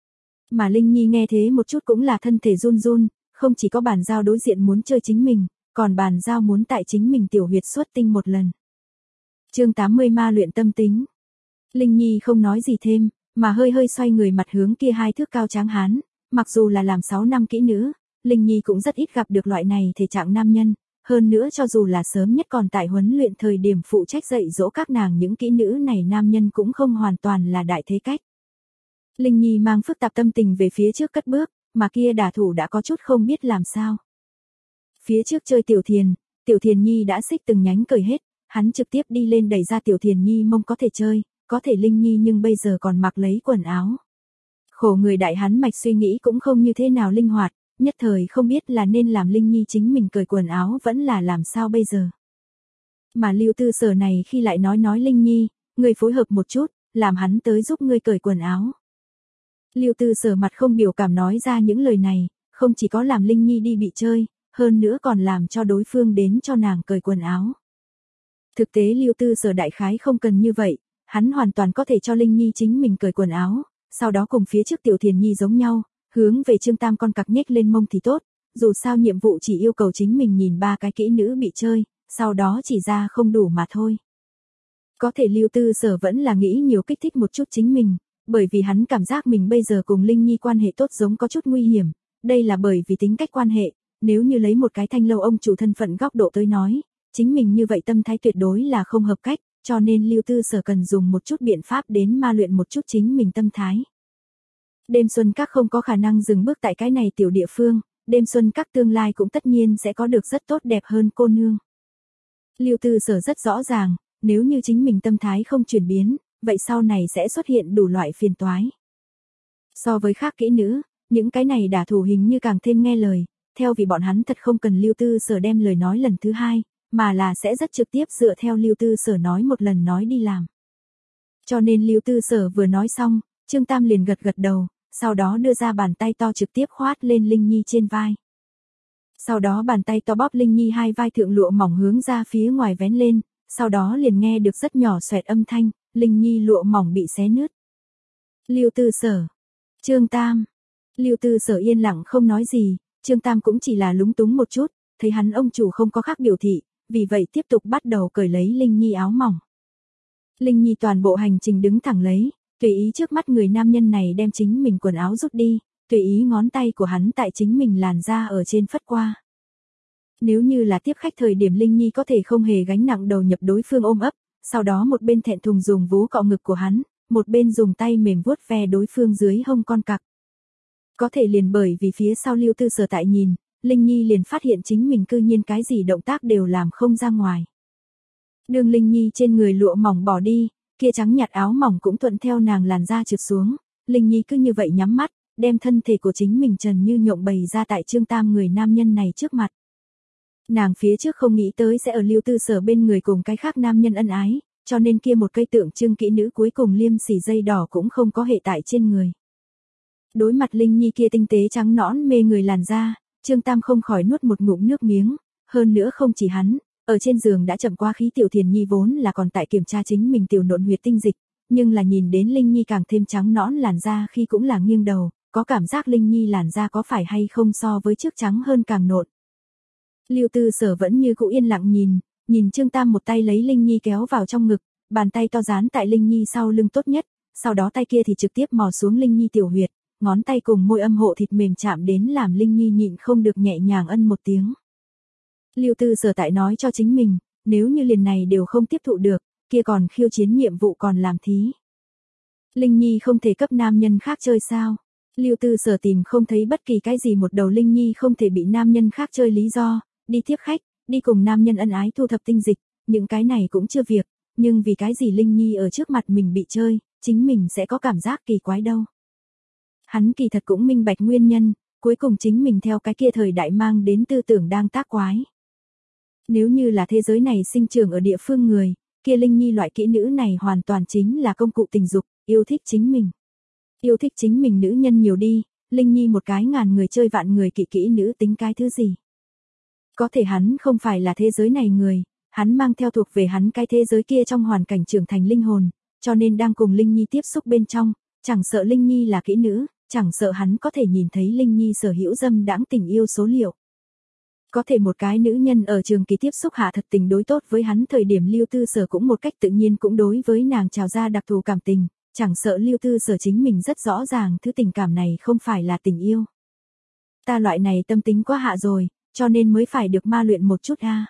Speaker 1: Mà Linh Nhi nghe thế một chút cũng là thân thể run run, không chỉ có bàn giao đối diện muốn chơi chính mình, còn bàn giao muốn tại chính mình tiểu huyệt xuất tinh một lần. Chương tám mươi ma luyện tâm tính. Linh Nhi không nói gì thêm, mà hơi hơi xoay người mặt hướng kia hai thước cao tráng hán, mặc dù là làm sáu năm kỹ nữ, Linh Nhi cũng rất ít gặp được loại này thể trạng nam nhân, hơn nữa cho dù là sớm nhất còn tại huấn luyện thời điểm phụ trách dạy dỗ các nàng những kỹ nữ này nam nhân cũng không hoàn toàn là đại thế cách. Linh Nhi mang phức tạp tâm tình về phía trước cất bước, mà kia đả thủ đã có chút không biết làm sao. Phía trước chơi Tiểu Thiền, Tiểu Thiền Nhi đã xích từng nhánh cởi hết, hắn trực tiếp đi lên đẩy ra Tiểu Thiền Nhi mông có thể chơi, có thể Linh Nhi nhưng bây giờ còn mặc lấy quần áo. Khổ người đại hắn mạch suy nghĩ cũng không như thế nào linh hoạt, nhất thời không biết là nên làm Linh Nhi chính mình cởi quần áo vẫn là làm sao bây giờ. Mà Lưu Tư Sở này khi lại nói nói Linh Nhi, người phối hợp một chút, làm hắn tới giúp ngươi cởi quần áo. Lưu Tư Sở mặt không biểu cảm nói ra những lời này, không chỉ có làm Linh Nhi đi bị chơi, hơn nữa còn làm cho đối phương đến cho nàng cởi quần áo. Thực tế Lưu Tư Sở đại khái không cần như vậy, hắn hoàn toàn có thể cho Linh Nhi chính mình cởi quần áo, sau đó cùng phía trước Tiểu Thiền Nhi giống nhau, hướng về Trương Tam con cặc nhếch lên mông thì tốt, dù sao nhiệm vụ chỉ yêu cầu chính mình nhìn ba cái kỹ nữ bị chơi, sau đó chỉ ra không đủ mà thôi. Có thể Lưu Tư Sở vẫn là nghĩ nhiều kích thích một chút chính mình, bởi vì hắn cảm giác mình bây giờ cùng Linh Nhi quan hệ tốt giống có chút nguy hiểm, đây là bởi vì tính cách quan hệ, nếu như lấy một cái thanh lâu ông chủ thân phận góc độ tới nói, chính mình như vậy tâm thái tuyệt đối là không hợp cách, cho nên Lưu Tư Sở cần dùng một chút biện pháp đến ma luyện một chút chính mình tâm thái. Đêm Xuân Các không có khả năng dừng bước tại cái này tiểu địa phương, Đêm Xuân Các tương lai cũng tất nhiên sẽ có được rất tốt đẹp hơn cô nương. Lưu Tư Sở rất rõ ràng, nếu như chính mình tâm thái không chuyển biến, vậy sau này sẽ xuất hiện đủ loại phiền toái. So với khác kỹ nữ, những cái này đả thủ hình như càng thêm nghe lời, theo vì bọn hắn thật không cần Lưu Tư Sở đem lời nói lần thứ hai, mà là sẽ rất trực tiếp dựa theo Lưu Tư Sở nói một lần nói đi làm. Cho nên Lưu Tư Sở vừa nói xong, Trương Tam liền gật gật đầu, sau đó đưa ra bàn tay to trực tiếp khoát lên Linh Nhi trên vai. Sau đó bàn tay to bóp Linh Nhi hai vai thượng lụa mỏng hướng ra phía ngoài vén lên, sau đó liền nghe được rất nhỏ xoẹt âm thanh, Linh Nhi lụa mỏng bị xé nứt. Lưu Tư Sở, Trương Tam. Lưu Tư Sở yên lặng không nói gì, Trương Tam cũng chỉ là lúng túng một chút, thấy hắn ông chủ không có khác biểu thị, vì vậy tiếp tục bắt đầu cởi lấy Linh Nhi áo mỏng. Linh Nhi toàn bộ hành trình đứng thẳng lấy, tùy ý trước mắt người nam nhân này đem chính mình quần áo rút đi, tùy ý ngón tay của hắn tại chính mình làn da ở trên phất qua. Nếu như là tiếp khách thời điểm Linh Nhi có thể không hề gánh nặng đầu nhập đối phương ôm ấp, sau đó một bên thẹn thùng dùng vú cọ ngực của hắn, một bên dùng tay mềm vuốt ve đối phương dưới hông con cặc. Có thể liền bởi vì phía sau Lưu Tư Sở tại nhìn, Linh Nhi liền phát hiện chính mình cư nhiên cái gì động tác đều làm không ra ngoài. Đường Linh Nhi trên người lụa mỏng bỏ đi, kia trắng nhạt áo mỏng cũng thuận theo nàng làn da trượt xuống, Linh Nhi cứ như vậy nhắm mắt, đem thân thể của chính mình trần như nhộng bày ra tại Trương Tam người nam nhân này trước mặt. Nàng phía trước không nghĩ tới sẽ ở Lưu Tư Sở bên người cùng cái khác nam nhân ân ái, cho nên kia một cây tượng trưng kỹ nữ cuối cùng liêm sỉ dây đỏ cũng không có hệ tại trên người. Đối mặt Linh Nhi kia tinh tế trắng nõn mê người làn da, Trương Tam không khỏi nuốt một ngụm nước miếng, hơn nữa không chỉ hắn, ở trên giường đã chậm qua khí Tiểu Thiền Nhi vốn là còn tại kiểm tra chính mình tiểu nộn huyệt tinh dịch, nhưng là nhìn đến Linh Nhi càng thêm trắng nõn làn da khi cũng là nghiêng đầu, có cảm giác Linh Nhi làn da có phải hay không so với trước trắng hơn càng nộn. Lưu Tư Sở vẫn như cũ yên lặng nhìn, nhìn Trương Tam một tay lấy Linh Nhi kéo vào trong ngực, bàn tay to dán tại Linh Nhi sau lưng tốt nhất, sau đó tay kia thì trực tiếp mò xuống Linh Nhi tiểu huyệt, ngón tay cùng môi âm hộ thịt mềm chạm đến làm Linh Nhi nhịn không được nhẹ nhàng ân một tiếng. Lưu Tư Sở tại nói cho chính mình, nếu như liền này đều không tiếp thụ được, kia còn khiêu chiến nhiệm vụ còn làm thí. Linh Nhi không thể cấp nam nhân khác chơi sao? Lưu Tư Sở tìm không thấy bất kỳ cái gì một đầu Linh Nhi không thể bị nam nhân khác chơi lý do, đi tiếp khách, đi cùng nam nhân ân ái thu thập tinh dịch, những cái này cũng chưa việc, nhưng vì cái gì Linh Nhi ở trước mặt mình bị chơi, chính mình sẽ có cảm giác kỳ quái đâu. Hắn kỳ thật cũng minh bạch nguyên nhân, cuối cùng chính mình theo cái kia thời đại mang đến tư tưởng đang tác quái. Nếu như là thế giới này sinh trưởng ở địa phương người, kia Linh Nhi loại kỹ nữ này hoàn toàn chính là công cụ tình dục, yêu thích chính mình. Yêu thích chính mình nữ nhân nhiều đi, Linh Nhi một cái ngàn người chơi vạn người kỵ kỹ nữ tính cái thứ gì. Có thể hắn không phải là thế giới này người, hắn mang theo thuộc về hắn cái thế giới kia trong hoàn cảnh trưởng thành linh hồn, cho nên đang cùng Linh Nhi tiếp xúc bên trong, chẳng sợ Linh Nhi là kỹ nữ, chẳng sợ hắn có thể nhìn thấy Linh Nhi sở hữu dâm đãng tình yêu số liệu. Có thể một cái nữ nhân ở trường kỳ tiếp xúc hạ thật tình đối tốt với hắn thời điểm Lưu Tư Sở cũng một cách tự nhiên cũng đối với nàng trào ra đặc thù cảm tình, chẳng sợ Lưu Tư Sở chính mình rất rõ ràng thứ tình cảm này không phải là tình yêu. Ta loại này tâm tính quá hạ rồi, cho nên mới phải được ma luyện một chút a.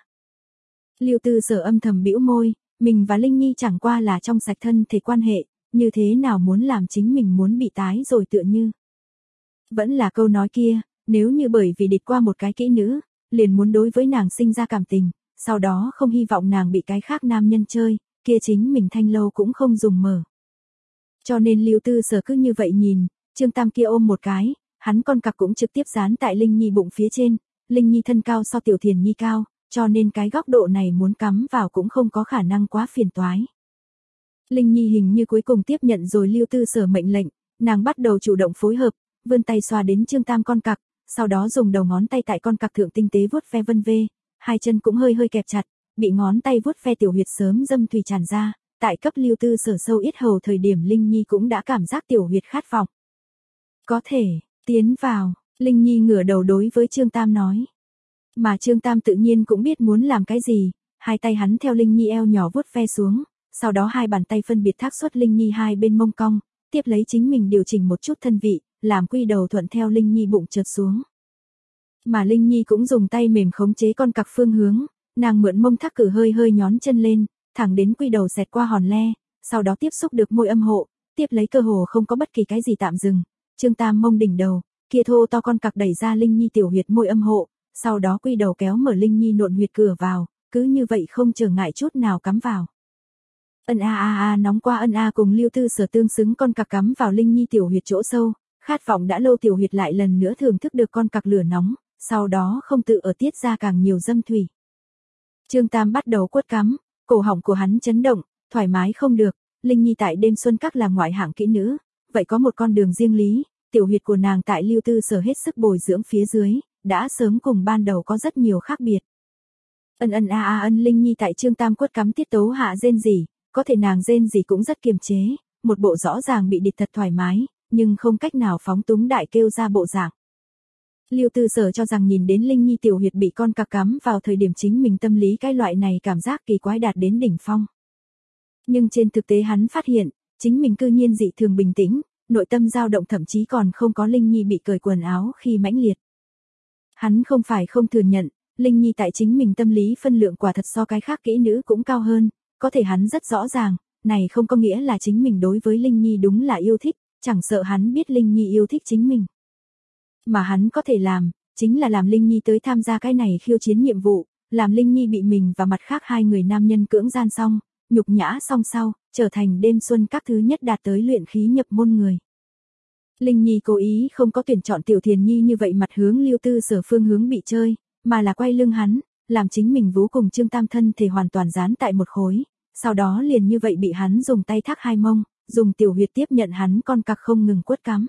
Speaker 1: Lưu Tư Sở âm thầm bĩu môi, mình và Linh Nhi chẳng qua là trong sạch thân thể quan hệ, như thế nào muốn làm chính mình muốn bị tái rồi tựa như. Vẫn là câu nói kia, nếu như bởi vì địch qua một cái kỹ nữ, liền muốn đối với nàng sinh ra cảm tình, sau đó không hy vọng nàng bị cái khác nam nhân chơi, kia chính mình thanh lâu cũng không dùng mở. Cho nên Lưu Tư Sở cứ như vậy nhìn, Trương Tam kia ôm một cái, hắn con cặc cũng trực tiếp dán tại Linh Nhi bụng phía trên, Linh Nhi thân cao so Tiểu Thiền Nhi cao, cho nên cái góc độ này muốn cắm vào cũng không có khả năng quá phiền toái. Linh Nhi hình như cuối cùng tiếp nhận rồi Lưu Tư Sở mệnh lệnh, nàng bắt đầu chủ động phối hợp, vươn tay xoa đến Trương Tam con cặc, sau đó dùng đầu ngón tay tại con cặc thượng tinh tế vuốt ve vân vê, hai chân cũng hơi hơi kẹp chặt, bị ngón tay vuốt ve tiểu huyệt sớm dâm thủy tràn ra, tại cấp Lưu Tư Sở sâu yết hầu thời điểm Linh Nhi cũng đã cảm giác tiểu huyệt khát vọng. Có thể, tiến vào, Linh Nhi ngửa đầu đối với Trương Tam nói. Mà Trương Tam tự nhiên cũng biết muốn làm cái gì, hai tay hắn theo Linh Nhi eo nhỏ vuốt ve xuống, sau đó hai bàn tay phân biệt thác xuất Linh Nhi hai bên mông cong, tiếp lấy chính mình điều chỉnh một chút thân vị, làm quy đầu thuận theo Linh Nhi bụng trượt xuống. Mà Linh Nhi cũng dùng tay mềm khống chế con cặc phương hướng, nàng mượn mông thác cử hơi hơi nhón chân lên, thẳng đến quy đầu xẹt qua hòn le, sau đó tiếp xúc được môi âm hộ, tiếp lấy cơ hồ không có bất kỳ cái gì tạm dừng. Trương Tam mông đỉnh đầu, kia thô to con cặc đẩy ra Linh Nhi tiểu huyệt môi âm hộ, sau đó quy đầu kéo mở Linh Nhi nộn huyệt cửa vào, cứ như vậy không trở ngại chút nào cắm vào. Ân a a a nóng qua ân a cùng Lưu Tư Sở tương xứng con cặc cắm vào Linh Nhi tiểu huyệt chỗ sâu, khát vọng đã lâu tiểu huyệt lại lần nữa thưởng thức được con cặc lửa nóng, sau đó không tự ở tiết ra càng nhiều dâm thủy. Trương Tam bắt đầu quất cắm, cổ họng của hắn chấn động, thoải mái không được, Linh Nhi tại đêm xuân các là ngoại hạng kỹ nữ, vậy có một con đường riêng lý, tiểu huyệt của nàng tại Lưu Tư Sở hết sức bồi dưỡng phía dưới, đã sớm cùng ban đầu có rất nhiều khác biệt. Ân ân a a ân Linh Nhi tại Trương Tam quất cắm tiết tấu hạ rên rỉ, có thể nàng rên rỉ cũng rất kiềm chế, một bộ rõ ràng bị địch thật thoải mái, nhưng không cách nào phóng túng đại kêu ra bộ dạng. Lưu Tư Sở cho rằng nhìn đến Linh Nhi tiểu huyệt bị con cặc cắm vào thời điểm chính mình tâm lý cái loại này cảm giác kỳ quái đạt đến đỉnh phong. Nhưng trên thực tế hắn phát hiện, chính mình cư nhiên dị thường bình tĩnh, nội tâm dao động thậm chí còn không có Linh Nhi bị cởi quần áo khi mãnh liệt. Hắn không phải không thừa nhận, Linh Nhi tại chính mình tâm lý phân lượng quả thật so cái khác kỹ nữ cũng cao hơn, có thể hắn rất rõ ràng, này không có nghĩa là chính mình đối với Linh Nhi đúng là yêu thích, chẳng sợ hắn biết Linh Nhi yêu thích chính mình. Mà hắn có thể làm, chính là làm Linh Nhi tới tham gia cái này khiêu chiến nhiệm vụ, làm Linh Nhi bị mình và mặt khác hai người nam nhân cưỡng gian xong, nhục nhã xong sau, trở thành đêm xuân các thứ nhất đạt tới luyện khí nhập môn người. Linh Nhi cố ý không có tuyển chọn Tiểu Thiền Nhi như vậy mặt hướng Lưu Tư Sở phương hướng bị chơi, mà là quay lưng hắn, làm chính mình vú cùng Trương Tam thân thể hoàn toàn dán tại một khối, sau đó liền như vậy bị hắn dùng tay thác hai mông, dùng tiểu huyệt tiếp nhận hắn con cặc không ngừng quất cắm.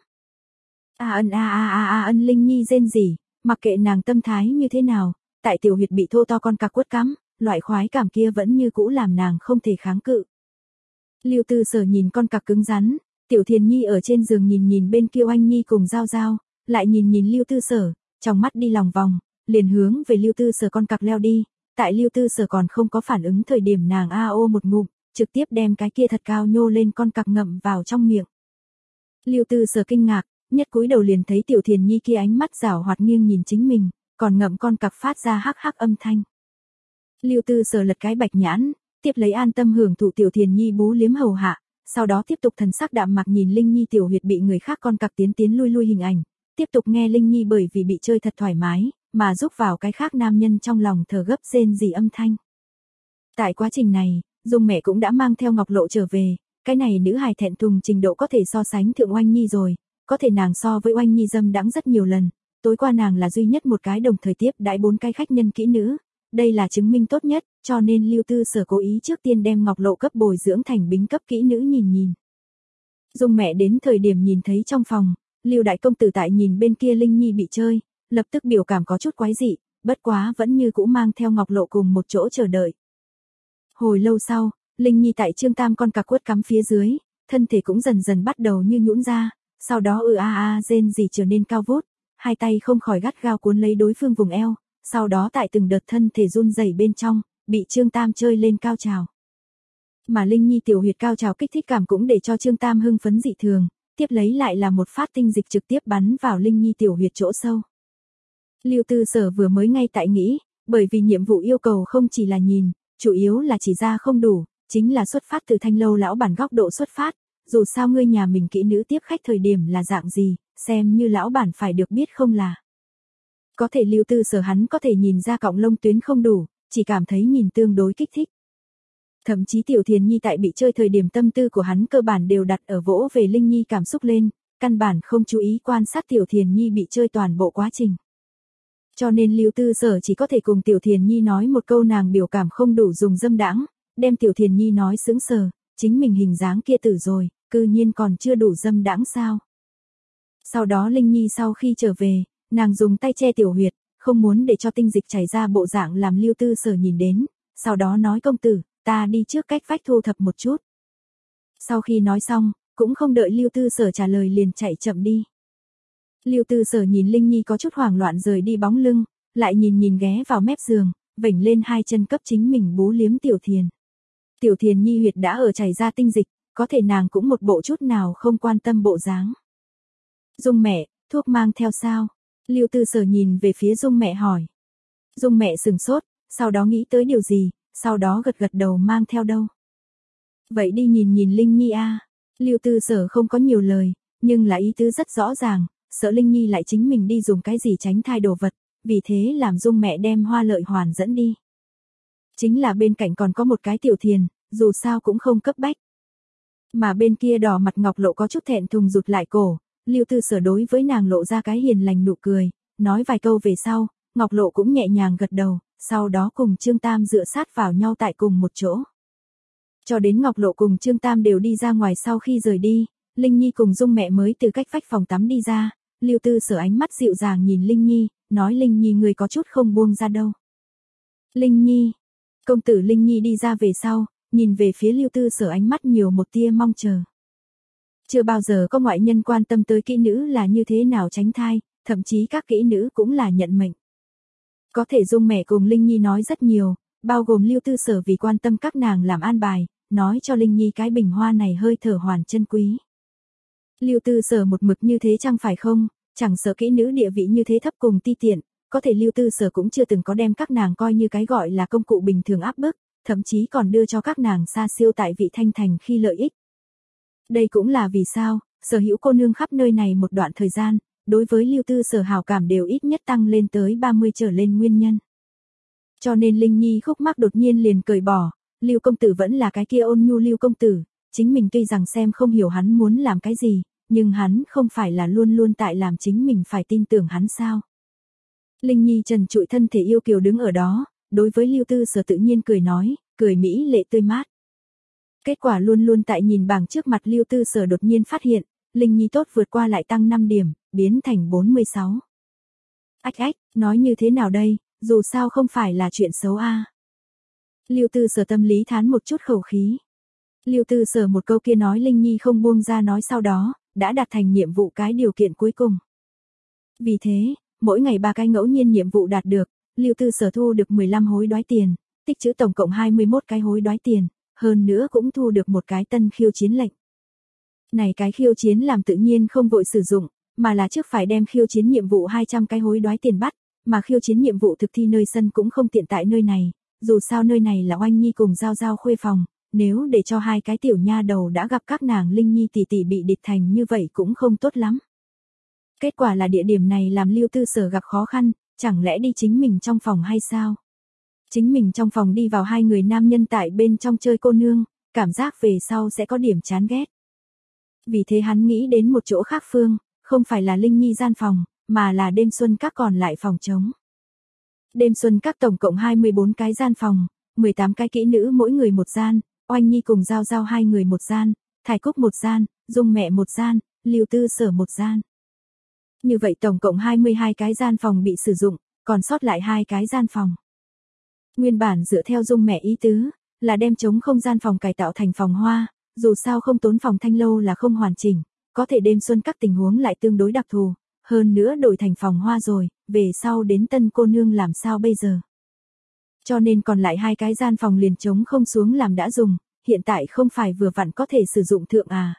Speaker 1: A ân a a a a ân Linh Nhi rên rỉ, mặc kệ nàng tâm thái như thế nào, tại tiểu huyệt bị thô to con cặc quất cắm, loại khoái cảm kia vẫn như cũ làm nàng không thể kháng cự. Lưu Tư Sở nhìn con cặc cứng rắn, Tiểu Thiền Nhi ở trên giường nhìn nhìn bên kia Oanh Nhi cùng Giao Giao, lại nhìn nhìn Lưu Tư Sở, trong mắt đi lòng vòng, liền hướng về Lưu Tư Sở con cặc leo đi, tại Lưu Tư Sở còn không có phản ứng thời điểm nàng a ô một ngụm, trực tiếp đem cái kia thật cao nhô lên con cặc ngậm vào trong miệng. Lưu Tư Sở kinh ngạc, nhất cúi đầu liền thấy Tiểu Thiền Nhi kia ánh mắt giảo hoạt nghiêng nhìn chính mình, còn ngậm con cặc phát ra hắc hắc âm thanh. Lưu Tư Sở lật cái bạch nhãn, tiếp lấy an tâm hưởng thụ Tiểu Thiền Nhi bú liếm hầu hạ, sau đó tiếp tục thần sắc đạm mạc nhìn Linh Nhi tiểu huyệt bị người khác con cặc tiến tiến lui lui hình ảnh, tiếp tục nghe Linh Nhi bởi vì bị chơi thật thoải mái, mà giúp vào cái khác nam nhân trong lòng thở gấp rên rỉ âm thanh. Tại quá trình này, Dung mẹ cũng đã mang theo Ngọc Lộ trở về, cái này nữ hài thẹn thùng trình độ có thể so sánh thượng Oanh Nhi rồi, có thể nàng so với Oanh Nhi dâm đãng rất nhiều lần, tối qua nàng là duy nhất một cái đồng thời tiếp đãi bốn cái khách nhân kỹ nữ, đây là chứng minh tốt nhất, cho nên Lưu Tư Sở cố ý trước tiên đem Ngọc Lộ cấp bồi dưỡng thành bính cấp kỹ nữ nhìn nhìn. Dung mẹ đến thời điểm nhìn thấy trong phòng, Lưu đại công tử tại nhìn bên kia Linh Nhi bị chơi, lập tức biểu cảm có chút quái dị, bất quá vẫn như cũ mang theo Ngọc Lộ cùng một chỗ chờ đợi. Hồi lâu sau, Linh Nhi tại Trương Tam con cặc quất cắm phía dưới, thân thể cũng dần dần bắt đầu như nhũn ra, sau đó ư a a rên rỉ trở nên cao vút, hai tay không khỏi gắt gao cuốn lấy đối phương vùng eo, sau đó tại từng đợt thân thể run rẩy bên trong, bị Trương Tam chơi lên cao trào. Mà Linh Nhi tiểu huyệt cao trào kích thích cảm cũng để cho Trương Tam hưng phấn dị thường, tiếp lấy lại là một phát tinh dịch trực tiếp bắn vào Linh Nhi tiểu huyệt chỗ sâu. Lưu Tư Sở vừa mới ngay tại nghĩ, bởi vì nhiệm vụ yêu cầu không chỉ là nhìn, chủ yếu là chỉ ra không đủ, chính là xuất phát từ Thanh lâu lão bản góc độ xuất phát, dù sao ngươi nhà mình kỹ nữ tiếp khách thời điểm là dạng gì, xem như lão bản phải được biết không là. Có thể Lưu Tư Sở hắn có thể nhìn ra cọng lông tuyến không đủ, chỉ cảm thấy nhìn tương đối kích thích. Thậm chí Tiểu Thiền Nhi tại bị chơi thời điểm tâm tư của hắn cơ bản đều đặt ở vỗ về Linh Nhi cảm xúc lên, căn bản không chú ý quan sát Tiểu Thiền Nhi bị chơi toàn bộ quá trình. Cho nên Lưu Tư Sở chỉ có thể cùng Tiểu Thiền Nhi nói một câu nàng biểu cảm không đủ dùng dâm đãng, đem Tiểu Thiền Nhi nói sững sờ, chính mình hình dáng kia tử rồi, cư nhiên còn chưa đủ dâm đãng sao. Sau đó Linh Nhi sau khi trở về, nàng dùng tay che tiểu huyệt, không muốn để cho tinh dịch chảy ra bộ dạng làm Lưu Tư Sở nhìn đến, sau đó nói công tử, ta đi trước cách vách thu thập một chút. Sau khi nói xong, cũng không đợi Lưu Tư Sở trả lời liền chạy chậm đi. Lưu Tư Sở nhìn Linh Nhi có chút hoảng loạn rời đi bóng lưng, lại nhìn nhìn ghé vào mép giường, vểnh lên hai chân cấp chính mình bú liếm Tiểu Thiền. Tiểu Thiền Nhi huyệt đã ở chảy ra tinh dịch, có thể nàng cũng một bộ chút nào không quan tâm bộ dáng. Dung mẹ, thuốc mang theo sao? Lưu Tư Sở nhìn về phía Dung mẹ hỏi. Dung mẹ sừng sốt, sau đó nghĩ tới điều gì, sau đó gật gật đầu mang theo đâu. Vậy đi nhìn nhìn Linh Nhi a. Lưu Tư Sở không có nhiều lời, nhưng là ý tứ rất rõ ràng, sợ Linh Nhi lại chính mình đi dùng cái gì tránh thai đồ vật, vì thế làm Dung mẹ đem Hoa Lợi Hoàn dẫn đi. Chính là bên cạnh còn có một cái Tiểu Thiền, dù sao cũng không cấp bách. Mà bên kia đỏ mặt Ngọc Lộ có chút thẹn thùng rụt lại cổ, Lưu Tư Sở đối với nàng lộ ra cái hiền lành nụ cười, nói vài câu về sau, Ngọc Lộ cũng nhẹ nhàng gật đầu, sau đó cùng Trương Tam dựa sát vào nhau tại cùng một chỗ. Cho đến Ngọc Lộ cùng Trương Tam đều đi ra ngoài sau khi rời đi, Linh Nhi cùng Dung mẹ mới từ cách vách phòng tắm đi ra, Lưu Tư Sở ánh mắt dịu dàng nhìn Linh Nhi, nói Linh Nhi người có chút không buông ra đâu. Linh Nhi, công tử Linh Nhi đi ra về sau, nhìn về phía Lưu Tư Sở ánh mắt nhiều một tia mong chờ. Chưa bao giờ có ngoại nhân quan tâm tới kỹ nữ là như thế nào tránh thai, thậm chí các kỹ nữ cũng là nhận mệnh. Có thể Dung mẹ cùng Linh Nhi nói rất nhiều, bao gồm Lưu Tư Sở vì quan tâm các nàng làm an bài, nói cho Linh Nhi cái bình hoa này hơi thở hoàn chân quý. Lưu Tư Sở một mực như thế chẳng phải không, chẳng sợ kỹ nữ địa vị như thế thấp cùng ti tiện, có thể Lưu Tư Sở cũng chưa từng có đem các nàng coi như cái gọi là công cụ bình thường áp bức, thậm chí còn đưa cho các nàng xa siêu tại vị thanh thành khi lợi ích. Đây cũng là vì sao, sở hữu cô nương khắp nơi này một đoạn thời gian, đối với Lưu Tư Sở hào cảm đều ít nhất tăng lên tới ba mươi trở lên nguyên nhân. Cho nên Linh Nhi khúc mắc đột nhiên liền cởi bỏ, Lưu công tử vẫn là cái kia ôn nhu Lưu công tử, chính mình tuy rằng xem không hiểu hắn muốn làm cái gì, nhưng hắn không phải là luôn luôn tại làm chính mình phải tin tưởng hắn sao. Linh Nhi trần trụi thân thể yêu kiều đứng ở đó, đối với Lưu Tư Sở tự nhiên cười nói, cười mỹ lệ tươi mát. Kết quả luôn luôn tại nhìn bảng trước mặt Lưu Tư Sở đột nhiên phát hiện, Linh Nhi tốt vượt qua lại tăng năm điểm, biến thành bốn mươi sáu. Ách ách, nói như thế nào đây, dù sao không phải là chuyện xấu a. À. Lưu Tư Sở tâm lý thán một chút khẩu khí. Lưu Tư Sở một câu kia nói Linh Nhi không buông ra nói sau đó, đã đạt thành nhiệm vụ cái điều kiện cuối cùng. Vì thế, mỗi ngày ba cái ngẫu nhiên nhiệm vụ đạt được, Lưu Tư Sở thu được mười lăm hối đoái tiền, tích trữ tổng cộng hai mươi mốt cái hối đoái tiền, hơn nữa cũng thu được một cái tân khiêu chiến lệnh. Này cái khiêu chiến làm tự nhiên không vội sử dụng, mà là trước phải đem khiêu chiến nhiệm vụ hai trăm cái hối đoái tiền bắt, mà khiêu chiến nhiệm vụ thực thi nơi sân cũng không tiện tại nơi này, dù sao nơi này là Oanh Nhi cùng Giao Giao khuê phòng, nếu để cho hai cái tiểu nha đầu đã gặp các nàng Linh Nhi tỷ tỷ bị địch thành như vậy cũng không tốt lắm. Kết quả là địa điểm này làm Lưu Tư Sở gặp khó khăn, chẳng lẽ đi chính mình trong phòng hay sao? Chính mình trong phòng đi vào hai người nam nhân tại bên trong chơi cô nương, cảm giác về sau sẽ có điểm chán ghét. Vì thế hắn nghĩ đến một chỗ khác phương, không phải là Linh Nhi gian phòng, mà là đêm xuân các còn lại phòng trống. Đêm xuân các tổng cộng hai mươi bốn cái gian phòng, mười tám cái kỹ nữ mỗi người một gian, Oanh Nhi cùng Giao Giao hai người một gian, Thải Cúc một gian, Dung mẹ một gian, Lưu Tư Sở một gian. Như vậy tổng cộng hai mươi hai cái gian phòng bị sử dụng, còn sót lại hai cái gian phòng. Nguyên bản dựa theo Dung mẹ ý tứ, là đem trống không gian phòng cải tạo thành phòng hoa, dù sao không tốn phòng thanh lâu là không hoàn chỉnh, có thể đêm xuân các tình huống lại tương đối đặc thù, hơn nữa đổi thành phòng hoa rồi, về sau đến tân cô nương làm sao bây giờ. Cho nên còn lại hai cái gian phòng liền trống không xuống làm đã dùng, hiện tại không phải vừa vặn có thể sử dụng thượng à.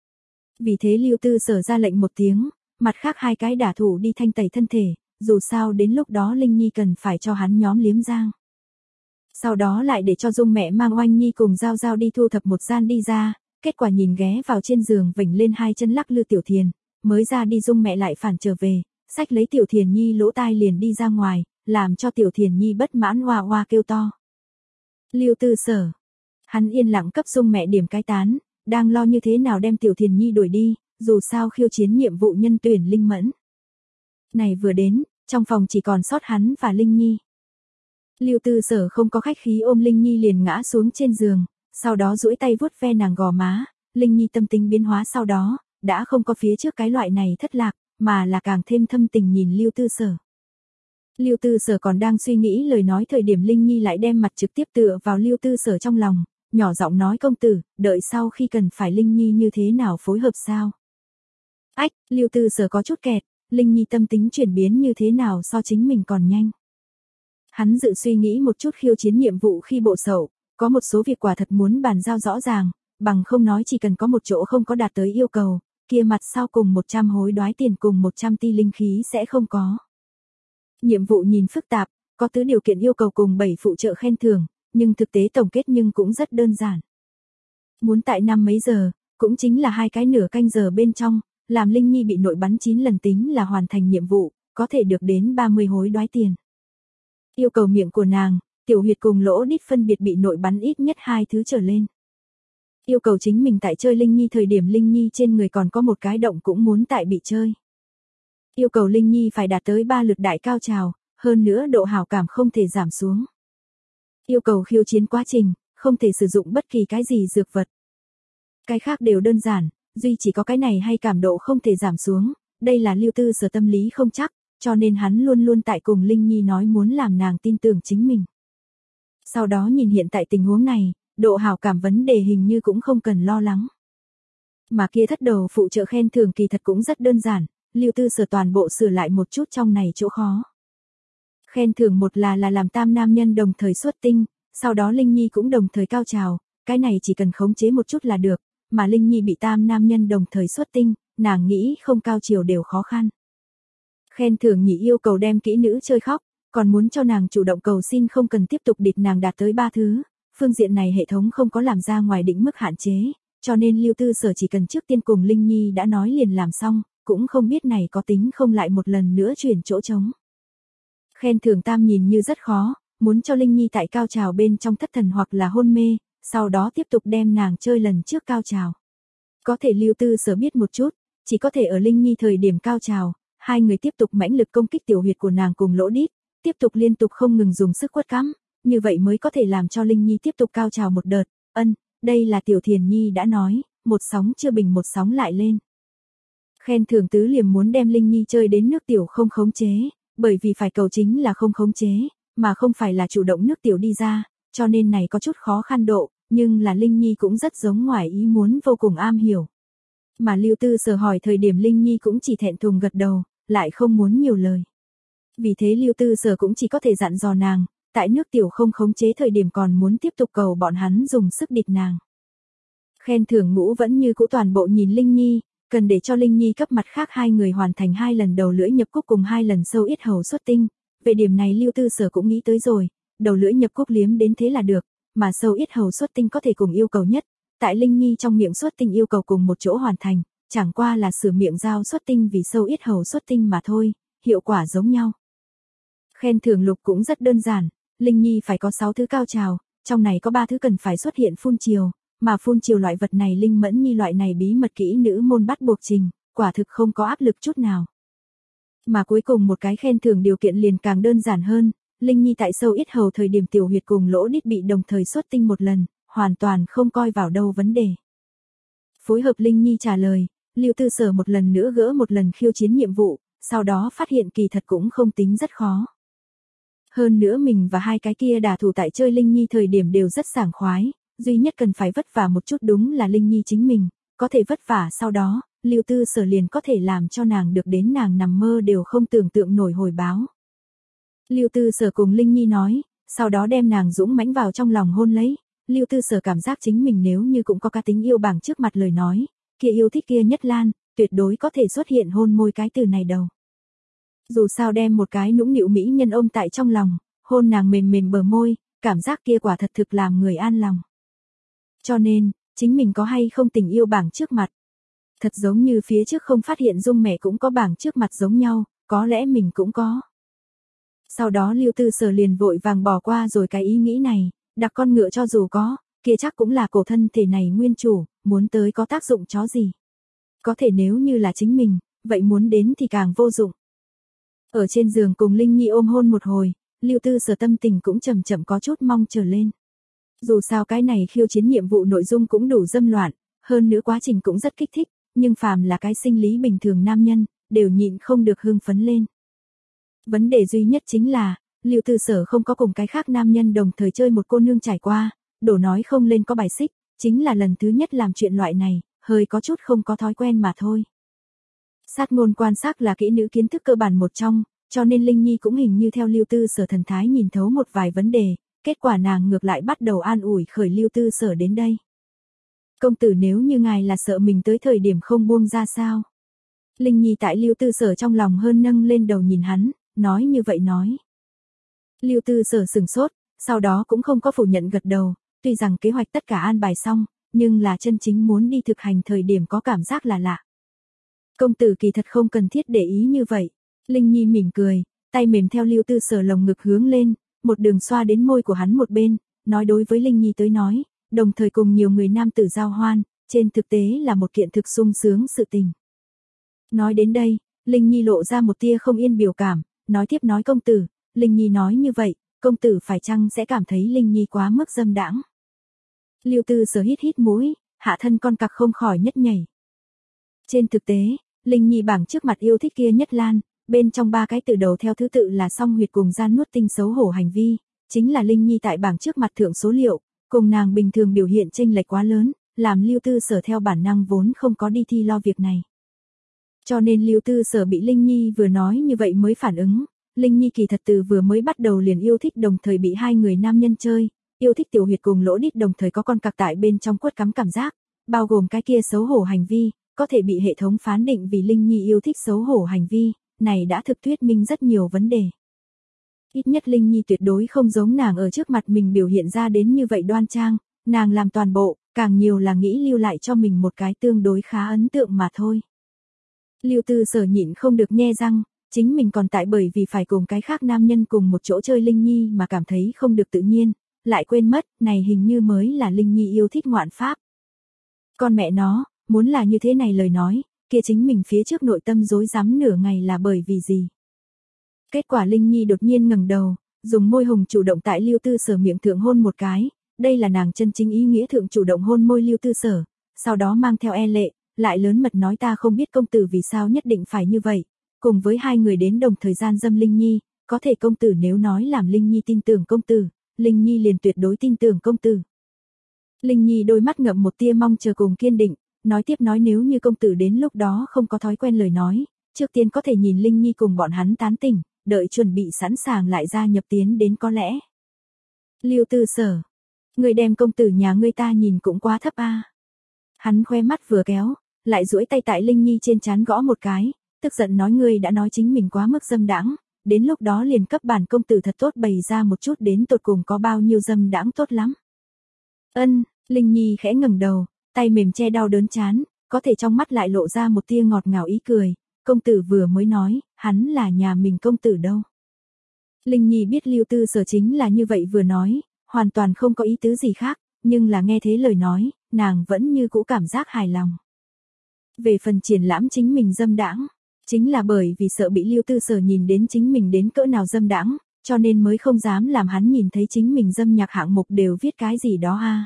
Speaker 1: Vì thế Lưu Tư Sở ra lệnh một tiếng, mặt khác hai cái đả thủ đi thanh tẩy thân thể, dù sao đến lúc đó Linh Nhi cần phải cho hắn nhóm liếm giang. Sau đó lại để cho Dung mẹ mang Oanh Nhi cùng Giao Giao đi thu thập một gian đi ra, kết quả nhìn ghé vào trên giường vểnh lên hai chân lắc lư Tiểu Thiền, mới ra đi Dung mẹ lại phản trở về, xách lấy Tiểu Thiền Nhi lỗ tai liền đi ra ngoài, làm cho Tiểu Thiền Nhi bất mãn hoa hoa kêu to. Lưu Tư Sở, hắn yên lặng cấp Dung mẹ điểm cái tán, đang lo như thế nào đem Tiểu Thiền Nhi đuổi đi, dù sao khiêu chiến nhiệm vụ nhân tuyển Linh Mẫn. Này vừa đến, trong phòng chỉ còn sót hắn và Linh Nhi. Lưu Tư Sở không có khách khí ôm Linh Nhi liền ngã xuống trên giường, sau đó duỗi tay vuốt ve nàng gò má, Linh Nhi tâm tính biến hóa sau đó, đã không có phía trước cái loại này thất lạc, mà là càng thêm thâm tình nhìn Lưu Tư Sở. Lưu Tư Sở còn đang suy nghĩ lời nói thời điểm Linh Nhi lại đem mặt trực tiếp tựa vào Lưu Tư Sở trong lòng, nhỏ giọng nói công tử, đợi sau khi cần phải Linh Nhi như thế nào phối hợp sao? Ách, Lưu Tư Sở có chút kẹt, Linh Nhi tâm tính chuyển biến như thế nào so chính mình còn nhanh. Hắn dự suy nghĩ một chút khiêu chiến nhiệm vụ khi bộ sậu, có một số việc quả thật muốn bàn giao rõ ràng, bằng không nói chỉ cần có một chỗ không có đạt tới yêu cầu, kia mặt sau cùng một trăm hối đoái tiền cùng một trăm ti linh khí sẽ không có. Nhiệm vụ nhìn phức tạp, có tứ điều kiện yêu cầu cùng bảy phụ trợ khen thưởng, nhưng thực tế tổng kết nhưng cũng rất đơn giản. Muốn tại năm mấy giờ, cũng chính là hai cái nửa canh giờ bên trong, làm Linh Nhi bị nội bắn chín lần tính là hoàn thành nhiệm vụ, có thể được đến ba mươi hối đoái tiền. Yêu cầu miệng của nàng, tiểu huyệt cùng lỗ đít phân biệt bị nội bắn ít nhất hai thứ trở lên. Yêu cầu chính mình tại chơi Linh Nhi thời điểm Linh Nhi trên người còn có một cái động cũng muốn tại bị chơi. Yêu cầu Linh Nhi phải đạt tới ba lượt đại cao trào, hơn nữa độ hảo cảm không thể giảm xuống. Yêu cầu khiêu chiến quá trình, không thể sử dụng bất kỳ cái gì dược vật. Cái khác đều đơn giản, duy chỉ có cái này hay cảm độ không thể giảm xuống, đây là Lưu Tư Sở tâm lý không chắc, cho nên hắn luôn luôn tại cùng Linh Nhi nói muốn làm nàng tin tưởng chính mình. Sau đó nhìn hiện tại tình huống này, độ hảo cảm vấn đề hình như cũng không cần lo lắng. Mà kia thất đầu phụ trợ khen thưởng kỳ thật cũng rất đơn giản, Lưu Tư Sở toàn bộ sửa lại một chút trong này chỗ khó. Khen thưởng một là là làm tam nam nhân đồng thời xuất tinh, sau đó Linh Nhi cũng đồng thời cao trào, cái này chỉ cần khống chế một chút là được, mà Linh Nhi bị tam nam nhân đồng thời xuất tinh, nàng nghĩ không cao chiều đều khó khăn. Khen thưởng nhị yêu cầu đem kỹ nữ chơi khóc, còn muốn cho nàng chủ động cầu xin không cần tiếp tục địt nàng đạt tới ba thứ, phương diện này hệ thống không có làm ra ngoài định mức hạn chế, cho nên Lưu Tư Sở chỉ cần trước tiên cùng Linh Nhi đã nói liền làm xong, cũng không biết này có tính không lại một lần nữa chuyển chỗ trống. Khen thưởng tam nhìn như rất khó, muốn cho Linh Nhi tại cao trào bên trong thất thần hoặc là hôn mê, sau đó tiếp tục đem nàng chơi lần trước cao trào. Có thể Lưu Tư Sở biết một chút, chỉ có thể ở Linh Nhi thời điểm cao trào, hai người tiếp tục mãnh lực công kích tiểu huyệt của nàng cùng lỗ đít, tiếp tục liên tục không ngừng dùng sức quất cắm, như vậy mới có thể làm cho Linh Nhi tiếp tục cao trào một đợt. Ân, đây là Tiểu Thiền Nhi đã nói, một sóng chưa bình một sóng lại lên. Khen thưởng tứ liềm muốn đem Linh Nhi chơi đến nước tiểu không khống chế, bởi vì phải cầu chính là không khống chế, mà không phải là chủ động nước tiểu đi ra, cho nên này có chút khó khăn độ, nhưng là Linh Nhi cũng rất giống ngoài ý muốn vô cùng am hiểu. Mà Lưu Tư Sở hỏi thời điểm Linh Nhi cũng chỉ thẹn thùng gật đầu, lại không muốn nhiều lời. Vì thế Lưu Tư Sở cũng chỉ có thể dặn dò nàng, tại nước tiểu không khống chế thời điểm còn muốn tiếp tục cầu bọn hắn dùng sức địt nàng. Khen thưởng ngũ vẫn như cũ toàn bộ nhìn Linh Nhi, cần để cho Linh Nhi cấp mặt khác hai người hoàn thành hai lần đầu lưỡi nhập cúc cùng hai lần sâu yết hầu xuất tinh. Về điểm này Lưu Tư Sở cũng nghĩ tới rồi, đầu lưỡi nhập cúc liếm đến thế là được, mà sâu yết hầu xuất tinh có thể cùng yêu cầu nhất, tại Linh Nhi trong miệng xuất tinh yêu cầu cùng một chỗ hoàn thành, chẳng qua là sửa miệng dao xuất tinh vì sâu yết hầu xuất tinh mà thôi, hiệu quả giống nhau. Khen thưởng lục cũng rất đơn giản, Linh Nhi phải có sáu thứ cao trào, trong này có ba thứ cần phải xuất hiện phun chiều, mà phun chiều loại vật này Linh Mẫn Nhi loại này bí mật kỹ nữ môn bắt buộc trình, quả thực không có áp lực chút nào. Mà cuối cùng một cái khen thưởng điều kiện liền càng đơn giản hơn, Linh Nhi tại sâu yết hầu thời điểm tiểu huyệt cùng lỗ đít bị đồng thời xuất tinh một lần, hoàn toàn không coi vào đâu vấn đề. Phối hợp Linh Nhi trả lời, Lưu Tư Sở một lần nữa gỡ một lần khiêu chiến nhiệm vụ, sau đó phát hiện kỳ thật cũng không tính rất khó. Hơn nữa mình và hai cái kia đả thủ tại chơi Linh Nhi thời điểm đều rất sảng khoái, duy nhất cần phải vất vả một chút đúng là Linh Nhi chính mình, có thể vất vả sau đó, Lưu Tư Sở liền có thể làm cho nàng được đến nàng nằm mơ đều không tưởng tượng nổi hồi báo. Lưu Tư Sở cùng Linh Nhi nói, sau đó đem nàng dũng mãnh vào trong lòng hôn lấy, Lưu Tư Sở cảm giác chính mình nếu như cũng có cá tính yêu bảng trước mặt lời nói, kia yêu thích kia nhất lan, tuyệt đối có thể xuất hiện hôn môi cái từ này đầu. Dù sao đem một cái nũng nịu mỹ nhân ôm tại trong lòng, hôn nàng mềm mềm bờ môi, cảm giác kia quả thật thực làm người an lòng. Cho nên, chính mình có hay không tình yêu bảng trước mặt. Thật giống như phía trước không phát hiện Dung mẹ cũng có bảng trước mặt giống nhau, có lẽ mình cũng có. Sau đó Lưu Tư Sở liền vội vàng bỏ qua rồi cái ý nghĩ này, đặc con ngựa cho dù có, kia chắc cũng là cổ thân thể này nguyên chủ, muốn tới có tác dụng chó gì. Có thể nếu như là chính mình, vậy muốn đến thì càng vô dụng. Ở trên giường cùng Linh Nhi ôm hôn một hồi, Lưu Tư Sở tâm tình cũng chậm chậm có chút mong trở lên. Dù sao cái này khiêu chiến nhiệm vụ nội dung cũng đủ dâm loạn, hơn nữa quá trình cũng rất kích thích, nhưng phàm là cái sinh lý bình thường nam nhân, đều nhịn không được hưng phấn lên. Vấn đề duy nhất chính là, Lưu Tư Sở không có cùng cái khác nam nhân đồng thời chơi một cô nương trải qua, đổ nói không lên có bài xích, chính là lần thứ nhất làm chuyện loại này, hơi có chút không có thói quen mà thôi. Sát ngôn quan sát là kỹ nữ kiến thức cơ bản một trong, cho nên Linh Nhi cũng hình như theo Lưu Tư Sở thần thái nhìn thấu một vài vấn đề, kết quả nàng ngược lại bắt đầu an ủi khởi Lưu Tư Sở đến đây. Công tử nếu như ngài là sợ mình tới thời điểm không buông ra sao? Linh Nhi tại Lưu Tư Sở trong lòng hơn nâng lên đầu nhìn hắn, nói như vậy nói. Lưu Tư Sở sừng sốt, sau đó cũng không có phủ nhận gật đầu, tuy rằng kế hoạch tất cả an bài xong, nhưng là chân chính muốn đi thực hành thời điểm có cảm giác là lạ. Công tử kỳ thật không cần thiết để ý như vậy. Linh Nhi mỉm cười, tay mềm theo Lưu Tư Sở lồng ngực hướng lên, một đường xoa đến môi của hắn một bên, nói đối với Linh Nhi tới nói, đồng thời cùng nhiều người nam tử giao hoan, trên thực tế là một kiện thực sung sướng sự tình. Nói đến đây, Linh Nhi lộ ra một tia không yên biểu cảm, nói tiếp nói công tử, Linh Nhi nói như vậy, công tử phải chăng sẽ cảm thấy Linh Nhi quá mức dâm đãng. Lưu Tư Sở hít hít mũi, hạ thân con cặc không khỏi nhất nhảy. Trên thực tế, Linh Nhi bảng trước mặt yêu thích kia nhất lan, bên trong ba cái từ đầu theo thứ tự là song huyệt cùng gian nuốt tinh xấu hổ hành vi, chính là Linh Nhi tại bảng trước mặt thượng số liệu, cùng nàng bình thường biểu hiện chênh lệch quá lớn, làm Lưu Tư Sở theo bản năng vốn không có đi thi lo việc này. Cho nên Lưu Tư Sở bị Linh Nhi vừa nói như vậy mới phản ứng, Linh Nhi kỳ thật từ vừa mới bắt đầu liền yêu thích đồng thời bị hai người nam nhân chơi, yêu thích tiểu huyệt cùng lỗ đít đồng thời có con cặc tại bên trong quất cắm cảm giác, bao gồm cái kia xấu hổ hành vi, có thể bị hệ thống phán định vì Linh Nhi yêu thích xấu hổ hành vi, này đã thực thuyết minh rất nhiều vấn đề. Ít nhất Linh Nhi tuyệt đối không giống nàng ở trước mặt mình biểu hiện ra đến như vậy đoan trang, nàng làm toàn bộ, càng nhiều là nghĩ lưu lại cho mình một cái tương đối khá ấn tượng mà thôi. Lưu Tư Sở nhịn không được nhe răng, chính mình còn tại bởi vì phải cùng cái khác nam nhân cùng một chỗ chơi Linh Nhi mà cảm thấy không được tự nhiên, lại quên mất, này hình như mới là Linh Nhi yêu thích ngoạn pháp. Con mẹ nó, muốn là như thế này lời nói, kia chính mình phía trước nội tâm rối rắm nửa ngày là bởi vì gì? Kết quả Linh Nhi đột nhiên ngẩng đầu, dùng môi hồng chủ động tại Lưu Tư Sở miệng thượng hôn một cái, đây là nàng chân chính ý nghĩa thượng chủ động hôn môi Lưu Tư Sở, sau đó mang theo e lệ, lại lớn mật nói ta không biết công tử vì sao nhất định phải như vậy, cùng với hai người đến đồng thời gian dâm Linh Nhi, có thể công tử nếu nói làm Linh Nhi tin tưởng công tử, Linh Nhi liền tuyệt đối tin tưởng công tử. Linh Nhi đôi mắt ngậm một tia mong chờ cùng kiên định, nói tiếp nói nếu như công tử đến lúc đó không có thói quen lời nói, trước tiên có thể nhìn Linh Nhi cùng bọn hắn tán tỉnh, đợi chuẩn bị sẵn sàng lại gia nhập tiến đến có lẽ. Lưu Tư Sở, người đem công tử nhà ngươi ta nhìn cũng quá thấp a. À. Hắn khoe mắt vừa kéo, lại duỗi tay tại Linh Nhi trên trán gõ một cái, tức giận nói ngươi đã nói chính mình quá mức dâm đãng, đến lúc đó liền cấp bản công tử thật tốt bày ra một chút đến tột cùng có bao nhiêu dâm đãng tốt lắm. Ân, Linh Nhi khẽ ngẩng đầu, tay mềm che đau đớn chán, có thể trong mắt lại lộ ra một tia ngọt ngào ý cười, công tử vừa mới nói, hắn là nhà mình công tử đâu. Linh Nhi biết Lưu Tư Sở chính là như vậy vừa nói, hoàn toàn không có ý tứ gì khác, nhưng là nghe thế lời nói, nàng vẫn như cũ cảm giác hài lòng. Về phần triển lãm chính mình dâm đãng, chính là bởi vì sợ bị Lưu Tư Sở nhìn đến chính mình đến cỡ nào dâm đãng, cho nên mới không dám làm hắn nhìn thấy chính mình dâm nhạc hạng mục đều viết cái gì đó ha.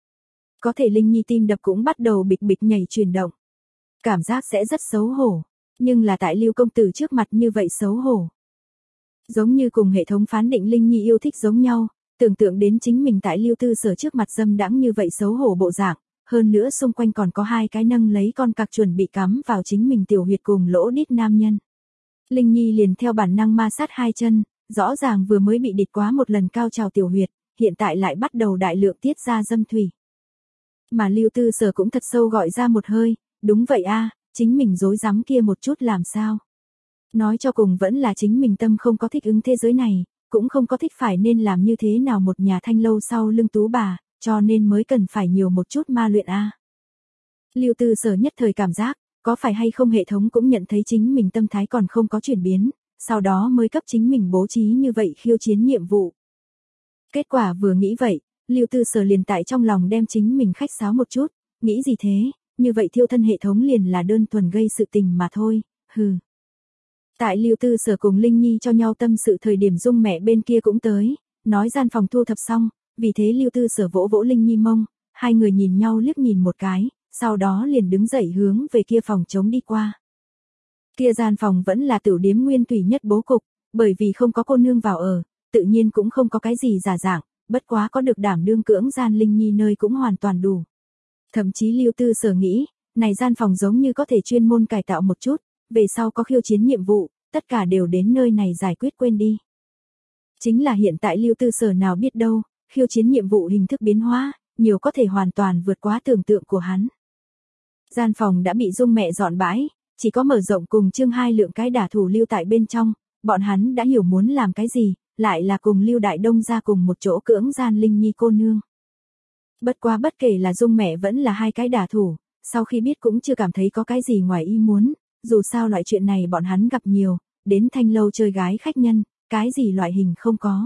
Speaker 1: Có thể Linh Nhi tim đập cũng bắt đầu bịch bịch nhảy chuyển động. Cảm giác sẽ rất xấu hổ, nhưng là tại Lưu công tử trước mặt như vậy xấu hổ. Giống như cùng hệ thống phán định Linh Nhi yêu thích giống nhau, tưởng tượng đến chính mình tại Lưu Tư Sở trước mặt dâm đãng như vậy xấu hổ bộ dạng, hơn nữa xung quanh còn có hai cái nâng lấy con cặc chuẩn bị cắm vào chính mình tiểu huyệt cùng lỗ đít nam nhân. Linh Nhi liền theo bản năng ma sát hai chân, rõ ràng vừa mới bị địt quá một lần cao trào tiểu huyệt, hiện tại lại bắt đầu đại lượng tiết ra dâm thủy. Mà Lưu Tư Sở cũng thật sâu gọi ra một hơi, đúng vậy a, chính mình dối rắm kia một chút làm sao. Nói cho cùng vẫn là chính mình tâm không có thích ứng thế giới này, cũng không có thích phải nên làm như thế nào một nhà thanh lâu sau lưng tú bà, cho nên mới cần phải nhiều một chút ma luyện a. Lưu Tư Sở nhất thời cảm giác, có phải hay không hệ thống cũng nhận thấy chính mình tâm thái còn không có chuyển biến, sau đó mới cấp chính mình bố trí như vậy khiêu chiến nhiệm vụ. Kết quả vừa nghĩ vậy, Lưu Tư Sở liền tại trong lòng đem chính mình khách sáo một chút, nghĩ gì thế, như vậy thiêu thân hệ thống liền là đơn thuần gây sự tình mà thôi, hừ. Tại Lưu Tư Sở cùng Linh Nhi cho nhau tâm sự thời điểm Dung mẹ bên kia cũng tới, nói gian phòng thu thập xong, vì thế Lưu Tư Sở vỗ vỗ Linh Nhi mông, hai người nhìn nhau liếc nhìn một cái, sau đó liền đứng dậy hướng về kia phòng trống đi qua. Kia gian phòng vẫn là tiểu điếm nguyên thủy nhất bố cục, bởi vì không có cô nương vào ở, tự nhiên cũng không có cái gì giả dạng, bất quá có được đảm đương cưỡng gian Linh Nhi nơi cũng hoàn toàn đủ. Thậm chí Lưu Tư Sở nghĩ, này gian phòng giống như có thể chuyên môn cải tạo một chút, về sau có khiêu chiến nhiệm vụ, tất cả đều đến nơi này giải quyết quên đi. Chính là hiện tại Lưu Tư Sở nào biết đâu, khiêu chiến nhiệm vụ hình thức biến hóa, nhiều có thể hoàn toàn vượt quá tưởng tượng của hắn. Gian phòng đã bị Dung mẹ dọn bãi, chỉ có mở rộng cùng Trương hai lượng cái đả thủ lưu tại bên trong, bọn hắn đã hiểu muốn làm cái gì, lại là cùng Lưu Đại Đông ra cùng một chỗ cưỡng gian Linh Nhi cô nương. Bất quá bất kể là Dung mẹ vẫn là hai cái đả thủ, sau khi biết cũng chưa cảm thấy có cái gì ngoài ý muốn, dù sao loại chuyện này bọn hắn gặp nhiều, đến thanh lâu chơi gái khách nhân, cái gì loại hình không có.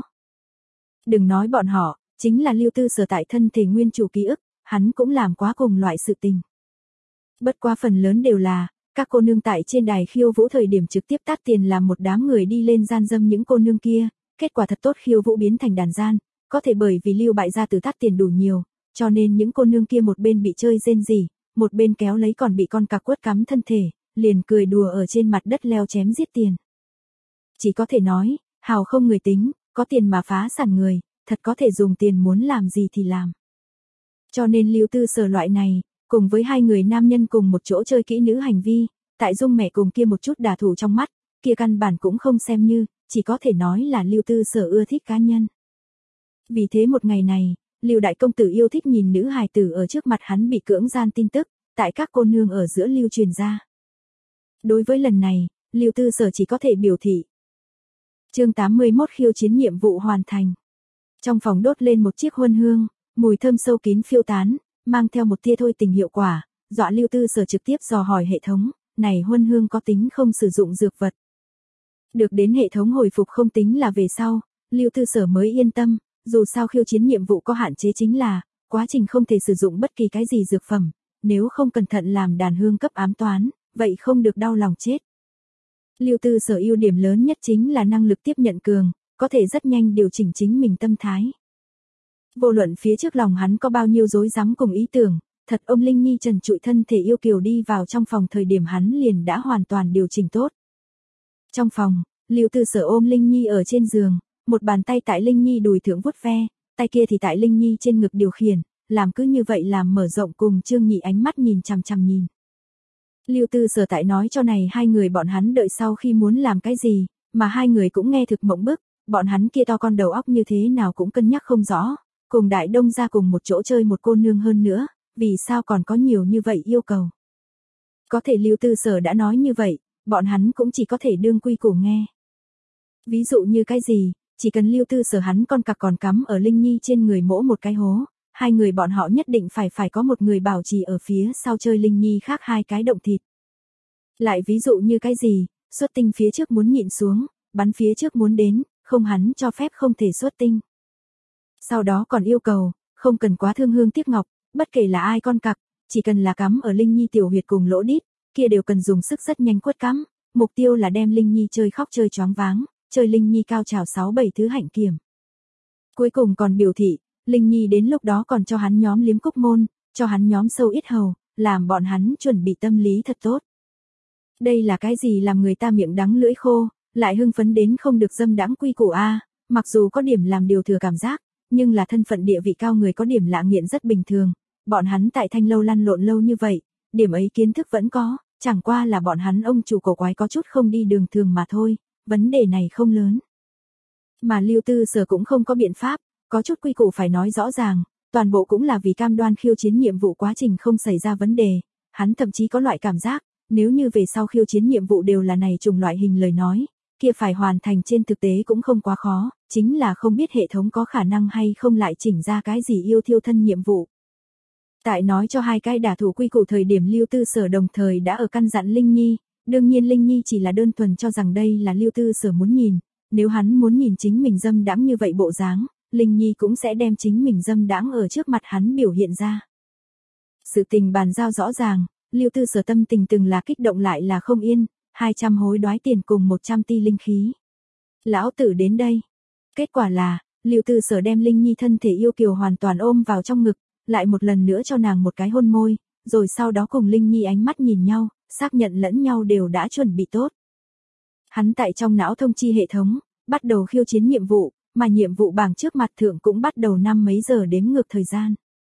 Speaker 1: Đừng nói bọn họ, chính là Lưu Tư Sở tại thân thể nguyên chủ ký ức, hắn cũng làm quá cùng loại sự tình. Bất quá phần lớn đều là, các cô nương tại trên đài khiêu vũ thời điểm trực tiếp tát tiền làm một đám người đi lên gian dâm những cô nương kia, kết quả thật tốt khiêu vũ biến thành đàn gian, có thể bởi vì Lưu bại gia tử tát tiền đủ nhiều, cho nên những cô nương kia một bên bị chơi rên rỉ, một bên kéo lấy còn bị con cặc quất cắm thân thể, liền cười đùa ở trên mặt đất leo chém giết tiền. Chỉ có thể nói, hào không người tính, có tiền mà phá sản người, thật có thể dùng tiền muốn làm gì thì làm. Cho nên Lưu Tư Sở loại này, cùng với hai người nam nhân cùng một chỗ chơi kỹ nữ hành vi, tại Dung mẹ cùng kia một chút đả thủ trong mắt, kia căn bản cũng không xem như, chỉ có thể nói là Lưu Tư Sở ưa thích cá nhân. Vì thế một ngày này, Lưu đại công tử yêu thích nhìn nữ hài tử ở trước mặt hắn bị cưỡng gian tin tức, tại các cô nương ở giữa lưu truyền ra. Đối với lần này, Lưu Tư Sở chỉ có thể biểu thị. Chương tám mươi mốt khiêu chiến nhiệm vụ hoàn thành. Trong phòng đốt lên một chiếc huân hương, mùi thơm sâu kín phiêu tán, mang theo một tia thôi tình hiệu quả, dọa Lưu Tư Sở trực tiếp dò hỏi hệ thống, này huân hương có tính không sử dụng dược vật. Được đến hệ thống hồi phục không tính là về sau, Lưu Tư Sở mới yên tâm, dù sao khiêu chiến nhiệm vụ có hạn chế chính là, quá trình không thể sử dụng bất kỳ cái gì dược phẩm, nếu không cẩn thận làm đàn hương cấp ám toán, vậy không được đau lòng chết. Lưu Tư Sở ưu điểm lớn nhất chính là năng lực tiếp nhận cường, có thể rất nhanh điều chỉnh chính mình tâm thái. Vô luận phía trước lòng hắn có bao nhiêu rối rắm cùng ý tưởng, thật ông Linh Nhi trần trụi thân thể yêu kiều đi vào trong phòng thời điểm hắn liền đã hoàn toàn điều chỉnh tốt. Trong phòng, Lưu Tư Sở ôm Linh Nhi ở trên giường, một bàn tay tại Linh Nhi đùi thượng vuốt ve, tay kia thì tại Linh Nhi trên ngực điều khiển, làm cứ như vậy làm mở rộng cùng Trương Nhị ánh mắt nhìn chằm chằm nhìn. Lưu Tư Sở tại nói cho này hai người bọn hắn đợi sau khi muốn làm cái gì, mà hai người cũng nghe thực mộng bức, bọn hắn kia to con đầu óc như thế nào cũng cân nhắc không rõ, cùng Đại Đông ra cùng một chỗ chơi một cô nương hơn nữa, vì sao còn có nhiều như vậy yêu cầu. Có thể Lưu Tư Sở đã nói như vậy, bọn hắn cũng chỉ có thể đương quy củ nghe. Ví dụ như cái gì, chỉ cần Lưu Tư Sở hắn con cặc còn cắm ở Linh Nhi trên người mỗ một cái hố, hai người bọn họ nhất định phải phải có một người bảo trì ở phía sau chơi Linh Nhi khác hai cái động thịt. Lại ví dụ như cái gì, xuất tinh phía trước muốn nhịn xuống, bắn phía trước muốn đến, không hắn cho phép không thể xuất tinh. Sau đó còn yêu cầu, không cần quá thương hương tiếc ngọc, bất kể là ai con cặc, chỉ cần là cắm ở Linh Nhi tiểu huyệt cùng lỗ đít, kia đều cần dùng sức rất nhanh quất cắm, mục tiêu là đem Linh Nhi chơi khóc chơi choáng váng, chơi Linh Nhi cao trào sáu bảy thứ hạnh kiểm. Cuối cùng còn biểu thị, Linh Nhi đến lúc đó còn cho hắn nhóm liếm cúc môn, cho hắn nhóm sâu ít hầu, làm bọn hắn chuẩn bị tâm lý thật tốt. Đây là cái gì làm người ta miệng đắng lưỡi khô, lại hưng phấn đến không được dâm đãng quy củ a, mặc dù có điểm làm điều thừa cảm giác, nhưng là thân phận địa vị cao người có điểm lạ nghiện rất bình thường, bọn hắn tại Thanh lâu lăn lộn lâu như vậy, điểm ấy kiến thức vẫn có, chẳng qua là bọn hắn ông chủ cổ quái có chút không đi đường thường mà thôi, vấn đề này không lớn. Mà Lưu Tư Sở cũng không có biện pháp, có chút quy củ phải nói rõ ràng, toàn bộ cũng là vì cam đoan khiêu chiến nhiệm vụ quá trình không xảy ra vấn đề, hắn thậm chí có loại cảm giác, nếu như về sau khiêu chiến nhiệm vụ đều là này trùng loại hình lời nói, kia phải hoàn thành trên thực tế cũng không quá khó, chính là không biết hệ thống có khả năng hay không lại chỉnh ra cái gì yêu thiêu thân nhiệm vụ. Tại nói cho hai cái đả thủ quy củ thời điểm Lưu Tư Sở đồng thời đã ở căn dặn Linh Nhi, đương nhiên Linh Nhi chỉ là đơn thuần cho rằng đây là Lưu Tư Sở muốn nhìn, nếu hắn muốn nhìn chính mình dâm đãng như vậy bộ dáng, Linh Nhi cũng sẽ đem chính mình dâm đãng ở trước mặt hắn biểu hiện ra. Sự tình bàn giao rõ ràng, Lưu Tư Sở tâm tình từng là kích động lại là không yên, hai trăm hối đoái tiền cùng một trăm ti linh khí. Lão tử đến đây. Kết quả là, Lưu Tư Sở đem Linh Nhi thân thể yêu kiều hoàn toàn ôm vào trong ngực, lại một lần nữa cho nàng một cái hôn môi, rồi sau đó cùng Linh Nhi ánh mắt nhìn nhau, xác nhận lẫn nhau đều đã chuẩn bị tốt. Hắn tại trong não thông chi hệ thống, bắt đầu khiêu chiến nhiệm vụ, mà nhiệm vụ bảng trước mặt thượng cũng bắt đầu năm mấy giờ đếm ngược thời gian.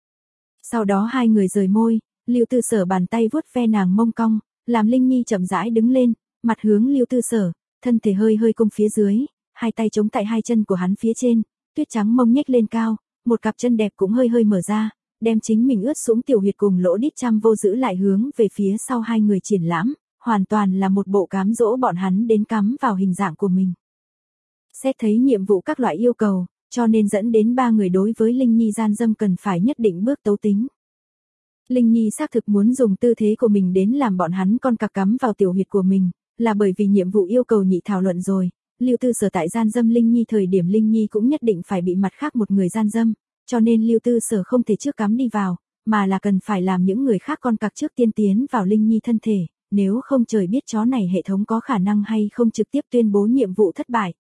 Speaker 1: Sau đó hai người rời môi, Lưu Tư Sở bàn tay vuốt ve nàng mông cong, làm Linh Nhi chậm rãi đứng lên, mặt hướng Lưu Tư Sở, thân thể hơi hơi cung phía dưới, hai tay chống tại hai chân của hắn phía trên, tuyết trắng mông nhếch lên cao, một cặp chân đẹp cũng hơi hơi mở ra, đem chính mình ướt sũng tiểu huyệt cùng lỗ đít trăm vô giữ lại hướng về phía sau hai người triển lãm, hoàn toàn là một bộ cám dỗ bọn hắn đến cắm vào hình dạng của mình. Xét thấy nhiệm vụ các loại yêu cầu, cho nên dẫn đến ba người đối với Linh Nhi gian dâm cần phải nhất định bước tấu tính. Linh Nhi xác thực muốn dùng tư thế của mình đến làm bọn hắn con cặc cắm vào tiểu huyệt của mình, là bởi vì nhiệm vụ yêu cầu nhị thảo luận rồi, Lưu Tư Sở tại gian dâm Linh Nhi thời điểm Linh Nhi cũng nhất định phải bị mặt khác một người gian dâm, cho nên Lưu Tư Sở không thể trước cắm đi vào, mà là cần phải làm những người khác con cặc trước tiên tiến vào Linh Nhi thân thể, nếu không trời biết chó này hệ thống có khả năng hay không trực tiếp tuyên bố nhiệm vụ thất bại.